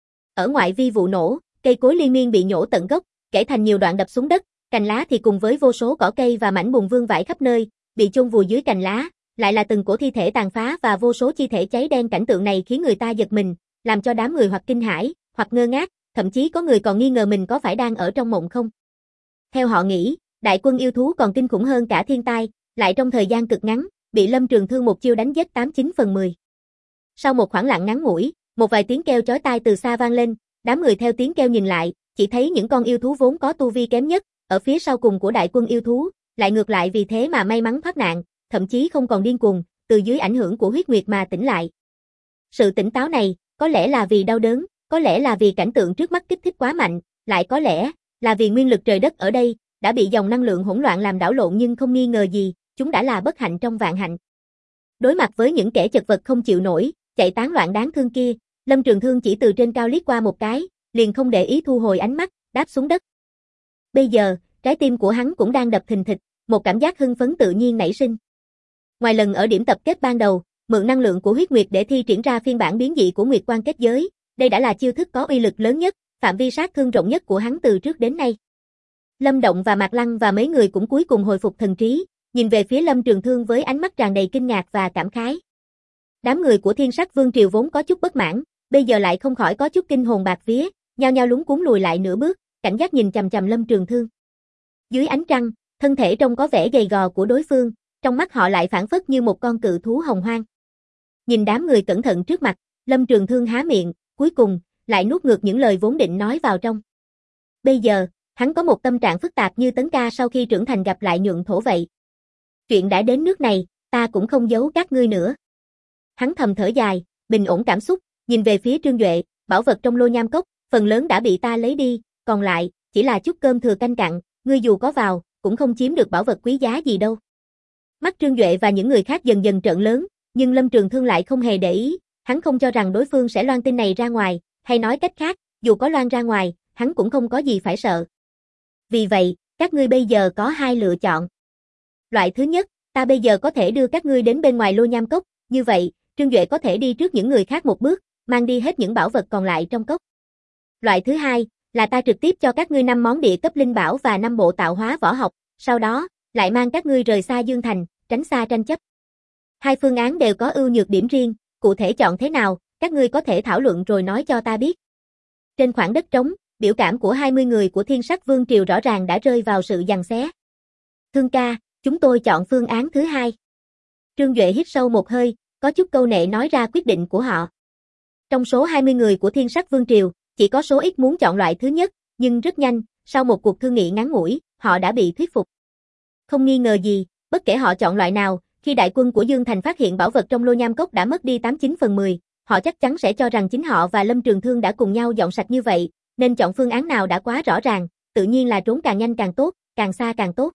Ở ngoại vi vụ nổ, cây cối liên miên bị nhổ tận gốc, kể thành nhiều đoạn đập xuống đất, cành lá thì cùng với vô số cỏ cây và mảnh bùn vương vãi khắp nơi, bị chôn vùi dưới cành lá, lại là từng cổ thi thể tàn phá và vô số chi thể cháy đen. Cảnh tượng này khiến người ta giật mình, làm cho đám người hoặc kinh hãi, hoặc ngơ ngác, thậm chí có người còn nghi ngờ mình có phải đang ở trong mộng không. Theo họ nghĩ, đại quân yêu thú còn kinh khủng hơn cả thiên tai, lại trong thời gian cực ngắn, bị Lâm Trường Thương một chiêu đánh giết 89 phần 10. Sau một khoảng lặng ngắn ngủi, một vài tiếng kêu chói tai từ xa vang lên, đám người theo tiếng kêu nhìn lại, chỉ thấy những con yêu thú vốn có tu vi kém nhất, ở phía sau cùng của đại quân yêu thú, lại ngược lại vì thế mà may mắn thoát nạn, thậm chí không còn điên cuồng, từ dưới ảnh hưởng của huyết nguyệt mà tỉnh lại. Sự tỉnh táo này, có lẽ là vì đau đớn, có lẽ là vì cảnh tượng trước mắt kích thích quá mạnh, lại có lẽ là vì nguyên lực trời đất ở đây đã bị dòng năng lượng hỗn loạn làm đảo lộn, nhưng không nghi ngờ gì, chúng đã là bất hạnh trong vạn hạnh. Đối mặt với những kẻ chật vật không chịu nổi, chạy tán loạn đáng thương kia, Lâm Trường Thương chỉ từ trên cao liếc qua một cái, liền không để ý thu hồi ánh mắt, đáp xuống đất. Bây giờ, trái tim của hắn cũng đang đập thình thịch, một cảm giác hưng phấn tự nhiên nảy sinh. Ngoài lần ở điểm tập kết ban đầu, mượn năng lượng của huyết nguyệt để thi triển ra phiên bản biến dị của Nguyệt Quan kết giới, đây đã là chiêu thức có uy lực lớn nhất, phạm vi sát thương rộng nhất của hắn từ trước đến nay. Lâm Động và Mạc Lăng và mấy người cũng cuối cùng hồi phục thần trí, nhìn về phía Lâm Trường Thương với ánh mắt tràn đầy kinh ngạc và cảm khái. Đám người của Thiên Sắc Vương triều vốn có chút bất mãn, bây giờ lại không khỏi có chút kinh hồn bạt vía, nhao nhao lúng cuống lùi lại nửa bước, cảnh giác nhìn chằm chằm Lâm Trường Thương. Dưới ánh trăng, thân thể trông có vẻ gầy gò của đối phương, trong mắt họ lại phảng phất như một con cự thú hồng hoang. Nhìn đám người cẩn thận trước mặt, Lâm Trường Thương há miệng, cuối cùng lại nuốt ngược những lời vốn định nói vào trong. Bây giờ, hắn có một tâm trạng phức tạp như Tấn Ca sau khi trưởng thành gặp lại Nhuận Thổ vậy. Chuyện đã đến nước này, ta cũng không giấu các ngươi nữa. Hắn thầm thở dài, bình ổn cảm xúc, nhìn về phía Trương Duệ, bảo vật trong lô nham cốc, phần lớn đã bị ta lấy đi, còn lại chỉ là chút cơm thừa canh cặn, ngươi dù có vào, cũng không chiếm được bảo vật quý giá gì đâu. Mắt Trương Duệ và những người khác dần dần trợn lớn, nhưng Lâm Trường Thương lại không hề để ý, hắn không cho rằng đối phương sẽ loan tin này ra ngoài, hay nói cách khác, dù có loan ra ngoài, hắn cũng không có gì phải sợ. Vì vậy, các ngươi bây giờ có hai lựa chọn. Loại thứ nhất, ta bây giờ có thể đưa các ngươi đến bên ngoài lô nham cốc, như vậy, Trương Duệ có thể đi trước những người khác một bước, mang đi hết những bảo vật còn lại trong cốc. Loại thứ hai, là ta trực tiếp cho các ngươi 5 món địa cấp linh bảo và 5 bộ tạo hóa võ học, sau đó, lại mang các ngươi rời xa Dương Thành, tránh xa tranh chấp. Hai phương án đều có ưu nhược điểm riêng, cụ thể chọn thế nào, các ngươi có thể thảo luận rồi nói cho ta biết. Trên khoảng đất trống, biểu cảm của 20 người của Thiên Sắc Vương triều rõ ràng đã rơi vào sự giằng xé. Thương ca, chúng tôi chọn phương án thứ hai. Trương Duệ hít sâu một hơi, có chút câu nệ nói ra quyết định của họ. Trong số 20 người của Thiên Sắc Vương triều, chỉ có số ít muốn chọn loại thứ nhất, nhưng rất nhanh, sau một cuộc thương nghị ngắn ngủi, họ đã bị thuyết phục. Không nghi ngờ gì, bất kể họ chọn loại nào, khi đại quân của Dương Thành phát hiện bảo vật trong lô nham cốc đã mất đi 89 phần 10, họ chắc chắn sẽ cho rằng chính họ và Lâm Trường Thương đã cùng nhau dọn sạch như vậy, nên chọn phương án nào đã quá rõ ràng, tự nhiên là trốn càng nhanh càng tốt, càng xa càng tốt.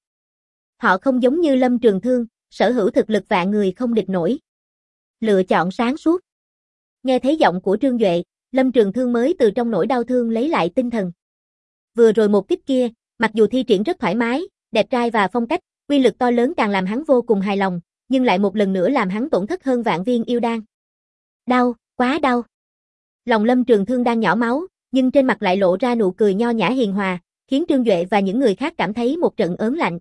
Họ không giống như Lâm Trường Thương, sở hữu thực lực vạn người không địch nổi. Lựa chọn sáng suốt. Nghe thấy giọng của Trương Duệ, Lâm Trường Thương mới từ trong nỗi đau thương lấy lại tinh thần. Vừa rồi một kích kia, mặc dù thi triển rất thoải mái, đẹp trai và phong cách, uy lực to lớn càng làm hắn vô cùng hài lòng, nhưng lại một lần nữa làm hắn tổn thất hơn vạn viên yêu đan. Đau, quá đau. Lòng Lâm Trường Thương đang nhỏ máu, nhưng trên mặt lại lộ ra nụ cười nho nhã hiền hòa, khiến Trương Duệ và những người khác cảm thấy một trận ớn lạnh.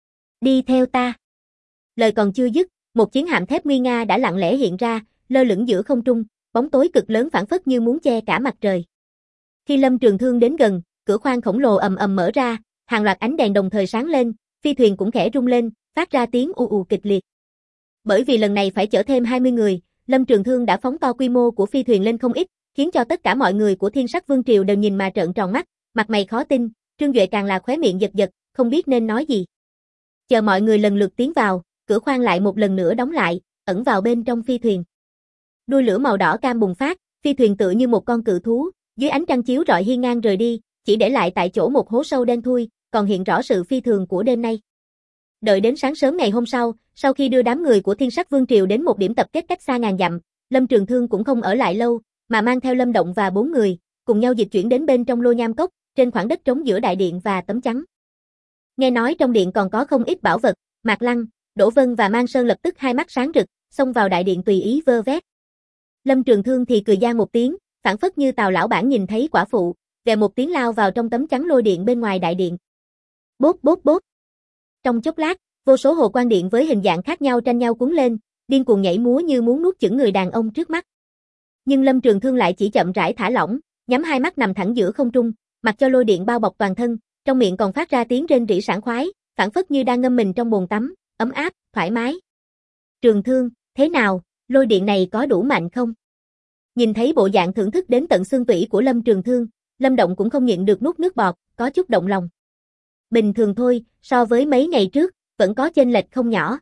Đi theo ta. Lời còn chưa dứt, một chiến hạm thép nguy nga đã lặng lẽ hiện ra, lơ lửng giữa không trung, bóng tối cực lớn phảng phất như muốn che cả mặt trời. Khi Lâm Trường Thương đến gần, cửa khoang khổng lồ ầm ầm mở ra, hàng loạt ánh đèn đồng thời sáng lên, phi thuyền cũng khẽ rung lên, phát ra tiếng ù ù kịch liệt. Bởi vì lần này phải chở thêm 20 người, Lâm Trường Thương đã phóng to quy mô của phi thuyền lên không ít, khiến cho tất cả mọi người của Thiên Sắc Vương triều đều nhìn mà trợn tròn mắt, mặt mày khó tin, Trương Duệ càng là khóe miệng giật giật, không biết nên nói gì. Chờ mọi người lần lượt tiến vào, cửa khoang lại một lần nữa đóng lại, ẩn vào bên trong phi thuyền. Đuôi lửa màu đỏ cam bùng phát, phi thuyền tựa như một con cự thú, dưới ánh trăng chiếu rọi hiên ngang rời đi, chỉ để lại tại chỗ một hố sâu đen thui, còn hiện rõ sự phi thường của đêm nay. Đợi đến sáng sớm ngày hôm sau khi đưa đám người của Thiên Sắc Vương triều đến một điểm tập kết cách xa ngàn dặm, Lâm Trường Thương cũng không ở lại lâu, mà mang theo Lâm Động và 4 người, cùng nhau dịch chuyển đến bên trong lô nham cốc, trên khoảng đất trống giữa đại điện và tấm chắn. Nghe nói trong điện còn có không ít bảo vật, Mạc Lăng, Đỗ Vân và Mang Sơn lập tức hai mắt sáng rực, xông vào đại điện tùy ý vơ vét. Lâm Trường Thương thì cười gian một tiếng, phảng phất như Tào lão bản nhìn thấy quả phụ, vèo một tiếng lao vào trong tấm chắn lôi điện bên ngoài đại điện. Bốp bốp bốp. Trong chốc lát, vô số hồ quan điện với hình dạng khác nhau tranh nhau cuốn lên, điên cuồng nhảy múa như muốn nuốt chửng người đàn ông trước mắt. Nhưng Lâm Trường Thương lại chỉ chậm rãi thả lỏng, nhắm hai mắt nằm thẳng giữa không trung, mặc cho lôi điện bao bọc toàn thân, trong miệng còn phát ra tiếng rên rỉ sảng khoái, phảng phất như đang ngâm mình trong bồn tắm, ấm áp, thoải mái. Trường Thương, thế nào, lôi điện này có đủ mạnh không? Nhìn thấy bộ dạng thưởng thức đến tận xương tủy của Lâm Trường Thương, Lâm Động cũng không nhịn được nuốt nước bọt, có chút động lòng. Bình thường thôi, so với mấy ngày trước, vẫn có chênh lệch không nhỏ.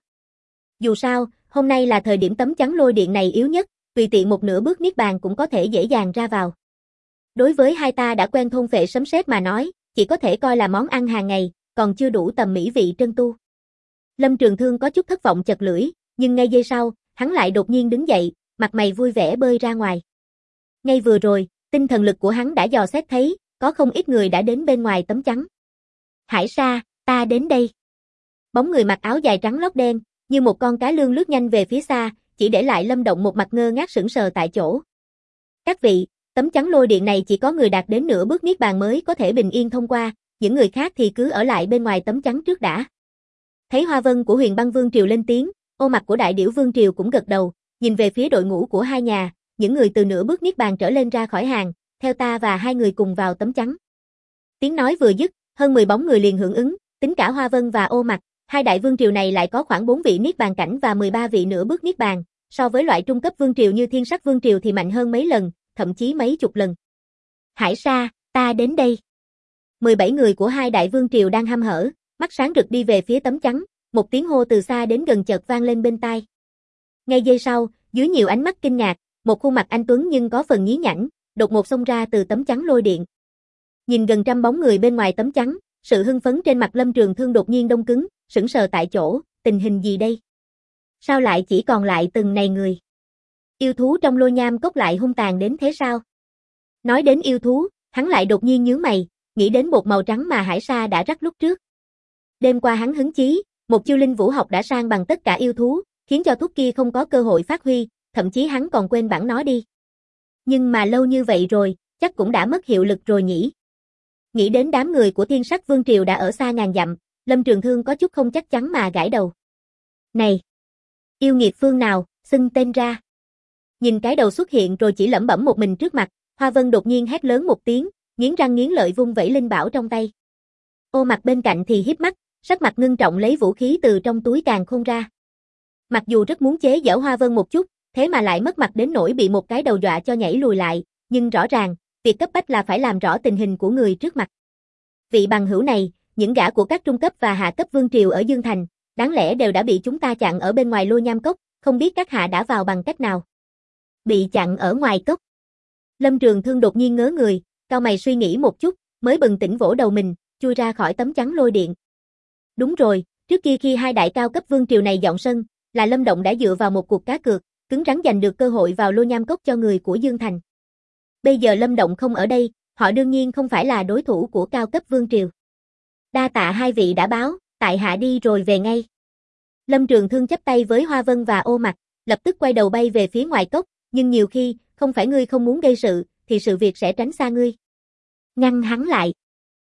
Dù sao, hôm nay là thời điểm tấm chắn lôi điện này yếu nhất, tùy tiện một nửa bước niết bàn cũng có thể dễ dàng ra vào. Đối với hai ta đã quen thôn phệ sấm sét mà nói, chỉ có thể coi là món ăn hàng ngày, còn chưa đủ tầm mỹ vị trân tu. Lâm Trường Thương có chút thất vọng chật lưỡi, nhưng ngay giây sau, hắn lại đột nhiên đứng dậy, mặt mày vui vẻ bơi ra ngoài. Ngay vừa rồi, tinh thần lực của hắn đã dò xét thấy, có không ít người đã đến bên ngoài tấm chắn. Hải Sa, ta đến đây. Bóng người mặc áo dài trắng lót đen, như một con cá lương lướt nhanh về phía xa, chỉ để lại Lâm Động một mặt ngơ ngác sững sờ tại chỗ. Các vị, tấm chắn lôi điện này chỉ có người đạt đến nửa bước niết bàn mới có thể bình yên thông qua, những người khác thì cứ ở lại bên ngoài tấm chắn trước đã. Thấy Hoa Vân của Huyền Băng Vương Triều lên tiếng, Ô Mặc của Đại Điểu Vương Triều cũng gật đầu, nhìn về phía đội ngũ của hai nhà, những người từ nửa bước niết bàn trở lên ra khỏi hàng, theo ta và hai người cùng vào tấm chắn. Tiếng nói vừa dứt, hơn 10 bóng người liền hưởng ứng, tính cả Hoa Vân và Ô Mặc, hai đại vương triều này lại có khoảng 4 vị niết bàn cảnh và 13 vị nửa bước niết bàn, so với loại trung cấp vương triều như Thiên Sắc Vương Triều thì mạnh hơn mấy lần, thậm chí mấy chục lần. Hải Sa, ta đến đây. 17 người của hai đại vương triều đang hăm hở, mắt sáng rực đi về phía tấm chắn, một tiếng hô từ xa đến gần chợt vang lên bên tai. Ngay giây sau, dưới nhiều ánh mắt kinh ngạc, một khuôn mặt anh tuấn nhưng có phần nhí nhảnh, đột ngột xông ra từ tấm chắn lôi điện. Nhìn gần trăm bóng người bên ngoài tấm chắn, sự hưng phấn trên mặt Lâm Trường Thương đột nhiên đông cứng, sững sờ tại chỗ, tình hình gì đây? Sao lại chỉ còn lại từng này người? Yêu thú trong Lôi Nham Cốc lại hung tàn đến thế sao? Nói đến yêu thú, hắn lại đột nhiên nhướng mày, nghĩ đến bột màu trắng mà Hải Sa đã rắc lúc trước. Đêm qua hắn hứng chí, một chiêu linh vũ học đã sang bằng tất cả yêu thú, khiến cho thuốc kia không có cơ hội phát huy, thậm chí hắn còn quên bản nó đi. Nhưng mà lâu như vậy rồi, chắc cũng đã mất hiệu lực rồi nhỉ. Nghĩ đến đám người của Thiên Sắc Vương Triều đã ở xa ngàn dặm, Lâm Trường Thương có chút không chắc chắn mà gãi đầu. Này! Yêu nghiệt phương nào, xưng tên ra. Nhìn cái đầu xuất hiện rồi chỉ lẩm bẩm một mình trước mặt, Hoa Vân đột nhiên hét lớn một tiếng, nghiến răng nghiến lợi vung vẩy linh bảo trong tay. Ô Mặc bên cạnh thì híp mắt, sắc mặt ngưng trọng lấy vũ khí từ trong túi càn khôn ra. Mặc dù rất muốn chế giễu Hoa Vân một chút, thế mà lại mất mặt đến nỗi bị một cái đầu dọa cho nhảy lùi lại, nhưng rõ ràng, việc cấp bách là phải làm rõ tình hình của người trước mặt. Vị bằng hữu này, những gã của các trung cấp và hạ cấp vương triều ở Dương Thành, đáng lẽ đều đã bị chúng ta chặn ở bên ngoài Lôi Nham Cốc, không biết các hạ đã vào bằng cách nào. Bị chặn ở ngoài cốc. Lâm Trường Thương đột nhiên ngớ người, cau mày suy nghĩ một chút, mới bừng tỉnh vỗ đầu mình, chui ra khỏi tấm chắn lôi điện. Đúng rồi, trước kia khi hai đại cao cấp vương triều này dọn sân, là Lâm Động đã dựa vào một cuộc cá cược, cứng rắn giành được cơ hội vào Lôi Nham Cốc cho người của Dương Thành. Bây giờ Lâm Động không ở đây, họ đương nhiên không phải là đối thủ của cao cấp vương triều. Đa tạ hai vị đã báo, tại hạ đi rồi về ngay. Lâm Trường Thương chắp tay với Hoa Vân và Ô Mặc, lập tức quay đầu bay về phía ngoài cốc, nhưng nhiều khi, không phải ngươi không muốn gây sự, thì sự việc sẽ tránh xa ngươi. Ngăn hắn lại.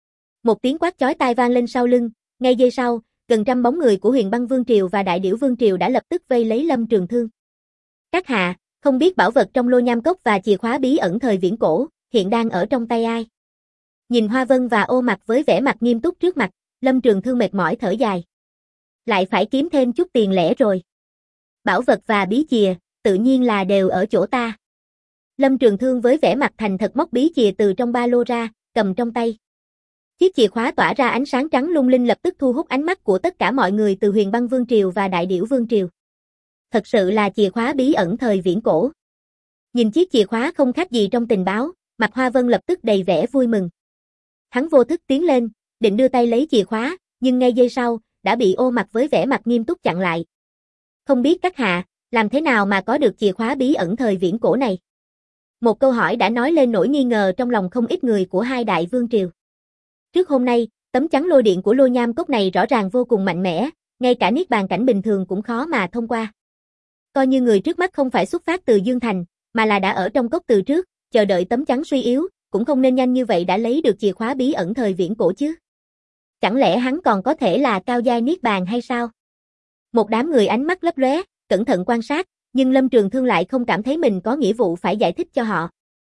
Một tiếng quát chói tai vang lên sau lưng, ngay giây sau, gần trăm bóng người của Huyền Băng Vương Triều và Đại Điểu Vương Triều đã lập tức vây lấy Lâm Trường Thương. Các hạ, không biết bảo vật trong Lôi Nham Cốc và chìa khóa bí ẩn thời viễn cổ, hiện đang ở trong tay ai? Nhìn Hoa Vân và Ô Mặc với vẻ mặt nghiêm túc trước mặt, Lâm Trường Thương mệt mỏi thở dài. Lại phải kiếm thêm chút tiền lẻ rồi. Bảo vật và bí chìa, tự nhiên là đều ở chỗ ta. Lâm Trường Thương với vẻ mặt thành thật móc bí chìa từ trong ba lô ra, cầm trong tay. Chiếc chìa khóa tỏa ra ánh sáng trắng lung linh lập tức thu hút ánh mắt của tất cả mọi người từ Huyền Băng Vương Triều và Đại Điểu Vương Triều. Thật sự là chìa khóa bí ẩn thời viễn cổ. Nhìn chiếc chìa khóa không khác gì trong tình báo, mặt Hoa Vân lập tức đầy vẻ vui mừng. Hắn vô thức tiến lên, định đưa tay lấy chìa khóa, nhưng ngay giây sau, đã bị Ô Mặc với vẻ mặt nghiêm túc chặn lại. Không biết các hạ, làm thế nào mà có được chìa khóa bí ẩn thời viễn cổ này? Một câu hỏi đã nói lên nỗi nghi ngờ trong lòng không ít người của hai đại vương triều. Trước hôm nay, tấm chắn lôi điện của Lôi Nham Cốc này rõ ràng vô cùng mạnh mẽ, ngay cả niết bàn cảnh bình thường cũng khó mà thông qua. Coi như người trước mắt không phải xuất phát từ Dương Thành, mà là đã ở trong cốc từ trước, chờ đợi tấm chắn suy yếu, cũng không nên nhanh như vậy đã lấy được chìa khóa bí ẩn thời viễn cổ chứ. Chẳng lẽ hắn còn có thể là cao giai niết bàn hay sao? Một đám người ánh mắt lấp lóe, cẩn thận quan sát, nhưng Lâm Trường Thương lại không cảm thấy mình có nghĩa vụ phải giải thích cho họ.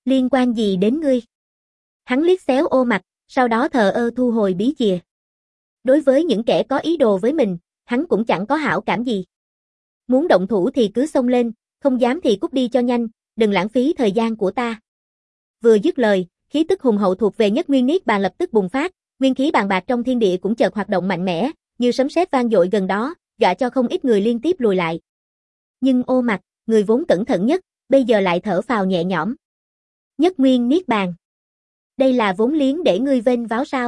Liên quan gì đến ngươi? Hắn liếc xéo Ô Mặc, sau đó thờ ơ thu hồi bí chìa. Đối với những kẻ có ý đồ với mình, hắn cũng chẳng có hảo cảm gì. Muốn động thủ thì cứ xông lên, không dám thì cút đi cho nhanh, đừng lãng phí thời gian của ta. Vừa dứt lời, khí tức hùng hậu thuộc về Nhất Nguyên Niết Bàn lập tức bùng phát, nguyên khí bàn bạc trong thiên địa cũng chợt hoạt động mạnh mẽ, như sấm sét vang dội gần đó, dọa cho không ít người liên tiếp lùi lại. Nhưng Ô Mặc, người vốn cẩn thận nhất, bây giờ lại thở phào nhẹ nhõm. Nhất Nguyên Niết Bàn. Đây là vốn liếng để ngươi vênh váo sao?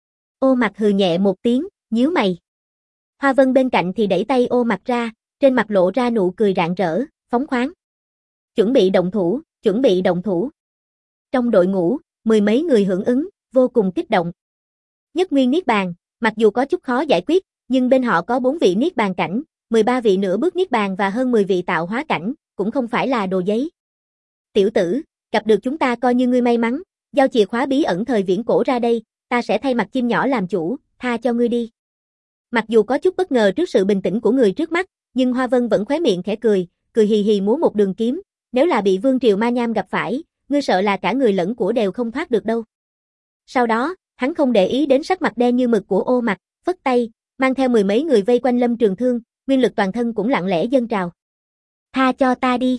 Ô Mặc hừ nhẹ một tiếng, nhíu mày. Hoa Vân bên cạnh thì đẩy tay Ô Mặc ra, trên mặt lộ ra nụ cười rạng rỡ, phóng khoáng. Chuẩn bị động thủ, chuẩn bị động thủ. Trong đội ngũ, mười mấy người hưởng ứng, vô cùng kích động. Nhất Nguyên Niết Bàn, mặc dù có chút khó giải quyết, nhưng bên họ có 4 vị Niết Bàn cảnh, 13 vị nửa bước Niết Bàn và hơn 10 vị tạo hóa cảnh, cũng không phải là đồ giấy. Tiểu tử, gặp được chúng ta coi như ngươi may mắn, giao chìa khóa bí ẩn thời viễn cổ ra đây, ta sẽ thay mặt chim nhỏ làm chủ, tha cho ngươi đi. Mặc dù có chút bất ngờ trước sự bình tĩnh của người trước mắt, nhưng Hoa Vân vẫn khóe miệng khẽ cười, cười hì hì múa một đường kiếm, nếu là bị Vương Triều Ma Nham gặp phải, ngươi sợ là cả người lẫn của đều không thoát được đâu. Sau đó, hắn không để ý đến sắc mặt đen như mực của Ô Mặc, phất tay, mang theo mười mấy người vây quanh Lâm Trường Thương, nguyên lực toàn thân cũng lặng lẽ dâng trào. Tha cho ta đi.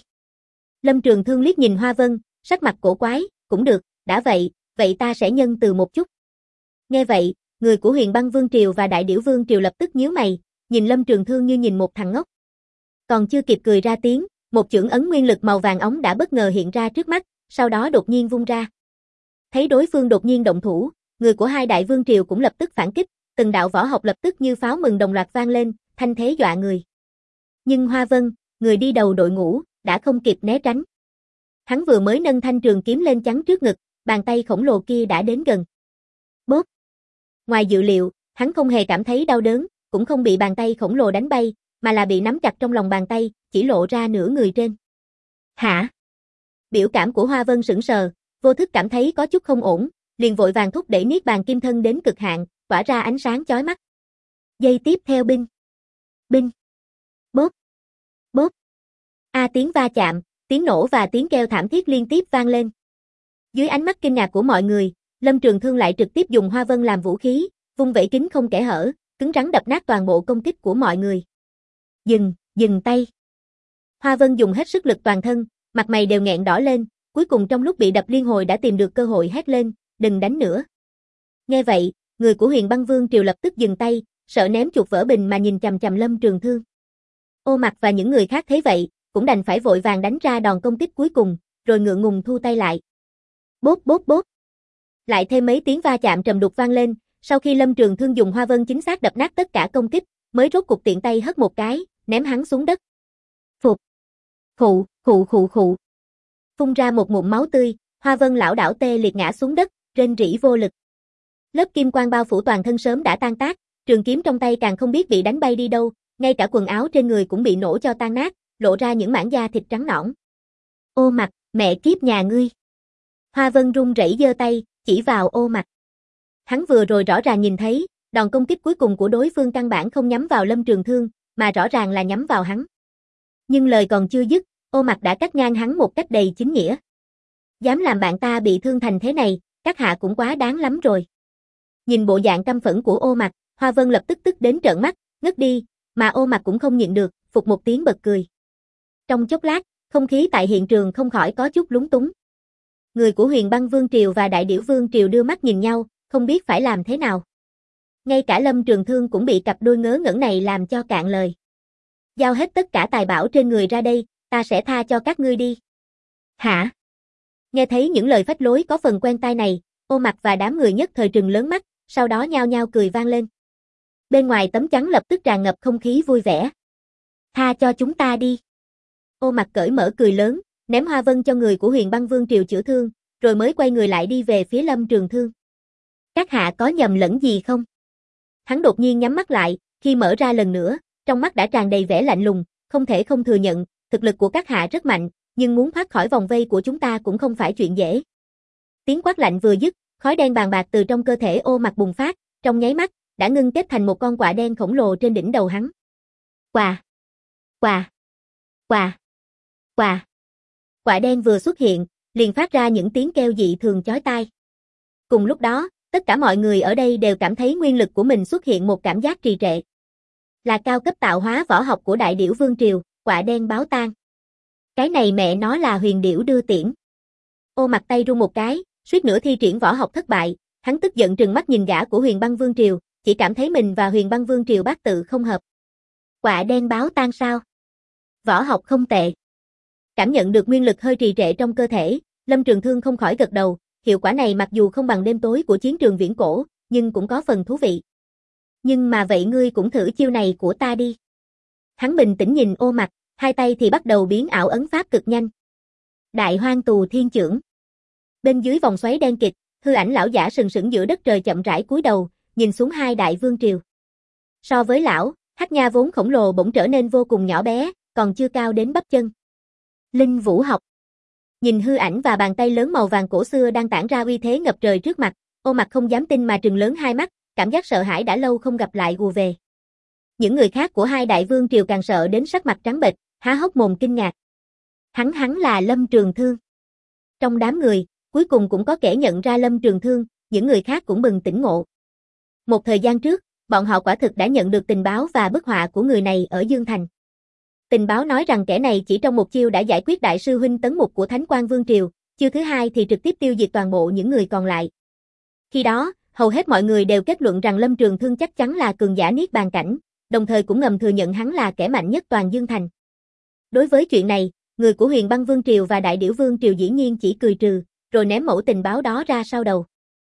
Lâm Trường Thương liếc nhìn Hoa Vân, sắc mặt cổ quái, cũng được, đã vậy ta sẽ nhân từ một chút. Nghe vậy, người của Huyền Băng Vương Triều và Đại Điểu Vương Triều lập tức nhíu mày, nhìn Lâm Trường Thương như nhìn một thằng ngốc. Còn chưa kịp cười ra tiếng, một chưởng ấn nguyên lực màu vàng óng đã bất ngờ hiện ra trước mắt, sau đó đột nhiên vung ra. Thấy đối phương đột nhiên động thủ, người của hai đại vương triều cũng lập tức phản kích, từng đạo võ học lập tức như pháo mừng đồng loạt vang lên, thanh thế dọa người. Nhưng Hoa Vân, người đi đầu đội ngũ, đã không kịp né tránh. Hắn vừa mới nâng thanh trường kiếm lên chắn trước ngực, bàn tay khổng lồ kia đã đến gần. Bốp! Ngoài dự liệu, hắn không hề cảm thấy đau đớn, cũng không bị bàn tay khổng lồ đánh bay, mà là bị nắm chặt trong lòng bàn tay, chỉ lộ ra nửa người trên. Hả? Biểu cảm của Hoa Vân sững sờ, vô thức cảm thấy có chút không ổn, liền vội vàng thúc đẩy niết bàn kim thân đến cực hạn, tỏa ra ánh sáng chói mắt. Giây tiếp theo binh. Binh. Bốp. Bốp. Tiếng va chạm, tiếng nổ và tiếng kêu thảm thiết liên tiếp vang lên. Dưới ánh mắt kinh ngạc của mọi người, Lâm Trường Thương lại trực tiếp dùng Hoa Vân làm vũ khí, vung vẩy kính không kẽ hở, cứng rắn đập nát toàn bộ công kích của mọi người. Dừng tay. Hoa Vân dùng hết sức lực toàn thân, mặt mày đều nghẹn đỏ lên, cuối cùng trong lúc bị đập liên hồi đã tìm được cơ hội hét lên, đừng đánh nữa. Nghe vậy, người của Huyền Băng Vương Triều lập tức dừng tay, sợ ném chuột vỡ bình mà nhìn chằm chằm Lâm Trường Thương. Ô Mặc và những người khác thấy vậy, cũng đành phải vội vàng đánh ra đòn công kích cuối cùng, rồi ngượng ngùng thu tay lại. Bốp bốp bốp. Lại thêm mấy tiếng va chạm trầm đục vang lên, sau khi Lâm Trường Thương dùng Hoa Vân chính xác đập nát tất cả công kích, mới rốt cục tiện tay hất một cái, ném hắn xuống đất. Phụt. Khụ. Phun ra một ngụm máu tươi, Hoa Vân lão đảo tê liệt ngã xuống đất, rên rỉ vô lực. Lớp kim quang bao phủ toàn thân sớm đã tan tác, trường kiếm trong tay càng không biết bị đánh bay đi đâu, ngay cả quần áo trên người cũng bị nổ cho tan nát, lộ ra những mảng da thịt trắng nõn. Ô Mặc, mẹ kiếp nhà ngươi. Hoa Vân run rẩy giơ tay, chỉ vào Ô Mặc. Hắn vừa rồi rõ ràng nhìn thấy, đòn công kích cuối cùng của đối phương căn bản không nhắm vào Lâm Trường Thương, mà rõ ràng là nhắm vào hắn. Nhưng lời còn chưa dứt, Ô Mặc đã cắt ngang hắn một cách đầy chính nghĩa. Dám làm bạn ta bị thương thành thế này, các hạ cũng quá đáng lắm rồi. Nhìn bộ dạng căm phẫn của Ô Mặc, Hoa Vân lập tức tức đến trợn mắt, ngất đi, mà Ô Mặc cũng không nhịn được, phụt một tiếng bật cười. Trong chốc lát, không khí tại hiện trường không khỏi có chút lúng túng. Người của Huyền Băng Vương Triều và Đại Điểu Vương Triều đưa mắt nhìn nhau, không biết phải làm thế nào. Ngay cả Lâm Trường Thương cũng bị cặp đôi ngớ ngẩn này làm cho cạn lời. Giao hết tất cả tài bảo trên người ra đây, ta sẽ tha cho các ngươi đi. Hả? Nghe thấy những lời phách lối có phần quen tai này, Ô Mặc và đám người nhất thời trừng lớn mắt, sau đó nhao nhao cười vang lên. Bên ngoài tấm chắn lập tức tràn ngập không khí vui vẻ. Tha cho chúng ta đi. Ô Mặc cởi mở cười lớn, ném Hoa Vân cho người của Huyền Băng Vương Triều chữa thương, rồi mới quay người lại đi về phía Lâm Trường Thương. Các hạ có nhầm lẫn gì không? Hắn đột nhiên nhắm mắt lại, khi mở ra lần nữa, trong mắt đã tràn đầy vẻ lạnh lùng, không thể không thừa nhận, thực lực của các hạ rất mạnh, nhưng muốn thoát khỏi vòng vây của chúng ta cũng không phải chuyện dễ. Tiếng quát lạnh vừa dứt, khói đen bàn bạc từ trong cơ thể Ô Mặc bùng phát, trong nháy mắt, đã ngưng kết thành một con quạ đen khổng lồ trên đỉnh đầu hắn. Quạ. Quạ đen vừa xuất hiện, liền phát ra những tiếng kêu dị thường chói tai. Cùng lúc đó, tất cả mọi người ở đây đều cảm thấy nguyên lực của mình xuất hiện một cảm giác trì trệ. Là cao cấp tạo hóa võ học của Đại Điểu Vương Triều, Quạ Đen Báo Tang. Cái này mẹ nó là huyền điểu đưa tiễn. Ô Mặc tay run một cái, suýt nữa thi triển võ học thất bại, hắn tức giận trừng mắt nhìn gã của Huyền Băng Vương Triều, chỉ cảm thấy mình và Huyền Băng Vương Triều bát tự không hợp. Quạ Đen Báo Tang sao? Võ học không tệ. Cảm nhận được nguyên lực hơi trì trệ trong cơ thể, Lâm Trường Thương không khỏi gật đầu, hiệu quả này mặc dù không bằng đêm tối của chiến trường viễn cổ, nhưng cũng có phần thú vị. Nhưng mà vậy ngươi cũng thử chiêu này của ta đi. Hắn bình tĩnh nhìn Ô Mặc, hai tay thì bắt đầu biến ảo ấn pháp cực nhanh. Đại Hoang Tù Thiên Chưởng. Bên dưới vòng xoáy đen kịt, hư ảnh lão giả sừng sững giữa đất trời chậm rãi cúi đầu, nhìn xuống hai đại vương triều. So với lão, Hắc Nha vốn khổng lồ bỗng trở nên vô cùng nhỏ bé, còn chưa cao đến bắp chân. Linh Vũ học. Nhìn hư ảnh và bàn tay lớn màu vàng cổ xưa đang tản ra uy thế ngập trời trước mặt, Ô Mặc không dám tin mà trừng lớn hai mắt, cảm giác sợ hãi đã lâu không gặp lại ùa về. Những người khác của hai đại vương triều càng sợ đến sắc mặt trắng bệch, há hốc mồm kinh ngạc. Hắn là Lâm Trường Thương. Trong đám người, cuối cùng cũng có kẻ nhận ra Lâm Trường Thương, những người khác cũng bừng tỉnh ngộ. Một thời gian trước, bọn họ quả thực đã nhận được tình báo và bức họa của người này ở Dương Thành. Tình báo nói rằng kẻ này chỉ trong một chiêu đã giải quyết đại sư huynh Tấn Mục của Thánh Quang Vương Triều, chiêu thứ hai thì trực tiếp tiêu diệt toàn bộ những người còn lại. Khi đó, hầu hết mọi người đều kết luận rằng Lâm Trường Thương chắc chắn là cường giả niết bàn cảnh, đồng thời cũng ngầm thừa nhận hắn là kẻ mạnh nhất toàn Dương Thành. Đối với chuyện này, người của Huyền Băng Vương Triều và Đại Điểu Vương Triều dĩ nhiên chỉ cười trừ, rồi ném mẫu tình báo đó ra sau đầu.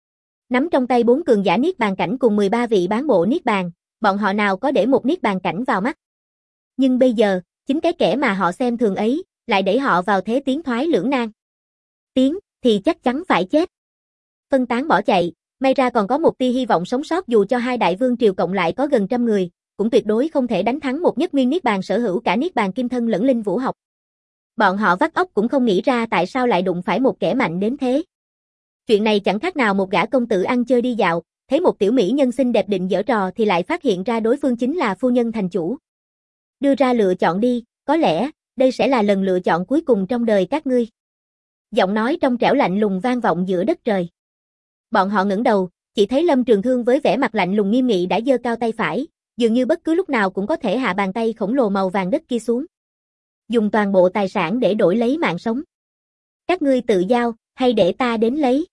Nắm trong tay 4 cường giả niết bàn cảnh cùng 13 vị bán bộ niết bàn, bọn họ nào có để một niết bàn cảnh vào mắt. Nhưng bây giờ, chính cái kẻ mà họ xem thường ấy, lại đẩy họ vào thế tiến thoái lưỡng nan. Tiến, thì chắc chắn phải chết. Phân tán bỏ chạy, may ra còn có một tia hy vọng sống sót dù cho hai đại vương triều cộng lại có gần trăm người, cũng tuyệt đối không thể đánh thắng một nhất nguyên niết bàn sở hữu cả niết bàn kim thân lẫn linh vũ học. Bọn họ vắt óc cũng không nghĩ ra tại sao lại đụng phải một kẻ mạnh đến thế. Chuyện này chẳng khác nào một gã công tử ăn chơi đi dạo, thấy một tiểu mỹ nhân xinh đẹp định giở trò thì lại phát hiện ra đối phương chính là phu nhân thành chủ. Đưa ra lựa chọn đi, có lẽ, đây sẽ là lần lựa chọn cuối cùng trong đời các ngươi. Giọng nói trong trẻo lạnh lùng vang vọng giữa đất trời. Bọn họ ngẩng đầu, chỉ thấy Lâm Trường Thương với vẻ mặt lạnh lùng nghiêm nghị đã giơ cao tay phải, dường như bất cứ lúc nào cũng có thể hạ bàn tay khổng lồ màu vàng đất kia xuống. Dùng toàn bộ tài sản để đổi lấy mạng sống. Các ngươi tự giao, hay để ta đến lấy?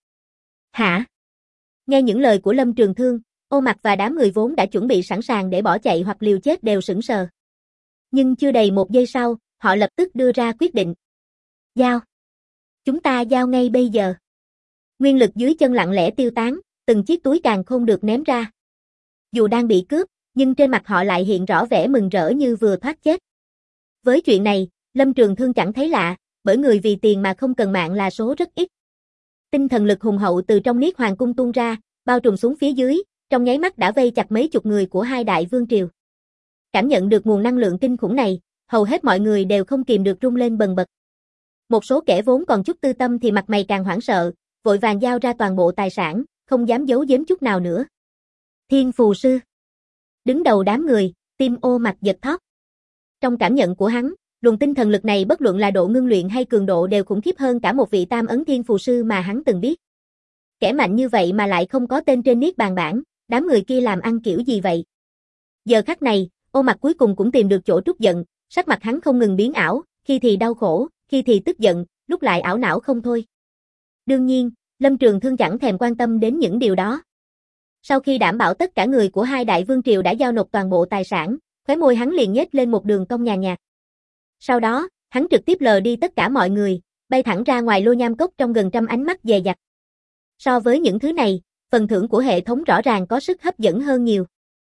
Hả? Nghe những lời của Lâm Trường Thương, Ô Mặc và đám người vốn đã chuẩn bị sẵn sàng để bỏ chạy hoặc liều chết đều sững sờ. Nhưng chưa đầy một giây sau, họ lập tức đưa ra quyết định. Giao. Chúng ta giao ngay bây giờ. Nguyên lực dưới chân lặng lẽ tiêu tán, từng chiếc túi càn khôn được ném ra. Dù đang bị cướp, nhưng trên mặt họ lại hiện rõ vẻ mừng rỡ như vừa thoát chết. Với chuyện này, Lâm Trường Thương chẳng thấy lạ, bởi người vì tiền mà không cần mạng là số rất ít. Tinh thần lực hùng hậu từ trong Niết Hoàng cung tuôn ra, bao trùm xuống phía dưới, trong nháy mắt đã vây chặt mấy chục người của hai đại vương triều. Cảm nhận được nguồn năng lượng kinh khủng này, hầu hết mọi người đều không kìm được rung lên bần bật. Một số kẻ vốn còn chút tư tâm thì mặt mày càng hoảng sợ, vội vàng giao ra toàn bộ tài sản, không dám giấu giếm chút nào nữa. Thiên Phù Sư. Đứng đầu đám người, tim Ô Mặc giật thót. Trong cảm nhận của hắn, luồng tinh thần lực này bất luận là độ ngưng luyện hay cường độ đều khủng khiếp hơn cả một vị tam ấn thiên phù sư mà hắn từng biết. Kẻ mạnh như vậy mà lại không có tên trên niết bàn bảng, đám người kia làm ăn kiểu gì vậy? Giờ khắc này, Ô Mặc cuối cùng cũng tìm được chỗ trút giận, sắc mặt hắn không ngừng biến ảo, khi thì đau khổ, khi thì tức giận, lúc lại ảo não không thôi. Đương nhiên, Lâm Trường Thương chẳng thèm quan tâm đến những điều đó. Sau khi đảm bảo tất cả người của hai đại vương triều đã giao nộp toàn bộ tài sản, khóe môi hắn liền nhếch lên một đường cong nhàn nhạt. Sau đó, hắn trực tiếp lờ đi tất cả mọi người, bay thẳng ra ngoài Lô Nham Cốc trong gần trăm ánh mắt dè dặt. So với những thứ này, phần thưởng của hệ thống rõ ràng có sức hấp dẫn hơn nhiều.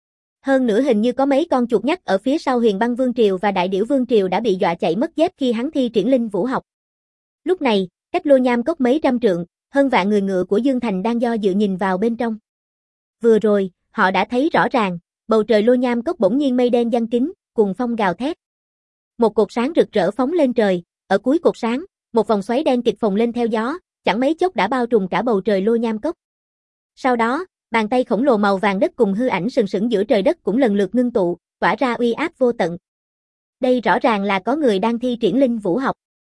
Hơn nữa hình như có mấy con chuột nhắt ở phía sau Huyền Băng Vương Triều và Đại Điểu Vương Triều đã bị dọa chạy mất dép khi hắn thi triển linh vũ học. Lúc này, cách Lô Nham Cốc mấy trăm trượng, hơn vạn người ngựa của Dương Thành đang do dự nhìn vào bên trong. Vừa rồi, họ đã thấy rõ ràng, bầu trời Lô Nham Cốc bỗng nhiên mây đen giăng kín, cùng phong gào thét. Một cột sáng rực rỡ phóng lên trời, ở cuối cột sáng, một vòng xoáy đen kịt phồng lên theo gió, chẳng mấy chốc đã bao trùm cả bầu trời Lô Nham Cốc. Sau đó, bàn tay khổng lồ màu vàng đất cùng hư ảnh sừng sững giữa trời đất cũng lần lượt ngưng tụ, tỏa ra uy áp vô tận. Đây rõ ràng là có người đang thi triển linh vũ học.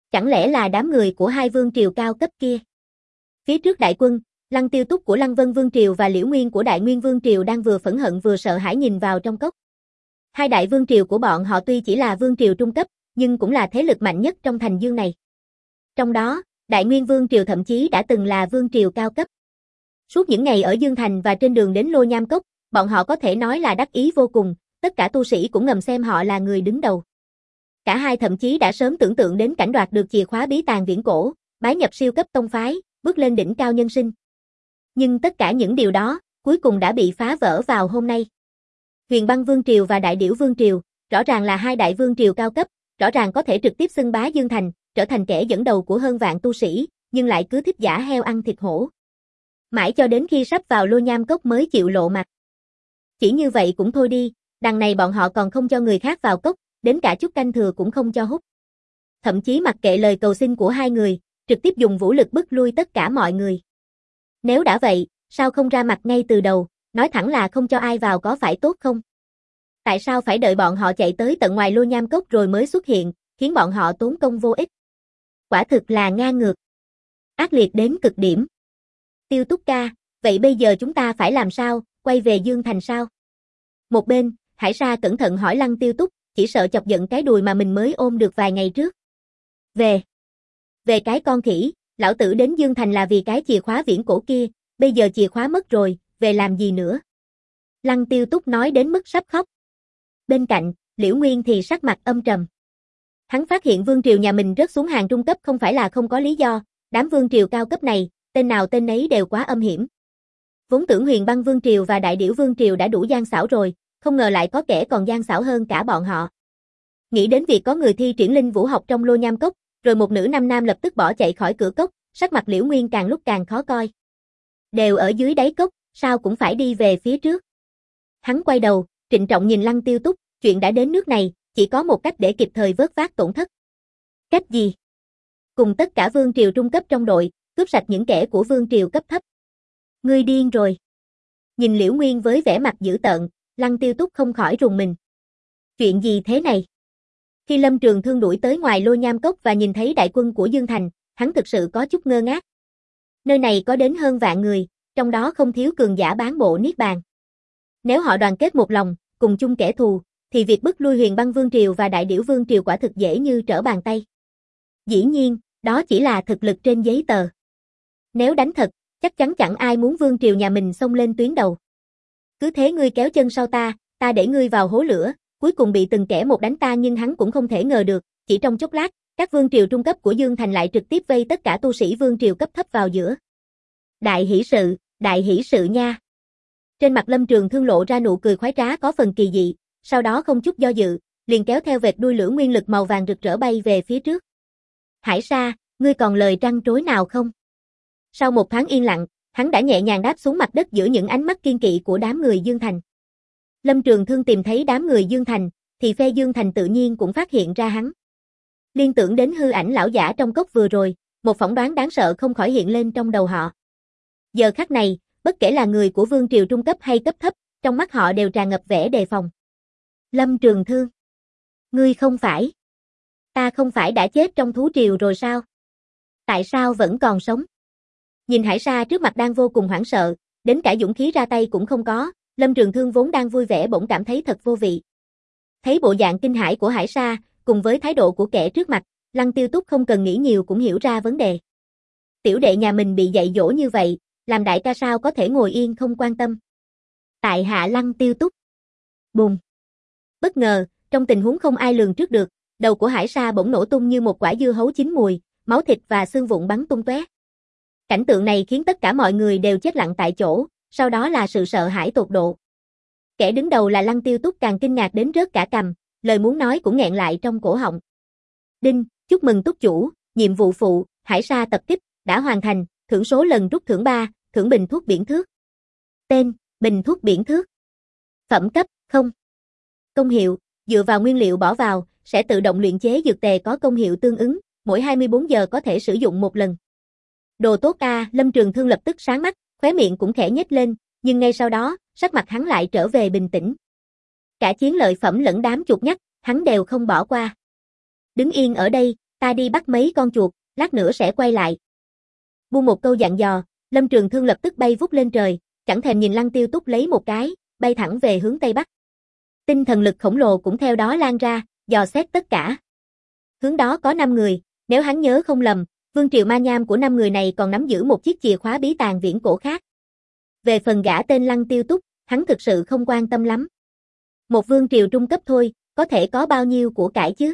Chẳng lẽ là đám người của hai vương triều cao cấp kia? Phía trước đại quân, Lăng Tiêu Túc của Lăng Vân Vương triều và Liễu Nguyên của Đại Nguyên Vương triều đang vừa phẫn hận vừa sợ hãi nhìn vào trong cốc. Hai đại vương triều của bọn họ tuy chỉ là vương triều trung cấp, nhưng cũng là thế lực mạnh nhất trong thành dương này. Trong đó, Đại Nguyên Vương triều thậm chí đã từng là vương triều cao cấp. Suốt những ngày ở Dương Thành và trên đường đến Lô Nham Cốc, bọn họ có thể nói là đắc ý vô cùng, tất cả tu sĩ cũng ngầm xem họ là người đứng đầu. Cả hai thậm chí đã sớm tưởng tượng đến cảnh đoạt được chìa khóa bí tàng viễn cổ, bái nhập siêu cấp tông phái, bước lên đỉnh cao nhân sinh. Nhưng tất cả những điều đó, cuối cùng đã bị phá vỡ vào hôm nay. Huyền Băng Vương triều và Đại Điểu Vương triều, rõ ràng là hai đại vương triều cao cấp, rõ ràng có thể trực tiếp xưng bá Dương Thành, trở thành kẻ dẫn đầu của hơn vạn tu sĩ, nhưng lại cứ thích giả heo ăn thịt hổ. Mãi cho đến khi sắp vào Lô Nham Cốc mới chịu lộ mặt. Chỉ như vậy cũng thôi đi, đằng này bọn họ còn không cho người khác vào cốc, đến cả chút canh thừa cũng không cho hút. Thậm chí mặc kệ lời cầu xin của hai người, trực tiếp dùng vũ lực bức lui tất cả mọi người. Nếu đã vậy, sao không ra mặt ngay từ đầu, nói thẳng là không cho ai vào có phải tốt không? Tại sao phải đợi bọn họ chạy tới tận ngoài Lô Nham Cốc rồi mới xuất hiện, khiến bọn họ tốn công vô ích? Quả thực là ngang ngược. Ác liệt đến cực điểm. Tiêu Túc ca, vậy bây giờ chúng ta phải làm sao, quay về Dương Thành sao? Một bên, Hải Sa cẩn thận hỏi Lăng Tiêu Túc, chỉ sợ chọc giận cái đùi mà mình mới ôm được vài ngày trước. Về cái con khỉ, lão tử đến Dương Thành là vì cái chìa khóa viễn cổ kia, bây giờ chìa khóa mất rồi, về làm gì nữa? Lăng Tiêu Túc nói đến mức sắp khóc. Bên cạnh, Liễu Nguyên thì sắc mặt âm trầm. Hắn phát hiện vương triều nhà mình rớt xuống hàng trung cấp không phải là không có lý do, đám vương triều cao cấp này, tên nào tên nấy đều quá âm hiểm. Vốn tưởng Huyền Băng Vương triều và Đại Điểu Vương triều đã đủ gian xảo rồi, không ngờ lại có kẻ còn gian xảo hơn cả bọn họ. Nghĩ đến việc có người thi triển linh vũ học trong Lô Nham Cốc, rồi một nữ năm nam lập tức bỏ chạy khỏi cửa cốc, sắc mặt Liễu Nguyên càng lúc càng khó coi. Đều ở dưới đáy cốc, sao cũng phải đi về phía trước. Hắn quay đầu, trịnh trọng nhìn Lăng Tiêu Túc, chuyện đã đến nước này, chỉ có một cách để kịp thời vớt vát tổn thất. Cách gì? Cùng tất cả vương triều trung cấp trong đội, cướp sạch những kẻ của vương triều cấp thấp. Ngươi điên rồi. Nhìn Liễu Nguyên với vẻ mặt dữ tợn, Lăng Tiêu Túc không khỏi rùng mình. Chuyện gì thế này? Khi Lâm Trường Thương đuổi tới ngoài Lô Nham Cốc và nhìn thấy đại quân của Dương Thành, hắn thực sự có chút ngơ ngác. Nơi này có đến hơn vạn người, trong đó không thiếu cường giả bán bộ niết bàn. Nếu họ đoàn kết một lòng, cùng chung kẻ thù, thì việc bức lui Huyền Băng Vương triều và Đại Điểu Vương triều quả thực dễ như trở bàn tay. Dĩ nhiên, đó chỉ là thực lực trên giấy tờ. Nếu đánh thật, chắc chắn chẳng ai muốn vương triều nhà mình xông lên tuyến đầu. Cứ thế ngươi kéo chân sau ta để ngươi vào hố lửa, cuối cùng bị từng kẻ một đánh ta, nhưng hắn cũng không thể ngờ được, chỉ trong chốc lát, các vương triều trung cấp của Dương Thành lại trực tiếp vây tất cả tu sĩ vương triều cấp thấp vào giữa. Đại hỷ sự nha. Trên mặt Lâm Trường Thương lộ ra nụ cười khoái trá có phần kỳ dị, sau đó không chút do dự, liền kéo theo vệt đuôi lửa nguyên lực màu vàng rực rỡ bay về phía trước. Hải Sa, ngươi còn lời trăn trối nào không? Sau một thoáng yên lặng, hắn đã nhẹ nhàng đáp xuống mặt đất giữa những ánh mắt kiên kỵ của đám người Dương Thành. Lâm Trường Thương tìm thấy đám người Dương Thành, thì phe Dương Thành tự nhiên cũng phát hiện ra hắn. Liên tưởng đến hư ảnh lão giả trong cốc vừa rồi, một phỏng đoán đáng sợ không khỏi hiện lên trong đầu họ. Giờ khắc này, bất kể là người của vương triều trung cấp hay cấp thấp, trong mắt họ đều tràn ngập vẻ đề phòng. Lâm Trường Thương, ngươi không phải. Ta không phải đã chết trong thú triều rồi sao? Tại sao vẫn còn sống? Nhìn Hải Sa trước mặt đang vô cùng hoảng sợ, đến cả dũng khí ra tay cũng không có, Lâm Trường Thương vốn đang vui vẻ bỗng cảm thấy thật vô vị. Thấy bộ dạng kinh hãi của Hải Sa, cùng với thái độ của kẻ trước mặt, Lăng Tiêu Túc không cần nghĩ nhiều cũng hiểu ra vấn đề. Tiểu đệ nhà mình bị dạy dỗ như vậy, làm đại ca sao có thể ngồi yên không quan tâm. Tại hạ Lăng Tiêu Túc. Bùng. Bất ngờ, trong tình huống không ai lường trước được, đầu của Hải Sa bỗng nổ tung như một quả dưa hấu chín mùi, máu thịt và xương vụn bắn tung tóe. Cảnh tượng này khiến tất cả mọi người đều chết lặng tại chỗ, sau đó là sự sợ hãi tột độ. Kẻ đứng đầu là Lăng Tiêu Túc càng kinh ngạc đến rớt cả cằm, lời muốn nói cũng nghẹn lại trong cổ họng. Đinh, chúc mừng túc chủ, nhiệm vụ phụ, Hải Sa tập kích, đã hoàn thành, thưởng số lần rút thưởng 3, thưởng bình thuốc biển thước. Tên, bình thuốc biển thước. Phẩm cấp, 0. Công hiệu, dựa vào nguyên liệu bỏ vào, sẽ tự động luyện chế dược tề có công hiệu tương ứng, mỗi 24 giờ có thể sử dụng một lần. Đồ tốt a, Lâm Trường Thương lập tức sáng mắt, khóe miệng cũng khẽ nhếch lên, nhưng ngay sau đó, sắc mặt hắn lại trở về bình tĩnh. Cả chiến lợi phẩm lẫn đám chuột nhắt, hắn đều không bỏ qua. Đứng yên ở đây, Ta đi bắt mấy con chuột, lát nữa sẽ quay lại. Buông một câu dặn dò, Lâm Trường Thương lập tức bay vút lên trời, chẳng thèm nhìn Lăng Tiêu Túc lấy một cái, bay thẳng về hướng Tây Bắc. Tinh thần lực khổng lồ cũng theo đó lan ra, dò xét tất cả. Hướng đó có 5 người, nếu hắn nhớ không lầm, vương triều ma nham của 5 người này còn nắm giữ một chiếc chìa khóa bí tàng viễn cổ khác. Về phần gã tên Lăng Tiêu Túc, hắn thực sự không quan tâm lắm. Một vương triều trung cấp thôi, có thể có bao nhiêu của cải chứ?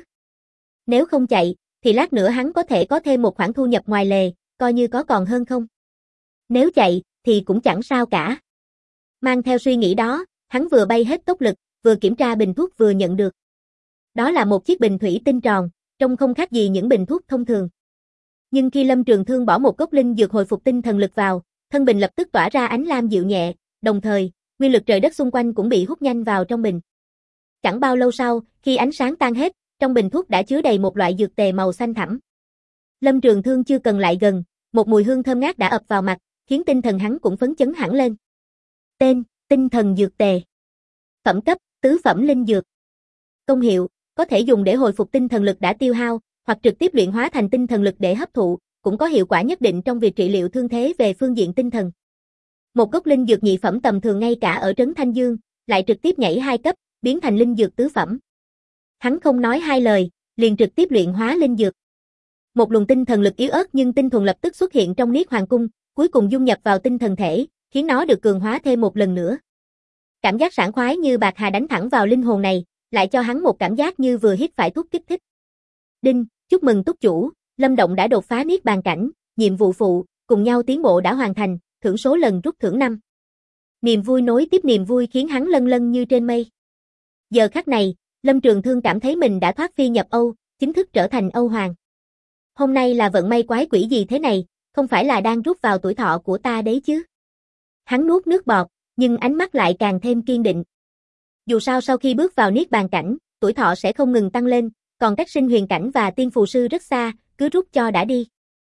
Nếu không chạy, thì lát nữa hắn có thể có thêm một khoản thu nhập ngoài lề, coi như có còn hơn không. Nếu chạy, thì cũng chẳng sao cả. Mang theo suy nghĩ đó, hắn vừa bay hết tốc lực, vừa kiểm tra bình thuốc vừa nhận được. Đó là một chiếc bình thủy tinh tròn, trông không khác gì những bình thuốc thông thường. Nhưng khi Lâm Trường Thương bỏ một gốc linh dược hồi phục tinh thần lực vào, thân bình lập tức tỏa ra ánh lam dịu nhẹ, đồng thời, nguyên lực trời đất xung quanh cũng bị hút nhanh vào trong bình. Chẳng bao lâu sau, khi ánh sáng tan hết, trong bình thuốc đã chứa đầy một loại dược tề màu xanh thẳm. Lâm Trường Thương chưa cần lại gần, một mùi hương thơm ngát đã ập vào mặt, khiến tinh thần hắn cũng phấn chấn hẳn lên. Tên: Tinh thần dược tề. Phẩm cấp: tứ phẩm linh dược. Công hiệu: có thể dùng để hồi phục tinh thần lực đã tiêu hao, hoặc trực tiếp luyện hóa thành tinh thần lực để hấp thụ, cũng có hiệu quả nhất định trong việc trị liệu thương thế về phương diện tinh thần. Một gốc linh dược nhị phẩm tầm thường ngay cả ở trấn Thanh Dương, lại trực tiếp nhảy 2 cấp, biến thành linh dược tứ phẩm. Hắn không nói hai lời, liền trực tiếp luyện hóa linh dược. Một luồng tinh thần lực yếu ớt nhưng tinh thuần lập tức xuất hiện trong Niết Hoàng Cung, cuối cùng dung nhập vào tinh thần thể, khiến nó được cường hóa thêm một lần nữa. Cảm giác sảng khoái như bạc hà đánh thẳng vào linh hồn này, lại cho hắn một cảm giác như vừa hít phải thuốc kích thích. Đinh, chúc mừng túc chủ, Lâm Động đã đột phá Niết Bàn cảnh, nhiệm vụ phụ, cùng nhau tiến bộ đã hoàn thành, thưởng số lần rút thưởng 5. Niềm vui nối tiếp niềm vui khiến hắn lân lân như trên mây. Giờ khắc này, Lâm Trường Thương cảm thấy mình đã thoát phi nhập Âu, chính thức trở thành Âu Hoàng. Hôm nay là vận may quái quỷ gì thế này, không phải là đang rút vào tuổi thọ của ta đấy chứ? Hắn nuốt nước bọt, nhưng ánh mắt lại càng thêm kiên định. Dù sao sau khi bước vào Niết Bàn cảnh, tuổi thọ sẽ không ngừng tăng lên, còn cách sinh huyền cảnh và tiên phù sư rất xa, cứ rút cho đã đi.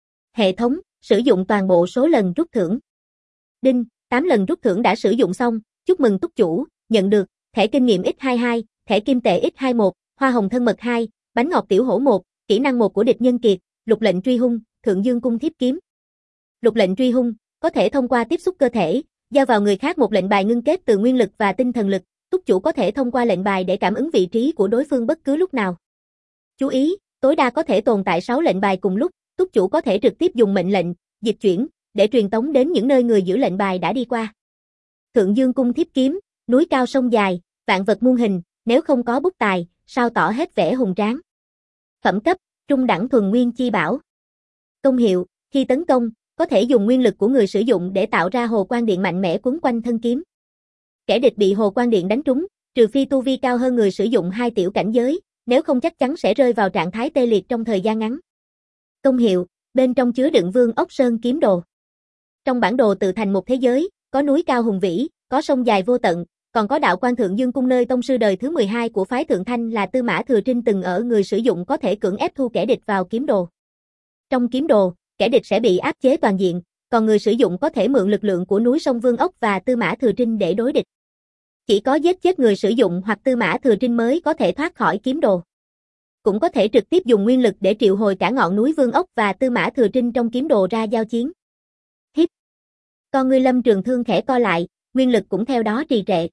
Hệ thống, sử dụng toàn bộ số lần rút thưởng. Đinh, 8 lần rút thưởng đã sử dụng xong, chúc mừng túc chủ, nhận được, thẻ kinh nghiệm X22, thẻ kim tệ X21, hoa hồng thân mật 2, bánh ngọt tiểu hổ 1, kỹ năng 1 của địch nhân kiệt, lục lệnh truy hung, thượng dương cung thiếp kiếm. Lục lệnh truy hung, có thể thông qua tiếp xúc cơ thể, giao vào người khác một lệnh bài ngưng kết từ nguyên lực và tinh thần lực, túc chủ có thể thông qua lệnh bài để cảm ứng vị trí của đối phương bất cứ lúc nào. Chú ý, tối đa có thể tồn tại 6 lệnh bài cùng lúc, túc chủ có thể trực tiếp dùng mệnh lệnh, dịch chuyển, để truyền tống đến những nơi người giữ lệnh bài đã đi qua. Thượng dương cung thiếp kiếm, núi cao sông dài, vạn vật muôn hình, nếu không có bút tài, sao tỏ hết vẻ hùng tráng. Phẩm cấp, trung đẳng thuần nguyên chi bảo. Công hiệu, khi tấn công, có thể dùng nguyên lực của người sử dụng để tạo ra hồ quang điện mạnh mẽ quấn quanh thân kiếm. Kẻ địch bị hồ quang điện đánh trúng, trừ phi tu vi cao hơn người sử dụng 2 tiểu cảnh giới, nếu không chắc chắn sẽ rơi vào trạng thái tê liệt trong thời gian ngắn. Công hiệu, bên trong chứa đựng Vương Ốc Sơn kiếm đồ. Trong bản đồ tự thành một thế giới, có núi cao hùng vĩ, có sông dài vô tận, còn có đạo quan Thượng Dương cung nơi tông sư đời thứ 12 của phái Thượng Thanh là Tư Mã Thừa Trinh từng ở, người sử dụng có thể cưỡng ép thu kẻ địch vào kiếm đồ. Trong kiếm đồ, kẻ địch sẽ bị áp chế toàn diện, còn người sử dụng có thể mượn lực lượng của núi sông Vương Ốc và Tư Mã Thừa Trinh để đối địch. Chỉ có giết chết người sử dụng hoặc Tư Mã Thừa Trinh mới có thể thoát khỏi kiếm đồ. Cũng có thể trực tiếp dùng nguyên lực để triệu hồi cả ngọn núi Vương Ốc và Tư Mã Thừa Trinh trong kiếm đồ ra giao chiến. Hít. Con ngươi Lâm Trường Thương khẽ co lại, nguyên lực cũng theo đó trì trệ.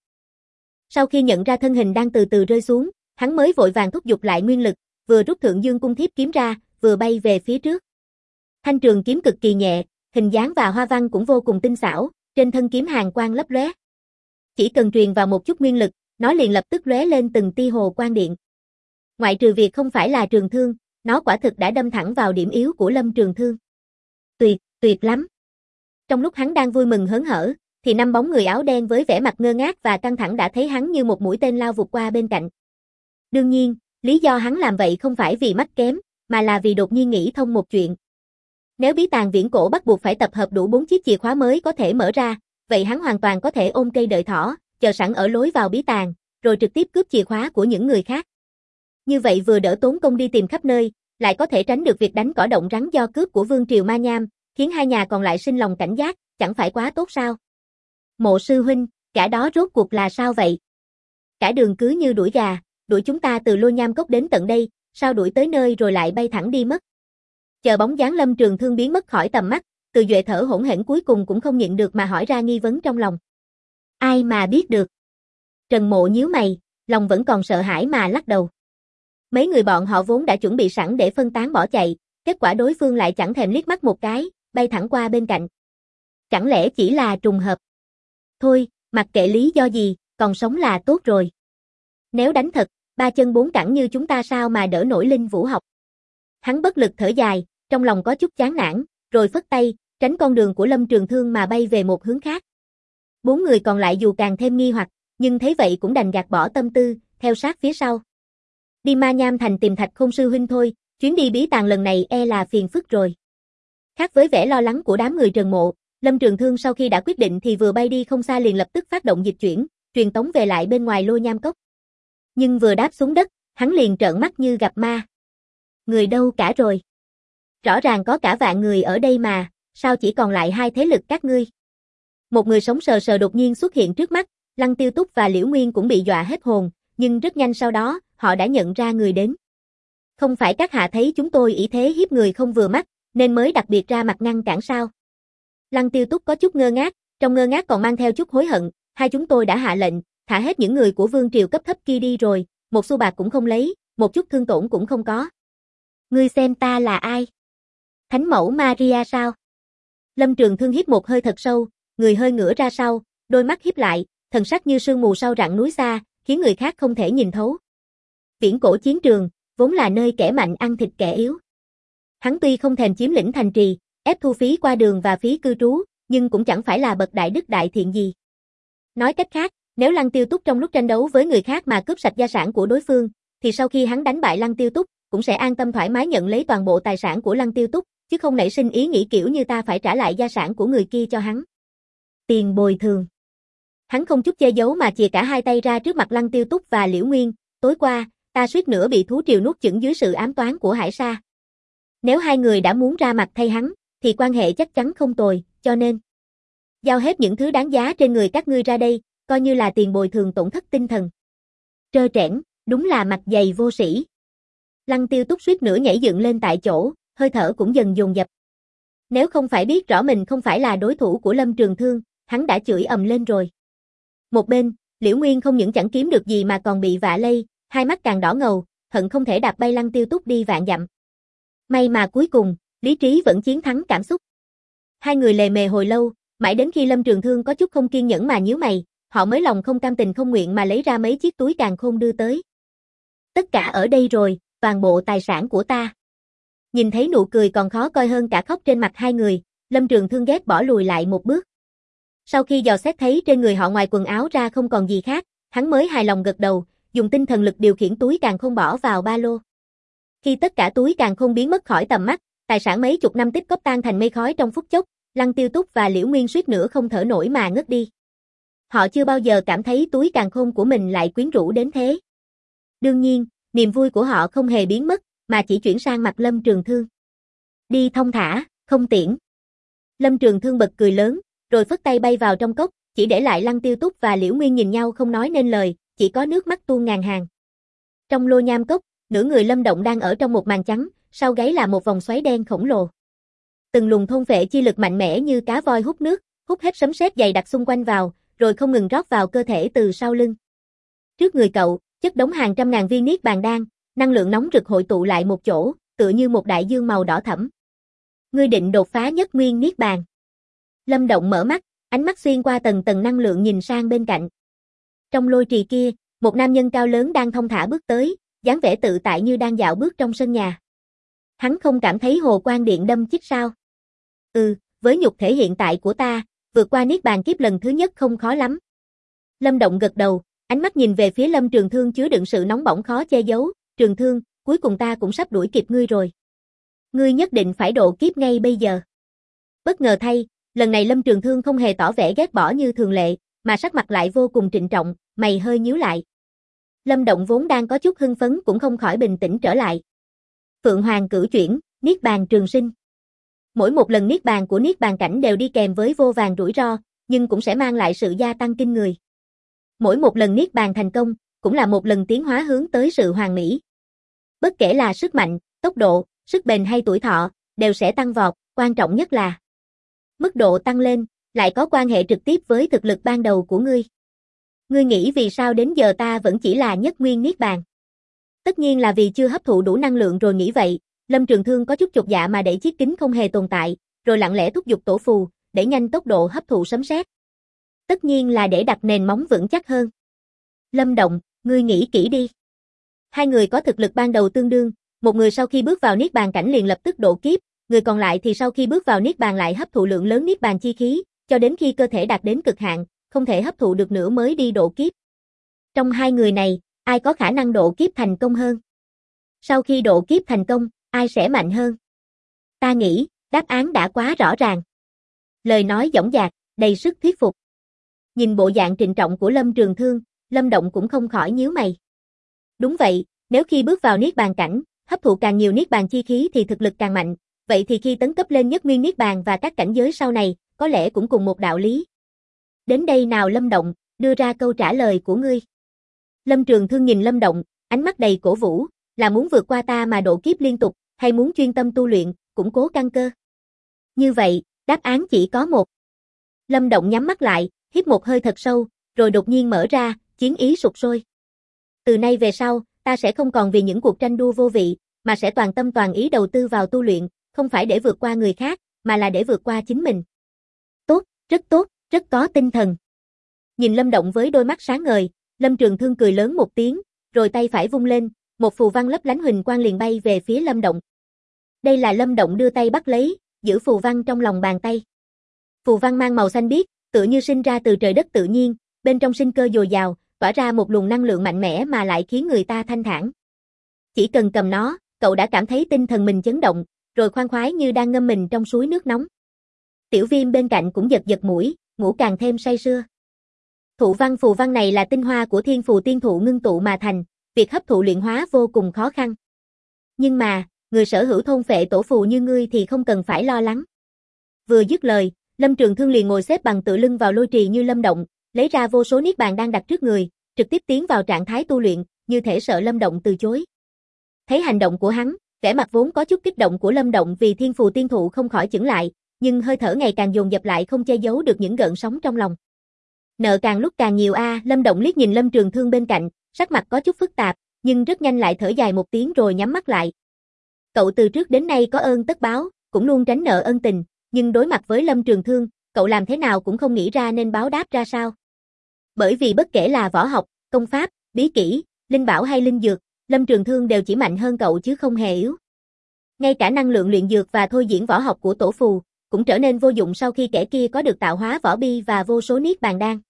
Sau khi nhận ra thân hình đang từ từ rơi xuống, hắn mới vội vàng thúc giục lại nguyên lực, vừa rút Thượng Dương cung thiếp kiếm ra, vừa bay về phía trước. Thanh trường kiếm cực kỳ nhẹ, hình dáng và hoa văn cũng vô cùng tinh xảo, trên thân kiếm hàn quang lấp lóe. Chỉ cần truyền vào một chút nguyên lực, nó liền lập tức lóe lên từng tia hồ quang điện. Ngoại trừ việc không phải là trường thương, nó quả thực đã đâm thẳng vào điểm yếu của Lâm Trường Thương. Tuyệt lắm. Trong lúc hắn đang vui mừng hớn hở, thì 5 bóng người áo đen với vẻ mặt ngơ ngác và căng thẳng đã thấy hắn như một mũi tên lao vụt qua bên cạnh. Đương nhiên, lý do hắn làm vậy không phải vì mắt kém, mà là vì đột nhiên nghĩ thông một chuyện. Nếu bí tàng viễn cổ bắt buộc phải tập hợp đủ 4 chiếc chìa khóa mới có thể mở ra, vậy hắn hoàn toàn có thể ôm cây đợi thỏ, chờ sẵn ở lối vào bí tàng, rồi trực tiếp cướp chìa khóa của những người khác. Như vậy vừa đỡ tốn công đi tìm khắp nơi, lại có thể tránh được việc đánh cỏ động rắn do cướp của Vương triều Ma Nham, khiến hai nhà còn lại sinh lòng cảnh giác, chẳng phải quá tốt sao? Mộ sư huynh, cả đó rốt cuộc là sao vậy? Cả đường cứ như đuổi gà, đuổi chúng ta từ Lôi Nham Cốc đến tận đây, sao đuổi tới nơi rồi lại bay thẳng đi mất. Chờ bóng dáng Lâm Trường Thương biến mất khỏi tầm mắt, Từ Duệ thở hổn hển cuối cùng cũng không nhịn được mà hỏi ra nghi vấn trong lòng. Ai mà biết được? Trần Mộ nhíu mày, lòng vẫn còn sợ hãi mà lắc đầu. Mấy người bọn họ vốn đã chuẩn bị sẵn để phân tán bỏ chạy, kết quả đối phương lại chẳng thèm liếc mắt một cái, bay thẳng qua bên cạnh. Chẳng lẽ chỉ là trùng hợp? Thôi, mặc kệ lý do gì, còn sống là tốt rồi. Nếu đánh thật, ba chân bốn cẳng như chúng ta sao mà đỡ nổi linh vũ học. Hắn bất lực thở dài, trong lòng có chút chán nản, rồi phất tay, tránh con đường của Lâm Trường Thương mà bay về một hướng khác. Bốn người còn lại dù càng thêm nghi hoặc, nhưng thấy vậy cũng đành gạt bỏ tâm tư, theo sát phía sau. Đi Ma Nham Thành tìm Thạch Khôn sư huynh thôi, chuyến đi bí tàng lần này e là phiền phức rồi. Khác với vẻ lo lắng của đám người Trần Mộ, Lâm Trường Thương sau khi đã quyết định thì vừa bay đi không xa liền lập tức phát động dịch chuyển, truyền tống về lại bên ngoài Lôi Nham Cốc. Nhưng vừa đáp xuống đất, hắn liền trợn mắt như gặp ma. Người đâu cả rồi? Rõ ràng có cả vạn người ở đây mà, sao chỉ còn lại hai thế lực các ngươi? Một người sống sờ sờ đột nhiên xuất hiện trước mắt, Lăng Tiêu Túc và Liễu Nguyên cũng bị dọa hết hồn, nhưng rất nhanh sau đó, họ đã nhận ra người đến. Không phải các hạ thấy chúng tôi ỷ thế hiếp người không vừa mắt, nên mới đặc biệt ra mặt ngăn cản sao? Lăng Tiêu Túc có chút ngơ ngác, trong ngơ ngác còn mang theo chút hối hận, hai chúng tôi đã hạ lệnh, thả hết những người của vương triều cấp thấp kia đi rồi, một xu bạc cũng không lấy, một chút thương tổn cũng không có. Ngươi xem ta là ai? Thánh mẫu Maria sao? Lâm Trường Thương hít một hơi thật sâu, người hơi ngửa ra sau, đôi mắt híp lại, thần sắc như sương mù sau rặng núi xa, khiến người khác không thể nhìn thấu. Viễn cổ chiến trường, vốn là nơi kẻ mạnh ăn thịt kẻ yếu. Hắn tuy không thèm chiếm lĩnh thành trì, ép thu phí qua đường và phí cư trú, nhưng cũng chẳng phải là bậc đại đức đại thiện gì. Nói cách khác, nếu Lăng Tiêu Túc trong lúc tranh đấu với người khác mà cướp sạch gia sản của đối phương, thì sau khi hắn đánh bại Lăng Tiêu Túc, cũng sẽ an tâm thoải mái nhận lấy toàn bộ tài sản của Lăng Tiêu Túc, chứ không nảy sinh ý nghĩ kiểu như ta phải trả lại gia sản của người kia cho hắn. Tiền bồi thường. Hắn không chút che giấu mà chìa cả hai tay ra trước mặt Lăng Tiêu Túc và Liễu Nguyên, tối qua, ta suýt nữa bị thú triều nuốt chửng dưới sự ám toán của Hải Sa. Nếu hai người đã muốn ra mặt thay hắn, thì quan hệ chắc chắn không tồi, cho nên giao hết những thứ đáng giá trên người các ngươi ra đây, coi như là tiền bồi thường tổn thất tinh thần. Trơ trẽn, đúng là mặt dày vô sĩ. Lăng Tiêu Túc suýt nữa nhảy dựng lên tại chỗ, hơi thở cũng dần dồn dập. Nếu không phải biết rõ mình không phải là đối thủ của Lâm Trường Thương, hắn đã chửi ầm lên rồi. Một bên, Liễu Nguyên không những chẳng kiếm được gì mà còn bị vạ lây, hai mắt càng đỏ ngầu, hận không thể đạp bay Lăng Tiêu Túc đi vạn dặm. May mà cuối cùng, lý trí vẫn chiến thắng cảm xúc. Hai người lề mề hồi lâu, mãi đến khi Lâm Trường Thương có chút không kiên nhẫn mà nhíu mày, họ mới lòng không cam tình không nguyện mà lấy ra mấy chiếc túi càn khôn đưa tới. Tất cả ở đây rồi, toàn bộ tài sản của ta. Nhìn thấy nụ cười còn khó coi hơn cả khóc trên mặt hai người, Lâm Trường Thương ghét bỏ lùi lại một bước. Sau khi dò xét thấy trên người họ ngoài quần áo ra không còn gì khác, hắn mới hài lòng gật đầu, dùng tinh thần lực điều khiển túi càn khôn bỏ vào ba lô. Khi tất cả túi càn khôn biến mất khỏi tầm mắt, tài sản mấy chục năm tích góp tan thành mây khói trong phút chốc, Lăng Tiêu Túc và Liễu Nguyên suýt nữa không thở nổi mà ngất đi. Họ chưa bao giờ cảm thấy túi càn khôn của mình lại quyến rũ đến thế. Đương nhiên, niềm vui của họ không hề biến mất, mà chỉ chuyển sang mặt Lâm Trường Thương. Đi thong thả, không tiễn. Lâm Trường Thương bật cười lớn, rồi phất tay bay vào trong cốc, chỉ để lại Lăng Tiêu Túc và Liễu Nguyên nhìn nhau không nói nên lời, chỉ có nước mắt tuôn ngàn hàng. Trong Lôi Nham Cốc, nửa người Lâm Động đang ở trong một màn trắng, sau gáy là một vòng xoáy đen khổng lồ. Từng luồng thôn phệ chi lực mạnh mẽ như cá voi hút nước, hút hết sấm sét dày đặc xung quanh vào, rồi không ngừng rót vào cơ thể từ sau lưng. Trước người cậu, chất đống hàng trăm ngàn viên niết bàn đan, năng lượng nóng rực hội tụ lại một chỗ, tựa như một đại dương màu đỏ thẫm. Ngươi định đột phá nhất nguyên niết bàn. Lâm Động mở mắt, ánh mắt xuyên qua tầng tầng năng lượng nhìn sang bên cạnh. Trong lôi trì kia, một nam nhân cao lớn đang thong thả bước tới, dáng vẻ tự tại như đang dạo bước trong sân nhà. Hắn không cảm thấy hồ quang điện đâm chích sao? Với nhục thể hiện tại của ta, vượt qua niết bàn kiếp lần thứ nhất không khó lắm. Lâm Động gật đầu, ánh mắt nhìn về phía Lâm Trường Thương chứa đựng sự nóng bỏng khó che giấu. Trường Thương, cuối cùng ta cũng sắp đuổi kịp ngươi rồi. Ngươi nhất định phải độ kiếp ngay bây giờ. Bất ngờ thay, lần này Lâm Trường Thương không hề tỏ vẻ ghét bỏ như thường lệ, mà sắc mặt lại vô cùng trịnh trọng, mày hơi nhíu lại. Lâm Động vốn đang có chút hưng phấn cũng không khỏi bình tĩnh trở lại. Phượng Hoàng cửu chuyển, niết bàn trường sinh. Mỗi một lần niết bàn của niết bàn cảnh đều đi kèm với vô vàn rủi ro, nhưng cũng sẽ mang lại sự gia tăng kinh người. Mỗi một lần niết bàn thành công, cũng là một lần tiến hóa hướng tới sự hoàn mỹ. Bất kể là sức mạnh, tốc độ, sức bền hay tuổi thọ, đều sẽ tăng vọt, quan trọng nhất là mức độ tăng lên, lại có quan hệ trực tiếp với thực lực ban đầu của ngươi. Ngươi nghĩ vì sao đến giờ ta vẫn chỉ là nhất nguyên niết bàn? Tất nhiên là vì chưa hấp thụ đủ năng lượng rồi nghĩ vậy. Lâm Trường Thương có chút chột dạ mà đẩy chiếc kính không hề tồn tại, rồi lặng lẽ thúc giục tổ phù, đẩy nhanh tốc độ hấp thụ sấm sét. Tất nhiên là để đặt nền móng vững chắc hơn. Lâm Động, ngươi nghĩ kỹ đi. Hai người có thực lực ban đầu tương đương, một người sau khi bước vào niết bàn cảnh liền lập tức độ kiếp, người còn lại thì sau khi bước vào niết bàn lại hấp thụ lượng lớn niết bàn chi khí, cho đến khi cơ thể đạt đến cực hạn, không thể hấp thụ được nữa mới đi độ kiếp. Trong hai người này, ai có khả năng độ kiếp thành công hơn? Sau khi độ kiếp thành công, ai sẽ mạnh hơn? Ta nghĩ, đáp án đã quá rõ ràng. Lời nói dõng dạc, đầy sức thuyết phục. Nhìn bộ dạng trịnh trọng của Lâm Trường Thương, Lâm Động cũng không khỏi nhíu mày. Đúng vậy, nếu khi bước vào niết bàn cảnh, hấp thụ càng nhiều niết bàn chi khí thì thực lực càng mạnh, vậy thì khi tấn cấp lên nhất nguyên niết bàn và các cảnh giới sau này, có lẽ cũng cùng một đạo lý. Đến đây nào Lâm Động, đưa ra câu trả lời của ngươi. Lâm Trường Thương nhìn Lâm Động, ánh mắt đầy cổ vũ, là muốn vượt qua ta mà độ kiếp liên tục, hay muốn chuyên tâm tu luyện, củng cố căn cơ? Như vậy, đáp án chỉ có một. Lâm Động nhắm mắt lại, hít một hơi thật sâu, rồi đột nhiên mở ra, chiến ý sục sôi. Từ nay về sau, ta sẽ không còn vì những cuộc tranh đua vô vị, mà sẽ toàn tâm toàn ý đầu tư vào tu luyện, không phải để vượt qua người khác, mà là để vượt qua chính mình. Tốt, rất có tinh thần. Nhìn Lâm Động với đôi mắt sáng ngời, Lâm Trường Thương cười lớn một tiếng, rồi tay phải vung lên, một phù văn lấp lánh huỳnh quang liền bay về phía Lâm Động. Đây là Lâm Động đưa tay bắt lấy, giữ phù văn trong lòng bàn tay. Phù văn mang màu xanh biếc, tựa như sinh ra từ trời đất tự nhiên, bên trong sinh cơ dồi dào, tỏa ra một luồng năng lượng mạnh mẽ mà lại khiến người ta thanh thản. Chỉ cần cầm nó, cậu đã cảm thấy tinh thần mình chấn động, rồi khoan khoái như đang ngâm mình trong suối nước nóng. Tiểu Viêm bên cạnh cũng giật giật mũi, ngủ càng thêm say sưa. Thụ văn phù văn này là tinh hoa của Thiên Phù Tiên Thụ ngưng tụ mà thành, việc hấp thụ luyện hóa vô cùng khó khăn. Nhưng mà, người sở hữu thôn phệ tổ phù như ngươi thì không cần phải lo lắng. Vừa dứt lời, Lâm Trường Thương liền ngồi xếp bằng tựa lưng vào lôi trì như Lâm Động, lấy ra vô số niết bàn đang đặt trước người, trực tiếp tiến vào trạng thái tu luyện, như thể sợ Lâm Động từ chối. Thấy hành động của hắn, vẻ mặt vốn có chút kích động của Lâm Động vì Thiên Phù Tiên Thụ không khỏi chững lại, nhưng hơi thở ngày càng dồn dập lại không che giấu được những gợn sóng trong lòng. Nợ càng lúc càng nhiều a, Lâm Động liếc nhìn Lâm Trường Thương bên cạnh, sắc mặt có chút phức tạp, nhưng rất nhanh lại thở dài một tiếng rồi nhắm mắt lại. Cậu từ trước đến nay có ơn tất báo, cũng luôn tránh nợ ân tình, nhưng đối mặt với Lâm Trường Thương, cậu làm thế nào cũng không nghĩ ra nên báo đáp ra sao. Bởi vì bất kể là võ học, công pháp, bí kỹ, linh bảo hay linh dược, Lâm Trường Thương đều chỉ mạnh hơn cậu chứ không hề yếu. Ngay cả năng lượng luyện dược và thôi diễn võ học của tổ phù, cũng trở nên vô dụng sau khi kẻ kia có được tạo hóa võ bi và vô số niết bàn đan.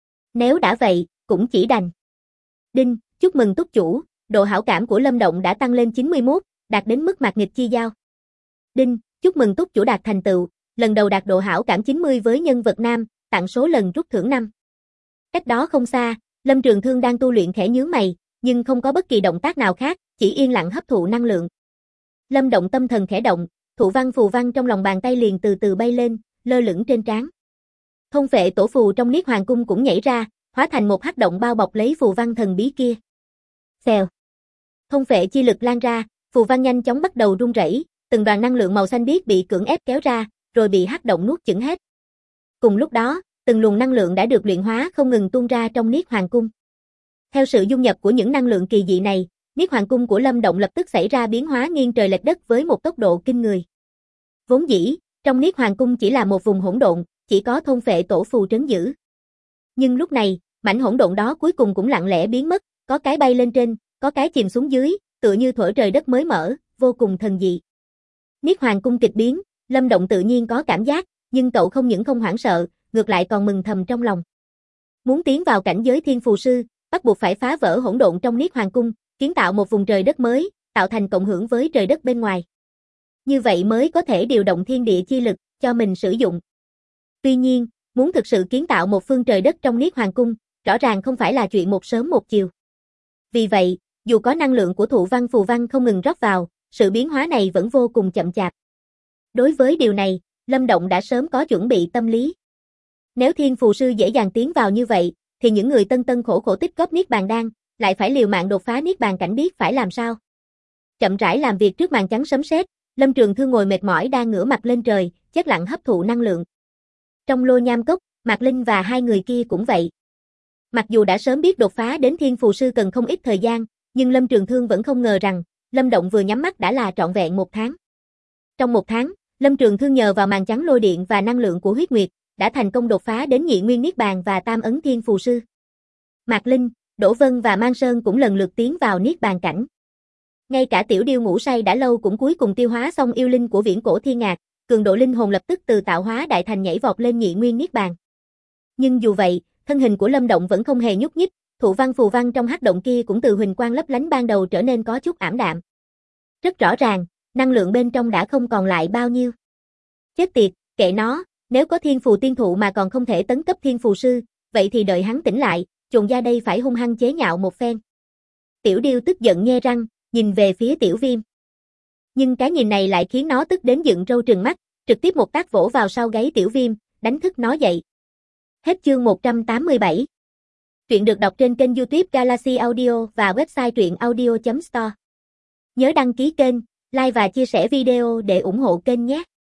Nếu đã vậy, cũng chỉ đành. Đinh, chúc mừng túc chủ, độ hảo cảm của Lâm Động đã tăng lên 91, đạt đến mức mạt nghịch chi giao. Đinh, chúc mừng túc chủ đạt thành tựu, lần đầu đạt độ hảo cảm 90 với nhân vật nam, tặng số lần rút thưởng 5. Cách đó không xa, Lâm Trường Thương đang tu luyện khẽ nhướng mày, nhưng không có bất kỳ động tác nào khác, chỉ yên lặng hấp thụ năng lượng. Lâm Động tâm thần khẽ động, thụ văn phù văn trong lòng bàn tay liền từ từ bay lên, lơ lửng trên trán. Thôn phệ tổ phù trong Niết Hoàng Cung cũng nhảy ra, hóa thành một hắc động bao bọc lấy phù văn thần bí kia. Xèo. Thôn phệ chi lực lan ra, phù văn nhanh chóng bắt đầu rung rẩy, từng đoàn năng lượng màu xanh biếc bị cưỡng ép kéo ra, rồi bị hắc động nuốt chửng hết. Cùng lúc đó, từng luồng năng lượng đã được luyện hóa không ngừng tuôn ra trong Niết Hoàng Cung. Theo sự dung nhập của những năng lượng kỳ dị này, Niết Hoàng Cung của Lâm Động lập tức xảy ra biến hóa nghiêng trời lệch đất với một tốc độ kinh người. Vốn dĩ, trong Niết Hoàng Cung chỉ là một vùng hỗn độn, chỉ có thôn phệ tổ phù trấn giữ. Nhưng lúc này, mảnh hỗn độn đó cuối cùng cũng lặng lẽ biến mất, có cái bay lên trên, có cái chìm xuống dưới, tựa như thuở trời đất mới mở, vô cùng thần dị. Niết Hoàng Cung kịch biến, Lâm Động tự nhiên có cảm giác, nhưng cậu không những không hoảng sợ, ngược lại còn mừng thầm trong lòng. Muốn tiến vào cảnh giới Thiên Phù Sư, bắt buộc phải phá vỡ hỗn độn trong Niết Hoàng Cung, kiến tạo một vùng trời đất mới, tạo thành cộng hưởng với trời đất bên ngoài. Như vậy mới có thể điều động thiên địa chi lực cho mình sử dụng. Tuy nhiên, muốn thực sự kiến tạo một phương trời đất trong Niết Hoàng Cung, rõ ràng không phải là chuyện một sớm một chiều. Vì vậy, dù có năng lượng của thụ văn phù văn không ngừng rót vào, sự biến hóa này vẫn vô cùng chậm chạp. Đối với điều này, Lâm Động đã sớm có chuẩn bị tâm lý. Nếu Thiên Phù Sư dễ dàng tiến vào như vậy, thì những người tân tân khổ khổ tích góp niết bàn đan, lại phải liều mạng đột phá niết bàn cảnh biết phải làm sao. Chậm rãi làm việc trước màn trắng sấm sét, Lâm Trường Thương ngồi mệt mỏi đang ngửa mặt lên trời, chết lặng hấp thụ năng lượng. Trong lô nham cốc, Mạc Linh và hai người kia cũng vậy. Mặc dù đã sớm biết đột phá đến Thiên Phù Sư cần không ít thời gian, nhưng Lâm Trường Thương vẫn không ngờ rằng, Lâm Động vừa nhắm mắt đã là trọn vẹn 1 tháng. Trong 1 tháng, Lâm Trường Thương nhờ vào màn trắng lôi điện và năng lượng của huyết nguyệt, đã thành công đột phá đến nhị nguyên niết bàn và tam ấn Thiên Phù Sư. Mạc Linh, Đỗ Vân và Mang Sơn cũng lần lượt tiến vào niết bàn cảnh. Ngay cả Tiểu Điêu ngủ say đã lâu cũng cuối cùng tiêu hóa xong yêu linh của Viễn Cổ Thiên Ngạc, cường độ linh hồn lập tức từ tạo hóa đại thành nhảy vọt lên nhị nguyên niết bàn. Nhưng dù vậy, thân hình của Lâm Động vẫn không hề nhúc nhích, thụ văn phù văn trong hắc động kia cũng từ huỳnh quang lấp lánh ban đầu trở nên có chút ảm đạm. Rất rõ ràng, năng lượng bên trong đã không còn lại bao nhiêu. Chết tiệt, kệ nó, nếu có thiên phù tiên thụ mà còn không thể tấn cấp thiên phù sư, vậy thì đợi hắn tỉnh lại, chồn ra đây phải hung hăng chế nhạo một phen. Tiểu Điêu tức giận nhe răng, nhìn về phía Tiểu Viêm. Nhưng cái nhìn này lại khiến nó tức đến dựng râu trừng mắt, trực tiếp một tác vỗ vào sau gáy Tiểu Viêm, đánh thức nó dậy. Hết chương 187. Truyện được đọc trên kênh YouTube Galaxy Audio và website truyệnaudio.store. Nhớ đăng ký kênh, like và chia sẻ video để ủng hộ kênh nhé.